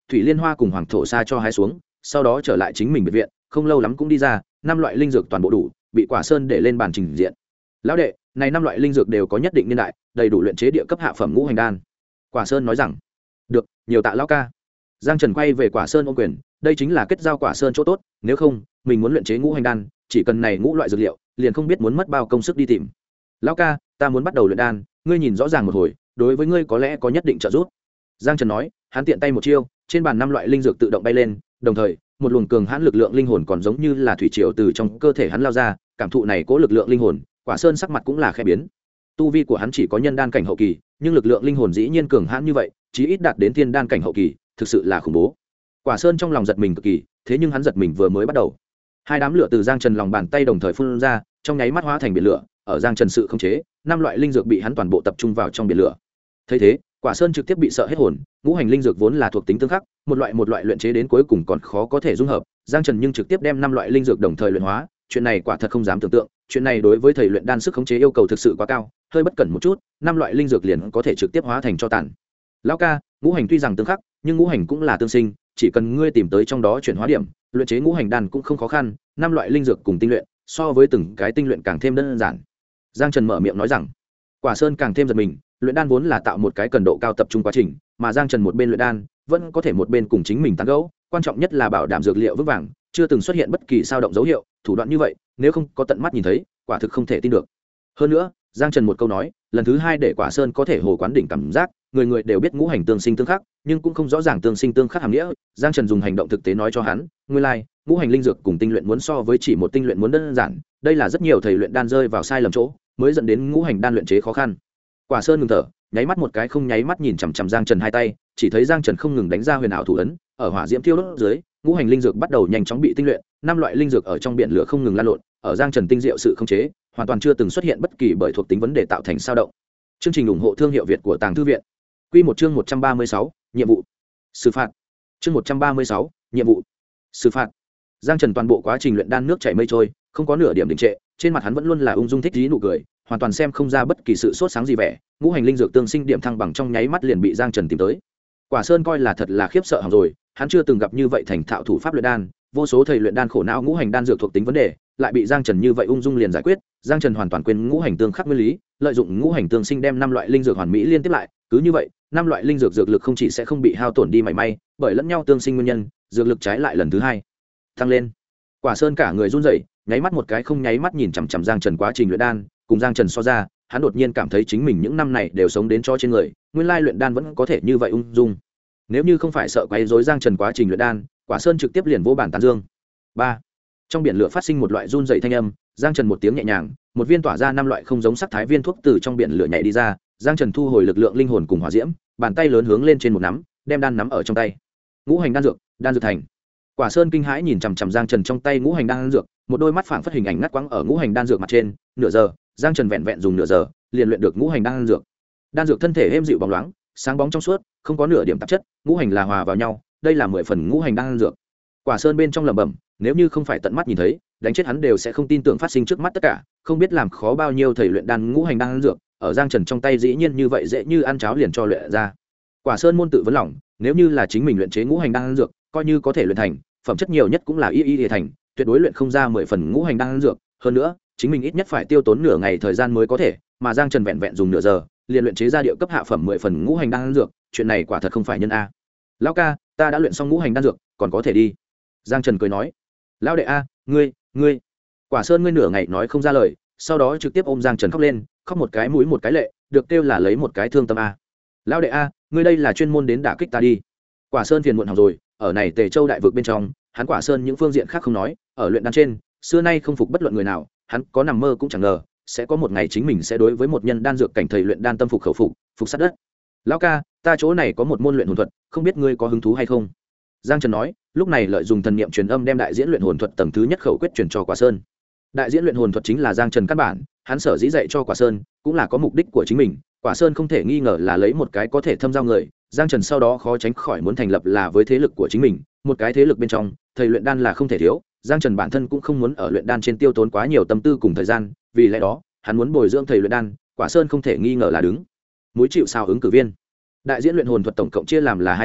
thủy liên hoa cùng hoàng thổ sa cho hái xuống, sau đó trở lại chính mình biệt viện, không lâu lắm cũng đi ra, 5 loại linh dược toàn bộ đủ, bị Quả Sơn để lên bàn trình diện. Lão đệ, này 5 loại linh dược đều có nhất định niên đại, đầy đủ luyện chế địa cấp hạ phẩm ngũ hành đan. Quả Sơn nói rằng, được, nhiều tạ lão ca. Giang Trần quay về Quả Sơn ôm quyền, đây chính là kết giao Quả Sơn chỗ tốt, nếu không mình muốn luyện chế ngũ hành đan, chỉ cần này ngũ loại dược liệu, liền không biết muốn mất bao công sức đi tìm. Lão ca, ta muốn bắt đầu luyện đan, ngươi nhìn rõ ràng một hồi, đối với ngươi có lẽ có nhất định trợ giúp. Giang Trần nói, hắn tiện tay một chiêu, trên bàn 5 loại linh dược tự động bay lên, đồng thời một luồng cường hãn lực lượng linh hồn còn giống như là thủy triều từ trong cơ thể hắn lao ra, cảm thụ này cố lực lượng linh hồn, Quả Sơn sắc mặt cũng là khẽ biến. Tu vi của hắn chỉ có nhân đan cảnh hậu kỳ, nhưng lực lượng linh hồn dĩ nhiên cường hãn như vậy, chí ít đạt đến thiên đan cảnh hậu kỳ, thực sự là khủng bố. Quả Sơn trong lòng giật mình cực kỳ, thế nhưng hắn giật mình vừa mới bắt đầu, hai đám lửa từ Giang Trần lòng bàn tay đồng thời phun ra, trong nháy mắt hóa thành biển lửa, ở Giang Trần sự khống chế, 5 loại linh dược bị hắn toàn bộ tập trung vào trong biển lửa. Thấy thế, Quả Sơn trực tiếp bị sợ hết hồn, ngũ hành linh dược vốn là thuộc tính tương khắc, một loại luyện chế đến cuối cùng còn khó có thể dung hợp, Giang Trần nhưng trực tiếp đem 5 loại linh dược đồng thời luyện hóa, chuyện này quả thật không dám tưởng tượng, chuyện này đối với thầy luyện đan sức khống chế yêu cầu thực sự quá cao, hơi bất cẩn một chút, 5 loại linh dược liền có thể trực tiếp hóa thành tro tàn. Lão ca, ngũ hành tuy rằng tương khắc, nhưng ngũ hành cũng là tương sinh, chỉ cần ngươi tìm tới trong đó chuyển hóa điểm, luyện chế ngũ hành đan cũng không khó khăn, 5 loại linh dược cùng tinh luyện, so với từng cái tinh luyện càng thêm đơn giản. Giang Trần mở miệng nói rằng. Quả Sơn càng thêm giật mình, luyện đan vốn là tạo một cái cần độ cao tập trung quá trình, mà Giang Trần một bên luyện đan, vẫn có thể một bên cùng chính mình tán gẫu, quan trọng nhất là bảo đảm dược liệu vững vàng, chưa từng xuất hiện bất kỳ dao động dấu hiệu, thủ đoạn như vậy, nếu không có tận mắt nhìn thấy, quả thực không thể tin được. Hơn nữa, Giang Trần một câu nói, lần thứ 2 để Quả Sơn có thể hồ quán đỉnh cảm giác, người người đều biết ngũ hành tương sinh tương khắc, nhưng cũng không rõ ràng tương sinh tương khắc hàm nghĩa, Giang Trần dùng hành động thực tế nói cho hắn, nguyên lai, ngũ hành linh dược cùng tinh luyện muốn so với chỉ một tinh luyện muốn đơn giản, đây là rất nhiều thầy luyện đan rơi vào sai lầm chỗ, mới dẫn đến ngũ hành đan luyện chế khó khăn. Quả Sơn ngừng thở, nháy mắt một cái không nháy mắt nhìn chằm chằm Giang Trần hai tay, chỉ thấy Giang Trần không ngừng đánh ra huyền ảo thủ ấn, ở hỏa diễm thiêu đốt dưới, ngũ hành linh dược bắt đầu nhanh chóng bị tinh luyện, 5 loại linh dược ở trong biển lửa không ngừng lan lộn, ở Giang Trần tinh diệu sự khống chế, hoàn toàn chưa từng xuất hiện bất kỳ bởi thuộc tính vấn đề tạo thành sao động. Chương trình ủng hộ thương hiệu Việt của Tàng Thư viện. Quy một chương 136, nhiệm vụ. Xử phạt. Chương 136, nhiệm vụ. Xử phạt. Giang Trần toàn bộ quá trình luyện đan nước chảy mây trôi, không có nửa điểm đình trệ, trên mặt hắn vẫn luôn là ung dung thích ý nụ cười, hoàn toàn xem không ra bất kỳ sự sốt sáng gì vẻ, ngũ hành linh dược tương sinh điểm thăng bằng trong nháy mắt liền bị Giang Trần tìm tới. Quả Sơn coi là thật là khiếp sợ hỏng rồi, hắn chưa từng gặp như vậy thành thạo thủ pháp luyện đan, vô số thầy luyện đan khổ não ngũ hành đan dược thuộc tính vấn đề, lại bị Giang Trần như vậy ung dung liền giải quyết. Giang Trần hoàn toàn quên ngũ hành tương khắc nguyên lý, lợi dụng ngũ hành tương sinh đem 5 loại linh dược hoàn mỹ liên tiếp lại, cứ như vậy, 5 loại linh dược dược lực không chỉ sẽ không bị hao tổn đi mảy may, bởi lẫn nhau tương sinh nguyên nhân, dược lực trái lại lần thứ 2 tăng lên. Quả Sơn cả người run rẩy, nháy mắt một cái không nháy mắt nhìn chằm chằm Giang Trần quá trình luyện đan, cùng Giang Trần so ra, hắn đột nhiên cảm thấy chính mình những năm này đều sống đến cho trên người, nguyên lai luyện đan vẫn có thể như vậy ung dung. Nếu như không phải sợ quấy rối Giang Trần quá trình luyện đan, Quả Sơn trực tiếp liền vô bản tán dương. 3. Trong biển lửa phát sinh một loại run rẩy thanh âm, Giang Trần một tiếng nhẹ nhàng, một viên tỏa ra 5 loại không giống sắc thái viên thuốc từ trong biển lửa nhảy đi ra, Giang Trần thu hồi lực lượng linh hồn cùng hỏa diễm, bàn tay lớn hướng lên trên một nắm, đem đan nắm ở trong tay. Ngũ hành đan dược thành. Quả Sơn kinh hãi nhìn chằm chằm Giang Trần trong tay ngũ hành đan dược, một đôi mắt phảng phất hình ảnh ngắt quãng ở ngũ hành đan dược mặt trên, nửa giờ, Giang Trần vẹn vẹn dùng nửa giờ, liền luyện được ngũ hành đan dược. Đan dược thân thể êm dịu bóng loáng, sáng bóng trong suốt, không có nửa điểm tạp chất, ngũ hành là hòa vào nhau, đây là 10 phần ngũ hành đan dược. Quả Sơn bên trong lẩm bẩm, nếu như không phải tận mắt nhìn thấy, đánh chết hắn đều sẽ không tin tưởng phát sinh trước mắt tất cả, không biết làm khó bao nhiêu thầy luyện đan ngũ hành đan dược, ở Giang Trần trong tay dĩ nhiên như vậy dễ như ăn cháo liền cho luyện ra. Quả Sơn môn tự vấn lòng, nếu như là chính mình luyện chế ngũ hành đan dược, coi như có thể luyện thành, phẩm chất nhiều nhất cũng là y thành, tuyệt đối luyện không ra 10 phần ngũ hành đan dược, hơn nữa, chính mình ít nhất phải tiêu tốn nửa ngày thời gian mới có thể, mà Giang Trần vẹn vẹn dùng nửa giờ, liền luyện chế ra địa cấp hạ phẩm 10 phần ngũ hành đan dược, chuyện này quả thật không phải nhân a. Lão ca, ta đã luyện xong ngũ hành đan dược, còn có thể đi. Giang Trần cười nói. Lão đệ a, ngươi. Quả Sơn ngươi nửa ngày nói không ra lời, sau đó trực tiếp ôm Giang Trần khóc lên, khóc một cái mũi một cái lệ, được kêu là lấy một cái thương tâm a. Lão đệ a, ngươi đây là chuyên môn đến đả kích ta đi. Quả Sơn phiền muộn hỏng rồi, ở này Tề Châu đại vực bên trong, hắn Quả Sơn những phương diện khác không nói, ở luyện đan trên, xưa nay không phục bất luận người nào, hắn có nằm mơ cũng chẳng ngờ sẽ có một ngày chính mình sẽ đối với một nhân đan dược cảnh thầy luyện đan tâm phục khẩu phục sát đất. Lão ca, ta chỗ này có một môn luyện hồn thuật, không biết ngươi có hứng thú hay không? Giang Trần nói, lúc này lợi dụng thần niệm truyền âm đem đại diễn luyện hồn thuật tầng thứ nhất khẩu quyết truyền cho Quả Sơn. Đại diễn luyện hồn thuật chính là Giang Trần căn bản, hắn sở dĩ dạy cho Quả Sơn cũng là có mục đích của chính mình. Quả Sơn không thể nghi ngờ là lấy một cái có thể thâm giao người, Giang Trần sau đó khó tránh khỏi muốn thành lập là với thế lực của chính mình, một cái thế lực bên trong, thầy luyện đan là không thể thiếu. Giang Trần bản thân cũng không muốn ở luyện đan trên tiêu tốn quá nhiều tâm tư cùng thời gian, vì lẽ đó, hắn muốn bồi dưỡng thầy luyện đan, Quả Sơn không thể nghi ngờ là đứng mũi chịu sao ứng cử viên. Đại diễn luyện hồn thuật tổng cộng chia làm là 2 tầng,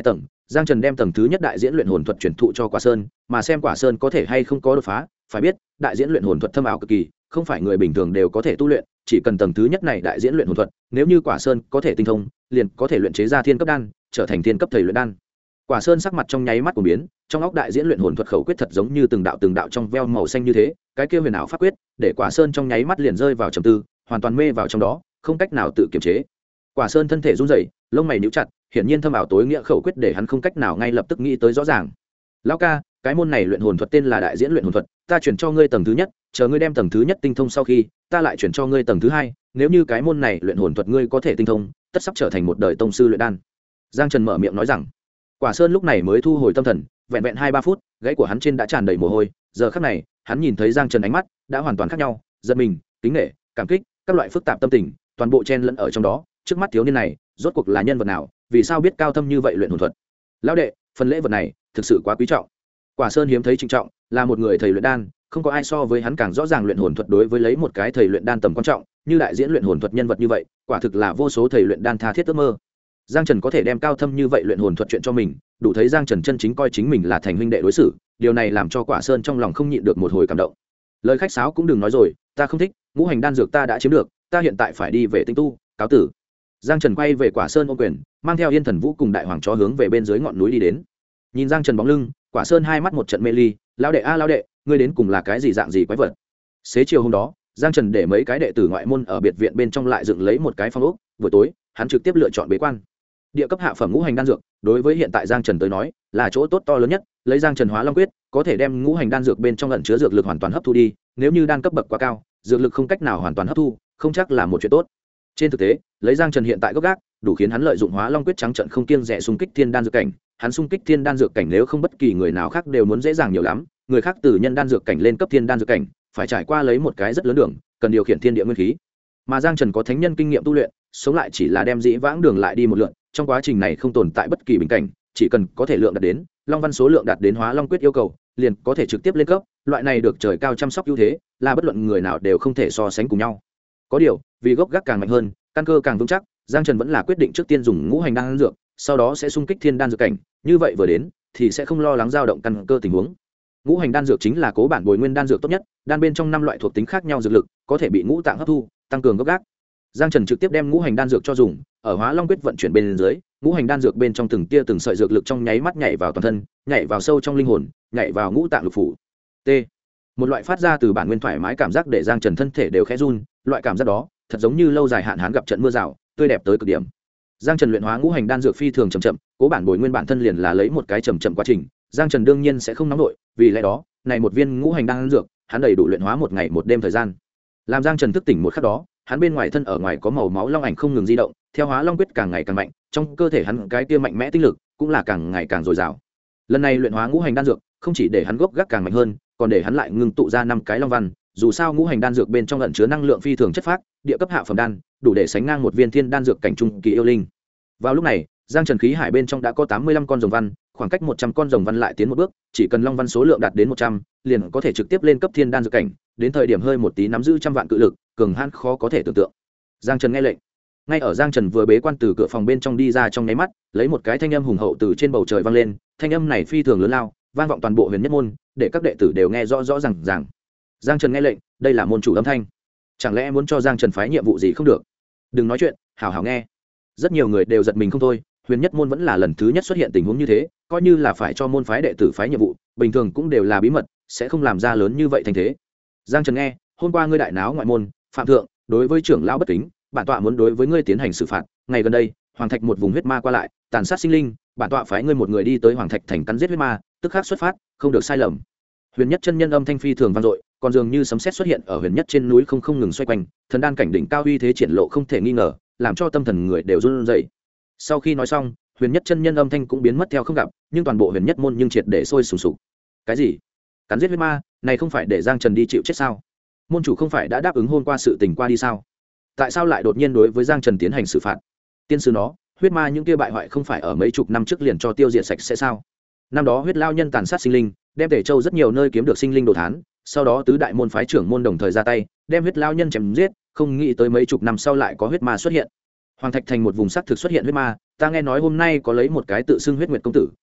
Giang Trần đem tầng thứ nhất đại diễn luyện hồn thuật truyền thụ cho Quả Sơn, mà xem Quả Sơn có thể hay không có đột phá. Phải biết, đại diễn luyện hồn thuật thâm ảo cực kỳ, không phải người bình thường đều có thể tu luyện, chỉ cần tầng thứ nhất này đại diễn luyện hồn thuật, nếu như Quả Sơn có thể tinh thông, liền có thể luyện chế ra thiên cấp đan, trở thành thiên cấp thầy luyện đan. Quả Sơn sắc mặt trong nháy mắt của biến, trong óc đại diễn luyện hồn thuật khẩu quyết thật giống như từng đạo trong veo màu xanh như thế, cái kia huyền ảo pháp quyết, để Quả Sơn trong nháy mắt liền rơi vào trầm tư, hoàn toàn mê vào trong đó, không cách nào tự kiềm chế. Quả Sơn thân thể run rẩy, lông mày nhíu chặt, hiển nhiên thâm ảo tối nghĩa khẩu quyết để hắn không cách nào ngay lập tức nghĩ tới rõ ràng. Lão ca, cái môn này luyện hồn thuật tên là đại diễn luyện hồn thuật, ta chuyển cho ngươi tầng thứ nhất, chờ ngươi đem tầng thứ nhất tinh thông sau khi, ta lại chuyển cho ngươi tầng thứ hai, nếu như cái môn này luyện hồn thuật ngươi có thể tinh thông, tất sắp trở thành một đời tông sư luyện đan. Giang Trần mở miệng nói rằng. Quả Sơn lúc này mới thu hồi tâm thần, vẹn vẹn 2-3 phút, gáy của hắn trên đã tràn đầy mồ hôi, giờ khắc này, hắn nhìn thấy Giang Trần ánh mắt đã hoàn toàn khác nhau, giật mình, kính nể, cảm kích, các loại phức tạp tâm tình, toàn bộ chen lẫn ở trong đó, trước mắt thiếu niên này, rốt cuộc là nhân vật nào, vì sao biết cao thâm như vậy luyện hồn thuật. Lão đệ, phần lễ vật này thực sự quá quý trọng. Quả Sơn hiếm thấy trịnh trọng, là một người thầy luyện đan, không có ai so với hắn càng rõ ràng luyện hồn thuật đối với lấy một cái thầy luyện đan tầm quan trọng, như đại diễn luyện hồn thuật nhân vật như vậy, quả thực là vô số thầy luyện đan tha thiết ước mơ. Giang Trần có thể đem cao thâm như vậy luyện hồn thuật chuyện cho mình, đủ thấy Giang Trần chân chính coi chính mình là thành huynh đệ đối xử, điều này làm cho Quả Sơn trong lòng không nhịn được một hồi cảm động. Lời khách sáo cũng đừng nói rồi, ta không thích, ngũ hành đan dược ta đã chiếm được, ta hiện tại phải đi về tinh tu, cáo tử. Giang Trần quay về Quả Sơn ôm quyền, mang theo Yên Thần Vũ cùng Đại Hoàng chó hướng về bên dưới ngọn núi đi đến. Nhìn Giang Trần bóng lưng, Quả Sơn hai mắt một trận mê ly, lão đệ a lão đệ, ngươi đến cùng là cái gì dạng gì quái vật? Xế chiều hôm đó, Giang Trần để mấy cái đệ tử ngoại môn ở biệt viện bên trong lại dựng lấy một cái phòng ốc, buổi tối, hắn trực tiếp lựa chọn bế quan. Địa cấp hạ phẩm ngũ hành đan dược, đối với hiện tại Giang Trần tới nói, là chỗ tốt to lớn nhất, lấy Giang Trần Hóa Long quyết, có thể đem ngũ hành đan dược bên trong ẩn chứa dược lực hoàn toàn hấp thu đi, nếu như đan cấp bậc quá cao, dược lực không cách nào hoàn toàn hấp thu, không chắc là một chuyện tốt. Trên thực tế, lấy Giang Trần hiện tại gốc gác, đủ khiến hắn lợi dụng Hóa Long quyết trắng trận không kiêng dè xung kích thiên đan dược cảnh, hắn xung kích thiên đan dược cảnh nếu không bất kỳ người nào khác đều muốn dễ dàng nhiều lắm, người khác từ nhân đan dược cảnh lên cấp thiên đan dược cảnh, phải trải qua lấy một cái rất lớn đường, cần điều khiển thiên địa nguyên khí. Mà Giang Trần có thánh nhân kinh nghiệm tu luyện, sống lại chỉ là đem dĩ vãng đường lại đi một lượt, trong quá trình này không tồn tại bất kỳ bình cảnh, chỉ cần có thể lượng đạt đến, long văn số lượng đạt đến Hóa Long quyết yêu cầu, liền có thể trực tiếp lên cấp, loại này được trời cao chăm sóc ưu thế, là bất luận người nào đều không thể so sánh cùng nhau. Có điều, vì gốc gác càng mạnh hơn, căn cơ càng vững chắc, Giang Trần vẫn là quyết định trước tiên dùng ngũ hành đan dược, sau đó sẽ xung kích thiên đan dược cảnh, như vậy vừa đến thì sẽ không lo lắng dao động căn cơ tình huống. Ngũ hành đan dược chính là cố bản bồi nguyên đan dược tốt nhất, đan bên trong 5 loại thuộc tính khác nhau dược lực, có thể bị ngũ tạng hấp thu, tăng cường gốc gác. Giang Trần trực tiếp đem ngũ hành đan dược cho dùng, ở Hóa Long quyết vận chuyển bên dưới, ngũ hành đan dược bên trong từng tia từng sợi dược lực trong nháy mắt nhảy vào toàn thân, nhảy vào sâu trong linh hồn, nhảy vào ngũ tạng lục phủ. T. Một loại phát ra từ bản nguyên thoải mái cảm giác để Giang Trần thân thể đều khẽ run, loại cảm giác đó, thật giống như lâu dài hạn hán gặp trận mưa rào, tươi đẹp tới cực điểm. Giang Trần luyện hóa ngũ hành đan dược phi thường chậm chậm, cố bản bồi nguyên bản thân liền là lấy một cái chậm chậm quá trình, Giang Trần đương nhiên sẽ không nóng nổi, vì lẽ đó, này một viên ngũ hành đan dược, hắn đầy đủ luyện hóa một ngày một đêm thời gian. Làm Giang Trần thức tỉnh một khắc đó, hắn bên ngoài thân ở ngoài có màu máu long ảnh không ngừng di động, theo Hóa Long quyết càng ngày càng mạnh, trong cơ thể hắn cái kia mạnh mẽ tinh lực cũng là càng ngày càng dồi dào. Lần này luyện hóa ngũ hành đan dược, không chỉ để hắn gốc gác càng mạnh hơn, còn để hắn lại ngưng tụ ra 5 cái long văn, dù sao ngũ hành đan dược bên trong ẩn chứa năng lượng phi thường chất phác, địa cấp hạ phẩm đan, đủ để sánh ngang một viên thiên đan dược cảnh trung kỳ yêu linh. Vào lúc này, Giang Trần khí hải bên trong đã có 85 con rồng văn, khoảng cách 100 con rồng văn lại tiến một bước, chỉ cần long văn số lượng đạt đến 100, liền có thể trực tiếp lên cấp thiên đan dược cảnh, đến thời điểm hơi một tí nắm giữ trăm vạn cự lực, cường hãn khó có thể tưởng tượng. Giang Trần nghe lệnh. Ngay ở Giang Trần vừa bế quan từ cửa phòng bên trong đi ra trong nháy mắt, lấy một cái thanh âm hùng hậu từ trên bầu trời vang lên, thanh âm này phi thường lớn lao, vang vọng toàn bộ Huyền Nhất môn, để các đệ tử đều nghe rõ rõ ràng. Giang Trần nghe lệnh, đây là môn chủ âm thanh. Chẳng lẽ muốn cho Giang Trần phái nhiệm vụ gì không được? Đừng nói chuyện, hảo hảo nghe. Rất nhiều người đều giật mình không thôi, Huyền Nhất môn vẫn là lần thứ nhất xuất hiện tình huống như thế, coi như là phải cho môn phái đệ tử phái nhiệm vụ, bình thường cũng đều là bí mật, sẽ không làm ra lớn như vậy thành thế. Giang Trần nghe, hôm qua ngươi đại náo ngoại môn, phạm thượng, đối với trưởng lão bất kính, bản tọa muốn đối với ngươi tiến hành xử phạt. Ngày gần đây, Hoàng Thạch một vùng huyết ma qua lại, tàn sát sinh linh, bản tọa phái ngươi một người đi tới Hoàng Thạch thành cắn giết huyết ma, tức khắc xuất phát, không được sai lầm. Huyền Nhất chân nhân âm thanh phi thường vang dội, còn dường như sấm sét xuất hiện ở Huyền Nhất trên núi không ngừng xoay quanh, thần đan cảnh đỉnh cao uy thế triển lộ không thể nghi ngờ, làm cho tâm thần người đều run rẩy. Sau khi nói xong, Huyền Nhất chân nhân âm thanh cũng biến mất theo không gặp, nhưng toàn bộ Huyền Nhất môn nhưng triệt để sôi sùng sục. Cái gì? Cắn giết huyết ma, này không phải để Giang Trần đi chịu chết sao? Môn chủ không phải đã đáp ứng hôm qua sự tình qua đi sao? Tại sao lại đột nhiên đối với Giang Trần tiến hành xử phạt? Tiên sư nó, huyết ma những kia bại hoại không phải ở mấy chục năm trước liền cho tiêu diệt sạch sẽ sao? Năm đó huyết lao nhân tàn sát sinh linh, đem Tề Châu rất nhiều nơi kiếm được sinh linh đồ thán, sau đó tứ đại môn phái trưởng môn đồng thời ra tay, đem huyết lao nhân chém giết, không nghĩ tới mấy chục năm sau lại có huyết ma xuất hiện. Hoàng Thạch thành một vùng sắc thực xuất hiện huyết ma, ta nghe nói hôm nay có lấy một cái tự xưng huyết nguyệt công tử,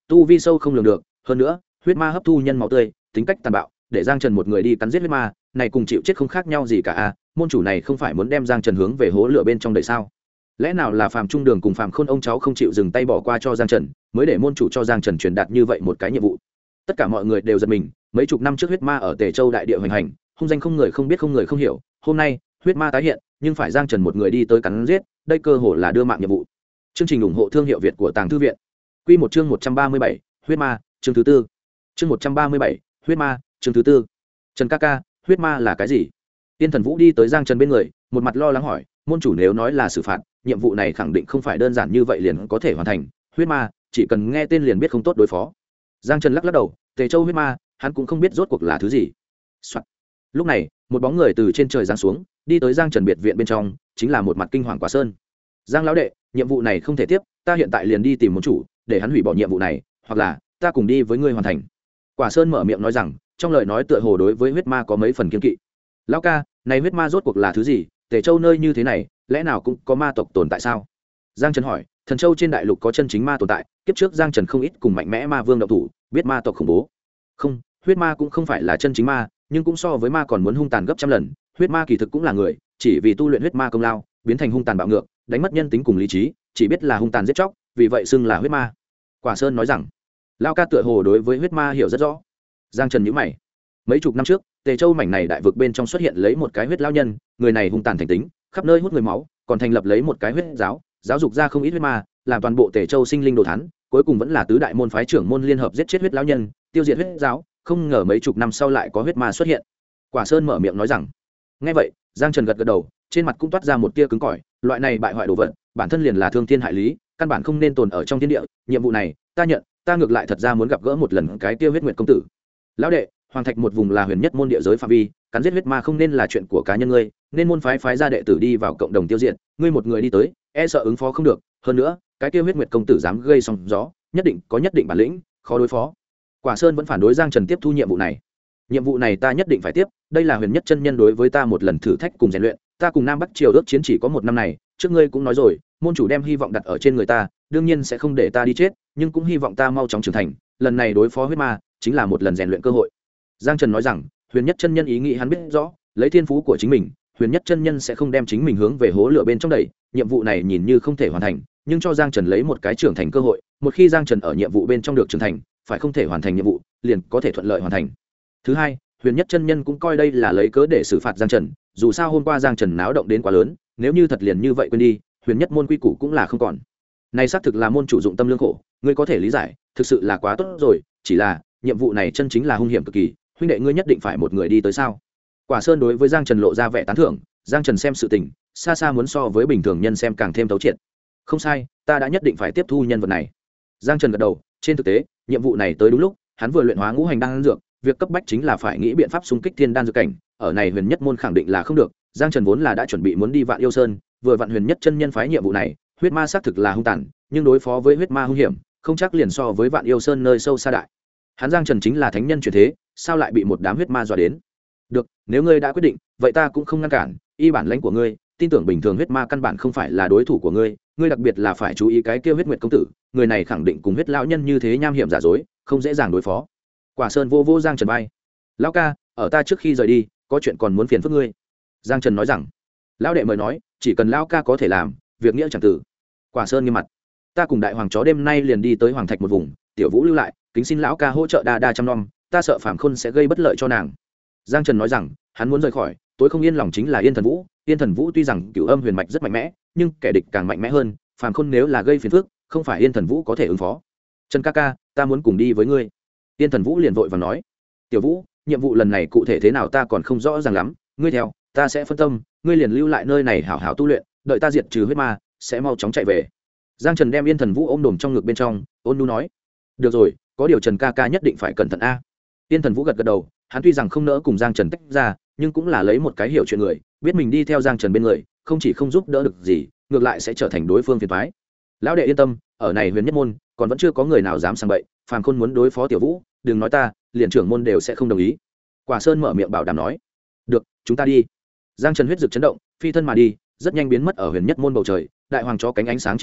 tu vi sâu không lường được, hơn nữa huyết ma hấp thu nhân máu tươi, tính cách tàn bạo, để Giang Trần một người đi cắn giết huyết ma này cùng chịu chết không khác nhau gì cả a. Môn chủ này không phải muốn đem Giang Trần hướng về hố lửa bên trong đầy sao? Lẽ nào là Phạm Trung Đường cùng Phạm Khôn ông cháu không chịu dừng tay bỏ qua cho Giang Trần, mới để môn chủ cho Giang Trần truyền đạt như vậy một cái nhiệm vụ? Tất cả mọi người đều giật mình, mấy chục năm trước huyết ma ở Tề Châu đại địa hoành hành, hung danh không người không biết không người không hiểu, hôm nay huyết ma tái hiện, nhưng phải Giang Trần một người đi tới cắn giết, đây cơ hồ là đưa mạng nhiệm vụ. Chương trình ủng hộ thương hiệu Việt của Tàng Thư viện. Quy một chương 137, huyết ma, chương thứ tư. Chương 137, huyết ma, chương thứ tư. Trần ca ca, huyết ma là cái gì? Tiên Thần Vũ đi tới Giang Trần bên người, một mặt lo lắng hỏi, môn chủ nếu nói là xử phạt, nhiệm vụ này khẳng định không phải đơn giản như vậy liền có thể hoàn thành, huyết ma, chỉ cần nghe tên liền biết không tốt đối phó. Giang Trần lắc lắc đầu, Tề Châu huyết ma, hắn cũng không biết rốt cuộc là thứ gì. Soạn. Lúc này, một bóng người từ trên trời giáng xuống, đi tới Giang Trần biệt viện bên trong, chính là một mặt kinh hoàng Quả Sơn. Giang lão đệ, nhiệm vụ này không thể tiếp, ta hiện tại liền đi tìm môn chủ, để hắn hủy bỏ nhiệm vụ này, hoặc là ta cùng đi với ngươi hoàn thành. Quả Sơn mở miệng nói rằng, trong lời nói tựa hồ đối với huyết ma có mấy phần kiêng kỵ. Lão ca, này huyết ma rốt cuộc là thứ gì? Tề Châu nơi như thế này, lẽ nào cũng có ma tộc tồn tại sao? Giang Trần hỏi, Thần Châu trên đại lục có chân chính ma tồn tại, kiếp trước Giang Trần không ít cùng mạnh mẽ ma vương động thủ, biết ma tộc khủng bố. Không, huyết ma cũng không phải là chân chính ma, nhưng cũng so với ma còn muốn hung tàn gấp trăm lần. Huyết ma kỳ thực cũng là người, chỉ vì tu luyện huyết ma công lao, biến thành hung tàn bạo ngược, đánh mất nhân tính cùng lý trí, chỉ biết là hung tàn giết chóc, vì vậy xưng là huyết ma. Quả Sơn nói rằng, Lão ca tựa hồ đối với huyết ma hiểu rất rõ. Giang Trần nhíu mày. Mấy chục năm trước, Tề Châu mảnh này đại vực bên trong xuất hiện lấy một cái huyết lão nhân, người này hung tàn thành tính, khắp nơi hút người máu, còn thành lập lấy một cái huyết giáo, giáo dục ra không ít huyết ma, làm toàn bộ Tề Châu sinh linh đồ thán, cuối cùng vẫn là tứ đại môn phái trưởng môn liên hợp giết chết huyết lão nhân, tiêu diệt huyết giáo, không ngờ mấy chục năm sau lại có huyết ma xuất hiện. Quả Sơn mở miệng nói rằng. Nghe vậy, Giang Trần gật gật đầu, trên mặt cũng toát ra một tia cứng cỏi, loại này bại hoại đồ vật, bản thân liền là thương thiên hại lý, căn bản không nên tồn ở trong thiên địa, nhiệm vụ này, ta nhận, ta ngược lại thật ra muốn gặp gỡ một lần cái kia huyết nguyệt công tử. Lão đệ, Hoàng Thạch một vùng là huyền nhất môn địa giới phạm vi, cắn giết huyết ma không nên là chuyện của cá nhân ngươi, nên môn phái ra đệ tử đi vào cộng đồng tiêu diệt, ngươi một người đi tới, e sợ ứng phó không được, hơn nữa, cái kia huyết nguyệt công tử dám gây sóng gió, nhất định có nhất định bản lĩnh, khó đối phó. Quả Sơn vẫn phản đối Giang Trần tiếp thu nhiệm vụ này. Nhiệm vụ này ta nhất định phải tiếp, đây là huyền nhất chân nhân đối với ta một lần thử thách cùng rèn luyện, ta cùng Nam Bắc Triều ước chiến chỉ có một năm này, trước ngươi cũng nói rồi, môn chủ đem hy vọng đặt ở trên người ta, đương nhiên sẽ không để ta đi chết, nhưng cũng hy vọng ta mau chóng trưởng thành, lần này đối phó huyết ma chính là một lần rèn luyện cơ hội. Giang Trần nói rằng, huyền nhất chân nhân ý nghĩ hắn biết rõ, lấy thiên phú của chính mình, huyền nhất chân nhân sẽ không đem chính mình hướng về hố lửa bên trong đẩy, nhiệm vụ này nhìn như không thể hoàn thành, nhưng cho Giang Trần lấy một cái trưởng thành cơ hội, một khi Giang Trần ở nhiệm vụ bên trong được trưởng thành, phải không thể hoàn thành nhiệm vụ, liền có thể thuận lợi hoàn thành. Thứ hai, huyền nhất chân nhân cũng coi đây là lấy cớ để xử phạt Giang Trần, dù sao hôm qua Giang Trần náo động đến quá lớn, nếu như thật liền như vậy quên đi, huyền nhất môn quy củ cũng là không còn. Này xác thực là môn chủ dụng tâm lương khổ, ngươi có thể lý giải, thực sự là quá tốt rồi, chỉ là nhiệm vụ này chân chính là hung hiểm cực kỳ, huynh đệ ngươi nhất định phải một người đi tới sao? Quả Sơn đối với Giang Trần lộ ra vẻ tán thưởng, Giang Trần xem sự tình, xa xa muốn so với bình thường nhân xem càng thêm thấu triệt. Không sai, ta đã nhất định phải tiếp thu nhân vật này. Giang Trần gật đầu, trên thực tế, nhiệm vụ này tới đúng lúc, hắn vừa luyện hóa ngũ hành đan dược, việc cấp bách chính là phải nghĩ biện pháp xung kích thiên đan dược cảnh, ở này huyền nhất môn khẳng định là không được. Giang Trần vốn là đã chuẩn bị muốn đi Vạn Yêu Sơn, vừa vạn huyền nhất chân nhân phái nhiệm vụ này, huyết ma xác thực là hung tàn, nhưng đối phó với huyết ma hung hiểm, không chắc liền so với Vạn Yêu Sơn nơi sâu xa đại. Hắn Giang Trần chính là thánh nhân chuyển thế, sao lại bị một đám huyết ma dọa đến? Được, nếu ngươi đã quyết định, vậy ta cũng không ngăn cản, y bản lãnh của ngươi, tin tưởng bình thường huyết ma căn bản không phải là đối thủ của ngươi, ngươi đặc biệt là phải chú ý cái kia huyết nguyệt công tử, người này khẳng định cùng huyết lão nhân như thế nham hiểm giả dối, không dễ dàng đối phó. Quả Sơn vô vô Giang Trần bay. Lão ca, ở ta trước khi rời đi, có chuyện còn muốn phiền phức ngươi. Giang Trần nói rằng, lão đệ mời nói, chỉ cần lão ca có thể làm, việc nghĩa chẳng tử. Quả Sơn nghiêm mặt, ta cùng đại hoàng chó đêm nay liền đi tới Hoàng Thạch một vùng, Tiểu Vũ lưu lại, kính xin lão ca hỗ trợ đa chăm nom, ta sợ Phạm Khôn sẽ gây bất lợi cho nàng. Giang Trần nói rằng, hắn muốn rời khỏi, tối không yên lòng chính là Yên Thần Vũ. Yên Thần Vũ tuy rằng cửu âm huyền mạch rất mạnh mẽ, nhưng kẻ địch càng mạnh mẽ hơn, Phạm Khôn nếu là gây phiền phức, không phải Yên Thần Vũ có thể ứng phó. Trần ca ca, ta muốn cùng đi với ngươi. Yên Thần Vũ liền vội vàng nói, Tiểu Vũ, nhiệm vụ lần này cụ thể thế nào ta còn không rõ ràng lắm, ngươi theo, ta sẽ phân tâm, ngươi liền lưu lại nơi này hảo hảo tu luyện, đợi ta diệt trừ huyết ma, sẽ mau chóng chạy về. Giang Trần đem Yên Thần Vũ ôm đồm trong ngực bên trong, ôn nhu nói, được rồi, có điều Trần ca ca nhất định phải cẩn thận a. Yên Thần Vũ gật gật đầu, hắn tuy rằng không nỡ cùng Giang Trần tách ra, nhưng cũng là lấy một cái hiểu chuyện người, biết mình đi theo Giang Trần bên người, không chỉ không giúp đỡ được gì, ngược lại sẽ trở thành đối phương phiền toái. Lão đệ yên tâm, ở này huyền nhất môn, còn vẫn chưa có người nào dám sang bậy, Phàm Khôn muốn đối phó Tiểu Vũ, đừng nói ta, liền trưởng môn đều sẽ không đồng ý. Quả Sơn mở miệng bảo đảm nói, được, chúng ta đi. Giang Trần huyết dực chấn động, phi thân mà đi, rất nhanh biến mất ở huyền nhất môn bầu trời. Đại hoàng chó cánh ánh sáng triển khai,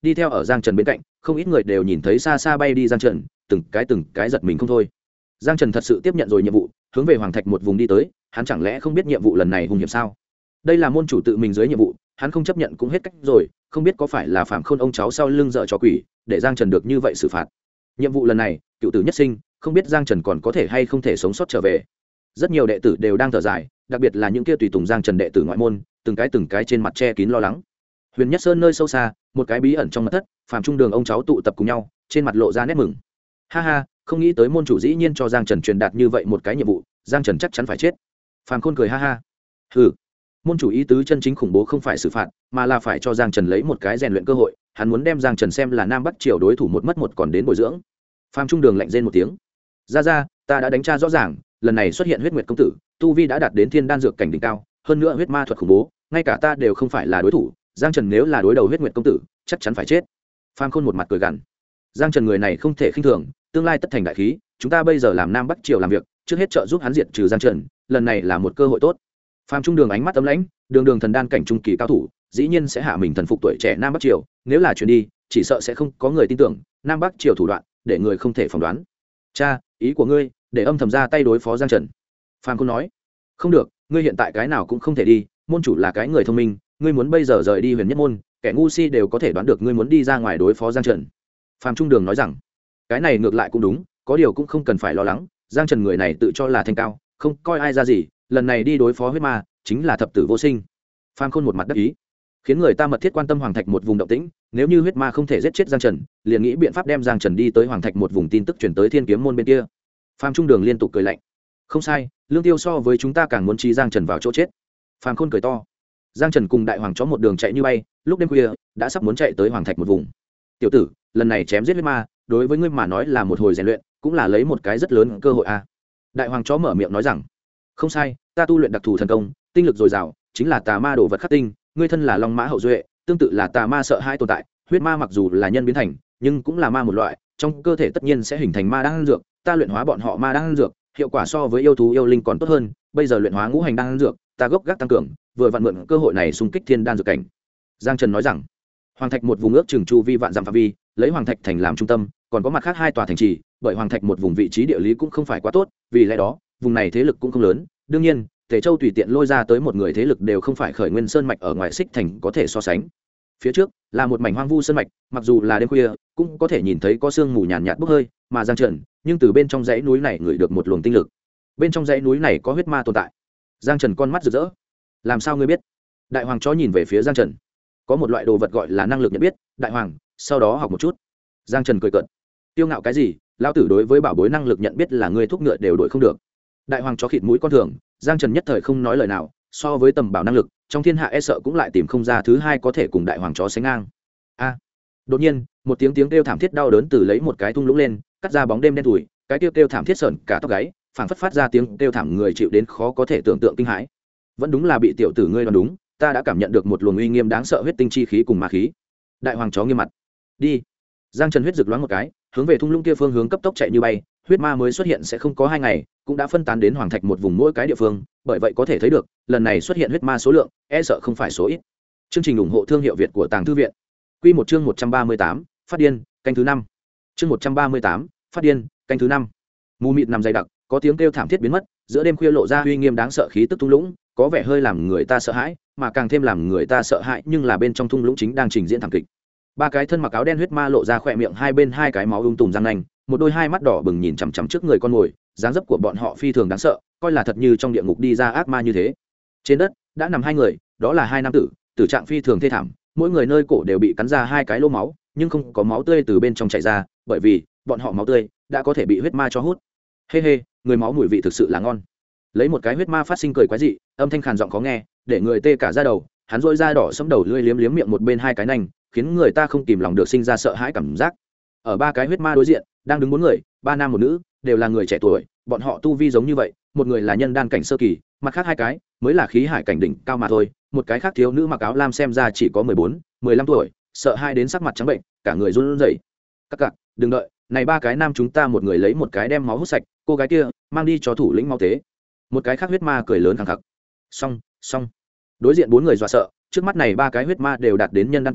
đi theo ở Giang Trần bên cạnh, không ít người đều nhìn thấy xa xa bay đi Giang Trần, từng cái giật mình không thôi. Giang Trần thật sự tiếp nhận rồi nhiệm vụ, hướng về Hoàng Thạch một vùng đi tới, hắn chẳng lẽ không biết nhiệm vụ lần này hung hiểm sao? Đây là môn chủ tự mình dưới nhiệm vụ, hắn không chấp nhận cũng hết cách rồi, không biết có phải là Phạm Khôn ông cháu sau lưng dở trò quỷ, để Giang Trần được như vậy xử phạt. Nhiệm vụ lần này, cựu tử nhất sinh, không biết Giang Trần còn có thể hay không thể sống sót trở về. Rất nhiều đệ tử đều đang thở dài, đặc biệt là những kia tùy tùng Giang Trần đệ tử ngoại môn, từng cái trên mặt che kín lo lắng. Huyền Nhất Sơn nơi sâu xa, một cái bí ẩn trong mật thất, Phạm Trung Đường ông cháu tụ tập cùng nhau, trên mặt lộ ra nét mừng. Ha ha, không nghĩ tới môn chủ dĩ nhiên cho Giang Trần truyền đạt như vậy một cái nhiệm vụ, Giang Trần chắc chắn phải chết. Phạm Khôn cười ha ha. Hừ, môn chủ ý tứ chân chính khủng bố không phải xử phạt, mà là phải cho Giang Trần lấy một cái rèn luyện cơ hội, hắn muốn đem Giang Trần xem là Nam Bắc Triều đối thủ một mất một còn đến bồi dưỡng. Phạm Trung Đường lạnh rên một tiếng. Ra, ta đã đánh tra rõ ràng, lần này xuất hiện huyết nguyệt công tử, tu vi đã đạt đến thiên đan dược cảnh đỉnh cao, hơn nữa huyết ma thuật khủng bố, ngay cả ta đều không phải là đối thủ. Giang Trần nếu là đối đầu huyết nguyệt công tử, chắc chắn phải chết. Phạm Khôn một mặt cười gằn. Giang Trần người này không thể khinh thường, tương lai tất thành đại khí, chúng ta bây giờ làm Nam Bắc Triều làm việc, trước hết trợ giúp hắn diệt trừ Giang Trần, lần này là một cơ hội tốt. Phạm Trung Đường ánh mắt ấm lãnh, đường thần đan cảnh trung kỳ cao thủ, dĩ nhiên sẽ hạ mình thần phục tuổi trẻ Nam Bắc Triều, nếu là chuyển đi, chỉ sợ sẽ không có người tin tưởng, Nam Bắc Triều thủ đoạn, để người không thể phỏng đoán. Cha, ý của ngươi, để âm thầm ra tay đối phó Giang Trần. Phạm Khôn nói, không được, ngươi hiện tại cái nào cũng không thể đi, môn chủ là cái người thông minh, ngươi muốn bây giờ rời đi Huyền Nhất môn, kẻ ngu si đều có thể đoán được ngươi muốn đi ra ngoài đối phó Giang Trần. Phạm Trung Đường nói rằng, cái này ngược lại cũng đúng, có điều cũng không cần phải lo lắng, Giang Trần người này tự cho là thanh cao, không coi ai ra gì, lần này đi đối phó huyết ma, chính là thập tử vô sinh. Phạm Khôn một mặt đắc ý, khiến người ta mật thiết quan tâm Hoàng Thạch một vùng động tĩnh, nếu như huyết ma không thể giết chết Giang Trần, liền nghĩ biện pháp đem Giang Trần đi tới Hoàng Thạch một vùng tin tức truyền tới Thiên Kiếm môn bên kia. Phạm Trung Đường liên tục cười lạnh, không sai, Lương Tiêu so với chúng ta càng muốn trí Giang Trần vào chỗ chết. Phạm Khôn cười to. Giang Trần cùng đại hoàng chó một đường chạy như bay, lúc đêm khuya đã sắp muốn chạy tới Hoàng Thạch một vùng. Tiểu tử, lần này chém giết huyết ma, đối với ngươi mà nói là một hồi rèn luyện, cũng là lấy một cái rất lớn cơ hội a. Đại hoàng chó mở miệng nói rằng, không sai, ta tu luyện đặc thù thần công, tinh lực dồi dào, chính là tà ma đồ vật khắc tinh, ngươi thân là long mã hậu duệ, tương tự là tà ma sợ hai tồn tại, huyết ma mặc dù là nhân biến thành, nhưng cũng là ma một loại, trong cơ thể tất nhiên sẽ hình thành ma đan dược, ta luyện hóa bọn họ ma đan dược, hiệu quả so với yêu thú yêu linh còn tốt hơn, bây giờ luyện hóa ngũ hành đan dược, ta gốc gác tăng cường, vừa vặn mượn cơ hội này xung kích thiên đan dược cảnh. Giang Trần nói rằng, Hoàng Thạch một vùng ước chừng chu vi vạn dặm phạm vi, lấy Hoàng Thạch thành làm trung tâm, còn có mặt khác hai tòa thành trì, bởi Hoàng Thạch một vùng vị trí địa lý cũng không phải quá tốt, vì lẽ đó, vùng này thế lực cũng không lớn, đương nhiên, Tề Châu tùy tiện lôi ra tới một người thế lực đều không phải Khởi Nguyên Sơn mạch ở ngoài Xích Thành có thể so sánh. Phía trước là một mảnh hoang vu sơn mạch, mặc dù là đêm khuya, cũng có thể nhìn thấy có sương mù nhàn nhạt bốc hơi, mà Giang Trần, nhưng từ bên trong dãy núi này ngửi được một luồng tinh lực. Bên trong dãy núi này có huyết ma tồn tại. Giang Trần con mắt rực rỡ. Làm sao ngươi biết? Đại hoàng chó nhìn về phía Giang Trần. Có một loại đồ vật gọi là năng lực nhận biết, đại hoàng, sau đó học một chút. Giang Trần cười cợt. Tiêu ngạo cái gì, lão tử đối với bảo bối năng lực nhận biết là ngươi thúc ngựa đều đổi không được. Đại hoàng chó khịt mũi con thường, Giang Trần nhất thời không nói lời nào, so với tầm bảo năng lực, trong thiên hạ e sợ cũng lại tìm không ra thứ hai có thể cùng đại hoàng chó sánh ngang. A! Đột nhiên, một tiếng kêu thảm thiết đau đớn từ lấy một cái thung lũng lên, cắt ra bóng đêm đen thủi, cái kêu thảm thiết sởn cả tóc gáy, phảng phất phát ra tiếng kêu thảm người chịu đến khó có thể tưởng tượng kinh hãi. Vẫn đúng là bị tiểu tử ngươi đoán đúng, ta đã cảm nhận được một luồng uy nghiêm đáng sợ huyết tinh chi khí cùng ma khí. Đại hoàng chó nghiêm mặt. Đi. Giang Trần huyết rực loáng một cái, hướng về thung lũng kia phương hướng cấp tốc chạy như bay, huyết ma mới xuất hiện sẽ không có 2 ngày, cũng đã phân tán đến Hoàng Thạch một vùng mỗi cái địa phương, bởi vậy có thể thấy được, lần này xuất hiện huyết ma số lượng, e sợ không phải số ít. Chương trình ủng hộ thương hiệu Việt của Tàng Thư viện. Quy một chương 138, phát điên, canh thứ 5. Chương 138, phát điên, canh thứ 5. Mù mịt nằm dày đặc, có tiếng kêu thảm thiết biến mất, giữa đêm khuya lộ ra uy nghiêm đáng sợ khí tức thung lũng, có vẻ hơi làm người ta sợ hãi, mà càng thêm làm người ta sợ hãi, nhưng là bên trong thung lũng chính đang trình diễn thảm kịch. 3 cái thân mặc áo đen huyết ma lộ ra khỏe miệng hai bên 2 cái máu tùm răng nanh, một đôi hai mắt đỏ bừng nhìn chằm chằm trước người con mồi, dáng dấp của bọn họ phi thường đáng sợ, coi là thật như trong địa ngục đi ra ác ma như thế. Trên đất đã nằm 2 người, đó là 2 nam tử, tử trạng phi thường thê thảm, mỗi người nơi cổ đều bị cắn ra 2 cái lỗ máu, nhưng không có máu tươi từ bên trong chảy ra, bởi vì bọn họ máu tươi đã có thể bị huyết ma cho hút. Hê, người máu mùi vị thực sự là ngon. Lấy một cái huyết ma phát sinh cười quái dị, âm thanh khàn giọng khó nghe, để người tê cả da đầu, hắn rỗi da đỏ sẫm đầu lưỡi liếm liếm miệng một bên 2 cái nanh, khiến người ta không kìm lòng được sinh ra sợ hãi cảm giác. Ở 3 cái huyết ma đối diện, đang đứng 4 người, 3 nam 1 nữ, đều là người trẻ tuổi, bọn họ tu vi giống như vậy, một người là nhân đan cảnh sơ kỳ, mặt khác 2 cái mới là khí hải cảnh đỉnh cao mà thôi, một cái khác thiếu nữ mặc áo lam xem ra chỉ có 14, 15 tuổi, sợ hai đến sắc mặt trắng bệnh, cả người run rẩy. Các cặc, đừng đợi, này 3 cái nam chúng ta một người lấy một cái đem máu hút sạch, cô gái kia mang đi cho thủ lĩnh máu tế. Một cái khác huyết ma cười lớn khẳng khặc. Xong. Đối diện 4 người dọa sợ, trước mắt này 3 cái huyết ma đều đạt đến nhân đan cảnh,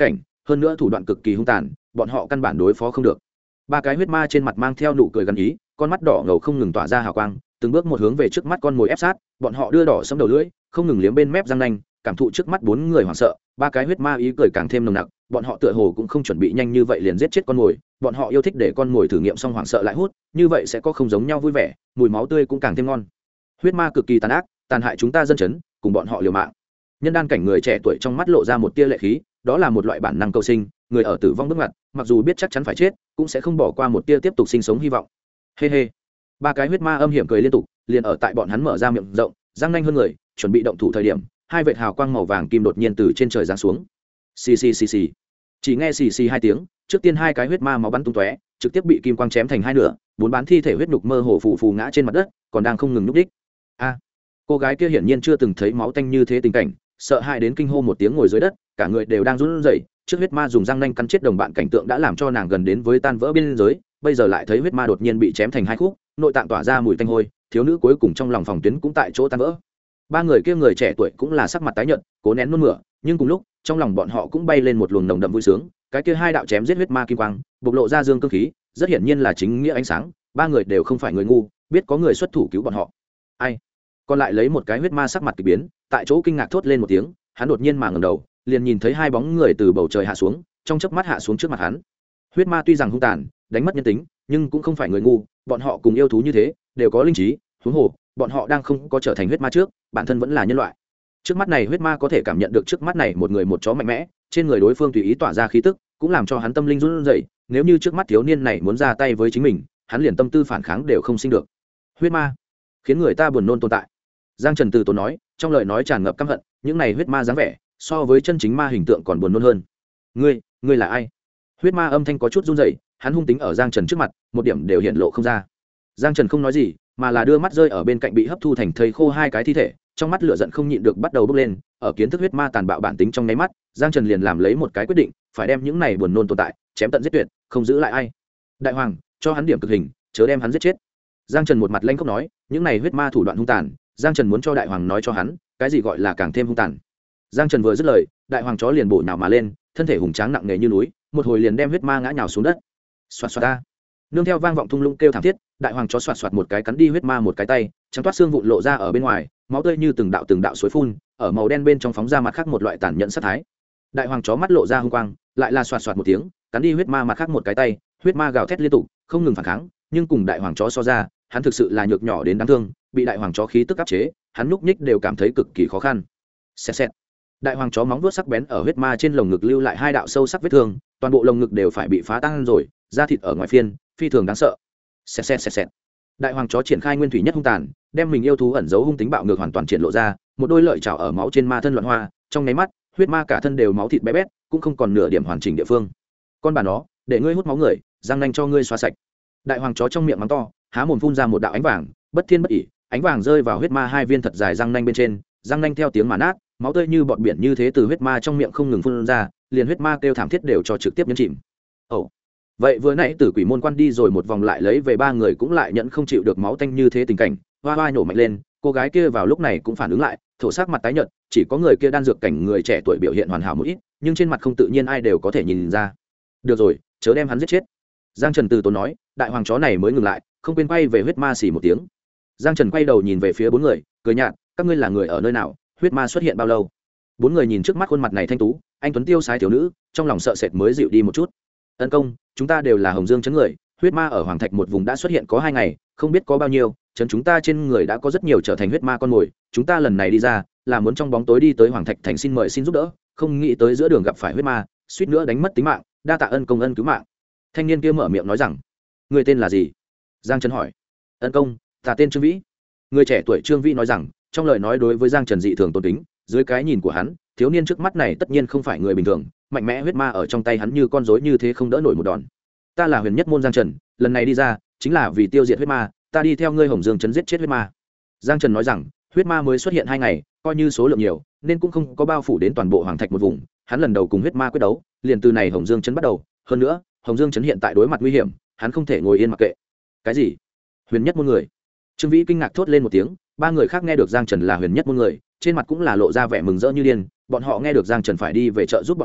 hơn nữa thủ đoạn cực kỳ hung tàn, bọn họ căn bản đối phó không được. Ba cái huyết ma trên mặt mang theo nụ cười gần ý, con mắt đỏ ngầu không ngừng tỏa ra hào quang, từng bước một hướng về trước mắt con mồi ép sát. Bọn họ đưa đỏ sẫm đầu lưỡi, không ngừng liếm bên mép răng nanh, cảm thụ trước mắt bốn người hoảng sợ. Ba cái huyết ma ý cười càng thêm nồng nặc, bọn họ tựa hồ cũng không chuẩn bị nhanh như vậy liền giết chết con mồi, bọn họ yêu thích để con mồi thử nghiệm xong hoảng sợ lại hút, như vậy sẽ có không giống nhau vui vẻ, mùi máu tươi cũng càng thêm ngon. Huyết ma cực kỳ tàn ác, tàn hại chúng ta dân chấn, cùng bọn họ liều mạng. Nhân đan cảnh người trẻ tuổi trong mắt lộ ra một tia lệ khí, đó là một loại bản năng cầu sinh, người ở tử vong bước ngoặt, mặc dù biết chắc chắn phải chết, cũng sẽ không bỏ qua một tia tiếp tục sinh sống hy vọng. Hê hê. Ba cái huyết ma âm hiểm cười liên tục, liền ở tại bọn hắn mở ra miệng rộng, răng nanh hơn người, chuẩn bị động thủ thời điểm, hai vệt hào quang màu vàng kim đột nhiên từ trên trời giáng xuống. Xì xì xì xì. Chỉ nghe xì xì hai tiếng, trước tiên hai cái huyết ma máu bắn tung tóe, trực tiếp bị kim quang chém thành hai nửa, bốn bán thi thể huyết nhục mơ hồ phù ngã trên mặt đất, còn đang không ngừng nhúc đích. A. Cô gái kia hiển nhiên chưa từng thấy máu tanh như thế tình cảnh, sợ hãi đến kinh hô một tiếng ngồi dưới đất, cả người đều đang run rẩy. Trước huyết ma dùng răng nanh cắn chết đồng bạn cảnh tượng đã làm cho nàng gần đến với tan vỡ biên giới, bây giờ lại thấy huyết ma đột nhiên bị chém thành hai khúc, nội tạng tỏa ra mùi tanh hôi, thiếu nữ cuối cùng trong lòng phòng tuyến cũng tại chỗ tan vỡ. Ba người kia người trẻ tuổi cũng là sắc mặt tái nhợt, cố nén nôn mửa, nhưng cùng lúc trong lòng bọn họ cũng bay lên một luồng nồng đậm vui sướng. Cái kia hai đạo chém giết huyết ma kim quang bộc lộ ra dương cương khí, rất hiển nhiên là chính nghĩa ánh sáng. Ba người đều không phải người ngu, biết có người xuất thủ cứu bọn họ. Ai? Còn lại lấy một cái huyết ma sắc mặt kỳ biến, tại chỗ kinh ngạc thốt lên một tiếng, hắn đột nhiên mà ngẩng đầu, liền nhìn thấy hai bóng người từ bầu trời hạ xuống, trong chớp mắt hạ xuống trước mặt hắn. Huyết ma tuy rằng hung tàn, đánh mất nhân tính, nhưng cũng không phải người ngu, bọn họ cùng yêu thú như thế, đều có linh trí, huống hồ, bọn họ đang không có trở thành huyết ma trước, bản thân vẫn là nhân loại. Trước mắt này huyết ma có thể cảm nhận được trước mắt này một người một chó mạnh mẽ, trên người đối phương tùy ý tỏa ra khí tức, cũng làm cho hắn tâm linh run rẩy, nếu như trước mắt thiếu niên này muốn ra tay với chính mình, hắn liền tâm tư phản kháng đều không sinh được. Huyết ma, khiến người ta buồn nôn tồn tại. Giang Trần từ tốn nói, trong lời nói tràn ngập căm hận, những này huyết ma dáng vẻ, so với chân chính ma hình tượng còn buồn nôn hơn. Ngươi là ai? Huyết ma âm thanh có chút run rẩy, hắn hung tính ở Giang Trần trước mặt, một điểm đều hiện lộ không ra. Giang Trần không nói gì, mà là đưa mắt rơi ở bên cạnh bị hấp thu thành thây khô hai cái thi thể, trong mắt lửa giận không nhịn được bắt đầu bốc lên. Ở kiến thức huyết ma tàn bạo bản tính trong nháy mắt, Giang Trần liền làm lấy một cái quyết định, phải đem những này buồn nôn tồn tại chém tận giết tuyệt, không giữ lại ai. Đại hoàng, cho hắn điểm cực hình, chớ đem hắn giết chết. Giang Trần một mặt lanh khóc nói, những này huyết ma thủ đoạn hung tàn, Giang Trần muốn cho đại hoàng nói cho hắn, cái gì gọi là càng thêm hung tàn. Giang Trần vừa dứt lời, đại hoàng chó liền bổ nhào mà lên, thân thể hùng tráng nặng nề như núi, một hồi liền đem huyết ma ngã nhào xuống đất. Xoạt xoạt ta. Nương theo vang vọng thung lũng kêu thảm thiết, đại hoàng chó xoạt xoạt một cái cắn đi huyết ma một cái tay, trắng toát xương vụn lộ ra ở bên ngoài, máu tươi như từng đạo suối phun, ở màu đen bên trong phóng ra mặt khác một loại tàn nhẫn sát thái. Đại hoàng chó mắt lộ ra hung quang, lại là xoạt xoạt một tiếng, cắn đi huyết ma mặt khác một cái tay, huyết ma gào thét liên tục, không ngừng phản kháng, nhưng cùng đại hoàng chó so ra, hắn thực sự là nhược nhỏ đến đáng thương, bị đại hoàng chó khí tức áp chế, hắn nhúc nhích đều cảm thấy cực kỳ khó khăn. Xẹt xẹt. Đại hoàng chó móng vuốt sắc bén ở huyết ma trên lồng ngực lưu lại hai đạo sâu sắc vết thương, toàn bộ lồng ngực đều phải bị phá tan rồi, da thịt ở ngoài phiên, phi thường đáng sợ. Xẹt xẹt xẹt xẹt. Đại hoàng chó triển khai nguyên thủy nhất hung tàn, đem mình yêu thú ẩn giấu hung tính bạo ngược hoàn toàn triển lộ ra, một đôi lợi chảo ở máu trên ma thân loạn hoa, trong nháy mắt, huyết ma cả thân đều máu thịt bé bét, cũng không còn nửa điểm hoàn chỉnh địa phương. Con bà nó, để ngươi hút máu người, răng nanh cho ngươi xóa sạch. Đại hoàng chó trong miệng mắng to, há mồm phun ra một đạo ánh vàng, bất thiên bất ỉ, ánh vàng rơi vào huyết ma hai viên thật dài răng nanh bên trên, răng nanh theo tiếng mà nát, máu tươi như bọt biển như thế từ huyết ma trong miệng không ngừng phun ra, liền huyết ma kêu thảm thiết đều cho trực tiếp nhấn chìm. Ồ, vậy vừa nãy Tử Quỷ môn quan đi rồi một vòng lại lấy về ba người cũng lại nhận không chịu được máu tanh như thế tình cảnh, hoa hoa nổ mạnh lên, cô gái kia vào lúc này cũng phản ứng lại, thổ sắc mặt tái nhợt, chỉ có người kia đan dược cảnh người trẻ tuổi biểu hiện hoàn hảo một ít, nhưng trên mặt không tự nhiên ai đều có thể nhìn ra. Được rồi, chớ đem hắn giết chết. Giang Trần từ tốn nói, đại hoàng chó này mới ngừng lại, không quên quay về huyết ma xì một tiếng. Giang Trần quay đầu nhìn về phía bốn người, cười nhạt, các ngươi là người ở nơi nào, huyết ma xuất hiện bao lâu? Bốn người nhìn trước mắt khuôn mặt này thanh tú, anh tuấn tiêu sái thiếu nữ, trong lòng sợ sệt mới dịu đi một chút. Ân công, chúng ta đều là Hồng Dương trấn người, huyết ma ở Hoàng Thạch một vùng đã xuất hiện có 2 ngày, không biết có bao nhiêu, trấn chúng ta trên người đã có rất nhiều trở thành huyết ma con mồi, chúng ta lần này đi ra là muốn trong bóng tối đi tới Hoàng Thạch thành xin mời xin giúp đỡ, không nghĩ tới giữa đường gặp phải huyết ma, suýt nữa đánh mất tính mạng, đa tạ ân công ân cứu mạng. Thanh niên kia mở miệng nói rằng, người tên là gì? Giang Trần hỏi. Ân công, ta tên Trương Vĩ. Người trẻ tuổi Trương Vĩ nói rằng, trong lời nói đối với Giang Trần dị thường tôn kính, dưới cái nhìn của hắn, thiếu niên trước mắt này tất nhiên không phải người bình thường, mạnh mẽ huyết ma ở trong tay hắn như con rối như thế không đỡ nổi một đòn. Ta là Huyền Nhất môn Giang Trần, lần này đi ra chính là vì tiêu diệt huyết ma, ta đi theo ngươi Hồng Dương trấn giết chết huyết ma. Giang Trần nói rằng, huyết ma mới xuất hiện 2 ngày, coi như số lượng nhiều, nên cũng không có bao phủ đến toàn bộ Hoàng Thạch một vùng, hắn lần đầu cùng huyết ma quyết đấu, liền từ này Hồng Dương trấn bắt đầu, hơn nữa, Hồng Dương trấn hiện tại đối mặt nguy hiểm, hắn không thể ngồi yên mặc kệ. Cái gì? Huyền Nhất môn người? Trương Vĩ kinh ngạc thốt lên một tiếng, ba người khác nghe được Giang Trần là Huyền Nhất môn người, trên mặt cũng là lộ ra vẻ mừng rỡ như điên, bọn họ nghe được Giang Trần phải đi về trợ giúp bọn họ,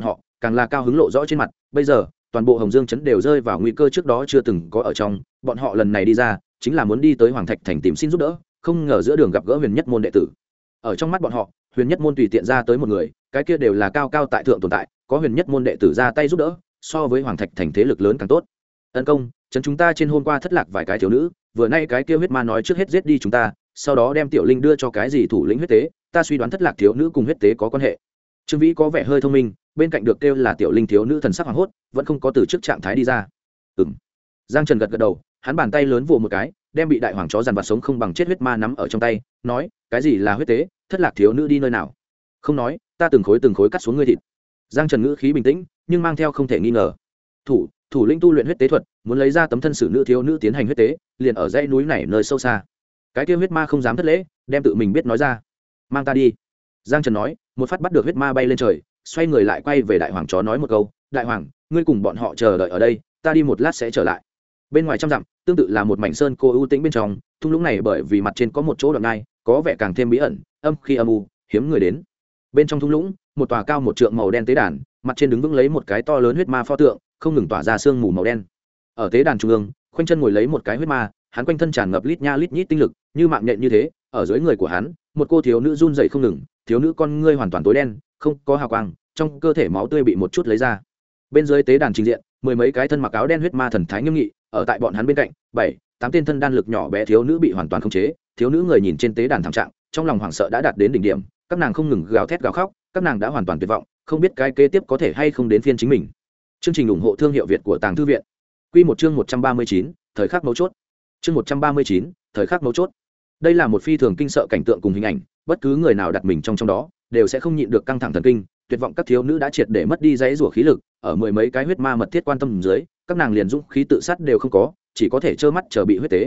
càng là cao hứng lộ rõ trên mặt. Bây giờ toàn bộ Hồng Dương trấn đều rơi vào nguy cơ trước đó chưa từng có ở trong, bọn họ lần này đi ra chính là muốn đi tới Hoàng Thạch thành tìm xin giúp đỡ, không ngờ giữa đường gặp gỡ Huyền Nhất môn đệ tử. Ở trong mắt bọn họ, Huyền Nhất môn tùy tiện ra tới một người, cái kia đều là cao cao tại thượng tồn tại, có Huyền Nhất môn đệ tử ra tay giúp đỡ, so với Hoàng Thạch thành thế lực lớn càng tốt. Ân công, trấn chúng ta trên hôm qua thất lạc vài cái thiếu nữ, vừa nay cái kia huyết ma nói trước hết giết đi chúng ta, sau đó đem tiểu linh đưa cho cái gì thủ lĩnh huyết tế, ta suy đoán thất lạc thiếu nữ cùng huyết tế có quan hệ. Trương Vĩ có vẻ hơi thông minh, bên cạnh được kêu là tiểu linh thiếu nữ thần sắc hoảng hốt, vẫn không có từ trước trạng thái đi ra. Giang Trần gật gật đầu, hắn bàn tay lớn vồ một cái, đem bị đại hoàng chó dằn vặt sống không bằng chết huyết ma nắm ở trong tay, nói, cái gì là huyết tế, thất lạc thiếu nữ đi nơi nào? Không nói, ta từng khối cắt xuống ngươi thịt. Giang Trần ngữ khí bình tĩnh, nhưng mang theo không thể nghi ngờ. Thủ lĩnh tu luyện huyết tế thuật, muốn lấy ra tấm thân xử nữ thiếu nữ tiến hành huyết tế, liền ở dãy núi này nơi sâu xa. Cái kia huyết ma không dám thất lễ, đem tự mình biết nói ra. Mang ta đi. Giang Trần nói, một phát bắt được huyết ma bay lên trời, xoay người lại quay về đại hoàng chó nói một câu, đại hoàng, ngươi cùng bọn họ chờ đợi ở đây, ta đi một lát sẽ trở lại. Bên ngoài trăm dặm, tương tự là một mảnh sơn cô ưu tĩnh bên trong, thung lũng này bởi vì mặt trên có một chỗ đoạn ngai, có vẻ càng thêm bí ẩn, âm khi âm u, hiếm người đến. Bên trong thung lũng, một tòa cao một trượng màu đen tế đàn, mặt trên đứng vững lấy một cái to lớn huyết ma pho tượng, không ngừng tỏa ra sương mù màu đen. Ở tế đàn trung ương, khoanh chân ngồi lấy một cái huyết ma, hắn quanh thân tràn ngập lít nha lít nhít tinh lực, như mạng nhện như thế, ở dưới người của hắn, một cô thiếu nữ run rẩy không ngừng, thiếu nữ con ngươi hoàn toàn tối đen, không có hào quang, trong cơ thể máu tươi bị một chút lấy ra. Bên dưới tế đàn trình diện, mười mấy cái thân mặc áo đen huyết ma thần thái nghiêm nghị, ở tại bọn hắn bên cạnh, 7-8 tên thân đan lực nhỏ bé thiếu nữ bị hoàn toàn khống chế, thiếu nữ người nhìn trên tế đàn thảm trạng, trong lòng hoảng sợ đã đạt đến đỉnh điểm, các nàng không ngừng gào thét gào khóc, các nàng đã hoàn toàn tuyệt vọng, không biết cái kế tiếp có thể hay không đến phiên chính mình. Chương trình ủng hộ thương hiệu Việt của Tàng Thư viện. Quy một chương 139, thời khắc mấu chốt. Chương 139, thời khắc mấu chốt. Đây là một phi thường kinh sợ cảnh tượng cùng hình ảnh, bất cứ người nào đặt mình trong đó, đều sẽ không nhịn được căng thẳng thần kinh, tuyệt vọng các thiếu nữ đã triệt để mất đi dãy rủa khí lực, ở mười mấy cái huyết ma mật thiết quan tâm dưới, các nàng liền dũng khí tự sát đều không có, chỉ có thể trơ mắt chờ bị huyết tế.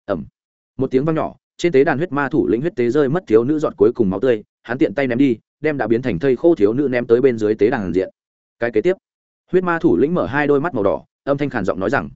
Một tiếng vang nhỏ, trên tế đàn huyết ma thủ lĩnh huyết tế rơi mất thiếu nữ giọt cuối cùng máu tươi, hắn tiện tay ném đi, đem đã biến thành thây khô thiếu nữ ném tới bên dưới tế đàn diện. Cái kế tiếp, huyết ma thủ lĩnh mở hai đôi mắt màu đỏ, âm thanh khàn giọng nói rằng,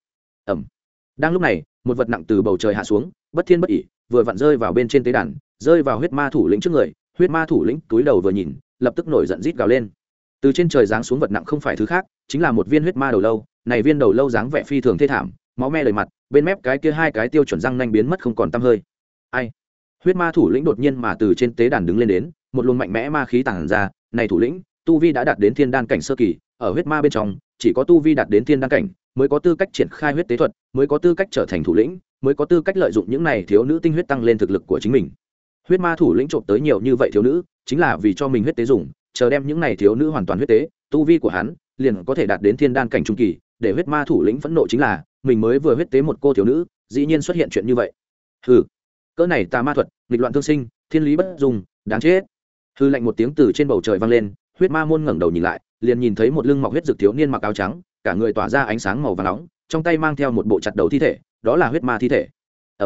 đang lúc này, một vật nặng từ bầu trời hạ xuống, bất thiên bất ỉ, vừa vặn rơi vào bên trên tế đàn, rơi vào huyết ma thủ lĩnh trước người. Huyết ma thủ lĩnh túi đầu vừa nhìn, lập tức nổi giận rít gào lên. Từ trên trời giáng xuống vật nặng không phải thứ khác, chính là một viên huyết ma đầu lâu. Này viên đầu lâu dáng vẻ phi thường thê thảm, máu me đầy mặt, bên mép cái kia hai cái tiêu chuẩn răng nanh biến mất không còn tăm hơi. Ai? Huyết ma thủ lĩnh đột nhiên mà từ trên tế đàn đứng lên đến, một luồng mạnh mẽ ma khí tản ra. Này thủ lĩnh, tu vi đã đạt đến thiên đan cảnh sơ kỳ, ở huyết ma bên trong, chỉ có tu vi đạt đến thiên đan cảnh mới có tư cách triển khai huyết tế thuật, mới có tư cách trở thành thủ lĩnh, mới có tư cách lợi dụng những này thiếu nữ tinh huyết tăng lên thực lực của chính mình. Huyết ma thủ lĩnh trộm tới nhiều như vậy thiếu nữ, chính là vì cho mình huyết tế dùng, chờ đem những này thiếu nữ hoàn toàn huyết tế, tu vi của hắn liền có thể đạt đến thiên đan cảnh trung kỳ. Để huyết ma thủ lĩnh phẫn nộ chính là, mình mới vừa huyết tế một cô thiếu nữ, dĩ nhiên xuất hiện chuyện như vậy. Hừ, cỡ này tà ma thuật, nghịch loạn thương sinh, thiên lý bất dung, đáng chết. Hừ lạnh một tiếng từ trên bầu trời vang lên, huyết ma môn ngẩng đầu nhìn lại, liền nhìn thấy một lưng mọc huyết dược thiếu niên mặc áo trắng, cả người tỏa ra ánh sáng màu vàng nóng, trong tay mang theo một bộ chặt đầu thi thể, đó là huyết ma thi thể.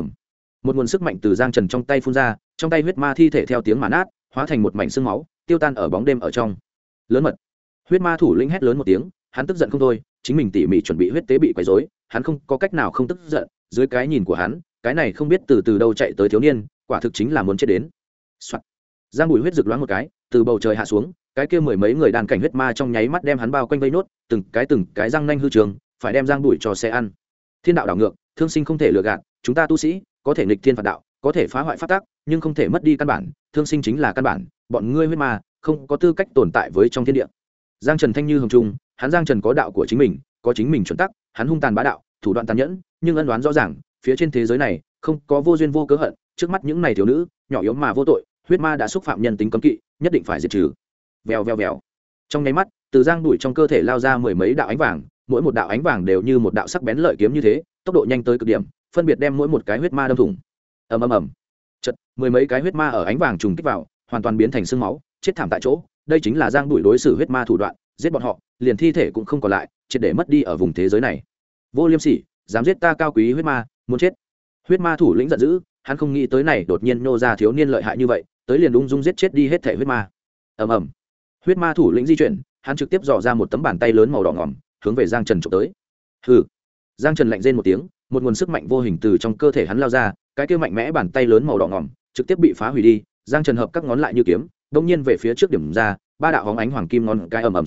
Một nguồn sức mạnh từ Giang Trần trong tay phun ra, trong tay huyết ma thi thể theo tiếng mà nát, hóa thành một mảnh xương máu, tiêu tan ở bóng đêm ở trong. Lớn mật. Huyết ma thủ lĩnh hét lớn một tiếng, hắn tức giận không thôi, chính mình tỉ mỉ chuẩn bị huyết tế bị quấy rối, hắn không có cách nào không tức giận, dưới cái nhìn của hắn, cái này không biết từ đâu chạy tới thiếu niên, quả thực chính là muốn chết đến. Soạt. Giang Bùi huyết rực loáng một cái, từ bầu trời hạ xuống, cái kia mười mấy người đàn cảnh huyết ma trong nháy mắt đem hắn bao quanh vây nốt, từng cái răng nanh hư trường, phải đem Giang Bùi cho xe ăn. Thiên đạo đảo ngược, thương sinh không thể lừa gạt, chúng ta tu sĩ có thể nghịch thiên phạt đạo, có thể phá hoại pháp tắc, nhưng không thể mất đi căn bản, thương sinh chính là căn bản, bọn ngươi huyết ma không có tư cách tồn tại với trong thiên địa. Giang Trần thanh như hồng trung, hắn Giang Trần có đạo của chính mình, có chính mình chuẩn tắc, hắn hung tàn bá đạo, thủ đoạn tàn nhẫn, nhưng ân oán rõ ràng, phía trên thế giới này không có vô duyên vô cớ hận, trước mắt những này thiếu nữ, nhỏ yếu mà vô tội, huyết ma đã xúc phạm nhân tính cấm kỵ, nhất định phải diệt trừ. Vèo vèo vèo. Trong nháy mắt, từ Giang Bùi trong cơ thể lao ra mười mấy đạo ánh vàng, mỗi một đạo ánh vàng đều như một đạo sắc bén lợi kiếm như thế, tốc độ nhanh tới cực điểm, phân biệt đem mỗi một cái huyết ma đâm thủng. Ầm. Chợt, mười mấy cái huyết ma ở ánh vàng trùng kích vào, hoàn toàn biến thành xương máu, chết thảm tại chỗ. Đây chính là Giang Bùi đối xử huyết ma thủ đoạn, giết bọn họ, liền thi thể cũng không còn lại, triệt để mất đi ở vùng thế giới này. Vô Liêm Sỉ, dám giết ta cao quý huyết ma, muốn chết. Huyết ma thủ lĩnh giận dữ, hắn không nghĩ tới này đột nhiên nô ra thiếu niên lợi hại như vậy, tới liền ung dung giết chết đi hết thể huyết ma. Ầm. Huyết ma thủ lĩnh di chuyển, hắn trực tiếp dò ra một tấm bàn tay lớn màu đỏ ngòm, hướng về Giang Trần chụp tới. Hừ. Giang Trần lạnh rên một tiếng, một nguồn sức mạnh vô hình từ trong cơ thể hắn lao ra, cái kia mạnh mẽ bàn tay lớn màu đỏ ngòm trực tiếp bị phá hủy đi. Giang Trần hợp các ngón lại như kiếm, đột nhiên về phía trước điểm ra, ba đạo hóng ánh hoàng kim ngón cái ầm ầm xuất hiện,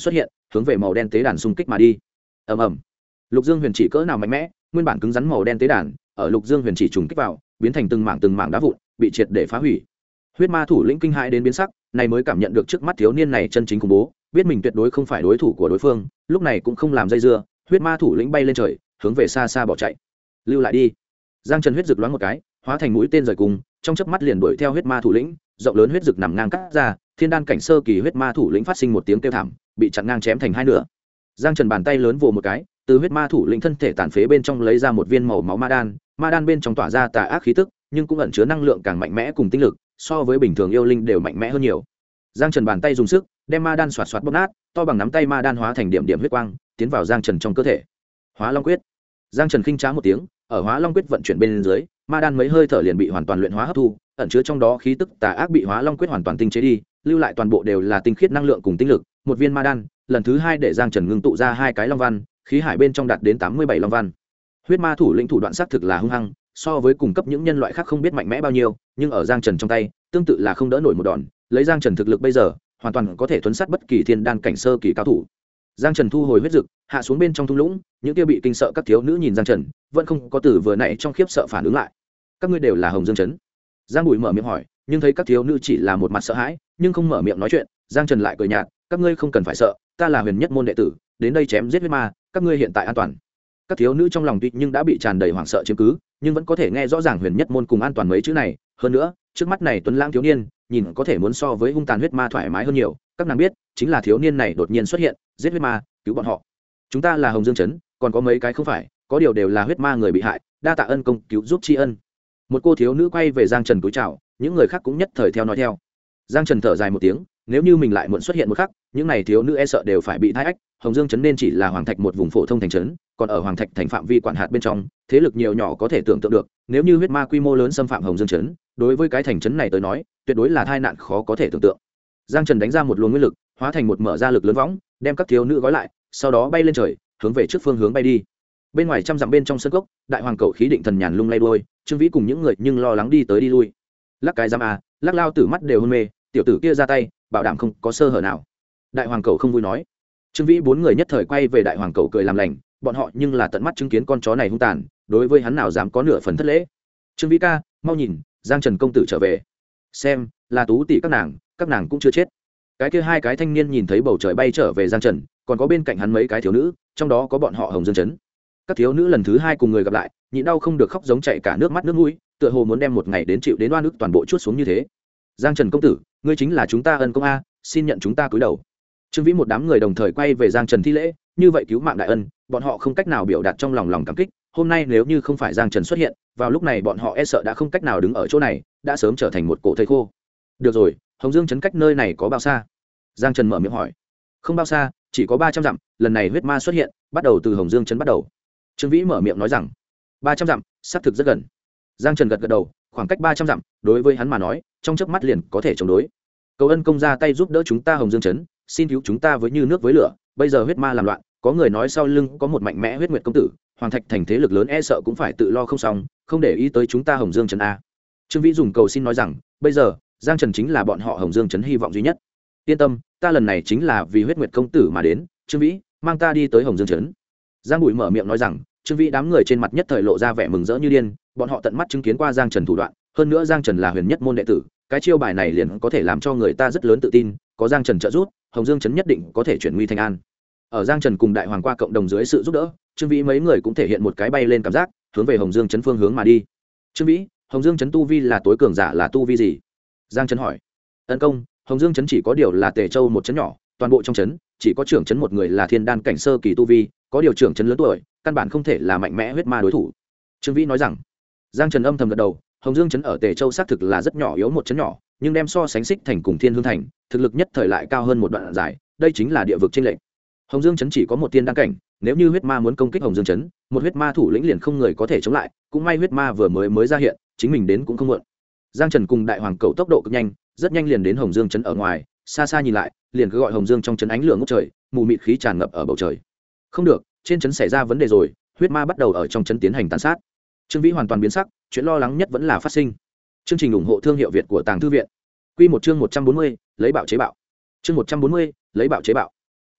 hướng về màu đen tế đàn xung kích mà đi. Ầm ầm. Lục Dương Huyền Chỉ cỡ nào mạnh mẽ, nguyên bản cứng rắn màu đen tế đàn, ở Lục Dương Huyền Chỉ trùng kích vào, biến thành từng mảng đá vụn, bị triệt để phá hủy. Huyết ma thủ lĩnh kinh hãi đến biến sắc, này mới cảm nhận được trước mắt thiếu niên này chân chính khủng bố, biết mình tuyệt đối không phải đối thủ của đối phương, lúc này cũng không làm dây dưa, huyết ma thủ lĩnh bay lên trời, hướng về xa xa bỏ chạy. Lưu lại đi. Giang Trần huyết rực loáng một cái, hóa thành mũi tên rời cùng, trong chớp mắt liền đuổi theo huyết ma thủ lĩnh, rộng lớn huyết rực nằm ngang cắt ra, thiên đan cảnh sơ kỳ huyết ma thủ lĩnh phát sinh một tiếng kêu thảm, bị chặn ngang chém thành hai nửa. Giang Trần bàn tay lớn vồ một cái, từ huyết ma thủ lĩnh thân thể tàn phế bên trong lấy ra một viên màu máu ma đan bên trong tỏa ra tà ác khí tức, nhưng cũng ẩn chứa năng lượng càng mạnh mẽ cùng tinh lực, so với bình thường yêu linh đều mạnh mẽ hơn nhiều. Giang Trần bàn tay dùng sức, đem ma đan xoạt xoạt bóp nát, to bằng nắm tay ma đan hóa thành điểm điểm huyết quang, tiến vào Giang Trần trong cơ thể. Hóa Long Quyết. Giang Trần khinh trá một tiếng, ở Hóa Long Quyết vận chuyển bên dưới, ma đan mấy hơi thở liền bị hoàn toàn luyện hóa hấp thu, ẩn chứa trong đó khí tức tà ác bị Hóa Long Quyết hoàn toàn tinh chế đi, lưu lại toàn bộ đều là tinh khiết năng lượng cùng tinh lực, một viên ma đan, lần thứ hai để Giang Trần ngưng tụ ra hai cái long văn, khí hải bên trong đạt đến 87 long văn. Huyết ma thủ lĩnh thủ đoạn xác thực là hung hăng, so với cùng cấp những nhân loại khác không biết mạnh mẽ bao nhiêu, nhưng ở Giang Trần trong tay, tương tự là không đỡ nổi một đòn, lấy Giang Trần thực lực bây giờ, hoàn toàn có thể thuấn sát bất kỳ thiên đan cảnh sơ kỳ cao thủ. Giang Trần thu hồi huyết dực, hạ xuống bên trong thung lũng, những kia bị kinh sợ các thiếu nữ nhìn Giang Trần, vẫn không có từ vừa nãy trong khiếp sợ phản ứng lại. Các ngươi đều là Hồng Dương trấn? Giang Bụi mở miệng hỏi, nhưng thấy các thiếu nữ chỉ là một mặt sợ hãi, nhưng không mở miệng nói chuyện, Giang Trần lại cười nhạt, các ngươi không cần phải sợ, ta là Huyền Nhất môn đệ tử, đến đây chém giết huyết ma, các ngươi hiện tại an toàn. Các thiếu nữ trong lòng tuy nhưng đã bị tràn đầy hoảng sợ chiếm cứ, nhưng vẫn có thể nghe rõ ràng Huyền Nhất môn cùng an toàn mấy chữ này, hơn nữa, trước mắt này tuấn lãng thiếu niên, nhìn có thể muốn so với hung tàn huyết ma thoải mái hơn nhiều, các nàng biết, chính là thiếu niên này đột nhiên xuất hiện, giết huyết ma, cứu bọn họ. Chúng ta là Hồng Dương trấn, còn có mấy cái không phải, có điều đều là huyết ma người bị hại, đa tạ ân công cứu giúp tri ân. Một cô thiếu nữ quay về Giang Trần cúi chào, những người khác cũng nhất thời theo nói theo. Giang Trần thở dài một tiếng, nếu như mình lại muộn xuất hiện một khắc, những này thiếu nữ e sợ đều phải bị thái ách. Hồng Dương trấn nên chỉ là Hoàng Thạch một vùng phổ thông thành trấn, còn ở Hoàng Thạch thành phạm vi quản hạt bên trong, thế lực nhiều nhỏ có thể tưởng tượng được, nếu như huyết ma quy mô lớn xâm phạm Hồng Dương trấn, đối với cái thành trấn này tới nói, tuyệt đối là tai nạn khó có thể tưởng tượng. Giang Trần đánh ra một luồng nguyên lực, hóa thành một mở ra lực lớn võng, đem các thiếu nữ gói lại, sau đó bay lên trời, hướng về trước phương hướng bay đi. Bên ngoài trăm dặm bên trong sân cốc, đại hoàng cầu khí định thần nhàn lung lay đuôi, Trương Vĩ cùng những người nhưng lo lắng đi tới đi lui. Lắc cái giam lắc lao tử mắt đều hôn mê, tiểu tử kia ra tay, bảo đảm không có sơ hở nào. Đại hoàng cầu không vui nói. Trương Vĩ bốn người nhất thời quay về đại hoàng cầu cười làm lành, bọn họ nhưng là tận mắt chứng kiến con chó này hung tàn, đối với hắn nào dám có nửa phần thất lễ. Trương Vĩ ca, mau nhìn, Giang Trần công tử trở về. Xem, là Tú tỷ các nàng cũng chưa chết. Cái kia hai cái thanh niên nhìn thấy bầu trời bay trở về Giang Trần, còn có bên cạnh hắn mấy cái thiếu nữ, trong đó có bọn họ Hồng Dương trấn. Các thiếu nữ lần thứ hai cùng người gặp lại, nhịn đau không được khóc giống chảy cả nước mắt nước mũi, tựa hồ muốn đem một ngày đến chịu đến oan ức toàn bộ chuốt xuống như thế. Giang Trần công tử, ngươi chính là chúng ta ân công a, xin nhận chúng ta cúi đầu. Trương Vĩ một đám người đồng thời quay về Giang Trần thi lễ, như vậy cứu mạng đại ân, bọn họ không cách nào biểu đạt trong lòng cảm kích, hôm nay nếu như không phải Giang Trần xuất hiện, vào lúc này bọn họ e sợ đã không cách nào đứng ở chỗ này, đã sớm trở thành một cổ thây khô. Được rồi, Hồng Dương trấn cách nơi này có bao xa? Giang Trần mở miệng hỏi. Không bao xa, chỉ có 300 dặm, lần này huyết ma xuất hiện, bắt đầu từ Hồng Dương trấn bắt đầu. Trương Vĩ mở miệng nói rằng, 300 dặm, xác thực rất gần. Giang Trần gật gật đầu, khoảng cách 300 dặm, đối với hắn mà nói, trong chớp mắt liền có thể chống đối. Cầu ân công ra tay giúp đỡ chúng ta Hồng Dương trấn, xin cứu chúng ta với như nước với lửa, bây giờ huyết ma làm loạn, có người nói sau lưng có một mạnh mẽ huyết nguyệt công tử, Hoàng Thạch thành thế lực lớn e sợ cũng phải tự lo không xong, không để ý tới chúng ta Hồng Dương trấn a. Trương Vĩ dùng cầu xin nói rằng, bây giờ, Giang Trần chính là bọn họ Hồng Dương trấn hy vọng duy nhất. Yên tâm, ta lần này chính là vì huyết nguyệt công tử mà đến, Trương Vĩ, mang ta đi tới Hồng Dương trấn. Giang Bụi mở miệng nói rằng, Trương Vĩ đám người trên mặt nhất thời lộ ra vẻ mừng rỡ như điên, bọn họ tận mắt chứng kiến qua Giang Trần thủ đoạn, hơn nữa Giang Trần là Huyền Nhất môn đệ tử, cái chiêu bài này liền có thể làm cho người ta rất lớn tự tin, có Giang Trần trợ giúp, Hồng Dương trấn nhất định có thể chuyển nguy thành an. Ở Giang Trần cùng Đại Hoàng qua cộng đồng dưới sự giúp đỡ, Trương Vĩ mấy người cũng thể hiện một cái bay lên cảm giác, hướng về Hồng Dương trấn phương hướng mà đi. Trương Vĩ, Hồng Dương trấn tu vi là tối cường giả là tu vi gì? Giang Trần hỏi. Ân công, Hồng Dương trấn chỉ có điều là Tề Châu một trấn nhỏ, toàn bộ trong trấn chỉ có trưởng trấn một người là thiên đan cảnh sơ kỳ tu vi, có điều trưởng trấn lớn tuổi, căn bản không thể là mạnh mẽ huyết ma đối thủ. Trương Vĩ nói rằng. Giang Trần âm thầm gật đầu, Hồng Dương trấn ở Tề Châu xác thực là rất nhỏ yếu một trấn nhỏ, nhưng đem so sánh Xích thành cùng Thiên Hương thành, thực lực nhất thời lại cao hơn một đoạn dài, đây chính là địa vực chênh lệch. Hồng Dương trấn chỉ có một thiên đan cảnh, nếu như huyết ma muốn công kích Hồng Dương trấn, một huyết ma thủ lĩnh liền không người có thể chống lại, cũng may huyết ma vừa mới ra hiện, chính mình đến cũng không muộn. Giang Trần cùng Đại Hoàng cầu tốc độ cực nhanh, rất nhanh liền đến Hồng Dương trấn ở ngoài, xa xa nhìn lại, liền cứ gọi Hồng Dương trong trấn ánh lửa ngút trời, mù mịt khí tràn ngập ở bầu trời. Không được, trên trấn xảy ra vấn đề rồi, huyết ma bắt đầu ở trong trấn tiến hành tàn sát. Trương Vĩ hoàn toàn biến sắc, chuyện lo lắng nhất vẫn là phát sinh. Chương trình ủng hộ thương hiệu Việt của Tàng Thư viện. Quy một chương 140, lấy bạo chế bạo. Chương 140, lấy bạo chế bạo.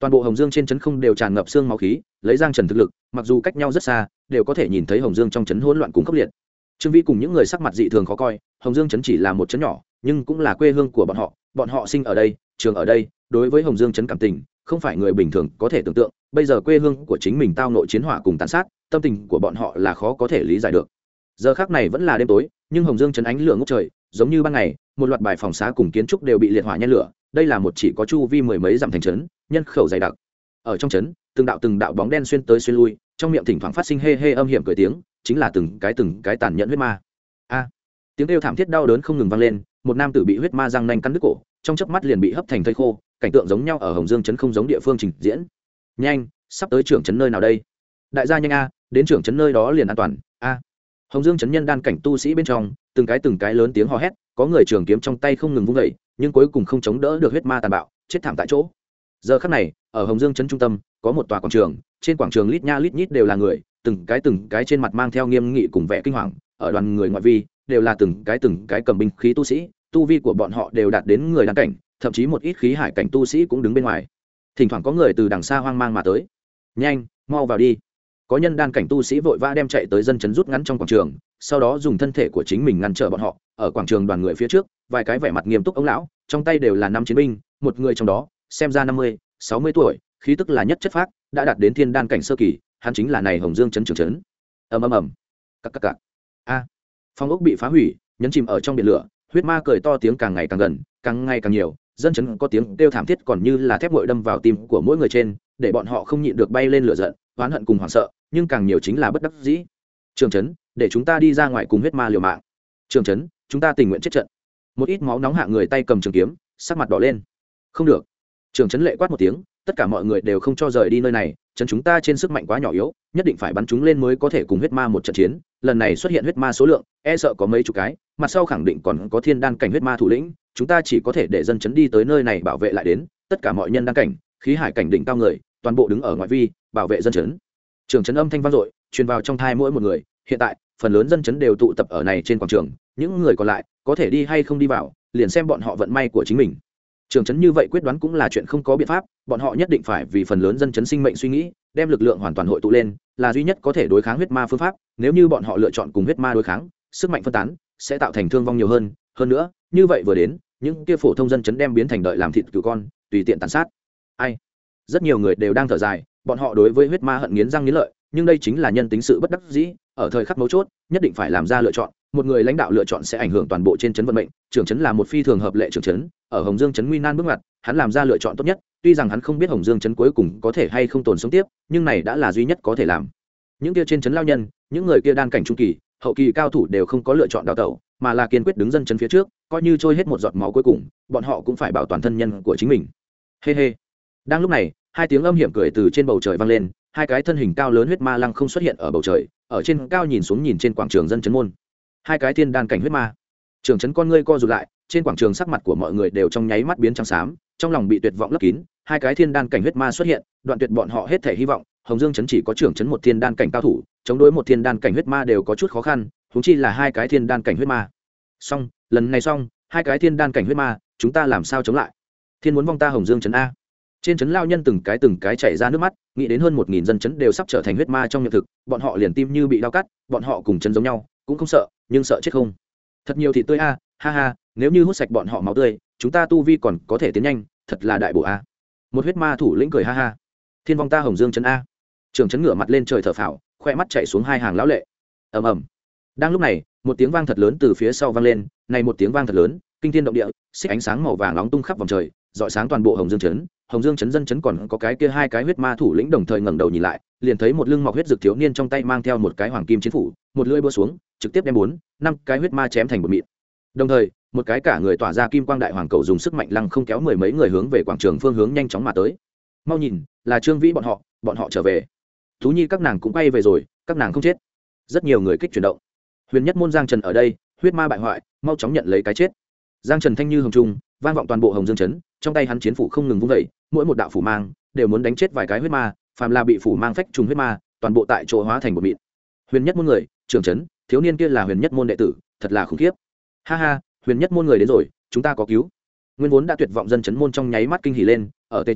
toàn bộ Hồng Dương trên trấn không đều tràn ngập xương máu khí, lấy Giang Trần thực lực, mặc dù cách nhau rất xa, đều có thể nhìn thấy Hồng Dương trong trấn hỗn loạn cùng khốc liệt. Trương Vĩ cùng những người sắc mặt dị thường khó coi, Hồng Dương trấn chỉ là một trấn nhỏ, nhưng cũng là quê hương của bọn họ sinh ở đây, trường ở đây, đối với Hồng Dương trấn cảm tình, không phải người bình thường có thể tưởng tượng, bây giờ quê hương của chính mình tao nội chiến hỏa cùng tàn sát, tâm tình của bọn họ là khó có thể lý giải được. Giờ khắc này vẫn là đêm tối, nhưng Hồng Dương trấn ánh lửa ngút trời, giống như ban ngày, một loạt bài phòng xá cùng kiến trúc đều bị liệt hỏa nhen lửa, đây là một chỉ có chu vi mười mấy dặm thành trấn, nhân khẩu dày đặc. Ở trong trấn, từng đạo bóng đen xuyên tới xuyên lui, trong miệng thỉnh thoảng phát sinh hê hê âm hiểm cười tiếng, chính là từng cái tàn nhẫn huyết ma. A! Tiếng kêu thảm thiết đau đớn không ngừng vang lên, một nam tử bị huyết ma răng nanh cắn đứt cổ, trong chớp mắt liền bị hấp thành thây khô, cảnh tượng giống nhau ở Hồng Dương trấn không giống địa phương trình diễn. Nhanh, sắp tới trưởng trấn nơi nào đây? Đại gia nhanh a, đến trưởng trấn nơi đó liền an toàn. A! Hồng Dương trấn nhân đan cảnh tu sĩ bên trong, từng cái lớn tiếng hò hét, có người trường kiếm trong tay không ngừng vung dậy, nhưng cuối cùng không chống đỡ được huyết ma tàn bạo, chết thảm tại chỗ. Giờ khắc này, ở Hồng Dương trấn trung tâm, có một tòa quảng trường, trên quảng trường lít nha lít nhít đều là người, từng cái trên mặt mang theo nghiêm nghị cùng vẻ kinh hoàng, ở đoàn người ngoại vi đều là từng cái cầm binh khí tu sĩ, tu vi của bọn họ đều đạt đến người đan cảnh, thậm chí một ít khí hải cảnh tu sĩ cũng đứng bên ngoài. Thỉnh thoảng có người từ đằng xa hoang mang mà tới. Nhanh, mau vào đi. Có nhân đan cảnh tu sĩ vội vã đem chạy tới dân chấn rút ngắn trong quảng trường, sau đó dùng thân thể của chính mình ngăn trở bọn họ. Ở quảng trường đoàn người phía trước, vài cái vẻ mặt nghiêm túc ông lão, trong tay đều là năm chiến binh, một người trong đó xem ra 50-60 tuổi, khí tức là nhất chất phác, đã đạt đến thiên đan cảnh sơ kỳ, hắn chính là này Hồng Dương trấn trưởng trấn. Ầm. Cặc. A! Phong ốc bị phá hủy, nhấn chìm ở trong biển lửa, huyết ma cười to tiếng càng ngày càng gần, càng ngày càng nhiều, dân chấn có tiếng kêu thảm thiết còn như là thép nguội đâm vào tim của mỗi người trên, để bọn họ không nhịn được bay lên lửa giận, oán hận cùng hoảng sợ, nhưng càng nhiều chính là bất đắc dĩ. Trưởng trấn, để chúng ta đi ra ngoài cùng huyết ma liều mạng. Trưởng trấn, chúng ta tình nguyện chết trận. Một ít máu nóng hạ người tay cầm trường kiếm, sắc mặt đỏ lên. Không được. Trưởng trấn lệ quát một tiếng, tất cả mọi người đều không cho rời đi nơi này, trấn chúng ta trên sức mạnh quá nhỏ yếu, nhất định phải bắn chúng lên mới có thể cùng huyết ma một trận chiến. Lần này xuất hiện huyết ma số lượng, e sợ có mấy chục cái, mặt sau khẳng định còn có thiên đan cảnh huyết ma thủ lĩnh, chúng ta chỉ có thể để dân chấn đi tới nơi này bảo vệ lại đến, tất cả mọi nhân đan cảnh, khí hải cảnh đỉnh cao người, toàn bộ đứng ở ngoại vi, bảo vệ dân chấn. Trưởng trấn âm thanh vang dội, truyền vào trong thai mỗi một người, hiện tại, phần lớn dân chấn đều tụ tập ở này trên quảng trường, những người còn lại, có thể đi hay không đi vào, liền xem bọn họ vận may của chính mình. Trưởng trấn như vậy quyết đoán cũng là chuyện không có biện pháp, bọn họ nhất định phải vì phần lớn dân chấn sinh mệnh suy nghĩ, đem lực lượng hoàn toàn hội tụ lên, là duy nhất có thể đối kháng huyết ma phương pháp, nếu như bọn họ lựa chọn cùng huyết ma đối kháng, sức mạnh phân tán sẽ tạo thành thương vong nhiều hơn nữa, như vậy vừa đến, những kia phổ thông dân chấn đem biến thành đợi làm thịt cừu con, tùy tiện tàn sát. Ai? Rất nhiều người đều đang thở dài, bọn họ đối với huyết ma hận nghiến răng nghiến lợi, nhưng đây chính là nhân tính sự bất đắc dĩ, ở thời khắc mấu chốt, nhất định phải làm ra lựa chọn, một người lãnh đạo lựa chọn sẽ ảnh hưởng toàn bộ trên trấn vận mệnh, trưởng trấn là một phi thường hợp lệ trưởng trấn, ở Hồng Dương trấn nguy nan bước ngoặt, hắn làm ra lựa chọn tốt nhất, tuy rằng hắn không biết Hồng Dương trấn cuối cùng có thể hay không tồn sống tiếp, nhưng này đã là duy nhất có thể làm. Những kia trên trấn lao nhân, những người kia đan cảnh trung kỳ, hậu kỳ cao thủ đều không có lựa chọn đào tẩu, mà là kiên quyết đứng dân trấn phía trước, coi như trôi hết một giọt máu cuối cùng, bọn họ cũng phải bảo toàn thân nhân của chính mình. Hê hê. Đang lúc này, hai tiếng âm hiểm cười từ trên bầu trời vang lên, hai cái thân hình cao lớn huyết ma lăng không xuất hiện ở bầu trời, ở trên cao nhìn xuống nhìn trên quảng trường dân trấn môn. Hai cái thiên đan cảnh huyết ma. Trưởng trấn con ngươi co rụt lại, trên quảng trường sắc mặt của mọi người đều trong nháy mắt biến trắng xám, trong lòng bị tuyệt vọng lấp kín, hai cái thiên đan cảnh huyết ma xuất hiện, đoạn tuyệt bọn họ hết thể hy vọng. Hồng Dương trấn chỉ có trưởng trấn một thiên đan cảnh cao thủ, chống đối một thiên đan cảnh huyết ma đều có chút khó khăn, huống chi là hai cái thiên đan cảnh huyết ma. Xong, lần này xong, hai cái thiên đan cảnh huyết ma, chúng ta làm sao chống lại? Thiên muốn vong ta Hồng Dương trấn a. Trên trấn lao nhân từng cái chảy ra nước mắt, nghĩ đến hơn 1000 dân trấn đều sắp trở thành huyết ma trong miệng thực, bọn họ liền tim như bị dao cắt, bọn họ cùng trấn giống nhau, cũng không sợ, nhưng sợ chết không. Thật nhiều thịt tươi a, ha ha, nếu như hút sạch bọn họ máu tươi, chúng ta tu vi còn có thể tiến nhanh, thật là đại bổ a. Một huyết ma thủ lĩnh cười ha ha. Thiên vong ta Hồng Dương trấn a. Trưởng trấn ngửa mặt lên trời thở phào, khoe mắt chảy xuống hai hàng lão lệ. Ầm ầm. Đang lúc này, một tiếng vang thật lớn từ phía sau vang lên, này một tiếng vang thật lớn, kinh thiên động địa, xích ánh sáng màu vàng nóng tung khắp vòng trời, rọi sáng toàn bộ Hồng Dương trấn. Hồng Dương trấn dân trấn còn có cái kia hai cái huyết ma thủ lĩnh đồng thời ngẩng đầu nhìn lại, liền thấy một lưng mọc huyết dược thiếu niên trong tay mang theo một cái hoàng kim chiến phủ, một lưỡi búa xuống, trực tiếp đem 4-5 cái huyết ma chém thành một mịn. Đồng thời, một cái cả người tỏa ra kim quang đại hoàng cầu dùng sức mạnh lăng không kéo mười mấy người hướng về quảng trường phương hướng nhanh chóng mà tới. Mau nhìn, là Trương Vĩ bọn họ trở về. Thú Nhi các nàng cũng quay về rồi, các nàng không chết. Rất nhiều người kích chuyển động. Huyền Nhất môn Giang Trần ở đây, huyết ma bại hoại, mau chóng nhận lấy cái chết. Giang Trần thanh như hồng trung, vang vọng toàn bộ Hồng Dương trấn, trong tay hắn chiến phủ không ngừng vung dậy, mỗi một đạo phủ mang đều muốn đánh chết vài cái huyết ma, phàm là bị phủ mang phách trùng huyết ma, toàn bộ tại chỗ hóa thành một mịn. Huyền Nhất môn người, trưởng trấn, thiếu niên kia là Huyền Nhất môn đệ tử, thật là khủng khiếp. Ha ha, Huyền Nhất môn người đến rồi, chúng ta có cứu. Nguyên vốn đã tuyệt vọng dân trấn môn trong nháy mắt kinh hỉ lên, ở Tây Châu,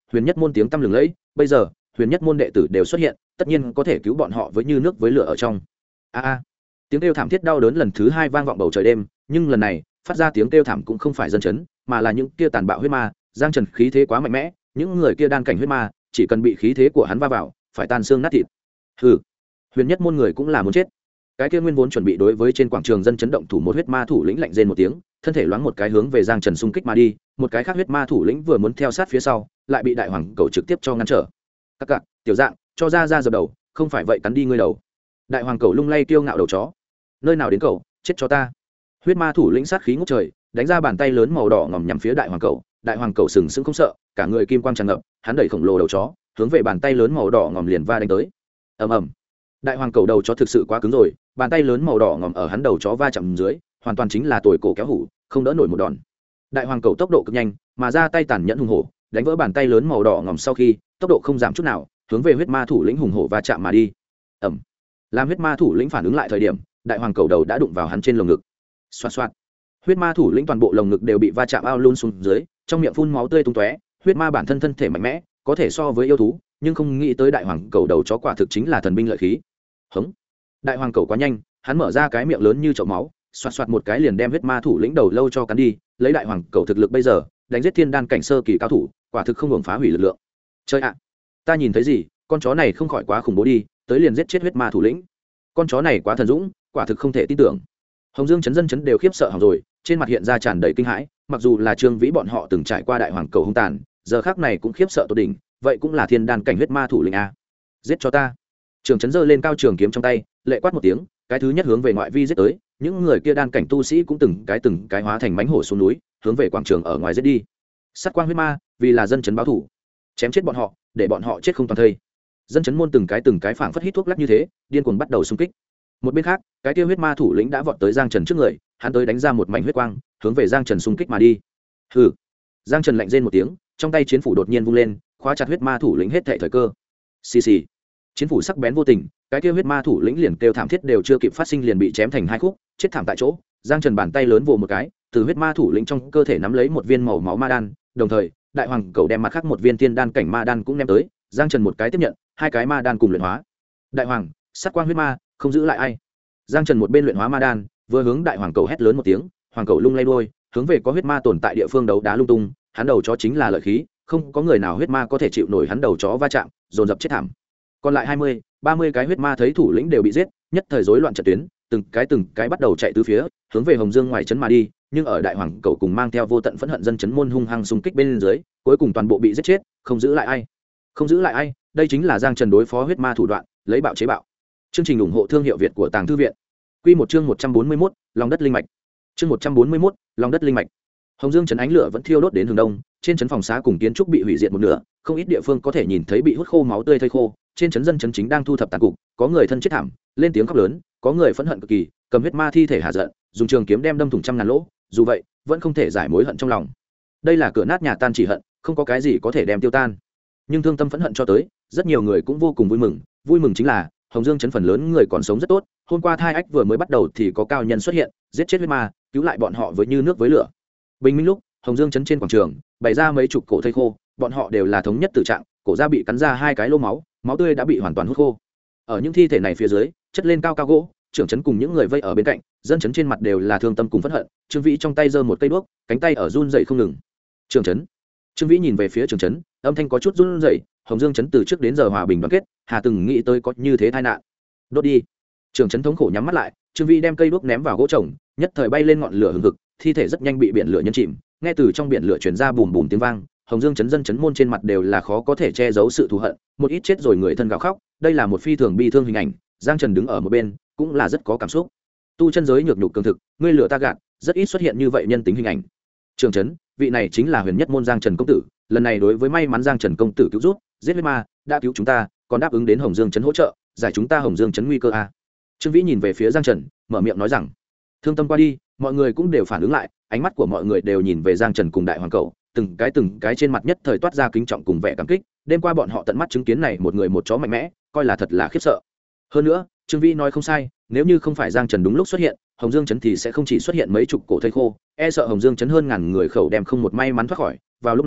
huyền nhất môn tiếng tăm lừng lẫy, bây giờ huyền nhất môn đệ tử đều xuất hiện, tất nhiên có thể cứu bọn họ với như nước với lửa ở trong. A tiếng kêu thảm thiết đau đớn lần thứ hai vang vọng bầu trời đêm, nhưng lần này phát ra tiếng kêu thảm cũng không phải dân chấn, mà là những kia tàn bạo huyết ma. Giang Trần khí thế quá mạnh mẽ, những người kia đan cảnh huyết ma chỉ cần bị khí thế của hắn va vào phải tan xương nát thịt. Hừ, huyền nhất môn người cũng là muốn chết. Cái kia nguyên vốn chuẩn bị đối với trên quảng trường dân chấn động thủ một huyết ma thủ lĩnh lạnh rên một tiếng, thân thể loáng một cái hướng về Giang Trần xung kích mà đi, một cái khác huyết ma thủ lĩnh vừa muốn theo sát phía sau, lại bị đại hoàng cầu trực tiếp cho ngăn trở. Các cặc, tiểu dạng, cho ra dập đầu, không phải vậy cắn đi ngươi đầu. Đại hoàng cầu lung lay kiêu ngạo đầu chó. Nơi nào đến cầu, chết cho ta. Huyết ma thủ lĩnh sát khí ngút trời, đánh ra bàn tay lớn màu đỏ ngòm nhắm phía đại hoàng cầu. Đại hoàng cầu sừng sững không sợ, cả người kim quang tràn ngập, hắn đẩy khổng lồ đầu chó hướng về bàn tay lớn màu đỏ ngòm liền va đánh tới. Ầm ầm. Đại hoàng cầu đầu chó thực sự quá cứng rồi, bàn tay lớn màu đỏ ngòm ở hắn đầu chó va chạm dưới, hoàn toàn chính là tồi cổ kéo hủ, không đỡ nổi một đòn. Đại hoàng cầu tốc độ cực nhanh, mà ra tay tàn nhẫn hùng hổ, đánh vỡ bàn tay lớn màu đỏ ngòm sau khi, tốc độ không giảm chút nào, hướng về huyết ma thủ lĩnh hùng hổ va chạm mà đi. Ầm. Làm huyết ma thủ lĩnh phản ứng lại thời điểm, đại hoàng cầu đầu đã đụng vào hắn trên lồng ngực. Xoạt xoạt. Huyết ma thủ lĩnh toàn bộ lồng ngực đều bị va chạm ao luôn xuống dưới, trong miệng phun máu tươi tung tóe. Huyết ma bản thân thân thể mạnh mẽ, có thể so với yêu thú, nhưng không nghĩ tới đại hoàng cầu đầu chó quả thực chính là thần binh lợi khí. Hống. Đại hoàng cầu quá nhanh, hắn mở ra cái miệng lớn như chậu máu, xoạt xoạt một cái liền đem huyết ma thủ lĩnh đầu lâu cho cắn đi. Lấy đại hoàng cầu thực lực bây giờ, đánh giết thiên đan cảnh sơ kỳ cao thủ, quả thực không hưởng phá hủy lực lượng. Chơi ạ, ta nhìn thấy gì, con chó này không khỏi quá khủng bố đi, tới liền giết chết huyết ma thủ lĩnh. Con chó này quá thần dũng, quả thực không thể tin tưởng. Hồng Dương chấn dân chấn đều khiếp sợ hỏng rồi, trên mặt hiện ra tràn đầy kinh hãi. Mặc dù là Trương Vĩ bọn họ từng trải qua đại hoàng cầu hung tàn, giờ khắc này cũng khiếp sợ tột đỉnh. Vậy cũng là thiên đan cảnh huyết ma thủ lĩnh a! Giết cho ta! Trường chấn giơ lên cao trường kiếm trong tay, lệ quát một tiếng, cái thứ nhất hướng về ngoại vi giết tới. Những người kia đan cảnh tu sĩ cũng từng cái hóa thành mãnh hổ xuống núi, hướng về quảng trường ở ngoài giết đi. Sát quang huyết ma, vì là dân chấn báo thủ, chém chết bọn họ, để bọn họ chết không toàn thây. Dân chấn môn từng cái phảng phất hít thuốc lắc như thế, điên cuồng bắt đầu xung kích. Một bên khác, cái kia huyết ma thủ lĩnh đã vọt tới Giang Trần trước người, hắn tới đánh ra một mảnh huyết quang, hướng về Giang Trần xung kích mà đi. Hừ. Giang Trần lạnh rên một tiếng, trong tay chiến phủ đột nhiên vung lên, khóa chặt huyết ma thủ lĩnh hết thảy thời cơ. Xì xì. Chiến phủ sắc bén vô tình, cái kia huyết ma thủ lĩnh liền kêu thảm thiết đều chưa kịp phát sinh liền bị chém thành hai khúc, chết thảm tại chỗ. Giang Trần bàn tay lớn vồ một cái, từ huyết ma thủ lĩnh trong cơ thể nắm lấy một viên màu máu ma đan, đồng thời, đại hoàng cầu đem mặt khác một viên thiên đan cảnh ma đan cũng ném tới, Giang Trần một cái tiếp nhận, hai cái ma đan cùng luyện hóa. Đại hoàng, sát quang huyết ma, không giữ lại ai. Giang Trần một bên luyện hóa ma đan, vừa hướng đại hoàng cầu hét lớn một tiếng, hoàng cầu lung lay đuôi, hướng về có huyết ma tồn tại địa phương đấu đá lung tung, hắn đầu chó chính là lợi khí, không có người nào huyết ma có thể chịu nổi hắn đầu chó va chạm, dồn dập chết thảm. Còn lại 20-30 cái huyết ma thấy thủ lĩnh đều bị giết, nhất thời rối loạn trận tuyến, từng cái bắt đầu chạy tứ phía, hướng về Hồng Dương ngoài trấn mà đi, nhưng ở đại hoàng cầu cùng mang theo vô tận phẫn hận dân chấn môn hung hăng xung kích bên dưới, cuối cùng toàn bộ bị giết chết, không giữ lại ai. Không giữ lại ai, đây chính là Giang Trần đối phó huyết ma thủ đoạn, lấy bạo chế bạo. Chương trình ủng hộ thương hiệu Việt của Tàng Thư viện. Quy một chương 141, lòng đất linh mạch. Chương 141, lòng đất linh mạch. Hồng Dương trấn ánh lửa vẫn thiêu đốt đến hướng đông, trên trấn phòng xá cùng kiến trúc bị hủy diệt một nửa, không ít địa phương có thể nhìn thấy bị hút khô máu tươi thây khô, trên trấn dân trấn chính đang thu thập tàn cục, có người thân chết thảm, lên tiếng khóc lớn, có người phẫn hận cực kỳ, cầm huyết ma thi thể hạ giận, dùng trường kiếm đem đâm thủng trăm ngàn lỗ, dù vậy, vẫn không thể giải mối hận trong lòng. Đây là cửa nát nhà tan chỉ hận, không có cái gì có thể đem tiêu tan. Nhưng thương tâm phẫn hận cho tới, rất nhiều người cũng vô cùng vui mừng chính là Hồng Dương trấn phần lớn người còn sống rất tốt, hôm qua thai ách vừa mới bắt đầu thì có cao nhân xuất hiện, giết chết huyết ma, cứu lại bọn họ với như nước với lửa. Bình minh lúc, Hồng Dương trấn trên quảng trường, bày ra mấy chục cổ thây khô, bọn họ đều là thống nhất tử trạng, cổ da bị cắn ra hai cái lỗ máu, máu tươi đã bị hoàn toàn hút khô. Ở những thi thể này phía dưới, chất lên cao gỗ, trưởng trấn cùng những người vây ở bên cạnh, dân trấn trên mặt đều là thương tâm cùng phẫn hận, Trương Vĩ trong tay giơ một cây đuốc, cánh tay ở run rẩy không ngừng. Trưởng trấn. Trương Vĩ nhìn về phía trưởng trấn, âm thanh có chút run rẩy, Hồng Dương trấn từ trước đến giờ hòa bình đoàn kết, hà từng nghĩ tới có như thế tai nạn. Đốt đi. Trưởng trấn thống khổ nhắm mắt lại, Trương Vĩ đem cây đuốc ném vào gỗ trồng, nhất thời bay lên ngọn lửa hừng hực, thi thể rất nhanh bị biển lửa nhấn chìm, nghe từ trong biển lửa truyền ra bùm bùm tiếng vang, Hồng Dương trấn dân trấn môn trên mặt đều là khó có thể che giấu sự thù hận, một ít chết rồi người thân gào khóc, đây là một phi thường bi thương hình ảnh, Giang Trần đứng ở một bên, cũng là rất có cảm xúc. Tu chân giới nhược nhục cường thực, ngươi lừa ta gạt, rất ít xuất hiện như vậy nhân tính hình ảnh. Trưởng trấn, vị này chính là huyền nhất môn Giang Trần công tử, lần này đối với may mắn Giang Trần công tử cứu giúp, giết huyết ma, đã cứu chúng ta, còn đáp ứng đến Hồng Dương trấn hỗ trợ, giải chúng ta Hồng Dương trấn nguy cơ a. Trương Vĩ nhìn về phía Giang Trần, mở miệng nói rằng, thương tâm qua đi, mọi người cũng đều phản ứng lại, ánh mắt của mọi người đều nhìn về Giang Trần cùng đại hoàng cậu, từng cái trên mặt nhất thời toát ra kính trọng cùng vẻ cảm kích, đêm qua bọn họ tận mắt chứng kiến này một người một chó mạnh mẽ, coi là thật là khiếp sợ. Hơn nữa, Trương Vĩ nói không sai, nếu như không phải Giang Trần đúng lúc xuất hiện, Hồng Dương trấn thì sẽ không chỉ xuất hiện mấy chục cổ thây khô, e sợ Hồng Dương trấn hơn ngàn người khẩu đem không một may mắn thoát khỏi, vào lúc này,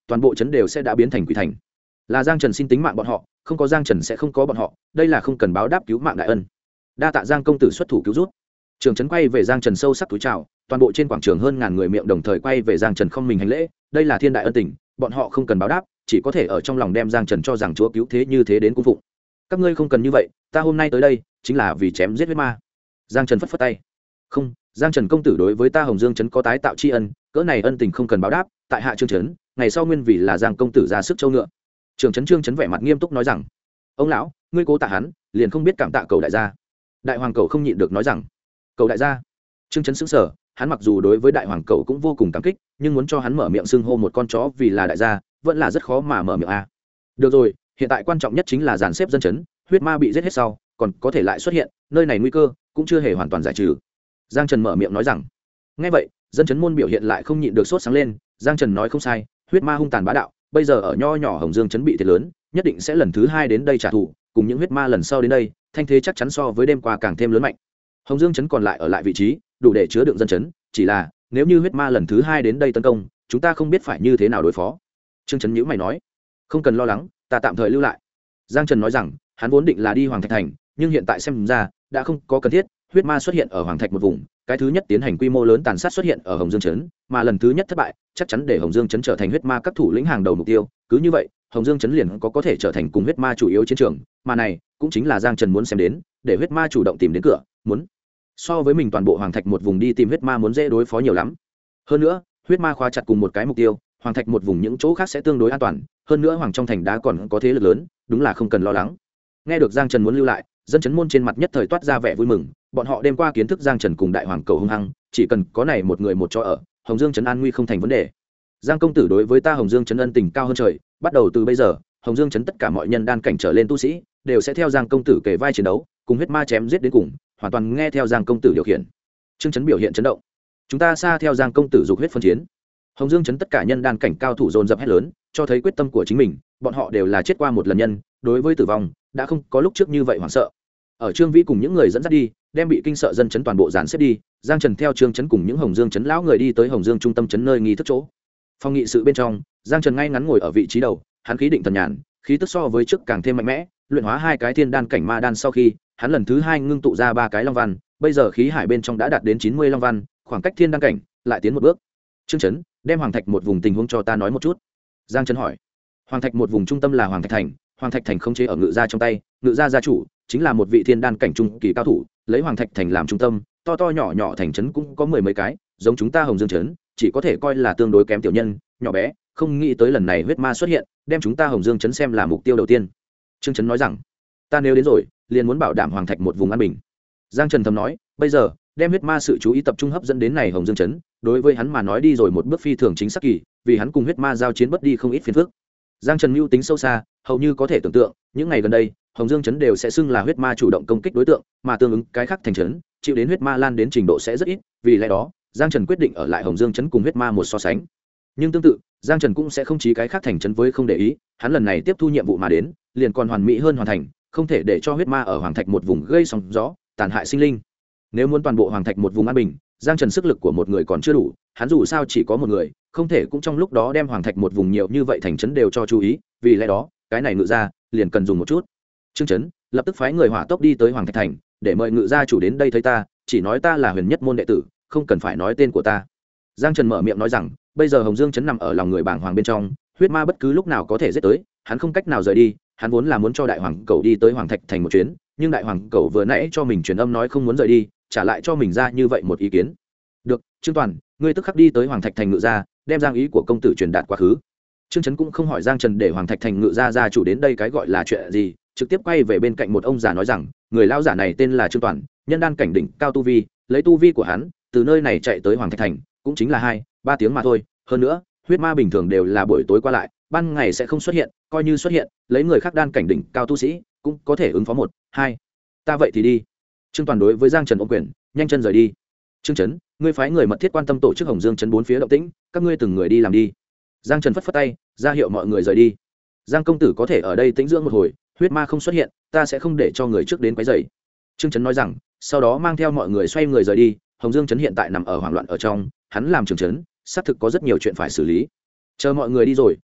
toàn bộ trấn đều sẽ đã biến thành quỷ thành. Là Giang Trần xin tính mạng bọn họ, không có Giang Trần sẽ không có bọn họ, đây là không cần báo đáp cứu mạng đại ân. Đa tạ Giang công tử xuất thủ cứu giúp. Trưởng trấn quay về Giang Trần sâu sắc túi chào, toàn bộ trên quảng trường hơn ngàn người miệng đồng thời quay về Giang Trần không mình hành lễ, đây là thiên đại ân tình, bọn họ không cần báo đáp, chỉ có thể ở trong lòng đem Giang Trần cho rằng chúa cứu thế như thế đến cung phụng. Các ngươi không cần như vậy, ta hôm nay tới đây chính là vì chém giết huyết ma. Giang Trần phất phất tay. Không, Giang Trần công tử đối với ta Hồng Dương trấn có tái tạo tri ân, cỡ này ân tình không cần báo đáp, tại hạ Trương trấn, ngày sau nguyên vì là Giang công tử ra sức châu ngựa. Trưởng trấn Trương trấn vẻ mặt nghiêm túc nói rằng, ông lão, ngươi cố tạ hắn, liền không biết cảm tạ cầu đại gia. Đại hoàng cầu không nhịn được nói rằng, cầu đại gia. Trương trấn sững sờ, hắn mặc dù đối với đại hoàng cầu cũng vô cùng cảm kích, nhưng muốn cho hắn mở miệng xưng hô một con chó vì là đại gia, vẫn là rất khó mà mở miệng a. Được rồi, hiện tại quan trọng nhất chính là dàn xếp dân chấn, huyết ma bị giết hết sau, còn có thể lại xuất hiện, nơi này nguy cơ cũng chưa hề hoàn toàn giải trừ. Giang Trần mở miệng nói rằng, nghe vậy, dân chấn môn biểu hiện lại không nhịn được sốt sáng lên. Giang Trần nói không sai, huyết ma hung tàn bá đạo, bây giờ ở nho nhỏ Hồng Dương chấn bị thiệt lớn, nhất định sẽ lần thứ hai đến đây trả thù, cùng những huyết ma lần sau đến đây, thanh thế chắc chắn so với đêm qua càng thêm lớn mạnh. Hồng Dương chấn còn lại ở lại vị trí, đủ để chứa đựng dân chấn, chỉ là nếu như huyết ma lần thứ hai đến đây tấn công, chúng ta không biết phải như thế nào đối phó. Trương Trấn nhíu mày nói, không cần lo lắng, ta tạm thời lưu lại. Giang Trần nói rằng, hắn vốn định là đi Hoàng Thạch thành, nhưng hiện tại xem ra đã không có cần thiết. Huyết ma xuất hiện ở Hoàng Thạch một vùng, cái thứ nhất tiến hành quy mô lớn tàn sát xuất hiện ở Hồng Dương trấn, mà lần thứ nhất thất bại, chắc chắn để Hồng Dương trấn trở thành huyết ma các thủ lĩnh hàng đầu mục tiêu. Cứ như vậy, Hồng Dương trấn liền có thể trở thành cùng huyết ma chủ yếu chiến trường, mà này cũng chính là Giang Trần muốn xem đến, để huyết ma chủ động tìm đến cửa, muốn so với mình toàn bộ Hoàng Thạch một vùng đi tìm huyết ma muốn dễ đối phó nhiều lắm. Hơn nữa, huyết ma khóa chặt cùng một cái mục tiêu, Hoàng Thạch một vùng những chỗ khác sẽ tương đối an toàn, hơn nữa Hoàng trong thành đá còn có thế lực lớn, đúng là không cần lo lắng. Nghe được Giang Trần muốn lưu lại, dân chấn môn trên mặt nhất thời toát ra vẻ vui mừng, bọn họ đêm qua kiến thức Giang Trần cùng đại hoàng cầu hung hăng, chỉ cần có này một người một chỗ ở, Hồng Dương trấn an nguy không thành vấn đề. Giang công tử đối với ta Hồng Dương trấn ân tình cao hơn trời, bắt đầu từ bây giờ, Hồng Dương trấn tất cả mọi nhân đan cảnh trở lên tu sĩ đều sẽ theo Giang công tử kề vai chiến đấu, cùng huyết ma chém giết đến cùng, hoàn toàn nghe theo Giang công tử điều khiển. Trương trấn biểu hiện chấn động. Chúng ta xa theo Giang công tử dục huyết phân chiến. Hồng Dương trấn tất cả nhân đan cảnh cao thủ dồn dập hét lớn, cho thấy quyết tâm của chính mình, bọn họ đều là chết qua một lần nhân, đối với tử vong đã không có lúc trước như vậy hoảng sợ. Ở Trương Vĩ cùng những người dẫn dắt đi, đem bị kinh sợ dân chấn toàn bộ dàn xếp đi, Giang Trần theo Trương chấn cùng những Hồng Dương chấn lão người đi tới Hồng Dương trung tâm chấn nơi nghi thức chỗ. Phòng nghị sự bên trong, Giang Trần ngay ngắn ngồi ở vị trí đầu, hắn khí định thần nhàn, khí tức so với trước càng thêm mạnh mẽ, luyện hóa hai cái thiên đan cảnh ma đan sau khi, hắn lần thứ hai ngưng tụ ra ba cái long văn, bây giờ khí hải bên trong đã đạt đến 90 long văn, khoảng cách thiên đan cảnh lại tiến một bước. Trương chấn, đem Hoàng Thạch một vùng tình huống cho ta nói một chút. Giang Trần hỏi. Hoàng Thạch một vùng trung tâm là Hoàng Thạch thành, Hoàng Thạch thành khống chế ở Ngự gia trong tay, Ngự gia gia chủ chính là một vị thiên đan cảnh trung kỳ cao thủ, lấy Hoàng Thạch thành làm trung tâm, to to nhỏ nhỏ thành trấn cũng có mười mấy cái, giống chúng ta Hồng Dương trấn, chỉ có thể coi là tương đối kém tiểu nhân, nhỏ bé, không nghĩ tới lần này huyết ma xuất hiện, đem chúng ta Hồng Dương trấn xem là mục tiêu đầu tiên. Trương Trấn nói rằng, ta nếu đến rồi, liền muốn bảo đảm Hoàng Thạch một vùng an bình. Giang Trần thầm nói, bây giờ, đem huyết ma sự chú ý tập trung hấp dẫn đến này Hồng Dương trấn, đối với hắn mà nói đi rồi một bước phi thường chính xác kỳ, vì hắn cùng huyết ma giao chiến bất đi không ít phiền phức. Giang Trần mưu tính sâu xa, hầu như có thể tưởng tượng, những ngày gần đây, Hồng Dương trấn đều sẽ xưng là huyết ma chủ động công kích đối tượng, mà tương ứng cái khác thành trấn, chịu đến huyết ma lan đến trình độ sẽ rất ít, vì lẽ đó, Giang Trần quyết định ở lại Hồng Dương trấn cùng huyết ma một so sánh. Nhưng tương tự, Giang Trần cũng sẽ không chí cái khác thành trấn với không để ý, hắn lần này tiếp thu nhiệm vụ mà đến, liền còn hoàn mỹ hơn hoàn thành, không thể để cho huyết ma ở Hoàng Thạch một vùng gây sóng gió, tàn hại sinh linh. Nếu muốn toàn bộ Hoàng Thạch một vùng an bình, Giang Trần sức lực của một người còn chưa đủ, hắn dù sao chỉ có một người, không thể cũng trong lúc đó đem Hoàng Thạch một vùng nhiều như vậy thành trấn đều cho chú ý, vì lẽ đó, cái này Ngự gia liền cần dùng một chút. Trương Trấn lập tức phái người hỏa tốc đi tới Hoàng Thạch thành, để mời Ngự gia chủ đến đây thấy ta, chỉ nói ta là Huyền Nhất môn đệ tử, không cần phải nói tên của ta. Giang Trần mở miệng nói rằng, bây giờ Hồng Dương trấn nằm ở lòng người bảng hoàng bên trong, huyết ma bất cứ lúc nào có thể giết tới, hắn không cách nào rời đi, hắn vốn là muốn cho đại hoàng cầu đi tới Hoàng Thạch thành một chuyến, nhưng đại hoàng cầu vừa nãy cho mình truyền âm nói không muốn rời đi, trả lại cho mình ra như vậy một ý kiến. Được, Trương Toàn, ngươi tức khắc đi tới Hoàng Thạch thành Ngự gia, đem Giang ý của công tử truyền đạt quá khứ. Trương Trấn cũng không hỏi Giang Trần để Hoàng Thạch thành Ngự gia gia chủ đến đây cái gọi là chuyện gì, trực tiếp quay về bên cạnh một ông già nói rằng, người lão giả này tên là Trương Toàn, nhân đan cảnh đỉnh cao tu vi, lấy tu vi của hắn, từ nơi này chạy tới Hoàng Thạch thành, cũng chính là 2-3 tiếng mà thôi, hơn nữa, huyết ma bình thường đều là buổi tối qua lại, ban ngày sẽ không xuất hiện, coi như xuất hiện, lấy người khác đan cảnh đỉnh cao tu sĩ, cũng có thể ứng phó 1-2. Ta vậy thì đi. Trương Toàn đối với Giang Trần ôm quyền, nhanh chân rời đi. Trương Trấn, ngươi phái người mật thiết quan tâm tổ chức Hồng Dương trấn bốn phía động tĩnh, các ngươi từng người đi làm đi. Giang Trần phất phất tay, ra hiệu mọi người rời đi. Giang công tử có thể ở đây tĩnh dưỡng một hồi, huyết ma không xuất hiện, ta sẽ không để cho người trước đến quấy rầy. Trương Trấn nói rằng, sau đó mang theo mọi người xoay người rời đi. Hồng Dương trấn hiện tại nằm ở hoảng loạn ở trong, hắn làm trưởng trấn, xác thực có rất nhiều chuyện phải xử lý. Chờ mọi người đi rồi,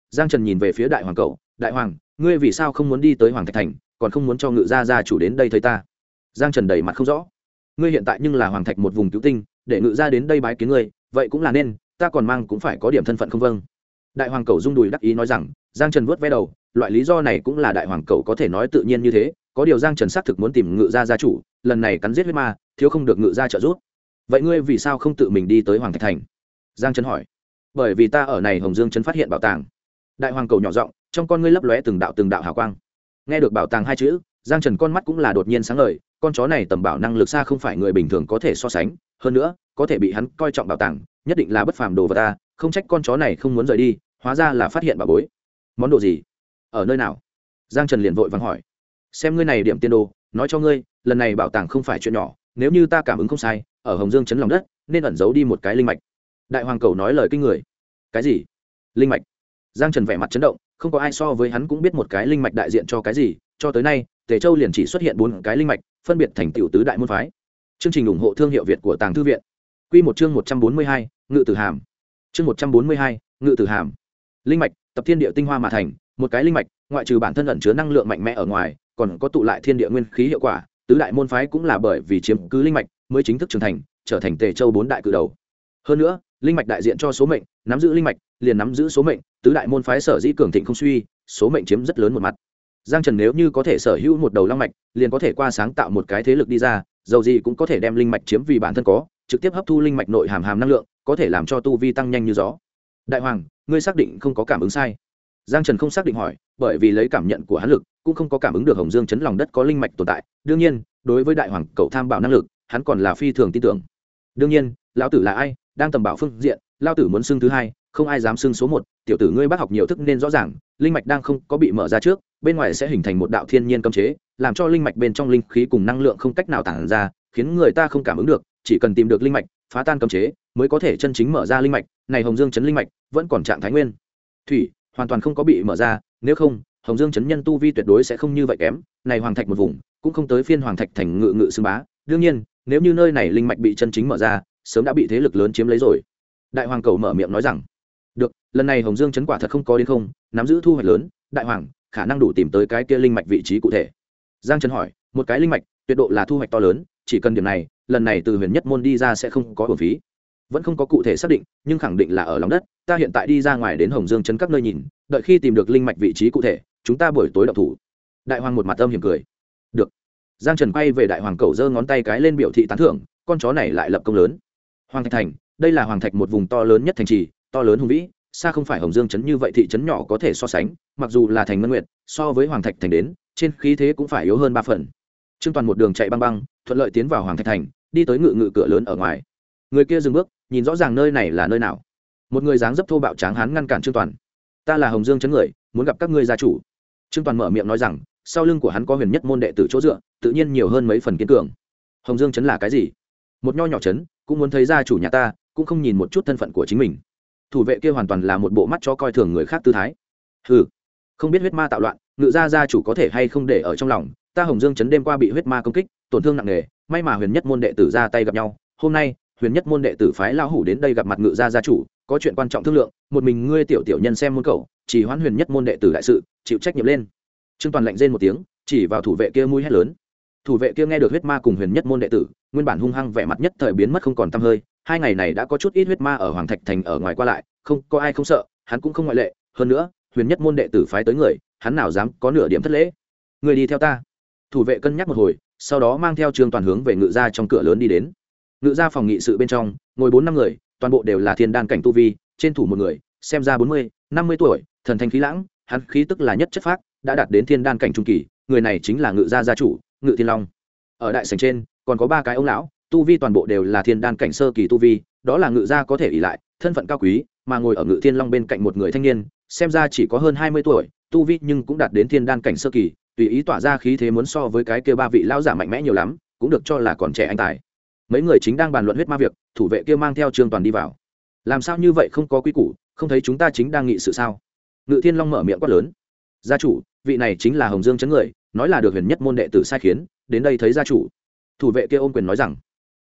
Giang Trần nhìn về phía đại hoàng cậu, đại hoàng, ngươi vì sao không muốn đi tới Hoàng Thạch Thành, còn không muốn cho Ngự gia chủ đến đây thấy ta? Giang Trần đầy mặt không rõ. Ngươi hiện tại nhưng là Hoàng Thạch một vùng cứu tinh, để Ngự gia đến đây bái kiến ngươi, vậy cũng là nên, ta còn mang cũng phải có điểm thân phận không vâng? Đại hoàng cậu rung đùi đắc ý nói rằng. Giang Trần vuốt ve đầu, loại lý do này cũng là đại hoàng cậu có thể nói tự nhiên như thế, có điều Giang Trần xác thực muốn tìm Ngự gia gia chủ, lần này cắn giết huyết ma, thiếu không được Ngự gia trợ giúp. Vậy ngươi vì sao không tự mình đi tới Hoàng Thạch Thành? Giang Trần hỏi. Bởi vì ta ở này Hồng Dương trấn phát hiện bảo tàng. Đại hoàng cầu nhỏ giọng, trong con ngươi lấp lóe từng đạo hào quang. Nghe được bảo tàng hai chữ, Giang Trần con mắt cũng là đột nhiên sáng ngời, con chó này tầm bảo năng lực xa không phải người bình thường có thể so sánh, hơn nữa, có thể bị hắn coi trọng bảo tàng, nhất định là bất phàm đồ vật ta, không trách con chó này không muốn rời đi, hóa ra là phát hiện bảo bối. Món đồ gì? Ở nơi nào? Giang Trần liền vội vàng hỏi. Xem ngươi này điểm tiên đồ, nói cho ngươi, lần này bảo tàng không phải chuyện nhỏ, nếu như ta cảm ứng không sai, ở Hồng Dương trấn lòng đất, nên ẩn giấu đi một cái linh mạch. Đại hoàng cầu nói lời kinh người. Cái gì? Linh mạch? Giang Trần vẻ mặt chấn động, không có ai so với hắn cũng biết một cái linh mạch đại diện cho cái gì, cho tới nay, Tề Châu liền chỉ xuất hiện 4 cái linh mạch, phân biệt thành tiểu tứ đại môn phái. Chương trình ủng hộ thương hiệu Việt của Tàng Thư viện. Quy một chương 142, Ngự Tử Hàm. Chương 142, Ngự Tử Hàm. Linh mạch, tập thiên địa tinh hoa mà thành, một cái linh mạch, ngoại trừ bản thân ẩn chứa năng lượng mạnh mẽ ở ngoài, còn có tụ lại thiên địa nguyên khí hiệu quả, tứ đại môn phái cũng là bởi vì chiếm cứ linh mạch mới chính thức trưởng thành, trở thành Tề Châu 4 đại cự đầu. Hơn nữa, linh mạch đại diện cho số mệnh, nắm giữ linh mạch, liền nắm giữ số mệnh, tứ đại môn phái sở dĩ cường thịnh không suy, số mệnh chiếm rất lớn một mặt. Giang Trần nếu như có thể sở hữu một đầu long mạch, liền có thể qua sáng tạo một cái thế lực đi ra, dầu gì cũng có thể đem linh mạch chiếm vì bản thân có, trực tiếp hấp thu linh mạch nội hàm năng lượng, có thể làm cho tu vi tăng nhanh như gió. Đại hoàng, ngươi xác định không có cảm ứng sai? Giang Trần không xác định hỏi, bởi vì lấy cảm nhận của hắn lực, cũng không có cảm ứng được Hồng Dương trấn lòng đất có linh mạch tồn tại. Đương nhiên, đối với đại hoàng cậu tham bảo năng lực, hắn còn là phi thường tin tưởng. Đương nhiên, lão tử là ai, đang tầm bảo phương diện, lão tử muốn xưng thứ hai, không ai dám xưng số một. Tiểu tử ngươi bác học nhiều thức nên rõ ràng, linh mạch đang không có bị mở ra trước, bên ngoài sẽ hình thành một đạo thiên nhiên cấm chế, làm cho linh mạch bên trong linh khí cùng năng lượng không cách nào tản ra, khiến người ta không cảm ứng được. Chỉ cần tìm được linh mạch, phá tan cấm chế, mới có thể chân chính mở ra linh mạch. Này Hồng Dương trấn linh mạch vẫn còn trạng thái nguyên thủy, hoàn toàn không có bị mở ra, nếu không, Hồng Dương trấn nhân tu vi tuyệt đối sẽ không như vậy kém. Này Hoàng Thạch một vùng, cũng không tới phiên Hoàng Thạch thành ngự xưng bá. Đương nhiên, nếu như nơi này linh mạch bị chân chính mở ra, sớm đã bị thế lực lớn chiếm lấy rồi. Đại hoàng cầu mở miệng nói rằng, được, lần này Hồng Dương trấn quả thật không có đến không, nắm giữ thu hoạch lớn, đại hoàng khả năng đủ tìm tới cái kia linh mạch vị trí cụ thể. Giang Trần hỏi, một cái linh mạch, tuyệt độ là thu hoạch to lớn, chỉ cần điểm này, lần này từ Huyền Nhất môn đi ra sẽ không có uổng phí. Vẫn không có cụ thể xác định, nhưng khẳng định là ở lòng đất, ta hiện tại đi ra ngoài đến Hồng Dương trấn các nơi nhìn, đợi khi tìm được linh mạch vị trí cụ thể, chúng ta buổi tối động thủ. Đại hoàng một mặt âm hiểm cười. Được. Giang Trần quay về đại hoàng cầu giơ ngón tay cái lên biểu thị tán thưởng, con chó này lại lập công lớn. Hoàng Thạch thành, đây là Hoàng Thạch một vùng to lớn nhất thành trì, to lớn hùng vĩ, xa không phải Hồng Dương trấn như vậy thị trấn nhỏ có thể so sánh, mặc dù là thành Ngân Nguyệt, so với Hoàng Thạch thành đến, trên khí thế cũng phải yếu hơn 3 phần. Trương Toàn một đường chạy băng băng, thuận lợi tiến vào Hoàng Thạch thành, đi tới ngự cửa lớn ở ngoài. Người kia dừng bước, nhìn rõ ràng nơi này là nơi nào. Một người dáng dấp thô bạo tráng hán ngăn cản Trương Toàn. Ta là Hồng Dương trấn người, muốn gặp các ngươi gia chủ. Trương Toàn mở miệng nói rằng, sau lưng của hắn có Huyền Nhất môn đệ tử chỗ dựa, tự nhiên nhiều hơn mấy phần kiên cường. Hồng Dương trấn là cái gì? Một nho nhỏ trấn, cũng muốn thấy gia chủ nhà ta, cũng không nhìn một chút thân phận của chính mình. Thủ vệ kia hoàn toàn là một bộ mắt cho coi thường người khác tư thái. Hừ, không biết huyết ma tạo loạn, Ngự gia gia chủ có thể hay không để ở trong lòng. Ta Hồng Dương trấn đêm qua bị huyết ma công kích, tổn thương nặng nề, may mà Huyền Nhất môn đệ tử ra tay gặp nhau. Hôm nay, Huyền Nhất môn đệ tử phái lão hủ đến đây gặp mặt Ngự gia gia chủ, có chuyện quan trọng thương lượng, một mình ngươi tiểu nhân xem môn cậu, chỉ hoãn Huyền Nhất môn đệ tử đại sự, chịu trách nhiệm lên. Trương Toàn lạnh rên một tiếng, chỉ vào thủ vệ kia mũi hét lớn. Thủ vệ kia nghe được huyết ma cùng Huyền Nhất môn đệ tử, nguyên bản hung hăng vẻ mặt nhất thời biến mất không còn tăm hơi. 2 ngày này đã có chút ít huyết ma ở Hoàng Thạch thành ở ngoài qua lại, không có ai không sợ, hắn cũng không ngoại lệ. Hơn nữa, Huyền Nhất môn đệ tử phái tới người, hắn nào dám có nửa điểm thất lễ. Người đi theo ta. Thủ vệ cân nhắc một hồi, sau đó mang theo Trương Toàn hướng về Ngự gia trong cửa lớn đi đến. Ngự gia phòng nghị sự bên trong, ngồi 4-5 người, toàn bộ đều là thiên đan cảnh tu vi, trên thủ một người, xem ra 40-50 tuổi, thần thanh khí lãng, hắn khí tức là nhất chất phác, đã đạt đến thiên đan cảnh trung kỳ, người này chính là Ngự gia gia chủ, Ngự Thiên Long. Ở đại sảnh trên, còn có 3 cái ông lão, tu vi toàn bộ đều là thiên đan cảnh sơ kỳ tu vi, đó là Ngự gia có thể ỷ lại, thân phận cao quý, mà ngồi ở Ngự Thiên Long bên cạnh một người thanh niên, xem ra chỉ có hơn 20 tuổi, tu vi nhưng cũng đạt đến thiên đan cảnh sơ kỳ, tùy ý tỏa ra khí thế muốn so với cái kia 3 vị lão giả mạnh mẽ nhiều lắm, cũng được cho là còn trẻ anh tài. Mấy người chính đang bàn luận huyết ma việc, thủ vệ kia mang theo Trương Toàn đi vào. Làm sao như vậy không có quy củ, không thấy chúng ta chính đang nghị sự sao? Ngự Thiên Long mở miệng quát lớn. Gia chủ, vị này chính là Hồng Dương trấn người, nói là được Huyền Nhất môn đệ tử sai khiến, đến đây thấy gia chủ. Thủ vệ kia ôm quyền nói rằng,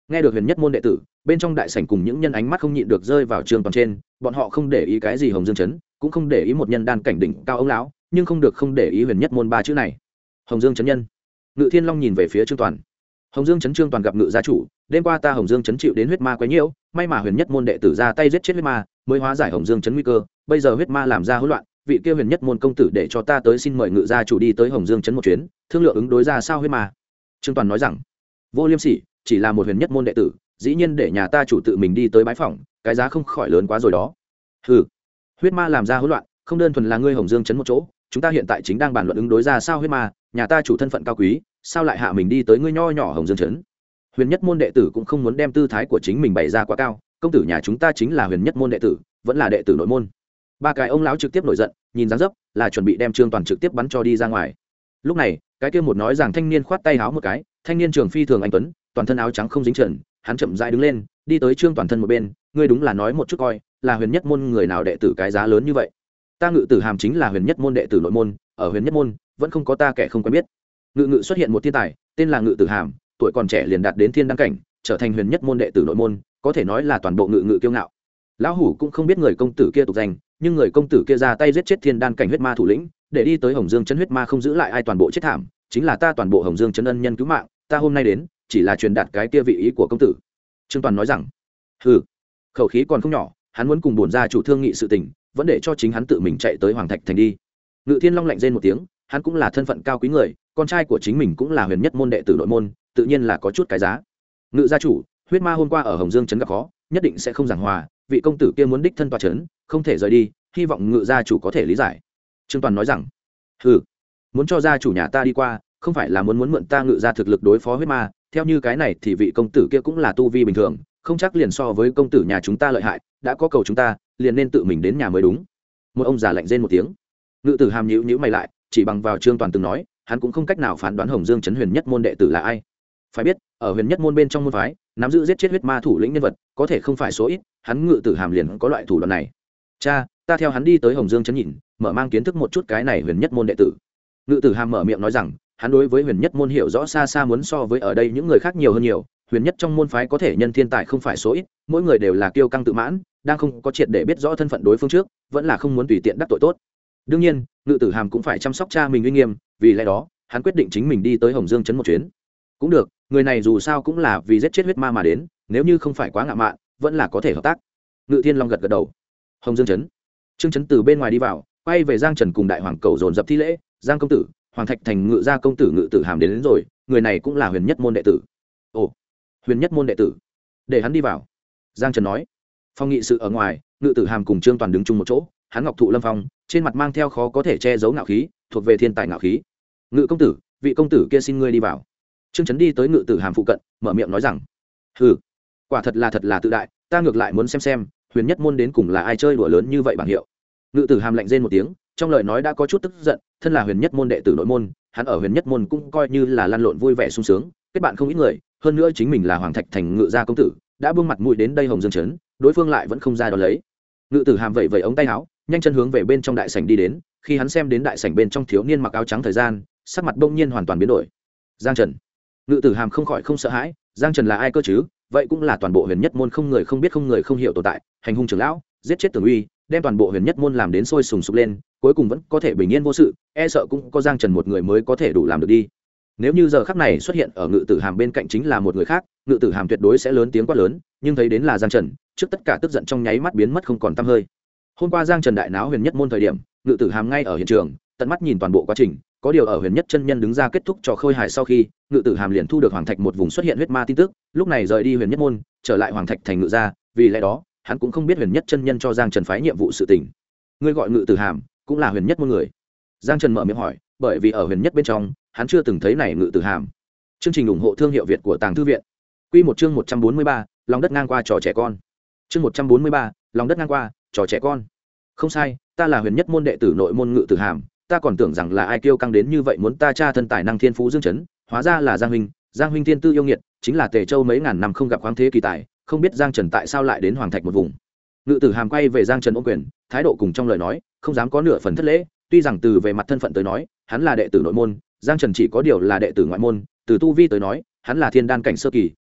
Nghe được huyền nhất môn đệ tử, bên trong đại sảnh cùng những nhân ánh mắt không nhịn được rơi vào Trương Toàn trên, bọn họ không để ý cái gì Hồng Dương Trấn, cũng không để ý một nhân đan cảnh đỉnh cao ông lão, nhưng không được không để ý huyền nhất môn ba chữ này. Hồng Dương Trấn nhân. Ngự Thiên Long nhìn về phía Trương Toàn. Hồng Dương Trấn Trương Toàn gặp Ngự gia chủ, đêm qua ta Hồng Dương Trấn chịu đến huyết ma quấy nhiễu, may mà huyền nhất môn đệ tử ra tay giết chết huyết ma, mới hóa giải Hồng Dương Trấn nguy cơ, bây giờ huyết ma làm ra hỗn loạn, vị kia huyền nhất môn công tử để cho ta tới xin mời Ngự gia chủ đi tới Hồng Dương Trấn một chuyến, thương lượng ứng đối ra sao huyết ma. Trương Toàn nói rằng, vô liêm sỉ, chỉ là một huyền nhất môn đệ tử, dĩ nhiên để nhà ta chủ tự mình đi tới bái phỏng, cái giá không khỏi lớn quá rồi đó. Hừ, huyết ma làm ra hỗn loạn, không đơn thuần là ngươi Hồng Dương Trấn một chỗ, chúng ta hiện tại chính đang bàn luận ứng đối ra sao huyết ma, nhà ta chủ thân phận cao quý, sao lại hạ mình đi tới ngươi nho nhỏ Hồng Dương Trấn. Huyền nhất môn đệ tử cũng không muốn đem tư thái của chính mình bày ra quá cao, công tử nhà chúng ta chính là huyền nhất môn đệ tử, vẫn là đệ tử nội môn. Ba cái ông lão trực tiếp nổi giận, nhìn dáng dấp là chuẩn bị đem Trương Toàn trực tiếp bắn cho đi ra ngoài. Lúc này cái kia một nói rằng thanh niên khoát tay áo một cái, thanh niên trường phi thường anh tuấn, toàn thân áo trắng không dính trần, hắn chậm rãi đứng lên, đi tới Trương Toàn thân một bên, ngươi đúng là nói một chút coi, là huyền nhất môn người nào đệ tử cái giá lớn như vậy. Ta Ngự Tử Hàm chính là huyền nhất môn đệ tử nội môn, ở huyền nhất môn vẫn không có ta kẻ không quen biết. Ngự xuất hiện một thiên tài, tên là Ngự Tử Hàm, tuổi còn trẻ liền đạt đến thiên đăng cảnh, trở thành huyền nhất môn đệ tử nội môn, có thể nói là toàn bộ Ngự kiêu ngạo. Lão hủ cũng không biết người công tử kia tục danh, nhưng người công tử kia ra tay giết chết thiên đan cảnh huyết ma thủ lĩnh, để đi tới Hồng Dương Trấn huyết ma không giữ lại ai toàn bộ chết thảm, chính là ta toàn bộ Hồng Dương Trấn ân nhân cứu mạng, ta hôm nay đến chỉ là truyền đạt cái kia vị ý của công tử. Trương Toàn nói rằng, hừ, khẩu khí còn không nhỏ, hắn muốn cùng bổn gia chủ thương nghị sự tình, vẫn để cho chính hắn tự mình chạy tới Hoàng Thạch thành đi. Ngự Thiên Long lạnh rên một tiếng, hắn cũng là thân phận cao quý người, con trai của chính mình cũng là huyền nhất môn đệ tử nội môn, tự nhiên là có chút cái giá. Ngự gia chủ, huyết ma hôm qua ở Hồng Dương Trấn gặp khó, nhất định sẽ không giảng hòa, vị công tử kia muốn đích thân tọa trấn, không thể rời đi, hy vọng Ngự gia chủ có thể lý giải. Trương Toàn nói rằng, hừ, muốn cho gia chủ nhà ta đi qua, không phải là muốn mượn ta Ngự gia thực lực đối phó huyết ma, theo như cái này thì vị công tử kia cũng là tu vi bình thường, không chắc liền so với công tử nhà chúng ta lợi hại, đã có cầu chúng ta, liền nên tự mình đến nhà mới đúng. Một ông già lạnh rên một tiếng. Ngự Tử Hàm nhíu mày lại, chỉ bằng vào Trương Toàn từng nói, hắn cũng không cách nào phán đoán Hồng Dương Trấn huyền nhất môn đệ tử là ai. Phải biết, ở huyền nhất môn bên trong môn phái, nắm giữ giết chết huyết ma thủ lĩnh nhân vật, có thể không phải số ít, hắn Ngự Tử Hàm liền có loại thủ đoạn này. Cha, ta theo hắn đi tới Hồng Dương Trấn nhìn, mở mang kiến thức một chút cái này huyền nhất môn đệ tử. Ngự Tử Hàm mở miệng nói rằng, hắn đối với huyền nhất môn hiểu rõ xa xa muốn so với ở đây những người khác nhiều hơn nhiều. Huyền nhất trong môn phái có thể nhân thiên tài không phải số ít, mỗi người đều là kiêu căng tự mãn, đang không có triệt để biết rõ thân phận đối phương trước, vẫn là không muốn tùy tiện đắc tội tốt. Đương nhiên, Ngự Tử Hàm cũng phải chăm sóc cha mình uy nghiêm, vì lẽ đó, hắn quyết định chính mình đi tới Hồng Dương Trấn một chuyến. Cũng được, người này dù sao cũng là vì giết chết huyết ma mà đến, nếu như không phải quá ngạo mạn, vẫn là có thể hợp tác. Ngự Thiên Long gật gật đầu. Hồng Dương Trấn. Trương Trấn từ bên ngoài đi vào, quay về Giang Trần cùng đại hoàng cầu dồn dập thi lễ, Giang công tử, Hoàng Thạch thành Ngự gia công tử Ngự Tử Hàm đến rồi, người này cũng là huyền nhất môn đệ tử. Ồ, huyền nhất môn đệ tử, để hắn đi vào. Giang Trần nói. Phong nghị sự ở ngoài, Ngự Tử Hàm cùng Trương Toàn đứng chung một chỗ, hắn ngọc thụ lâm phong, trên mặt mang theo khó có thể che giấu ngạo khí, thuộc về thiên tài ngạo khí. Ngự công tử, vị công tử kia xin ngươi đi vào. Trương Trấn đi tới Ngự Tử Hàm phụ cận, mở miệng nói rằng, hừ, quả thật là tự đại, ta ngược lại muốn xem huyền nhất môn đến cùng là ai chơi đùa lớn như vậy bảng hiệu. Ngự Tử Hàm lạnh rên một tiếng, trong lời nói đã có chút tức giận, thân là huyền nhất môn đệ tử nội môn, hắn ở huyền nhất môn cũng coi như là lăn lộn vui vẻ sung sướng, kết bạn không ít người, hơn nữa chính mình là Hoàng Thạch thành Ngự gia công tử, đã buông mặt mũi đến đây Hồng Dương Trấn, đối phương lại vẫn không ra đón lấy. Ngự Tử Hàm vẩy ống tay áo, nhanh chân hướng về bên trong đại sảnh đi đến, khi hắn xem đến đại sảnh bên trong thiếu niên mặc áo trắng thời gian, sắc mặt bỗng nhiên hoàn toàn biến đổi. Giang Trần. Ngự Tử Hàm không khỏi không sợ hãi, Giang Trần là ai cơ chứ? Vậy cũng là toàn bộ huyền nhất môn không người không biết không người không hiểu tồn tại, hành hung trưởng lão, giết chết Tưởng Uy, đem toàn bộ huyền nhất môn làm đến sôi sùng sục lên, cuối cùng vẫn có thể bình yên vô sự, e sợ cũng có Giang Trần một người mới có thể đủ làm được đi. Nếu như giờ khắc này xuất hiện ở Ngự Tử Hàm bên cạnh chính là một người khác, Ngự Tử Hàm tuyệt đối sẽ lớn tiếng quát lớn, nhưng thấy đến là Giang Trần, trước tất cả tức giận trong nháy mắt biến mất không còn tăm hơi. Hôm qua Giang Trần đại náo huyền nhất môn thời điểm, Ngự Tử Hàm ngay ở hiện trường, tận mắt nhìn toàn bộ quá trình, có điều ở huyền nhất chân nhân đứng ra kết thúc trò khôi hài sau khi, Ngự Tử Hàm liền thu được Hoàng Thạch một vùng xuất hiện huyết ma tin tức, lúc này rời đi huyền nhất môn, trở lại Hoàng Thạch thành Ngự gia, vì lẽ đó, hắn cũng không biết huyền nhất chân nhân cho Giang Trần phái nhiệm vụ sự tình. Ngươi gọi Ngự Tử Hàm, cũng là huyền nhất môn người. Giang Trần mở miệng hỏi, bởi vì ở huyền nhất bên trong, hắn chưa từng thấy này Ngự Tử Hàm. Chương trình ủng hộ thương hiệu Việt của Tàng Thư viện. Quy một chương 143, lòng đất ngang qua trò trẻ con. Chương 143, lòng đất ngang qua trò trẻ con. Không sai, ta là huyền nhất môn đệ tử nội môn Ngự Tử Hàm, ta còn tưởng rằng là ai kiêu căng đến như vậy muốn ta tra thân tài năng thiên phú Dương Chấn, hóa ra là Giang huynh thiên tư yêu nghiệt, chính là Tề Châu mấy ngàn năm không gặp khoáng thế kỳ tài, không biết Giang Trần tại sao lại đến Hoàng Thạch một vùng. Ngự Tử Hàm quay về Giang Trần ôm quyền, thái độ cùng trong lời nói, không dám có nửa phần thất lễ, tuy rằng từ về mặt thân phận tới nói, hắn là đệ tử nội môn, Giang Trần chỉ có điều là đệ tử ngoại môn, từ tu vi tới nói, hắn là thiên đan cảnh sơ kỳ,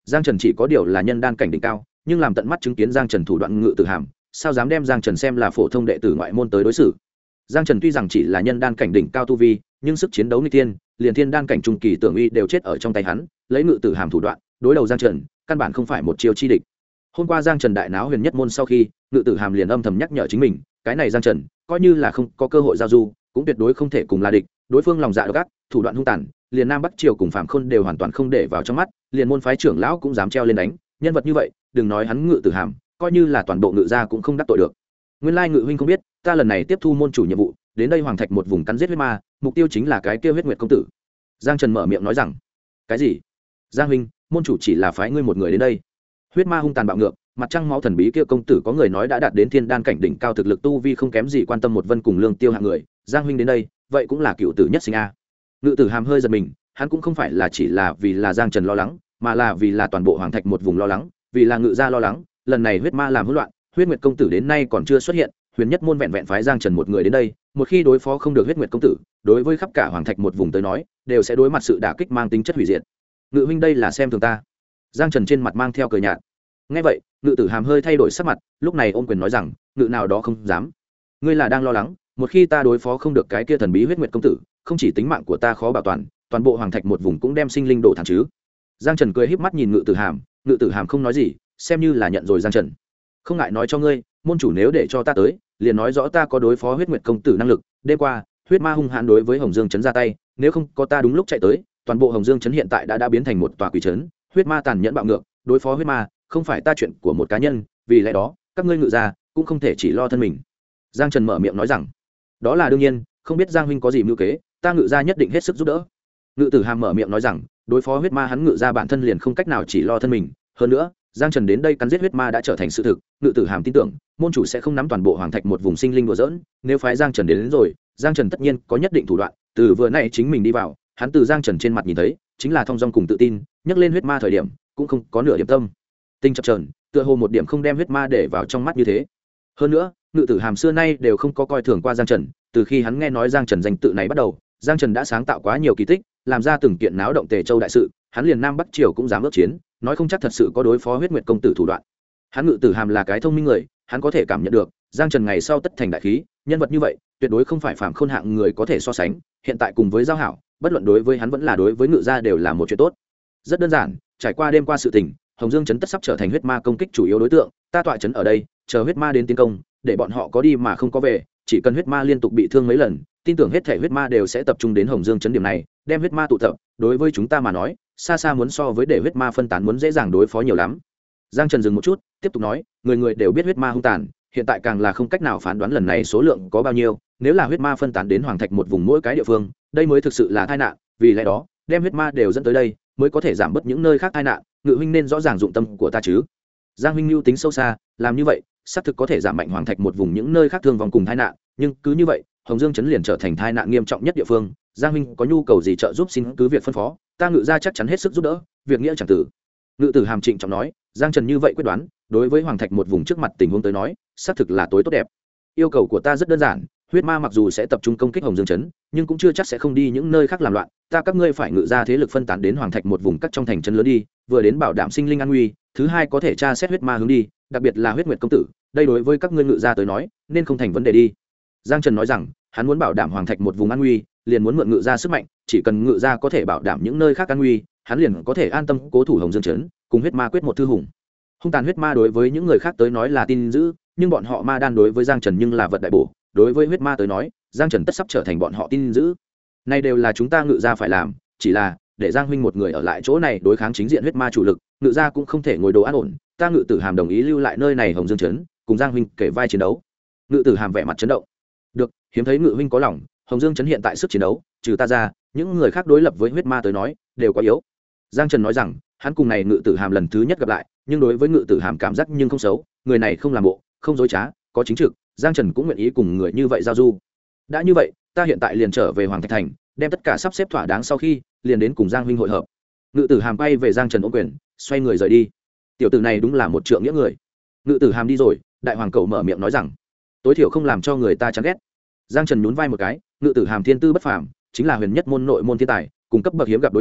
Giang Trần chỉ có điều là nhân đan cảnh đỉnh cao, nhưng làm tận mắt chứng kiến Giang Trần thủ đoạn ngự tử hàm, sao dám đem Giang Trần xem là phổ thông đệ tử ngoại môn tới đối xử. Giang Trần tuy rằng chỉ là nhân đan cảnh đỉnh cao tu vi, nhưng sức chiến đấu nghịch thiên, liền thiên đan cảnh trung kỳ tưởng uy đều chết ở trong tay hắn, lấy ngự tử hàm thủ đoạn, đối đầu Giang Trần, căn bản không phải một chiêu chi địch. Hôm qua Giang Trần đại náo huyền nhất môn sau khi, ngự tử hàm liền âm thầm nhắc nhở chính mình, cái này Giang Trần, coi như là không có cơ hội giao du, cũng tuyệt đối không thể cùng là địch, đối phương lòng dạ độc ác, thủ đoạn hung tàn, liền Nam Bắc Triều cùng Phạm Khôn đều hoàn toàn không để vào trong mắt, liền môn phái trưởng lão cũng dám treo lên đánh, nhân vật như vậy, đừng nói hắn ngự tử hàm, coi như là toàn bộ ngự gia cũng không đắc tội được. Nguyên lai ngự huynh không biết, ta lần này tiếp thu môn chủ nhiệm vụ, đến đây hoàng thạch một vùng cắn giết huyết ma, mục tiêu chính là cái kia huyết nguyệt công tử. Giang Trần mở miệng nói rằng, cái gì? Giang huynh, môn chủ chỉ là phái ngươi một người đến đây. Huyết ma hung tàn bạo ngược, mặt trăng máu thần bí kia công tử có người nói đã đạt đến thiên đan cảnh đỉnh cao thực lực tu vi không kém gì quan tâm một vân cùng lương tiêu hạng người. Giang huynh đến đây, vậy cũng là cựu tử nhất sinh a. Ngự tử hàm hơi giật mình, hắn cũng không phải là chỉ là vì là Giang Trần lo lắng, mà là vì là toàn bộ hoàng thạch một vùng lo lắng, vì là ngự gia lo lắng. Lần này huyết ma làm hỗn loạn, huyết nguyệt công tử đến nay còn chưa xuất hiện, huyền nhất môn vẹn vẹn phái Giang Trần một người đến đây, một khi đối phó không được huyết nguyệt công tử, đối với khắp cả hoàng thạch một vùng tới nói, đều sẽ đối mặt sự đả kích mang tính chất hủy diệt. Ngự huynh đây là xem thường ta. Giang Trần trên mặt mang theo cười nhạt. Nghe vậy, ngự tử hàm hơi thay đổi sắc mặt, lúc này ôm quyền nói rằng, ngự nào đó không dám. Ngươi là đang lo lắng, một khi ta đối phó không được cái kia thần bí huyết nguyệt công tử, không chỉ tính mạng của ta khó bảo toàn, toàn bộ hoàng thạch một vùng cũng đem sinh linh đổ thẳng chứ. Giang Trần cười híp mắt nhìn ngự tử hàm không nói gì, xem như là nhận rồi Giang Trần. Không ngại nói cho ngươi, môn chủ nếu để cho ta tới, liền nói rõ ta có đối phó huyết nguyệt công tử năng lực. Đêm qua, huyết ma hung hãn đối với Hồng Dương trấn ra tay, nếu không có ta đúng lúc chạy tới, toàn bộ Hồng Dương trấn hiện tại đã biến thành một tòa quỷ trấn. Huyết ma tàn nhẫn bạo ngược, đối phó huyết ma không phải ta chuyện của một cá nhân, vì lẽ đó các ngươi ngự gia cũng không thể chỉ lo thân mình. Giang Trần mở miệng nói rằng, đó là đương nhiên, không biết Giang huynh có gì mưu kế, ta ngự gia nhất định hết sức giúp đỡ. Ngự tử hàm mở miệng nói rằng, đối phó huyết ma hắn ngự gia bản thân liền không cách nào chỉ lo thân mình, hơn nữa Giang Trần đến đây cắn giết huyết ma đã trở thành sự thực, ngự tử hàm tin tưởng môn chủ sẽ không nắm toàn bộ hoàng thạch một vùng sinh linh đùa giỡn, nếu phái Giang Trần đến rồi, Giang Trần tất nhiên có nhất định thủ đoạn, từ vừa nãy chính mình đi vào, hắn từ Giang Trần trên mặt nhìn thấy chính là thong dong cùng tự tin, nhắc lên huyết ma thời điểm cũng không có nửa điểm tâm tinh chập chờn, tựa hồ một điểm không đem huyết ma để vào trong mắt như thế. Hơn nữa ngự tử hàm xưa nay đều không có coi thường qua Giang Trần, từ khi hắn nghe nói Giang Trần danh tự này bắt đầu, Giang Trần đã sáng tạo quá nhiều kỳ tích, làm ra từng kiện náo động Tề Châu đại sự, hắn liền Nam Bắc Triều cũng dám ước chiến, nói không chắc thật sự có đối phó huyết nguyệt công tử thủ đoạn. Hắn ngự tử hàm là cái thông minh người, hắn có thể cảm nhận được Giang Trần ngày sau tất thành đại khí, nhân vật như vậy tuyệt đối không phải phàm khôn hạng người có thể so sánh, hiện tại cùng với giao hảo, bất luận đối với hắn vẫn là đối với ngự gia đều là một chuyện tốt. Rất đơn giản, trải qua đêm qua sự tình, Hồng Dương trấn tất sắp trở thành huyết ma công kích chủ yếu đối tượng, ta tọa trấn ở đây, chờ huyết ma đến tiến công, để bọn họ có đi mà không có về, chỉ cần huyết ma liên tục bị thương mấy lần, tin tưởng hết thể huyết ma đều sẽ tập trung đến Hồng Dương trấn điểm này, đem huyết ma tụ tập, đối với chúng ta mà nói, xa xa muốn so với để huyết ma phân tán muốn dễ dàng đối phó nhiều lắm. Giang Trần dừng một chút, tiếp tục nói, người người đều biết huyết ma hung tàn, hiện tại càng là không cách nào phán đoán lần này số lượng có bao nhiêu, nếu là huyết ma phân tán đến hoàng thạch một vùng mỗi cái địa phương, đây mới thực sự là tai nạn, vì lẽ đó, đem huyết ma đều dẫn tới đây, mới có thể giảm bớt những nơi khác tai nạn, ngự huynh nên rõ ràng dụng tâm của ta chứ. Giang huynh lưu tính sâu xa, làm như vậy, xác thực có thể giảm mạnh hoàng thạch một vùng những nơi khác thương vong cùng tai nạn, nhưng cứ như vậy, Hồng Dương trấn liền trở thành tai nạn nghiêm trọng nhất địa phương. Giang huynh có nhu cầu gì trợ giúp xin cứ việc phân phó, ta ngự gia chắc chắn hết sức giúp đỡ, việc nghĩa chẳng tử. Ngự tử hàm trịnh trọng nói, Giang Trần như vậy quyết đoán, đối với hoàng thạch một vùng trước mặt tình huống tới nói, xác thực là tối tốt đẹp. Yêu cầu của ta rất đơn giản, huyết ma mặc dù sẽ tập trung công kích Hồng Dương trấn, nhưng cũng chưa chắc sẽ không đi những nơi khác làm loạn, ta các ngươi phải ngự ra thế lực phân tán đến hoàng thạch một vùng các trong thành trấn lớn đi, vừa đến bảo đảm sinh linh an nguy, thứ hai có thể tra xét huyết ma hướng đi, đặc biệt là huyết nguyệt công tử, đây đối với các ngươi ngự ra tới nói, nên không thành vấn đề đi. Giang Trần nói rằng, hắn muốn bảo đảm hoàng thạch một vùng an nguy, liền muốn mượn ngự ra sức mạnh, chỉ cần ngự ra có thể bảo đảm những nơi khác an nguy, hắn liền có thể an tâm cố thủ Hồng Dương trấn, cùng huyết ma quyết một thư hùng. Hung tàn huyết ma đối với những người khác tới nói là tin dữ, nhưng bọn họ ma đan đối với Giang Trần nhưng là vật đại bổ, đối với huyết ma tới nói, Giang Trần tất sắp trở thành bọn họ tin dữ. Nay đều là chúng ta ngự ra phải làm, chỉ là để Giang huynh một người ở lại chỗ này đối kháng chính diện huyết ma chủ lực, ngự ra cũng không thể ngồi đồ an ổn, ta ngự tử hàm đồng ý lưu lại nơi này Hồng Dương trấn, cùng Giang huynh kể vai chiến đấu. Ngự tử hàm vẻ mặt chấn động. Được, hiếm thấy ngự huynh có lòng, Hồng Dương trấn hiện tại sức chiến đấu, trừ ta ra, những người khác đối lập với huyết ma tới nói, đều quá yếu. Giang Trần nói rằng, hắn cùng này ngự tử hàm lần thứ nhất gặp lại, nhưng đối với ngự tử hàm cảm giác nhưng không xấu, người này không làm bộ, không dối trá, có chính trực, Giang Trần cũng nguyện ý cùng người như vậy giao du. Đã như vậy, ta hiện tại liền trở về Hoàng Thạch Thành, đem tất cả sắp xếp thỏa đáng sau khi, liền đến cùng Giang huynh hội hợp. Ngự tử hàm bay về Giang Trần ôm quyền, xoay người rời đi. Tiểu tử này đúng là một trượng nghĩa người. Ngự tử hàm đi rồi, đại hoàng cầu mở miệng nói rằng, tối thiểu không làm cho người ta chán ghét. Giang Trần nhún vai một cái, ngự tử hàm thiên tư bất phàm, chính là huyền nhất môn nội môn thiên tài, cùng cấp bậc hiếm gặp đối thủ,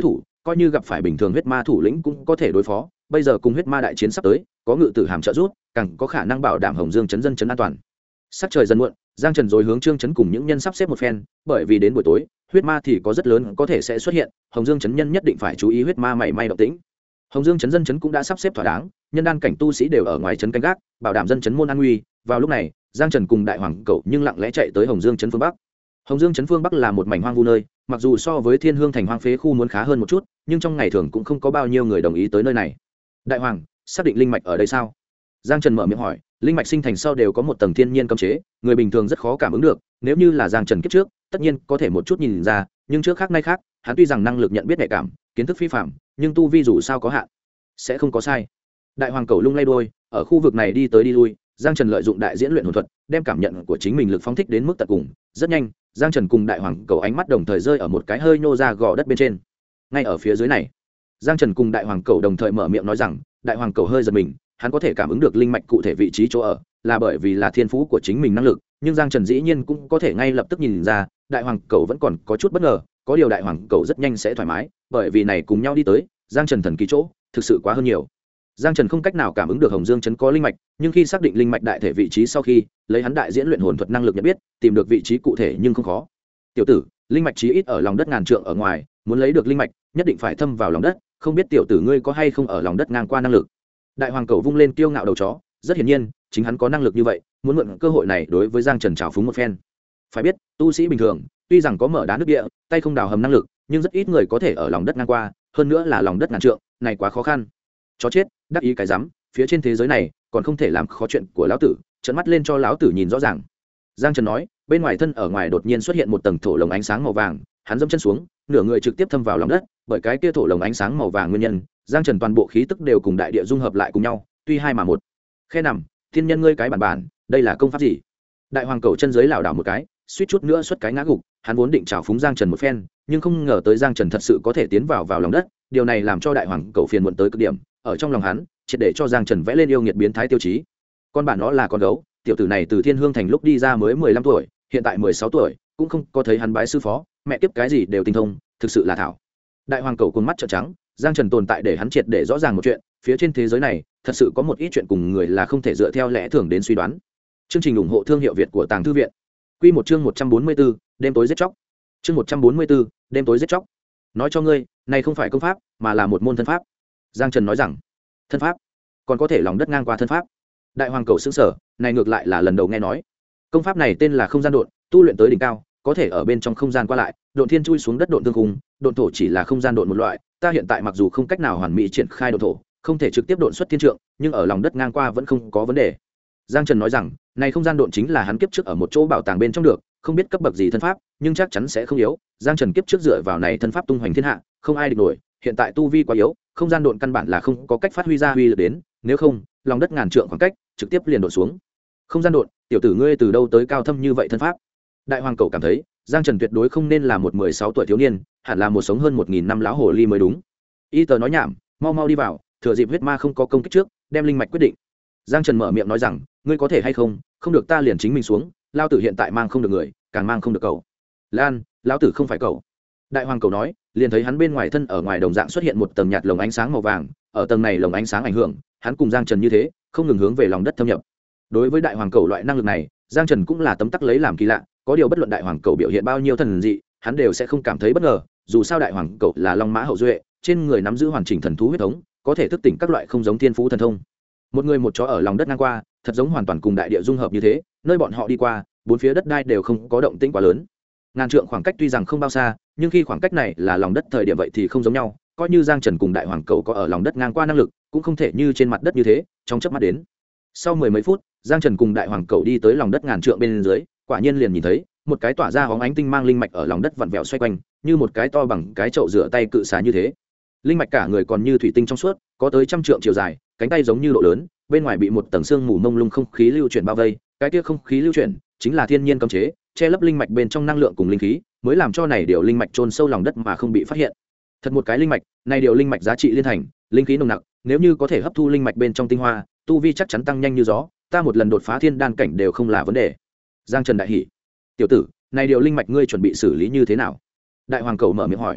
coi như gặp phải bình thường huyết ma thủ lĩnh cũng có thể đối phó, bây giờ cùng huyết ma đại chiến sắp tới, có ngự tử hàm trợ giúp, càng có khả năng bảo đảm Hồng Dương trấn dân trấn an toàn. Sắc trời dần muộn, Giang Trần rồi hướng Trương trấn cùng những nhân sắp xếp một phen, bởi vì đến buổi tối, huyết ma thì có rất lớn có thể sẽ xuất hiện, Hồng Dương trấn nhân nhất định phải chú ý huyết ma mảy may động tĩnh. Hồng Dương trấn dân trấn cũng đã sắp xếp thỏa đáng, nhân đan cảnh tu sĩ đều ở ngoài trấn canh gác, bảo đảm dân trấn môn an nguy. Vào lúc này, Giang Trần cùng Đại Hoàng Cẩu nhưng lặng lẽ chạy tới Hồng Dương trấn phương Bắc. Hồng Dương trấn phương Bắc là một mảnh hoang vu nơi, mặc dù so với Thiên Hương thành hoang phế khu muốn khá hơn một chút, nhưng trong ngày thường cũng không có bao nhiêu người đồng ý tới nơi này. Đại Hoàng, xác định linh mạch ở đây sao? Giang Trần mở miệng hỏi. Linh mạch sinh thành sau đều có một tầng thiên nhiên cấm chế, người bình thường rất khó cảm ứng được, nếu như là Giang Trần kiếp trước, tất nhiên có thể một chút nhìn ra, nhưng trước khác nay khác, hắn tuy rằng năng lực nhận biết nhạy cảm, kiến thức phi phàm, nhưng tu vi dù sao có hạn, sẽ không có sai. Đại Hoàng Cẩu lung lay đuôi, ở khu vực này đi tới đi lui, Giang Trần lợi dụng đại diễn luyện hồn thuật, đem cảm nhận của chính mình lực phóng thích đến mức tận cùng, rất nhanh, Giang Trần cùng Đại Hoàng Cẩu ánh mắt đồng thời rơi ở một cái hơi nhô ra gò đất bên trên. Ngay ở phía dưới này, Giang Trần cùng Đại Hoàng Cẩu đồng thời mở miệng nói rằng, Đại Hoàng Cẩu hơi giật mình, hắn có thể cảm ứng được linh mạch cụ thể vị trí chỗ ở, là bởi vì là thiên phú của chính mình năng lực, nhưng Giang Trần dĩ nhiên cũng có thể ngay lập tức nhìn ra, Đại Hoàng Cẩu vẫn còn có chút bất ngờ, có điều Đại Hoàng Cẩu rất nhanh sẽ thoải mái, bởi vì này cùng nhau đi tới, Giang Trần thần kỳ chỗ, thực sự quá hơn nhiều. Giang Trần không cách nào cảm ứng được Hồng Dương trấn có linh mạch, nhưng khi xác định linh mạch đại thể vị trí sau khi, lấy hắn đại diễn luyện hồn thuật năng lực nhận biết, tìm được vị trí cụ thể nhưng không khó. Tiểu tử, linh mạch chí ít ở lòng đất ngàn trượng ở ngoài, muốn lấy được linh mạch, nhất định phải thâm vào lòng đất, không biết tiểu tử ngươi có hay không ở lòng đất ngang qua năng lực. Đại Hoàng Cẩu vung lên kiêu ngạo đầu chó, rất hiển nhiên, chính hắn có năng lực như vậy, muốn mượn cơ hội này đối với Giang Trần trào phúng một phen. Phải biết, tu sĩ bình thường, tuy rằng có mở đá nước địa, tay không đào hầm năng lực, nhưng rất ít người có thể ở lòng đất ngang qua, hơn nữa là lòng đất ngàn trượng, này quá khó khăn. Chó chết, đắc ý cái rắm, phía trên thế giới này, còn không thể làm khó chuyện của lão tử, trợn mắt lên cho lão tử nhìn rõ ràng. Giang Trần nói, bên ngoài thân ở ngoài đột nhiên xuất hiện một tầng thổ lồng ánh sáng màu vàng, hắn dẫm chân xuống, nửa người trực tiếp thâm vào lòng đất, bởi cái kia thổ lồng ánh sáng màu vàng nguyên nhân, Giang Trần toàn bộ khí tức đều cùng đại địa dung hợp lại cùng nhau, tuy hai mà một. Khe nằm, thiên nhân ngươi cái bản, đây là công pháp gì? Đại Hoàng Cẩu chân dưới lảo đảo một cái, suýt chút nữa xuất cái ngã gục, hắn vốn định chào phúng Giang Trần một phen, nhưng không ngờ tới Giang Trần thật sự có thể tiến vào lòng đất, điều này làm cho Đại Hoàng Cẩu phiền muộn tới cực điểm, ở trong lòng hắn, triệt để cho Giang Trần vẽ lên yêu nghiệt biến thái tiêu chí. Con bản nó là con gấu, tiểu tử này từ Thiên Hương thành lúc đi ra mới 15 tuổi, hiện tại 16 tuổi, cũng không có thấy hắn bái sư phó, mẹ tiếp cái gì đều tinh thông, thực sự là thảo. Đại Hoàng Cẩu cuồng mắt trợn trắng, Giang Trần tồn tại để hắn triệt để rõ ràng một chuyện, phía trên thế giới này, thật sự có một ít chuyện cùng người là không thể dựa theo lẽ thường đến suy đoán. Chương trình ủng hộ thương hiệu Việt của Tàng Thư viện. Quy một chương 144, đêm tối giết chóc. Chương 144, đêm tối giết chóc. Nói cho ngươi, này không phải công pháp, mà là một môn thân pháp. Giang Trần nói rằng, thân pháp, còn có thể lòng đất ngang qua thân pháp. Đại Hoàng Cẩu sững sờ, này ngược lại là lần đầu nghe nói. Công pháp này tên là không gian độn, tu luyện tới đỉnh cao, có thể ở bên trong không gian qua lại, độn thiên chui xuống đất độn tương khung, độn thổ chỉ là không gian độn một loại, ta hiện tại mặc dù không cách nào hoàn mỹ triển khai độn thổ, không thể trực tiếp độn xuất thiên trượng, nhưng ở lòng đất ngang qua vẫn không có vấn đề. Giang Trần nói rằng, này không gian độn chính là hắn kiếp trước ở một chỗ bảo tàng bên trong được, không biết cấp bậc gì thân pháp, nhưng chắc chắn sẽ không yếu. Giang Trần kiếp trước dựa vào này thân pháp tung hoành thiên hạ, không ai địch nổi, hiện tại tu vi quá yếu, không gian độn căn bản là không có cách phát huy ra uy lực đến, nếu không, lòng đất ngàn trượng khoảng cách, trực tiếp liền độn xuống. Không gian độn, tiểu tử ngươi từ đâu tới cao thâm như vậy thân pháp? Đại Hoàng Cẩu cảm thấy, Giang Trần tuyệt đối không nên là một 16 tuổi thiếu niên, hẳn là một sống hơn 1000 năm lão hồ ly mới đúng. Y tờ nói nhảm, mau đi vào, thừa dịp huyết ma không có công kích trước, đem linh mạch quyết định. Giang Trần mở miệng nói rằng, ngươi có thể hay không, không được ta liền chính mình xuống, lao tử hiện tại mang không được người, càng mang không được cậu. Lan, lão tử không phải cậu. Đại Hoàng Cẩu nói, liền thấy hắn bên ngoài thân ở ngoài đồng dạng xuất hiện một tầng nhạt lồng ánh sáng màu vàng, ở tầng này lồng ánh sáng ảnh hưởng, hắn cùng Giang Trần như thế, không ngừng hướng về lòng đất thâm nhập. Đối với Đại Hoàng Cẩu loại năng lực này, Giang Trần cũng là tấm tắc lấy làm kỳ lạ, có điều bất luận Đại Hoàng Cẩu biểu hiện bao nhiêu thần dị, hắn đều sẽ không cảm thấy bất ngờ, dù sao Đại Hoàng Cẩu là long mã hậu duệ, trên người nắm giữ hoàn chỉnh thần thú huyết thống, có thể thức tỉnh các loại không giống thiên phú thần thông. Một người một chó ở lòng đất ngang qua, thật giống hoàn toàn cùng đại địa dung hợp như thế, nơi bọn họ đi qua, bốn phía đất đai đều không có động tĩnh quá lớn. Ngàn trượng khoảng cách tuy rằng không bao xa, nhưng khi khoảng cách này là lòng đất thời điểm vậy thì không giống nhau, coi như Giang Trần cùng Đại Hoàng Cẩu có ở lòng đất ngang qua năng lực, cũng không thể như trên mặt đất như thế, trong chớp mắt đến. Sau mười mấy phút, Giang Trần cùng Đại Hoàng Cẩu đi tới lòng đất ngàn trượng bên dưới, quả nhiên liền nhìn thấy một cái tỏa ra hóng ánh tinh mang linh mạch ở lòng đất vặn vẹo xoay quanh, như một cái to bằng cái chậu rửa tay cự xà như thế. Linh mạch cả người còn như thủy tinh trong suốt, có tới 100 trượng chiều dài, cánh tay giống như độ lớn, bên ngoài bị một tầng sương mù mông lung không khí lưu chuyển bao vây, cái kia không khí lưu chuyển chính là thiên nhiên cấm chế, che lấp linh mạch bên trong năng lượng cùng linh khí, mới làm cho này điều linh mạch chôn sâu lòng đất mà không bị phát hiện. Thật một cái linh mạch, này điều linh mạch giá trị liên thành, linh khí nồng nặc, nếu như có thể hấp thu linh mạch bên trong tinh hoa, tu vi chắc chắn tăng nhanh như gió, ta một lần đột phá thiên đan cảnh đều không là vấn đề. Giang Trần đại hỉ. Tiểu tử, này điều linh mạch ngươi chuẩn bị xử lý như thế nào? Đại Hoàng Cẩu mở miệng hỏi.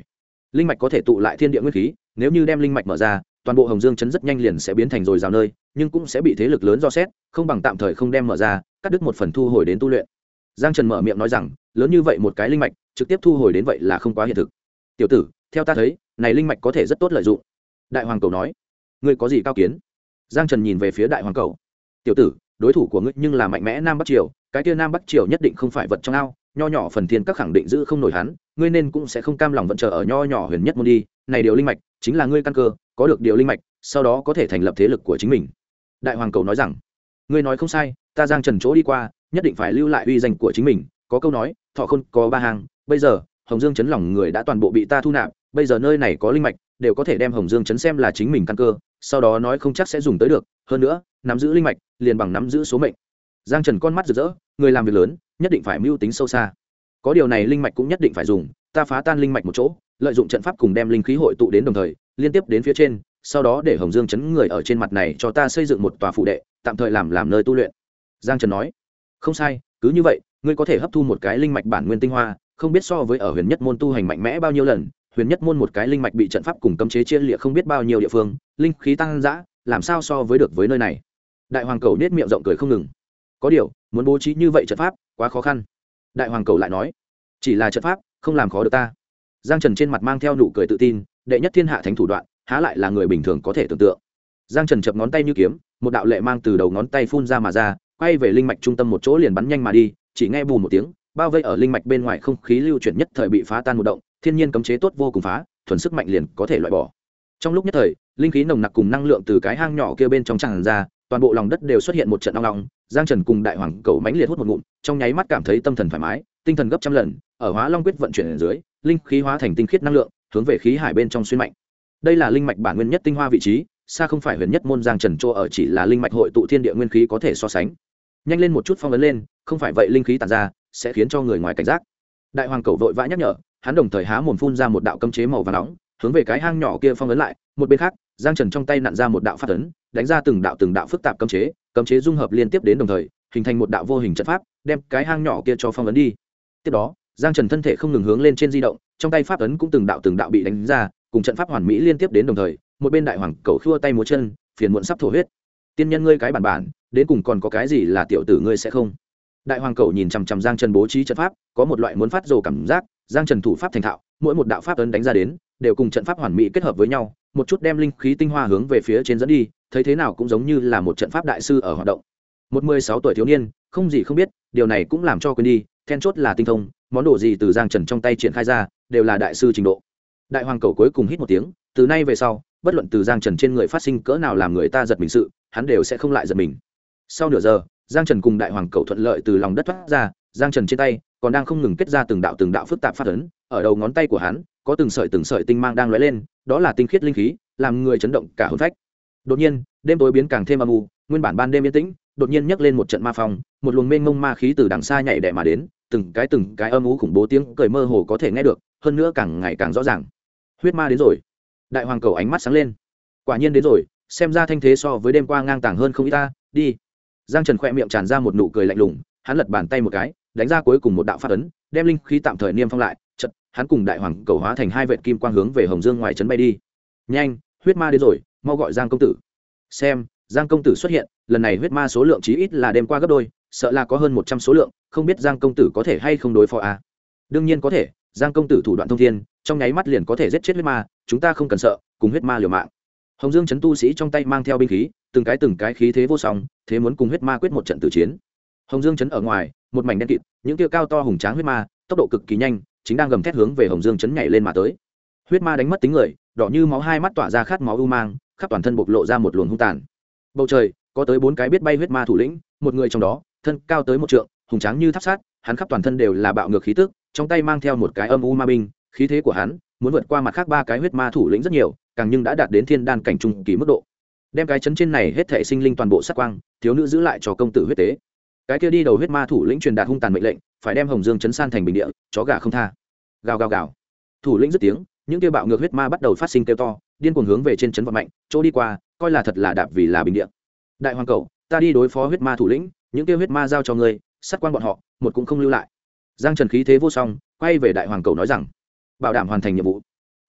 linh mạch có thể tụ lại thiên địa nguyên khí, nếu như đem linh mạch mở ra, toàn bộ Hồng Dương trấn rất nhanh liền sẽ biến thành dồi dào nơi, nhưng cũng sẽ bị thế lực lớn dò xét, không bằng tạm thời không đem mở ra, cắt đứt một phần thu hồi đến tu luyện. Giang Trần mở miệng nói rằng, lớn như vậy một cái linh mạch, trực tiếp thu hồi đến vậy là không quá hiện thực. Tiểu tử, theo ta thấy, này linh mạch có thể rất tốt lợi dụng. Đại Hoàng Cầu nói, ngươi có gì cao kiến? Giang Trần nhìn về phía Đại Hoàng Cầu. Tiểu tử, đối thủ của ngươi nhưng là mạnh mẽ Nam Bắc Triều, cái kia Nam Bắc Triều nhất định không phải vật trong ao, nho nhỏ phần thiên các khẳng định giữ không nổi hắn, ngươi nên cũng sẽ không cam lòng vẫn chờ ở nho nhỏ huyền nhất môn đi, này điều linh mạch chính là ngươi căn cơ, có được điều linh mạch, sau đó có thể thành lập thế lực của chính mình. Đại Hoàng Cầu nói rằng, ngươi nói không sai, ta Giang Trần chỗ đi qua, nhất định phải lưu lại uy danh của chính mình, có câu nói, thọ khôn có ba hàng, bây giờ, Hồng Dương trấn lòng người đã toàn bộ bị ta thu nạp, bây giờ nơi này có linh mạch, đều có thể đem Hồng Dương trấn xem là chính mình căn cơ, sau đó nói không chắc sẽ dùng tới được, hơn nữa, nắm giữ linh mạch, liền bằng nắm giữ số mệnh. Giang Trần con mắt rực rỡ, người làm việc lớn, nhất định phải mưu tính sâu xa. Có điều này linh mạch cũng nhất định phải dùng, ta phá tan linh mạch một chỗ, lợi dụng trận pháp cùng đem linh khí hội tụ đến đồng thời, liên tiếp đến phía trên, sau đó để Hồng Dương trấn người ở trên mặt này cho ta xây dựng một tòa phủ đệ, tạm thời làm nơi tu luyện. Giang Trần nói, không sai, cứ như vậy, ngươi có thể hấp thu một cái linh mạch bản nguyên tinh hoa, không biết so với ở huyền nhất môn tu hành mạnh mẽ bao nhiêu lần. Huyền nhất môn một cái linh mạch bị trận pháp cùng cấm chế chia liệt không biết bao nhiêu địa phương, linh khí tăng dã, làm sao so với được với nơi này. Đại Hoàng Cầu nết miệng rộng cười không ngừng. Có điều, muốn bố trí như vậy trận pháp, quá khó khăn. Đại Hoàng Cầu lại nói, chỉ là trận pháp, không làm khó được ta. Giang Trần trên mặt mang theo nụ cười tự tin, đệ nhất thiên hạ thánh thủ đoạn, há lại là người bình thường có thể tưởng tượng. Giang Trần chập ngón tay như kiếm, một đạo lệ mang từ đầu ngón tay phun ra mà ra, quay về linh mạch trung tâm một chỗ liền bắn nhanh mà đi, chỉ nghe bùm một tiếng, bao vây ở linh mạch bên ngoài không khí lưu chuyển nhất thời bị phá tan một động, thiên nhiên cấm chế tốt vô cùng phá, thuần sức mạnh liền có thể loại bỏ. Trong lúc nhất thời, linh khí nồng nặc cùng năng lượng từ cái hang nhỏ kia bên trong tràn ra, toàn bộ lòng đất đều xuất hiện một trận ong ong. Giang Trần cùng Đại Hoàng Cầu mãnh liệt hút một ngụm, trong nháy mắt cảm thấy tâm thần thoải mái, tinh thần gấp trăm lần, ở Hóa Long quyết vận chuyển ở dưới, linh khí hóa thành tinh khiết năng lượng, hướng về khí hải bên trong xuyên mạnh. Đây là linh mạch bản nguyên nhất tinh hoa vị trí, xa không phải huyền nhất môn Giang Trần chỗ ở chỉ là linh mạch hội tụ thiên địa nguyên khí có thể so sánh. Nhanh lên một chút phong ấn lên, không phải vậy linh khí tản ra sẽ khiến cho người ngoài cảnh giác. Đại Hoàng Cầu vội vã nhắc nhở, hắn đồng thời há mồm phun ra một đạo cấm chế màu vàng nóng, hướng về cái hang nhỏ kia phong ấn lại. Một bên khác, Giang Trần trong tay nặn ra một đạo pháp ấn, đánh ra từng đạo phức tạp cấm chế dung hợp liên tiếp đến đồng thời, hình thành một đạo vô hình trận pháp, đem cái hang nhỏ kia cho phong ấn đi. Tiếp đó, Giang Trần thân thể không ngừng hướng lên trên di động, trong tay pháp ấn cũng từng đạo bị đánh ra, cùng trận pháp hoàn mỹ liên tiếp đến đồng thời. Một bên Đại Hoàng Cầu khua tay múa chân, phiền muộn sắp thổ huyết. Tiên nhân ngươi cái bản, đến cùng còn có cái gì là tiểu tử ngươi sẽ không? Đại Hoàng Cầu nhìn chằm chằm Giang Trần bố trí trận pháp, có một loại muốn phát rồ cảm giác. Giang Trần thủ pháp thành thạo, mỗi một đạo pháp ấn đánh ra đến, đều cùng trận pháp hoàn mỹ kết hợp với nhau, một chút đem linh khí tinh hoa hướng về phía trên dẫn đi, thấy thế nào cũng giống như là một trận pháp đại sư ở hoạt động. Một 16 tuổi thiếu niên, không gì không biết, điều này cũng làm cho quên đi, then chốt là tinh thông, món đồ gì từ Giang Trần trong tay triển khai ra, đều là đại sư trình độ. Đại Hoàng Cầu cuối cùng hít một tiếng, từ nay về sau, bất luận từ Giang Trần trên người phát sinh cỡ nào làm người ta giật mình sự, hắn đều sẽ không lại giật mình. Sau nửa giờ, Giang Trần cùng Đại Hoàng Cầu thuận lợi từ lòng đất thoát ra, Giang Trần trên tay còn đang không ngừng kết ra từng đạo phức tạp pháp ấn, ở đầu ngón tay của hắn có từng sợi tinh mang đang lóe lên, đó là tinh khiết linh khí, làm người chấn động cả hồn phách. Đột nhiên, đêm tối biến càng thêm âm u, nguyên bản ban đêm yên tĩnh, đột nhiên nhấc lên một trận ma phong, một luồng mênh mông ma khí từ đằng xa nhảy đè mà đến, từng cái âm u khủng bố tiếng cười mơ hồ có thể nghe được, hơn nữa càng ngày càng rõ ràng. Huyết ma đến rồi. Đại Hoàng Cầu ánh mắt sáng lên. Quả nhiên đến rồi, xem ra thanh thế so với đêm qua ngang tàng hơn không ít ta, đi. Giang Trần khẽ miệng tràn ra một nụ cười lạnh lùng, hắn lật bàn tay một cái, đánh ra cuối cùng một đạo pháp ấn, đem linh khí tạm thời niêm phong lại, chợt, hắn cùng Đại Hoàng Cầu hóa thành hai vệt kim quang hướng về Hồng Dương ngoài trấn bay đi. Nhanh, huyết ma đến rồi, mau gọi Giang công tử. Xem, Giang công tử xuất hiện, lần này huyết ma số lượng chí ít là đêm qua gấp đôi, sợ là có hơn 100 số lượng, không biết Giang công tử có thể hay không đối phó à? Đương nhiên có thể, Giang công tử thủ đoạn thông thiên, trong nháy mắt liền có thể giết chết huyết ma, chúng ta không cần sợ, cùng huyết ma liều mạng. Hồng Dương trấn tu sĩ trong tay mang theo binh khí, từng cái khí thế vô song, thế muốn cùng huyết ma quyết một trận tử chiến. Hồng Dương trấn ở ngoài, một mảnh đen kịt, những kia cao to hùng tráng huyết ma, tốc độ cực kỳ nhanh, chính đang gầm thét hướng về Hồng Dương trấn nhảy lên mà tới. Huyết ma đánh mất tính người, đỏ như máu hai mắt tỏa ra khát máu u mang, khắp toàn thân bộc lộ ra một luồng hung tàn. Bầu trời, có tới 4 cái biết bay huyết ma thủ lĩnh, một người trong đó, thân cao tới 1 trượng, hùng tráng như tháp sát, hắn khắp toàn thân đều là bạo ngược khí tức, trong tay mang theo một cái âm u ma binh, khí thế của hắn muốn vượt qua mặt khác 3 cái huyết ma thủ lĩnh rất nhiều, càng nhưng đã đạt đến thiên đan cảnh trung kỳ mức độ. Đem cái chấn trên này hết thảy sinh linh toàn bộ sát quang, thiếu nữ giữ lại cho công tử huyết tế. Cái kia đi đầu huyết ma thủ lĩnh truyền đạt hung tàn mệnh lệnh, phải đem Hồng Dương trấn san thành bình địa, chó gà không tha. Gào gào gào. Thủ lĩnh dứt tiếng, những kia bạo ngược huyết ma bắt đầu phát sinh kêu to, điên cuồng hướng về trên trấn vọt mạnh, chỗ đi qua, coi là thật là đạp vì là bình địa. Đại Hoàng Cầu, ta đi đối phó huyết ma thủ lĩnh, những kia huyết ma giao cho ngươi, sát quan bọn họ, một cũng không lưu lại. Giang Trần khí thế vô song, quay về Đại Hoàng Cầu nói rằng, bảo đảm hoàn thành nhiệm vụ.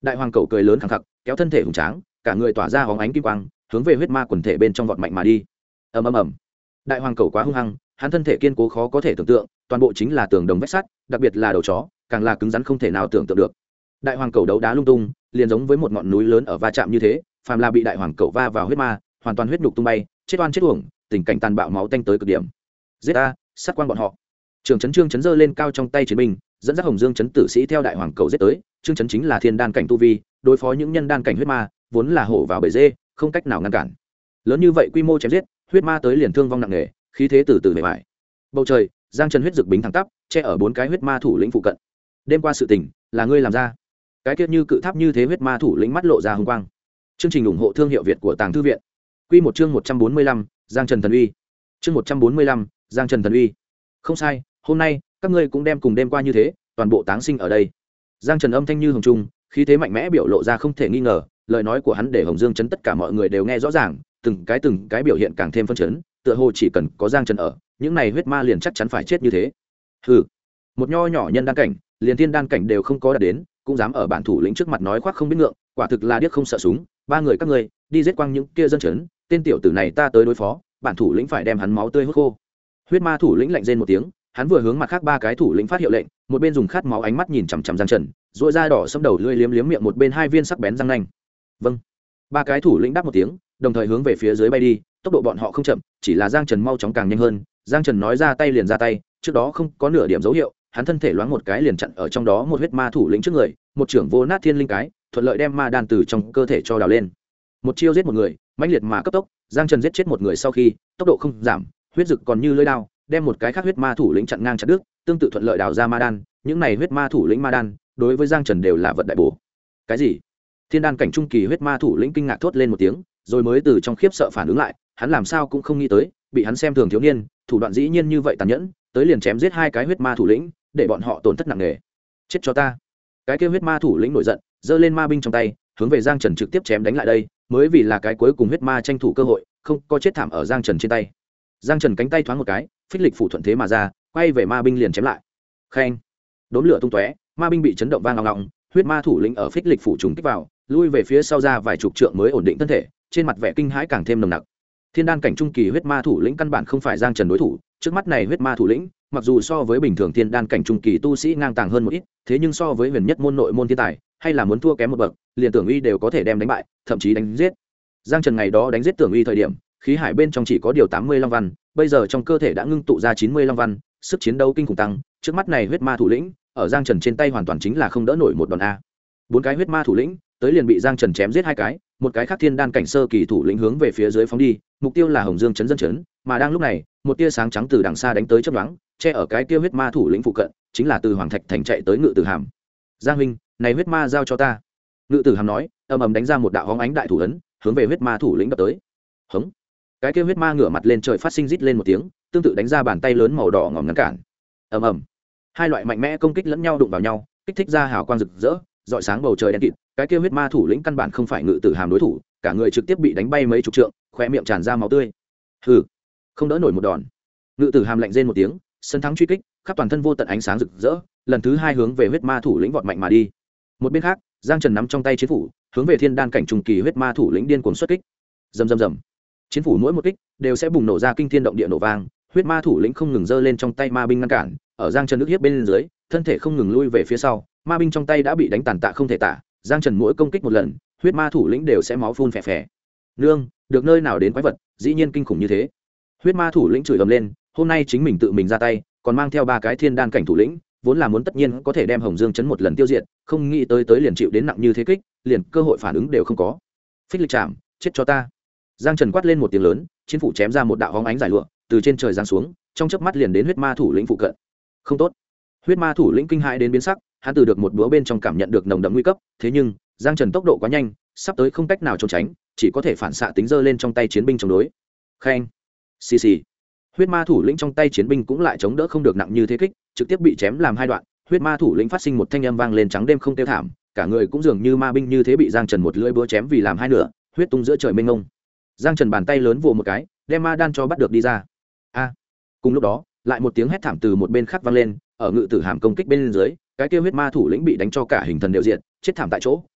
đại hoàng cầu cười lớn khẳng khặc kéo thân thể hùng tráng, cả người tỏa ra hóng ánh kim quang, hướng về huyết ma quần thể bên trong vọt mạnh mà đi. ầm ầm ầm, đại hoàng cầu quá hung hăng, hắn thân thể kiên cố khó có thể tưởng tượng, toàn bộ chính là tường đồng vách sắt, đặc biệt là đầu chó càng là cứng rắn không thể nào tưởng tượng được. Đại hoàng cầu đấu đá lung tung, liền giống với một ngọn núi lớn ở va chạm như thế, phàm là bị đại hoàng cầu va vào huyết ma, hoàn toàn huyết nhục tung bay, chết oan chết uổng, tình cảnh tàn bạo máu tanh tới cực điểm. Giết a, sát quang bọn họ. Trương Chấn giơ lên cao trong tay chiến binh, dẫn dắt Hồng Dương Chấn tử sĩ theo đại hoàng cầu giết tới. Trương Chấn chính là thiên đan cảnh tu vi, đối phó những nhân đan cảnh huyết ma, vốn là hổ vào bể dê, không cách nào ngăn cản. Lớn như vậy quy mô chém giết, huyết ma tới liền thương vong nặng nề, khí thế từ từ bề bại. Bầu trời, Giang Trần huyết rực bính thẳng tắp, che ở 4 cái huyết ma thủ lĩnh phụ cận. Đêm qua sự tình, là ngươi làm ra. Cái kia như cự tháp như thế huyết ma thủ lĩnh mắt lộ ra hung quang. Chương trình ủng hộ thương hiệu Việt của Tàng Thư viện. Quy một chương 145, Giang Trần thần uy. Chương 145, Giang Trần thần uy. Không sai, hôm nay các ngươi cũng đem cùng đêm qua như thế, toàn bộ táng sinh ở đây. Giang Trần âm thanh như hồng trung, khí thế mạnh mẽ biểu lộ ra không thể nghi ngờ, lời nói của hắn để Hồng Dương Trấn tất cả mọi người đều nghe rõ ràng, từng cái biểu hiện càng thêm phân chấn, tựa hồ chỉ cần có Giang Trần ở, những này huyết ma liền chắc chắn phải chết như thế. Hừ, một nho nhỏ nhân đan cảnh, liền thiên đan cảnh đều không có đạt đến, cũng dám ở bản thủ lĩnh trước mặt nói khoác không biết ngượng, quả thực là điếc không sợ súng. Ba người các ngươi đi giết quang những kia dân trấn, tên tiểu tử này ta tới đối phó, bản thủ lĩnh phải đem hắn máu tươi hút khô. Huyết ma thủ lĩnh lạnh rên một tiếng, hắn vừa hướng mặt khác 3 cái thủ lĩnh phát hiệu lệnh, một bên dùng khát máu ánh mắt nhìn chằm chằm Giang Trần, rũa da đỏ sẫm đầu lưỡi liếm liếm miệng, một bên 2 viên sắc bén răng nanh. Vâng. 3 cái thủ lĩnh đáp một tiếng, đồng thời hướng về phía dưới bay đi, tốc độ bọn họ không chậm, chỉ là Giang Trần mau chóng càng nhanh hơn. Giang Trần nói ra tay liền ra tay, trước đó không có nửa điểm dấu hiệu, hắn thân thể loáng một cái liền chặn ở trong đó một huyết ma thủ lĩnh trước người, một trưởng vô nát thiên linh cái, thuận lợi đem ma đan từ trong cơ thể cho đào lên. Một chiêu giết một người, mãnh liệt mà cấp tốc, Giang Trần giết chết một người sau khi, tốc độ không giảm, huyết dực còn như lưỡi dao, đem một cái khác huyết ma thủ lĩnh chặn ngang chặt đứt, tương tự thuận lợi đào ra ma đan. Những này huyết ma thủ lĩnh ma đan, đối với Giang Trần đều là vật đại bổ. Cái gì? Thiên đan cảnh trung kỳ huyết ma thủ lĩnh kinh ngạc thốt lên một tiếng, rồi mới từ trong khiếp sợ phản ứng lại, hắn làm sao cũng không nghĩ tới, bị hắn xem thường thiếu niên, thủ đoạn dĩ nhiên như vậy tàn nhẫn, tới liền chém giết 2 cái huyết ma thủ lĩnh, để bọn họ tổn thất nặng nề. Chết cho ta! Cái kia huyết ma thủ lĩnh nổi giận, giơ lên ma binh trong tay, hướng về Giang Trần trực tiếp chém đánh lại đây, mới vì là cái cuối cùng huyết ma tranh thủ cơ hội, không có chết thảm ở Giang Trần trên tay. Giang Trần cánh tay thoáng một cái, phích lịch phủ thuận thế mà ra, quay về ma binh liền chém lại. Khen! Đốm lửa tung tóe, ma binh bị chấn động vang ngọng, huyết ma thủ lĩnh ở phích lịch phủ trùng kích vào, lui về phía sau ra vài chục trượng mới ổn định thân thể, trên mặt vẻ kinh hãi càng thêm nồng nặc. Thiên đan cảnh trung kỳ huyết ma thủ lĩnh căn bản không phải Giang Trần đối thủ, trước mắt này huyết ma thủ lĩnh, mặc dù so với bình thường thiên đan cảnh trung kỳ tu sĩ ngang tàng hơn một ít, thế nhưng so với huyền nhất môn nội môn thiên tài, hay là muốn thua kém một bậc, liền Tưởng Uy đều có thể đem đánh bại, thậm chí đánh giết. Giang Trần ngày đó đánh giết Tưởng Uy thời điểm, khí hải bên trong chỉ có điều 80 long văn, bây giờ trong cơ thể đã ngưng tụ ra 90 long văn, sức chiến đấu kinh khủng tăng, trước mắt này huyết ma thủ lĩnh, ở Giang Trần trên tay hoàn toàn chính là không đỡ nổi một đòn a. 4 cái huyết ma thủ lĩnh, tới liền bị Giang Trần chém giết 2 cái, một cái khác thiên đan cảnh sơ kỳ thủ lĩnh hướng về phía dưới phóng đi, mục tiêu là Hồng Dương Trấn dân trấn, mà đang lúc này, một tia sáng trắng từ đằng xa đánh tới chớp nhoáng, che ở cái kia huyết ma thủ lĩnh phụ cận, chính là từ Hoàng Thạch thành chạy tới Ngự Tử Hàm. Giang huynh, này huyết ma giao cho ta. Ngự Tử Hàm nói, ầm ầm đánh ra một đạo hóng ánh đại thủ ấn, hướng về huyết ma thủ lĩnh đập tới. Hống! Cái kia huyết ma ngửa mặt lên trời phát sinh rít lên một tiếng, tương tự đánh ra bàn tay lớn màu đỏ ngòm ngăn cản. Ầm ầm! Hai loại mạnh mẽ công kích lẫn nhau đụng vào nhau, kích thích ra hào quang rực rỡ, rọi sáng bầu trời đen kịt. Cái kia huyết ma thủ lĩnh căn bản không phải Ngự Tử Hàm đối thủ, cả người trực tiếp bị đánh bay mấy chục trượng, khóe miệng tràn ra máu tươi. Hừ, không đỡ nổi một đòn. Ngự Tử Hàm lạnh rên một tiếng, sân thắng truy kích, khắp toàn thân vô tận ánh sáng rực rỡ, lần thứ 2 hướng về huyết ma thủ lĩnh vọt mạnh mà đi. Một bên khác, Giang Trần nắm trong tay chiến phủ, hướng về thiên đan cảnh trung kỳ huyết ma thủ lĩnh điên cuồng xuất kích. Rầm rầm rầm. Chiến phủ mỗi một kích đều sẽ bùng nổ ra kinh thiên động địa nổ vang, huyết ma thủ lĩnh không ngừng giơ lên trong tay ma binh ngăn cản, ở Giang Trần nước hiếp bên dưới, thân thể không ngừng lui về phía sau, ma binh trong tay đã bị đánh tàn tạ không thể tả. Giang Trần mỗi công kích một lần, huyết ma thủ lĩnh đều sẽ máu phun phè phè. Nương, được nơi nào đến quái vật, dĩ nhiên kinh khủng như thế. Huyết ma thủ lĩnh chửi ầm lên, hôm nay chính mình tự mình ra tay, còn mang theo 3 cái thiên đan cảnh thủ lĩnh, vốn là muốn tất nhiên có thể đem Hồng Dương Trấn một lần tiêu diệt, không nghĩ tới liền chịu đến nặng như thế kích, liền cơ hội phản ứng đều không có. Phích lịch chạm, chết cho ta. Giang Trần quát lên một tiếng lớn, chiến phủ chém ra một đạo hóng ánh giải lụa, từ trên trời giáng xuống, trong chớp mắt liền đến huyết ma thủ lĩnh phụ cận. Không tốt. Huyết ma thủ lĩnh kinh hãi đến biến sắc, hắn từ được một búa bên trong cảm nhận được nồng đậm nguy cấp, thế nhưng Giang Trần tốc độ quá nhanh, sắp tới không cách nào trốn tránh, chỉ có thể phản xạ tính giơ lên trong tay chiến binh chống đối. Khen. Xì xì. Huyết ma thủ lĩnh trong tay chiến binh cũng lại chống đỡ không được nặng như thế kích, trực tiếp bị chém làm 2 đoạn. Huyết ma thủ lĩnh phát sinh một thanh âm vang lên trắng đêm không tiêu thảm, cả người cũng dường như ma binh như thế bị Giang Trần một lưỡi búa chém vì làm 2 nửa, huyết tung giữa trời mênh mông. Giang Trần bàn tay lớn vồ một cái, đem ma đan cho bắt được đi ra. A! Cùng lúc đó, lại một tiếng hét thảm từ một bên khác vang lên, ở Ngự Tử Hàm công kích bên dưới, cái kia huyết ma thủ lĩnh bị đánh cho cả hình thần đều diệt, chết thảm tại chỗ,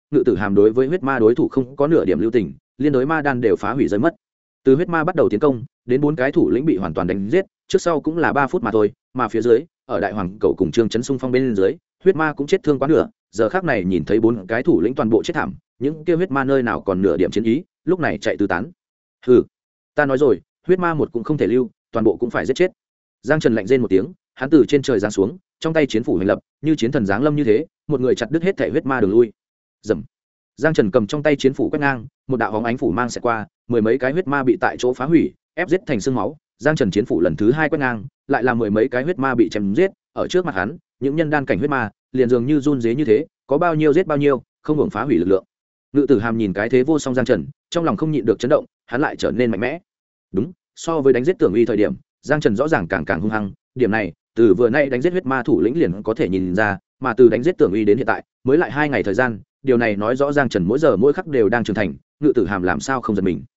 Ngự Tử Hàm đối với huyết ma đối thủ không có nửa điểm lưu tình, liên đối ma đan đều phá hủy rơi mất. Từ huyết ma bắt đầu tiến công đến 4 cái thủ lĩnh bị hoàn toàn đánh giết, trước sau cũng là 3 phút mà thôi, mà phía dưới ở đại hoàng cầu cùng Trương Chấn xung phong bên dưới, huyết ma cũng chết thương quá nửa, giờ khắc này nhìn thấy 4 cái thủ lĩnh toàn bộ chết thảm, những kia huyết ma nơi nào còn nửa điểm chiến ý, lúc này chạy tứ tán. Hừ, ta nói rồi, huyết ma một cũng không thể lưu, toàn bộ cũng phải giết chết. Giang Trần lạnh rên một tiếng, hắn từ trên trời giáng xuống, trong tay chiến phủ hành lập, như chiến thần giáng lâm như thế, một người chặt đứt hết thể huyết ma đường lui. Rầm. Giang Trần cầm trong tay chiến phủ quét ngang, một đạo hóng ánh phủ mang sẽ qua, mười mấy cái huyết ma bị tại chỗ phá hủy, ép giết thành xương máu. Giang Trần chiến phủ lần thứ 2 quét ngang, lại là mười mấy cái huyết ma bị chém giết, ở trước mặt hắn, những nhân đan cảnh huyết ma, liền dường như run rế như thế, có bao nhiêu giết bao nhiêu, không ngừng phá hủy lực lượng. Ngự Tử Hàm nhìn cái thế vô song Giang Trần, trong lòng không nhịn được chấn động, hắn lại trở nên mạnh mẽ. Đúng, so với đánh giết Tưởng Uy thời điểm, Giang Trần rõ ràng càng hung hăng, điểm này, từ vừa nay đánh giết huyết ma thủ lĩnh liền có thể nhìn ra, mà từ đánh giết Tưởng Uy đến hiện tại, mới lại 2 ngày thời gian, điều này nói rõ Giang Trần mỗi giờ mỗi khắc đều đang trưởng thành, Ngự Tử Hàm làm sao không giật mình.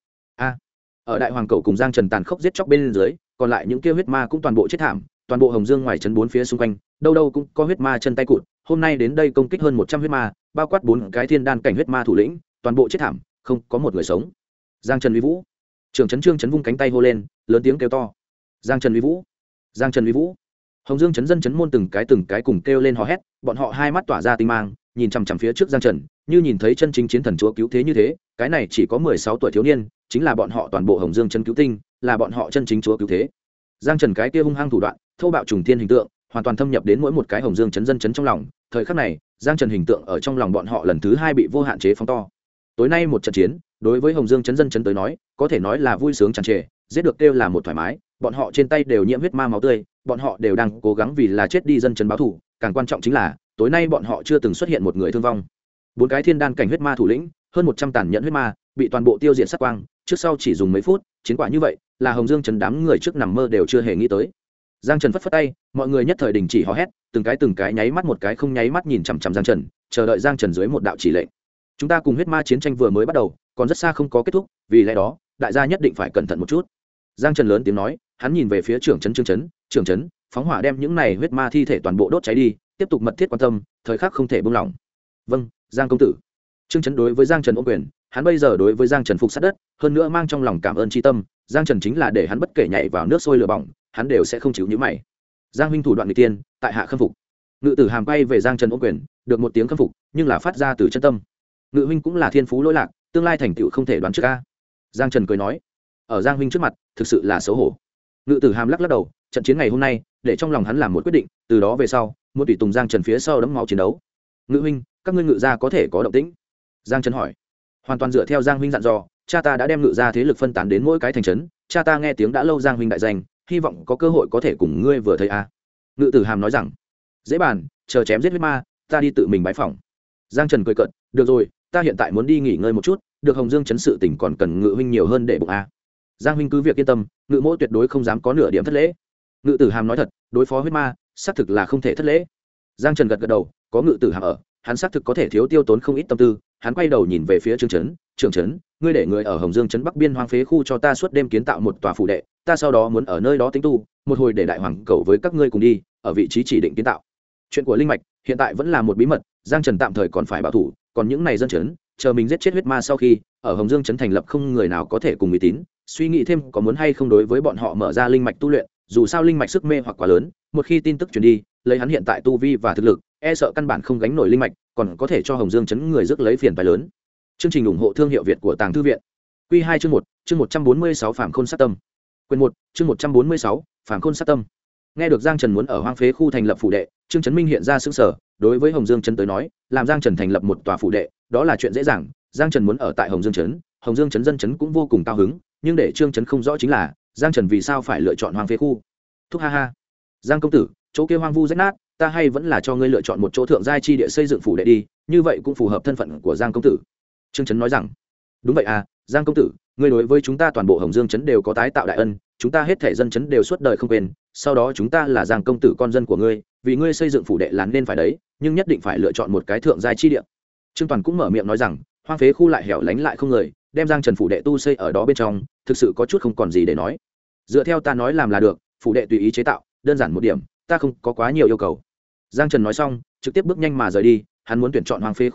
Ở đại hoàng cầu cùng Giang Trần tàn khốc giết chóc bên dưới, còn lại những kia huyết ma cũng toàn bộ chết thảm, toàn bộ Hồng Dương ngoài trấn 4 phía xung quanh, đâu đâu cũng có huyết ma chân tay cụt, hôm nay đến đây công kích hơn 100 huyết ma, bao quát 4 cái thiên đan cảnh huyết ma thủ lĩnh, toàn bộ chết thảm, không có một người sống. Giang Trần uy vũ. Trương Chấn vung cánh tay hô lên, lớn tiếng kêu to. Giang Trần uy vũ. Giang Trần uy vũ. Hồng Dương trấn dân trấn môn từng cái cùng kêu lên hò hét, bọn họ hai mắt tỏa ra tinh mang, nhìn chằm chằm phía trước Giang Trần, như nhìn thấy chân chính chiến thần chúa cứu thế như thế, cái này chỉ có 16 tuổi thiếu niên, chính là bọn họ toàn bộ Hồng Dương trấn cứu tinh, là bọn họ chân chính chúa cứu thế. Giang Trần cái kia hung hăng thủ đoạn, thô bạo trùng thiên hình tượng, hoàn toàn thâm nhập đến mỗi một cái Hồng Dương trấn dân trấn trong lòng, thời khắc này, Giang Trần hình tượng ở trong lòng bọn họ lần thứ 2 bị vô hạn chế phóng to. Tối nay một trận chiến, đối với Hồng Dương trấn dân trấn tới nói, có thể nói là vui sướng tràn trề, giết được kêu là một thoải mái, bọn họ trên tay đều nhiễm huyết ma máu tươi, bọn họ đều đang cố gắng vì là chết đi dân trấn báo thù, càng quan trọng chính là, tối nay bọn họ chưa từng xuất hiện một người thương vong. 4 cái thiên đan cảnh huyết ma thủ lĩnh, hơn 100 tàn nhẫn huyết ma, bị toàn bộ tiêu diệt sát quang, trước sau chỉ dùng mấy phút, chiến quả như vậy, là Hồng Dương trấn đám người trước nằm mơ đều chưa hề nghĩ tới. Giang Trần phất phất tay, mọi người nhất thời đình chỉ hò hét, từng cái nháy mắt một cái không nháy mắt nhìn chằm chằm Giang Trần, chờ đợi Giang Trần dưới một đạo chỉ lệnh. Chúng ta cùng huyết ma chiến tranh vừa mới bắt đầu, còn rất xa không có kết thúc, vì lẽ đó, đại gia nhất định phải cẩn thận một chút. Giang Trần lớn tiếng nói, hắn nhìn về phía trưởng trấn, phóng hỏa đem những này huyết ma thi thể toàn bộ đốt cháy đi, tiếp tục mật thiết quan tâm, thời khắc không thể buông lỏng. Vâng, Giang công tử. Trương Trấn đối với Giang Trần ôm quyền, hắn bây giờ đối với Giang Trần phục sát đất, hơn nữa mang trong lòng cảm ơn tri tâm, Giang Trần chính là để hắn bất kể nhảy vào nước sôi lửa bỏng, hắn đều sẽ không chịu nhíu mày. Giang huynh thủ đoạn người tiên, tại hạ khâm phục. Ngự Tử Hàm bay về Giang Trần ôm quyền, được một tiếng khâm phục, nhưng là phát ra từ chân tâm. Ngự huynh cũng là thiên phú lỗi lạc, tương lai thành tựu không thể đoán trước a. Giang Trần cười nói, ở Giang huynh trước mặt, thực sự là xấu hổ. Ngự Tử Hàm lắc lắc đầu, trận chiến ngày hôm nay, để trong lòng hắn làm một quyết định, từ đó về sau, muốn tùy tùng Giang Trần phía sau đấm máu chiến đấu. Ngự huynh, các ngươi Ngự gia có thể có động tĩnh? Giang Trần hỏi. Hoàn toàn dựa theo Giang huynh dặn dò, cha ta đã đem Ngự gia thế lực phân tán đến mỗi cái thành trấn, cha ta nghe tiếng đã lâu Giang huynh đại danh, hy vọng có cơ hội có thể cùng ngươi vừa thấy a. Ngự Tử Hàm nói rằng, dễ bàn, chờ chém giết huyết ma, ta đi tự mình bái phỏng. Giang Trần cười cợt, được rồi, ta hiện tại muốn đi nghỉ ngơi một chút, được Hồng Dương trấn sự tình còn cần Ngự huynh nhiều hơn để bụng a. Giang huynh cứ việc yên tâm, Ngự mỗ tuyệt đối không dám có nửa điểm thất lễ. Ngự Tử Hàm nói thật, đối phó huyết ma, xác thực là không thể thất lễ. Giang Trần gật gật đầu, có Ngự Tử Hàm ở, hắn xác thực có thể thiếu tiêu tốn không ít tâm tư. Hắn quay đầu nhìn về phía Trương Trấn, ngươi để người ở Hồng Dương trấn Bắc biên hoang phế khu cho ta suốt đêm kiến tạo một tòa phủ đệ, ta sau đó muốn ở nơi đó tĩnh tu, một hồi để đại hoàng cầu với các ngươi cùng đi, ở vị trí chỉ định kiến tạo. Chuyện của linh mạch hiện tại vẫn là một bí mật, Giang Trần tạm thời còn phải bảo thủ, còn những này dân trấn, chờ mình giết chết huyết ma sau khi, ở Hồng Dương trấn thành lập không người nào có thể cùng uy tín, suy nghĩ thêm có muốn hay không đối với bọn họ mở ra linh mạch tu luyện, dù sao linh mạch sức mê hoặc quá lớn, một khi tin tức truyền đi, lấy hắn hiện tại tu vi và thực lực, e sợ căn bản không gánh nổi linh mạch, còn có thể cho Hồng Dương trấn người rước lấy phiền toái lớn. Chương trình ủng hộ thương hiệu Việt của Tàng Thư viện. Quy 2 chương 1, chương 146 Phạm Khôn sát tâm. Quyền 1, chương 146, Phạm Khôn sát tâm. Nghe được Giang Trần muốn ở hoang phế khu thành lập phủ đệ, Trương Chấn Minh hiện ra sững sờ, đối với Hồng Dương trấn tới nói, làm Giang Trần thành lập một tòa phủ đệ, đó là chuyện dễ dàng, Giang Trần muốn ở tại Hồng Dương trấn dân trấn cũng vô cùng cao hứng, nhưng để Trương Chấn không rõ chính là, Giang Trần vì sao phải lựa chọn hoang phế khu. Thúc ha ha. Giang công tử, chỗ kia hoang vu rách nát, ta hay vẫn là cho ngươi lựa chọn một chỗ thượng giai chi địa xây dựng phủ đệ đi, như vậy cũng phù hợp thân phận của Giang công tử. Trương Chấn nói rằng, đúng vậy à, Giang công tử, ngươi đối với chúng ta toàn bộ Hồng Dương trấn đều có tái tạo đại ân, chúng ta hết thể dân trấn đều suốt đời không quên, sau đó chúng ta là Giang công tử con dân của ngươi, vì ngươi xây dựng phủ đệ là nên phải đấy, nhưng nhất định phải lựa chọn một cái thượng giai chi địa. Trương Toàn cũng mở miệng nói rằng, hoang phế khu lại hẻo lánh lại không người, đem Giang Trần phủ đệ tu xây ở đó bên trong, thực sự có chút không còn gì để nói. Dựa theo ta nói làm là được, phủ đệ tùy ý chế tạo, đơn giản một điểm, ta không có quá nhiều yêu cầu. Giang Trần nói xong, trực tiếp bước nhanh mà rời đi, hắn muốn tuyển chọn hoang phế khu mục,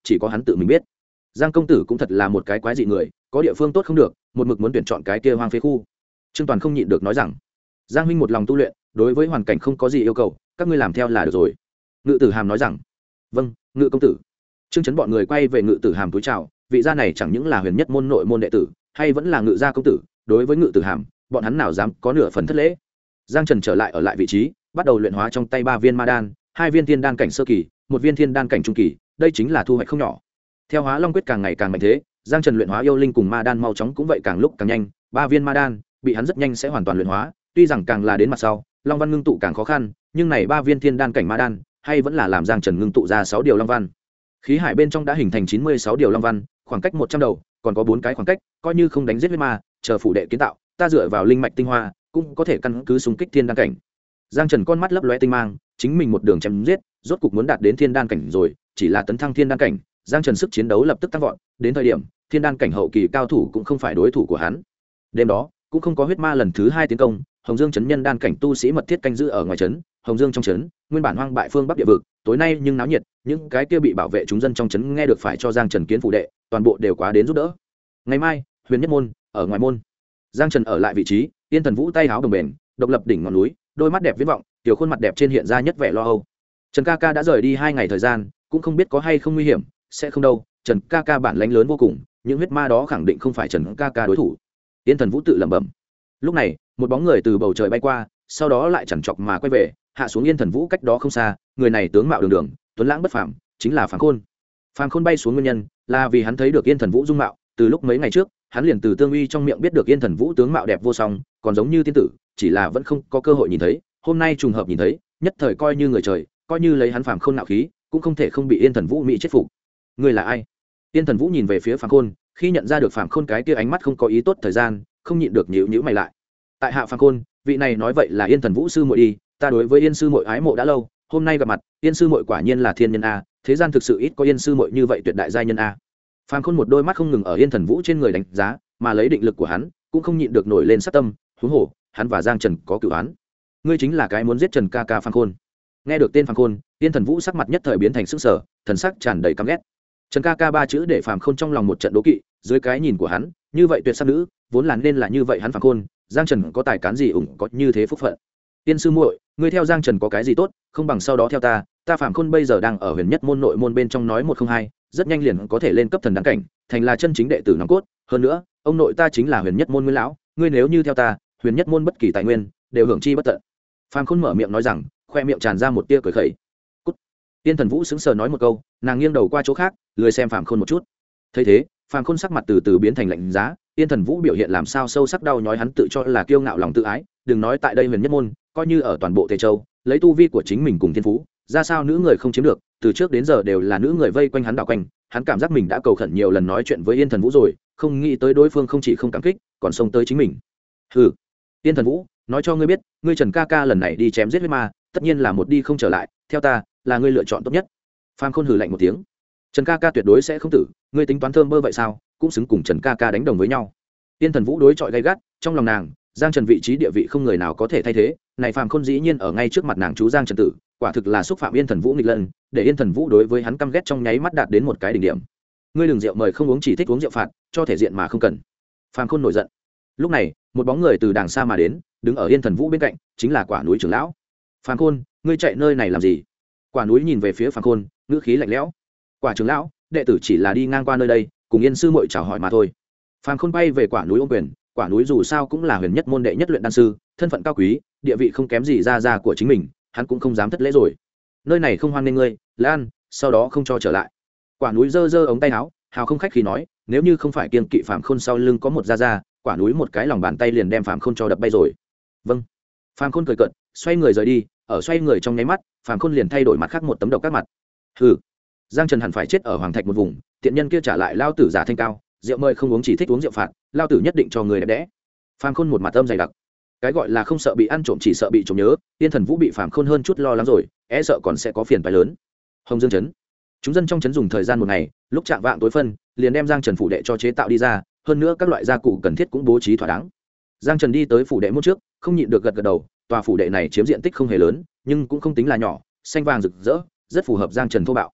chỉ có hắn tự mình biết. Giang công tử cũng thật là một cái quái dị người, có địa phương tốt không được, một mực muốn tuyển chọn cái kia hoang phế khu. Trương Toàn không nhịn được nói rằng, Giang huynh một lòng tu luyện, đối với hoàn cảnh không có gì yêu cầu, các ngươi làm theo là được rồi. Ngự Tử Hàm nói rằng, vâng, Ngự công tử. Trương Chấn bọn người quay về Ngự Tử Hàm túi chào, vị gia này chẳng những là huyền nhất môn nội môn đệ tử, hay vẫn là Ngự gia công tử, đối với Ngự Tử Hàm, bọn hắn nào dám có nửa phần thất lễ. Giang Trần trở lại ở lại vị trí, bắt đầu luyện hóa trong tay 3 viên ma đan, 2 viên thiên đan cảnh sơ kỳ, 1 viên thiên đan cảnh trung kỳ, đây chính là thu hoạch không nhỏ. Theo Hóa Long quyết càng ngày càng mạnh thế, Giang Trần luyện hóa yêu linh cùng ma đan mau chóng cũng vậy càng lúc càng nhanh, 3 viên ma đan bị hắn rất nhanh sẽ hoàn toàn luyện hóa, tuy rằng càng là đến mặt sau, long văn ngưng tụ càng khó khăn, nhưng này 3 viên thiên đan cảnh ma đan, hay vẫn là làm Giang Trần ngưng tụ ra 6 điều long văn. Khí hải bên trong đã hình thành 96 điều long văn, khoảng cách 100 đầu, còn có 4 cái khoảng cách, coi như không đánh giết huyết ma, chờ phủ đệ kiến tạo, ta dựa vào linh mạch tinh hoa, cũng có thể căn cứ xung kích thiên đan cảnh. Giang Trần con mắt lấp lóe tinh mang, chính mình một đường chém giết, rốt cục muốn đạt đến thiên đan cảnh rồi, chỉ là tấn thăng thiên đan cảnh, Giang Trần sức chiến đấu lập tức tăng vọt, đến thời điểm thiên đan cảnh hậu kỳ cao thủ cũng không phải đối thủ của hắn. Đêm đó, cũng không có huyết ma lần thứ 2 tiến công, Hồng Dương trấn nhân đan cảnh tu sĩ mật thiết canh giữ ở ngoài trấn, Hồng Dương trong trấn, nguyên bản hoang bại phương bắc địa vực, tối nay nhưng náo nhiệt, những cái kia bị bảo vệ chúng dân trong trấn nghe được phải cho Giang Trần kiến phủ đệ, toàn bộ đều quá đến giúp đỡ. Ngày mai, huyền nhất môn, ở ngoài môn. Giang Trần ở lại vị trí, Yên Thần Vũ tay háo đồng bền, độc lập đỉnh ngọn núi, đôi mắt đẹp viễn vọng, tiểu khuôn mặt đẹp trên hiện ra nhất vẻ lo âu. Trần ca ca đã rời đi 2 ngày thời gian, cũng không biết có hay không nguy hiểm, sẽ không đâu, Trần ca ca bản lãnh lớn vô cùng, những huyết ma đó khẳng định không phải Trần ca ca đối thủ. Yên Thần Vũ tự lẩm bẩm. Lúc này, một bóng người từ bầu trời bay qua, sau đó lại chằn chọc mà quay về, hạ xuống Yên Thần Vũ cách đó không xa, người này tướng mạo đường đường, tuấn lãng bất phàm, chính là Phàm Khôn. Phàm Khôn bay xuống nguyên nhân là vì hắn thấy được Yên Thần Vũ dung mạo, từ lúc mấy ngày trước, hắn liền từ Tương Uy trong miệng biết được Yên Thần Vũ tướng mạo đẹp vô song, còn giống như tiên tử, chỉ là vẫn không có cơ hội nhìn thấy, hôm nay trùng hợp nhìn thấy, nhất thời coi như người trời, coi như lấy hắn Phàm Khôn nạo khí, cũng không thể không bị Yên Thần Vũ mỹ chết phục. Ngươi là ai? Yên Thần Vũ nhìn về phía Phàm Khôn, khi nhận ra được Phàm Khôn cái kia ánh mắt không có ý tốt thời gian, không nhịn được nhíu nhíu mày lại. Tại hạ Phàm Khôn, vị này nói vậy là Yên Thần Vũ sư muội đi, ta đối với Yên sư muội ái mộ đã lâu, hôm nay gặp mặt, Yên sư muội quả nhiên là thiên nhân a, thế gian thực sự ít có Yên sư muội như vậy tuyệt đại giai nhân a. Phàm Khôn một đôi mắt không ngừng ở Yên Thần Vũ trên người đánh giá, mà lấy định lực của hắn, cũng không nhịn được nổi lên sát tâm, huống hồ, hắn và Giang Trần có cửu án. Ngươi chính là cái muốn giết Trần ca ca Phàm Khôn. Nghe được tên Phàm Khôn, Yên Thần Vũ sắc mặt nhất thời biến thành sững sờ, thần sắc tràn đầy căm ghét. Trần ca ca 3 chữ để Phàm Khôn trong lòng một trận đố kỵ, dưới cái nhìn của hắn, như vậy tuyệt sắc nữ, vốn là nên là như vậy hắn Phàm Khôn, Giang Trần có tài cán gì ủng có như thế phúc phận. Tiên sư muội, ngươi theo Giang Trần có cái gì tốt, không bằng sau đó theo ta, ta Phàm Khôn bây giờ đang ở huyền nhất môn nội môn bên trong nói 102, rất nhanh liền có thể lên cấp thần đăng cảnh, thành là chân chính đệ tử nòng cốt, hơn nữa, ông nội ta chính là huyền nhất môn nguyên lão, ngươi nếu như theo ta, huyền nhất môn bất kỳ tài nguyên đều hưởng chi bất tận. Phàm Khôn mở miệng nói rằng, khoe miệng tràn ra một tia cười khẩy. Cút. Tiên Thần Vũ sững sờ nói một câu, nàng nghiêng đầu qua chỗ khác, lười xem Phàm Khôn một chút. Thấy thế, Phàm Khôn sắc mặt từ từ biến thành lạnh giá, Tiên Thần Vũ biểu hiện làm sao sâu sắc đau nhói hắn tự cho là kiêu ngạo lòng tự ái, đừng nói tại đây huyền nhất môn, coi như ở toàn bộ Tề Châu, lấy tu vi của chính mình cùng thiên phú, ra sao nữ người không chiếm được, từ trước đến giờ đều là nữ người vây quanh hắn đảo quanh, hắn cảm giác mình đã cầu khẩn nhiều lần nói chuyện với Yên Thần Vũ rồi, không nghĩ tới đối phương không chỉ không cảm kích, còn xông tới chính mình. Hừ, Yên Thần Vũ, nói cho ngươi biết, ngươi Trần ca ca lần này đi chém giết huyết ma, tất nhiên là một đi không trở lại, theo ta, là ngươi lựa chọn tốt nhất. Phàm Khôn hừ lạnh một tiếng. Trần ca ca tuyệt đối sẽ không tử, ngươi tính toán thơm bơ vậy sao, cũng xứng cùng Trần ca ca đánh đồng với nhau. Yên Thần Vũ đối chọi gay gắt, trong lòng nàng, Giang Trần vị trí địa vị không người nào có thể thay thế, này Phàm Khôn dĩ nhiên ở ngay trước mặt nàng chú Giang Trần tử, quả thực là xúc phạm Yên Thần Vũ nghịch lân, để Yên Thần Vũ đối với hắn căm ghét trong nháy mắt đạt đến một cái đỉnh điểm. Ngươi đừng rượu mời không uống, chỉ thích uống rượu phạt, cho thể diện mà không cần. Phàm Khôn nổi giận. Lúc này, một bóng người từ đàng xa mà đến, đứng ở Yên Thần Vũ bên cạnh, chính là Quả Núi trưởng lão. Phàm Khôn, ngươi chạy nơi này làm gì? Quả Núi nhìn về phía Phàm Khôn, ngữ khí lạnh lẽo. Quả trưởng lão, đệ tử chỉ là đi ngang qua nơi đây, cùng Yên sư muội chào hỏi mà thôi. Phàm Khôn bay về Quả Núi ôm quyền, Quả Núi dù sao cũng là huyền nhất môn đệ nhất luyện đan sư, thân phận cao quý, địa vị không kém gì gia của chính mình, hắn cũng không dám thất lễ rồi. Nơi này không hoan nghênh ngươi, Lan, sau đó không cho trở lại. Quả Núi giơ giơ ống tay áo, hào không khách khí nói, nếu như không phải kiêng kỵ Phàm Khôn sau lưng có một gia, Quả Núi một cái lòng bàn tay liền đem Phàm Khôn cho đập bay rồi. Vâng. Phàm Khôn cười cợt, xoay người rời đi, ở xoay người trong nháy mắt, Phàm Khôn liền thay đổi mặt khác một tấm độc các mặt. Hừ, Giang Trần hẳn phải chết ở Hoàng Thạch một vùng, tiện nhân kia trả lại lao tử giả thanh cao, rượu mời không uống chỉ thích uống rượu phạt, lao tử nhất định cho người đẹp đẽ. Phàm Khôn một mặt âm dày đặc. Cái gọi là không sợ bị ăn trộm chỉ sợ bị trộm nhớ, Yên Thần Vũ bị Phàm Khôn hơn chút lo lắng rồi, e sợ còn sẽ có phiền toái lớn. Hồng Dương trấn. Chúng dân trong trấn dùng thời gian một ngày, lúc chạng vạng tối phân, liền đem Giang Trần phủ đệ cho chế tạo đi ra, hơn nữa các loại gia cụ cần thiết cũng bố trí thỏa đáng. Giang Trần đi tới phủ đệ môn trước, không nhịn được gật gật đầu, tòa phủ đệ này chiếm diện tích không hề lớn, nhưng cũng không tính là nhỏ, xanh vàng rực rỡ, rất phù hợp Giang Trần thô bạo.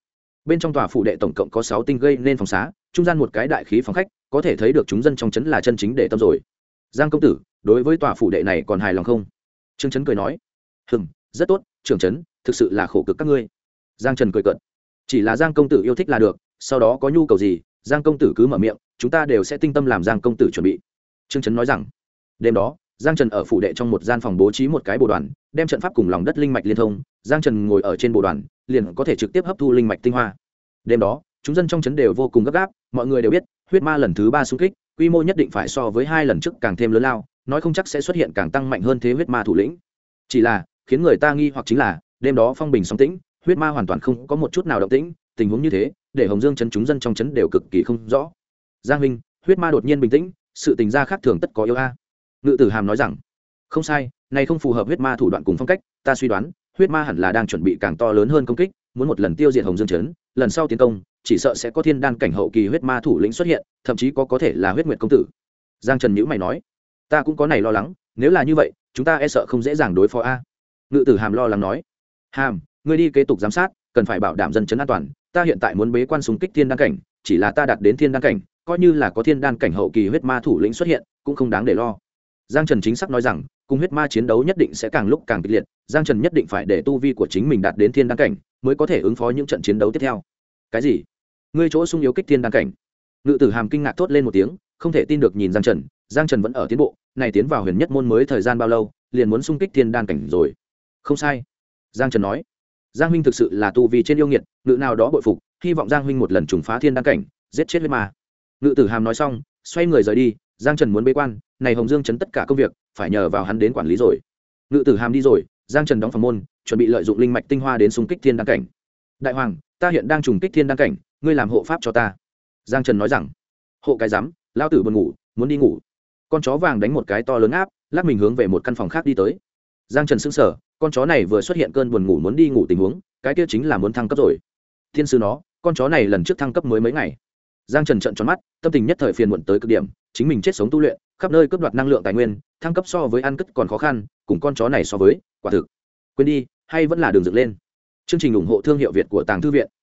bên trong tòa phủ đệ tổng cộng có 6 tinh gây nên phòng xá, trung gian một cái đại khí phòng khách, có thể thấy được chúng dân trong trấn là chân chính để tâm rồi. Giang công tử, đối với tòa phủ đệ này còn hài lòng không? Trương Trấn cười nói. Rất tốt, trưởng trấn, thực sự là khổ cực các ngươi. Giang Trần cười cợt. Chỉ là Giang công tử yêu thích là được, sau đó có nhu cầu gì, Giang công tử cứ mở miệng, chúng ta đều sẽ tinh tâm làm Giang công tử chuẩn bị. Trương Trấn nói rằng. Đêm đó, Giang Trần ở phủ đệ trong một gian phòng bố trí một cái bồ đoàn, đem trận pháp cùng lòng đất linh mạch liên thông. Giang Trần ngồi ở trên bồ đoàn, liền có thể trực tiếp hấp thu linh mạch tinh hoa. Đêm đó, chúng dân trong trấn đều vô cùng gấp gáp, mọi người đều biết, huyết ma lần thứ 3 xung kích, quy mô nhất định phải so với 2 lần trước càng thêm lớn lao, nói không chắc sẽ xuất hiện càng tăng mạnh hơn thế huyết ma thủ lĩnh. Chỉ là, khiến người ta nghi hoặc chính là, đêm đó phong bình sóng tĩnh, huyết ma hoàn toàn không có một chút nào động tĩnh, tình huống như thế, để Hồng Dương trấn chúng dân trong trấn đều cực kỳ không rõ. Giang huynh, huyết ma đột nhiên bình tĩnh, sự tình gia khác thường tất có yêu a. Ngự Tử Hàm nói rằng, không sai, này không phù hợp huyết ma thủ đoạn cùng phong cách, ta suy đoán, huyết ma hẳn là đang chuẩn bị càng to lớn hơn công kích, muốn một lần tiêu diệt Hồng Dương trấn, lần sau tiến công, chỉ sợ sẽ có thiên đan cảnh hậu kỳ huyết ma thủ lĩnh xuất hiện, thậm chí có thể là huyết nguyệt công tử. Giang Trần nhíu mày nói, ta cũng có này lo lắng, nếu là như vậy, chúng ta e sợ không dễ dàng đối phó a. Ngự Tử Hàm lo lắng nói, Hàm, ngươi đi kế tục giám sát, cần phải bảo đảm dân trấn an toàn, ta hiện tại muốn bế quan xung kích thiên đan cảnh, chỉ là ta đạt đến thiên đan cảnh, coi như là có thiên đan cảnh hậu kỳ huyết ma thủ lĩnh xuất hiện, cũng không đáng để lo. Giang Trần chính xác nói rằng, cùng huyết ma chiến đấu nhất định sẽ càng lúc càng kịch liệt, Giang Trần nhất định phải để tu vi của chính mình đạt đến thiên đan cảnh, mới có thể ứng phó những trận chiến đấu tiếp theo. Cái gì? Ngươi chỗ sung yếu kích thiên đan cảnh? Ngự Tử Hàm kinh ngạc thốt lên một tiếng, không thể tin được nhìn Giang Trần, Giang Trần vẫn ở tiến bộ, này tiến vào huyền nhất môn mới thời gian bao lâu, liền muốn xung kích thiên đan cảnh rồi? Không sai. Giang Trần nói, Giang huynh thực sự là tu vi trên yêu nghiệt, ngự nào đó bội phục, hy vọng Giang huynh một lần trùng phá thiên đan cảnh, giết chết huyết ma. Ngự Tử Hàm nói xong, xoay người rời đi. Giang Trần muốn bế quan, này Hồng Dương trấn tất cả công việc phải nhờ vào hắn đến quản lý rồi. Ngự Tử Hàm đi rồi, Giang Trần đóng phòng môn, chuẩn bị lợi dụng linh mạch tinh hoa đến xung kích thiên đan cảnh. Đại hoàng, ta hiện đang trùng kích thiên đan cảnh, ngươi làm hộ pháp cho ta. Giang Trần nói rằng, hộ cái rắm, lão tử buồn ngủ, muốn đi ngủ. Con chó vàng đánh một cái to lớn áp, lắc mình hướng về một căn phòng khác đi tới. Giang Trần sững sờ, con chó này vừa xuất hiện cơn buồn ngủ muốn đi ngủ tình huống, cái kia chính là muốn thăng cấp rồi. Thiên sư nó, con chó này lần trước thăng cấp mới mấy ngày. Giang Trần trợn tròn mắt, tâm tình nhất thời phiền muộn tới cực điểm, chính mình chết sống tu luyện, khắp nơi cướp đoạt năng lượng tài nguyên, thăng cấp so với ăn cất còn khó khăn, cùng con chó này so với, quả thực. Quên đi, hay vẫn là đường dựng lên. Chương trình ủng hộ thương hiệu Việt của Tàng Thư viện.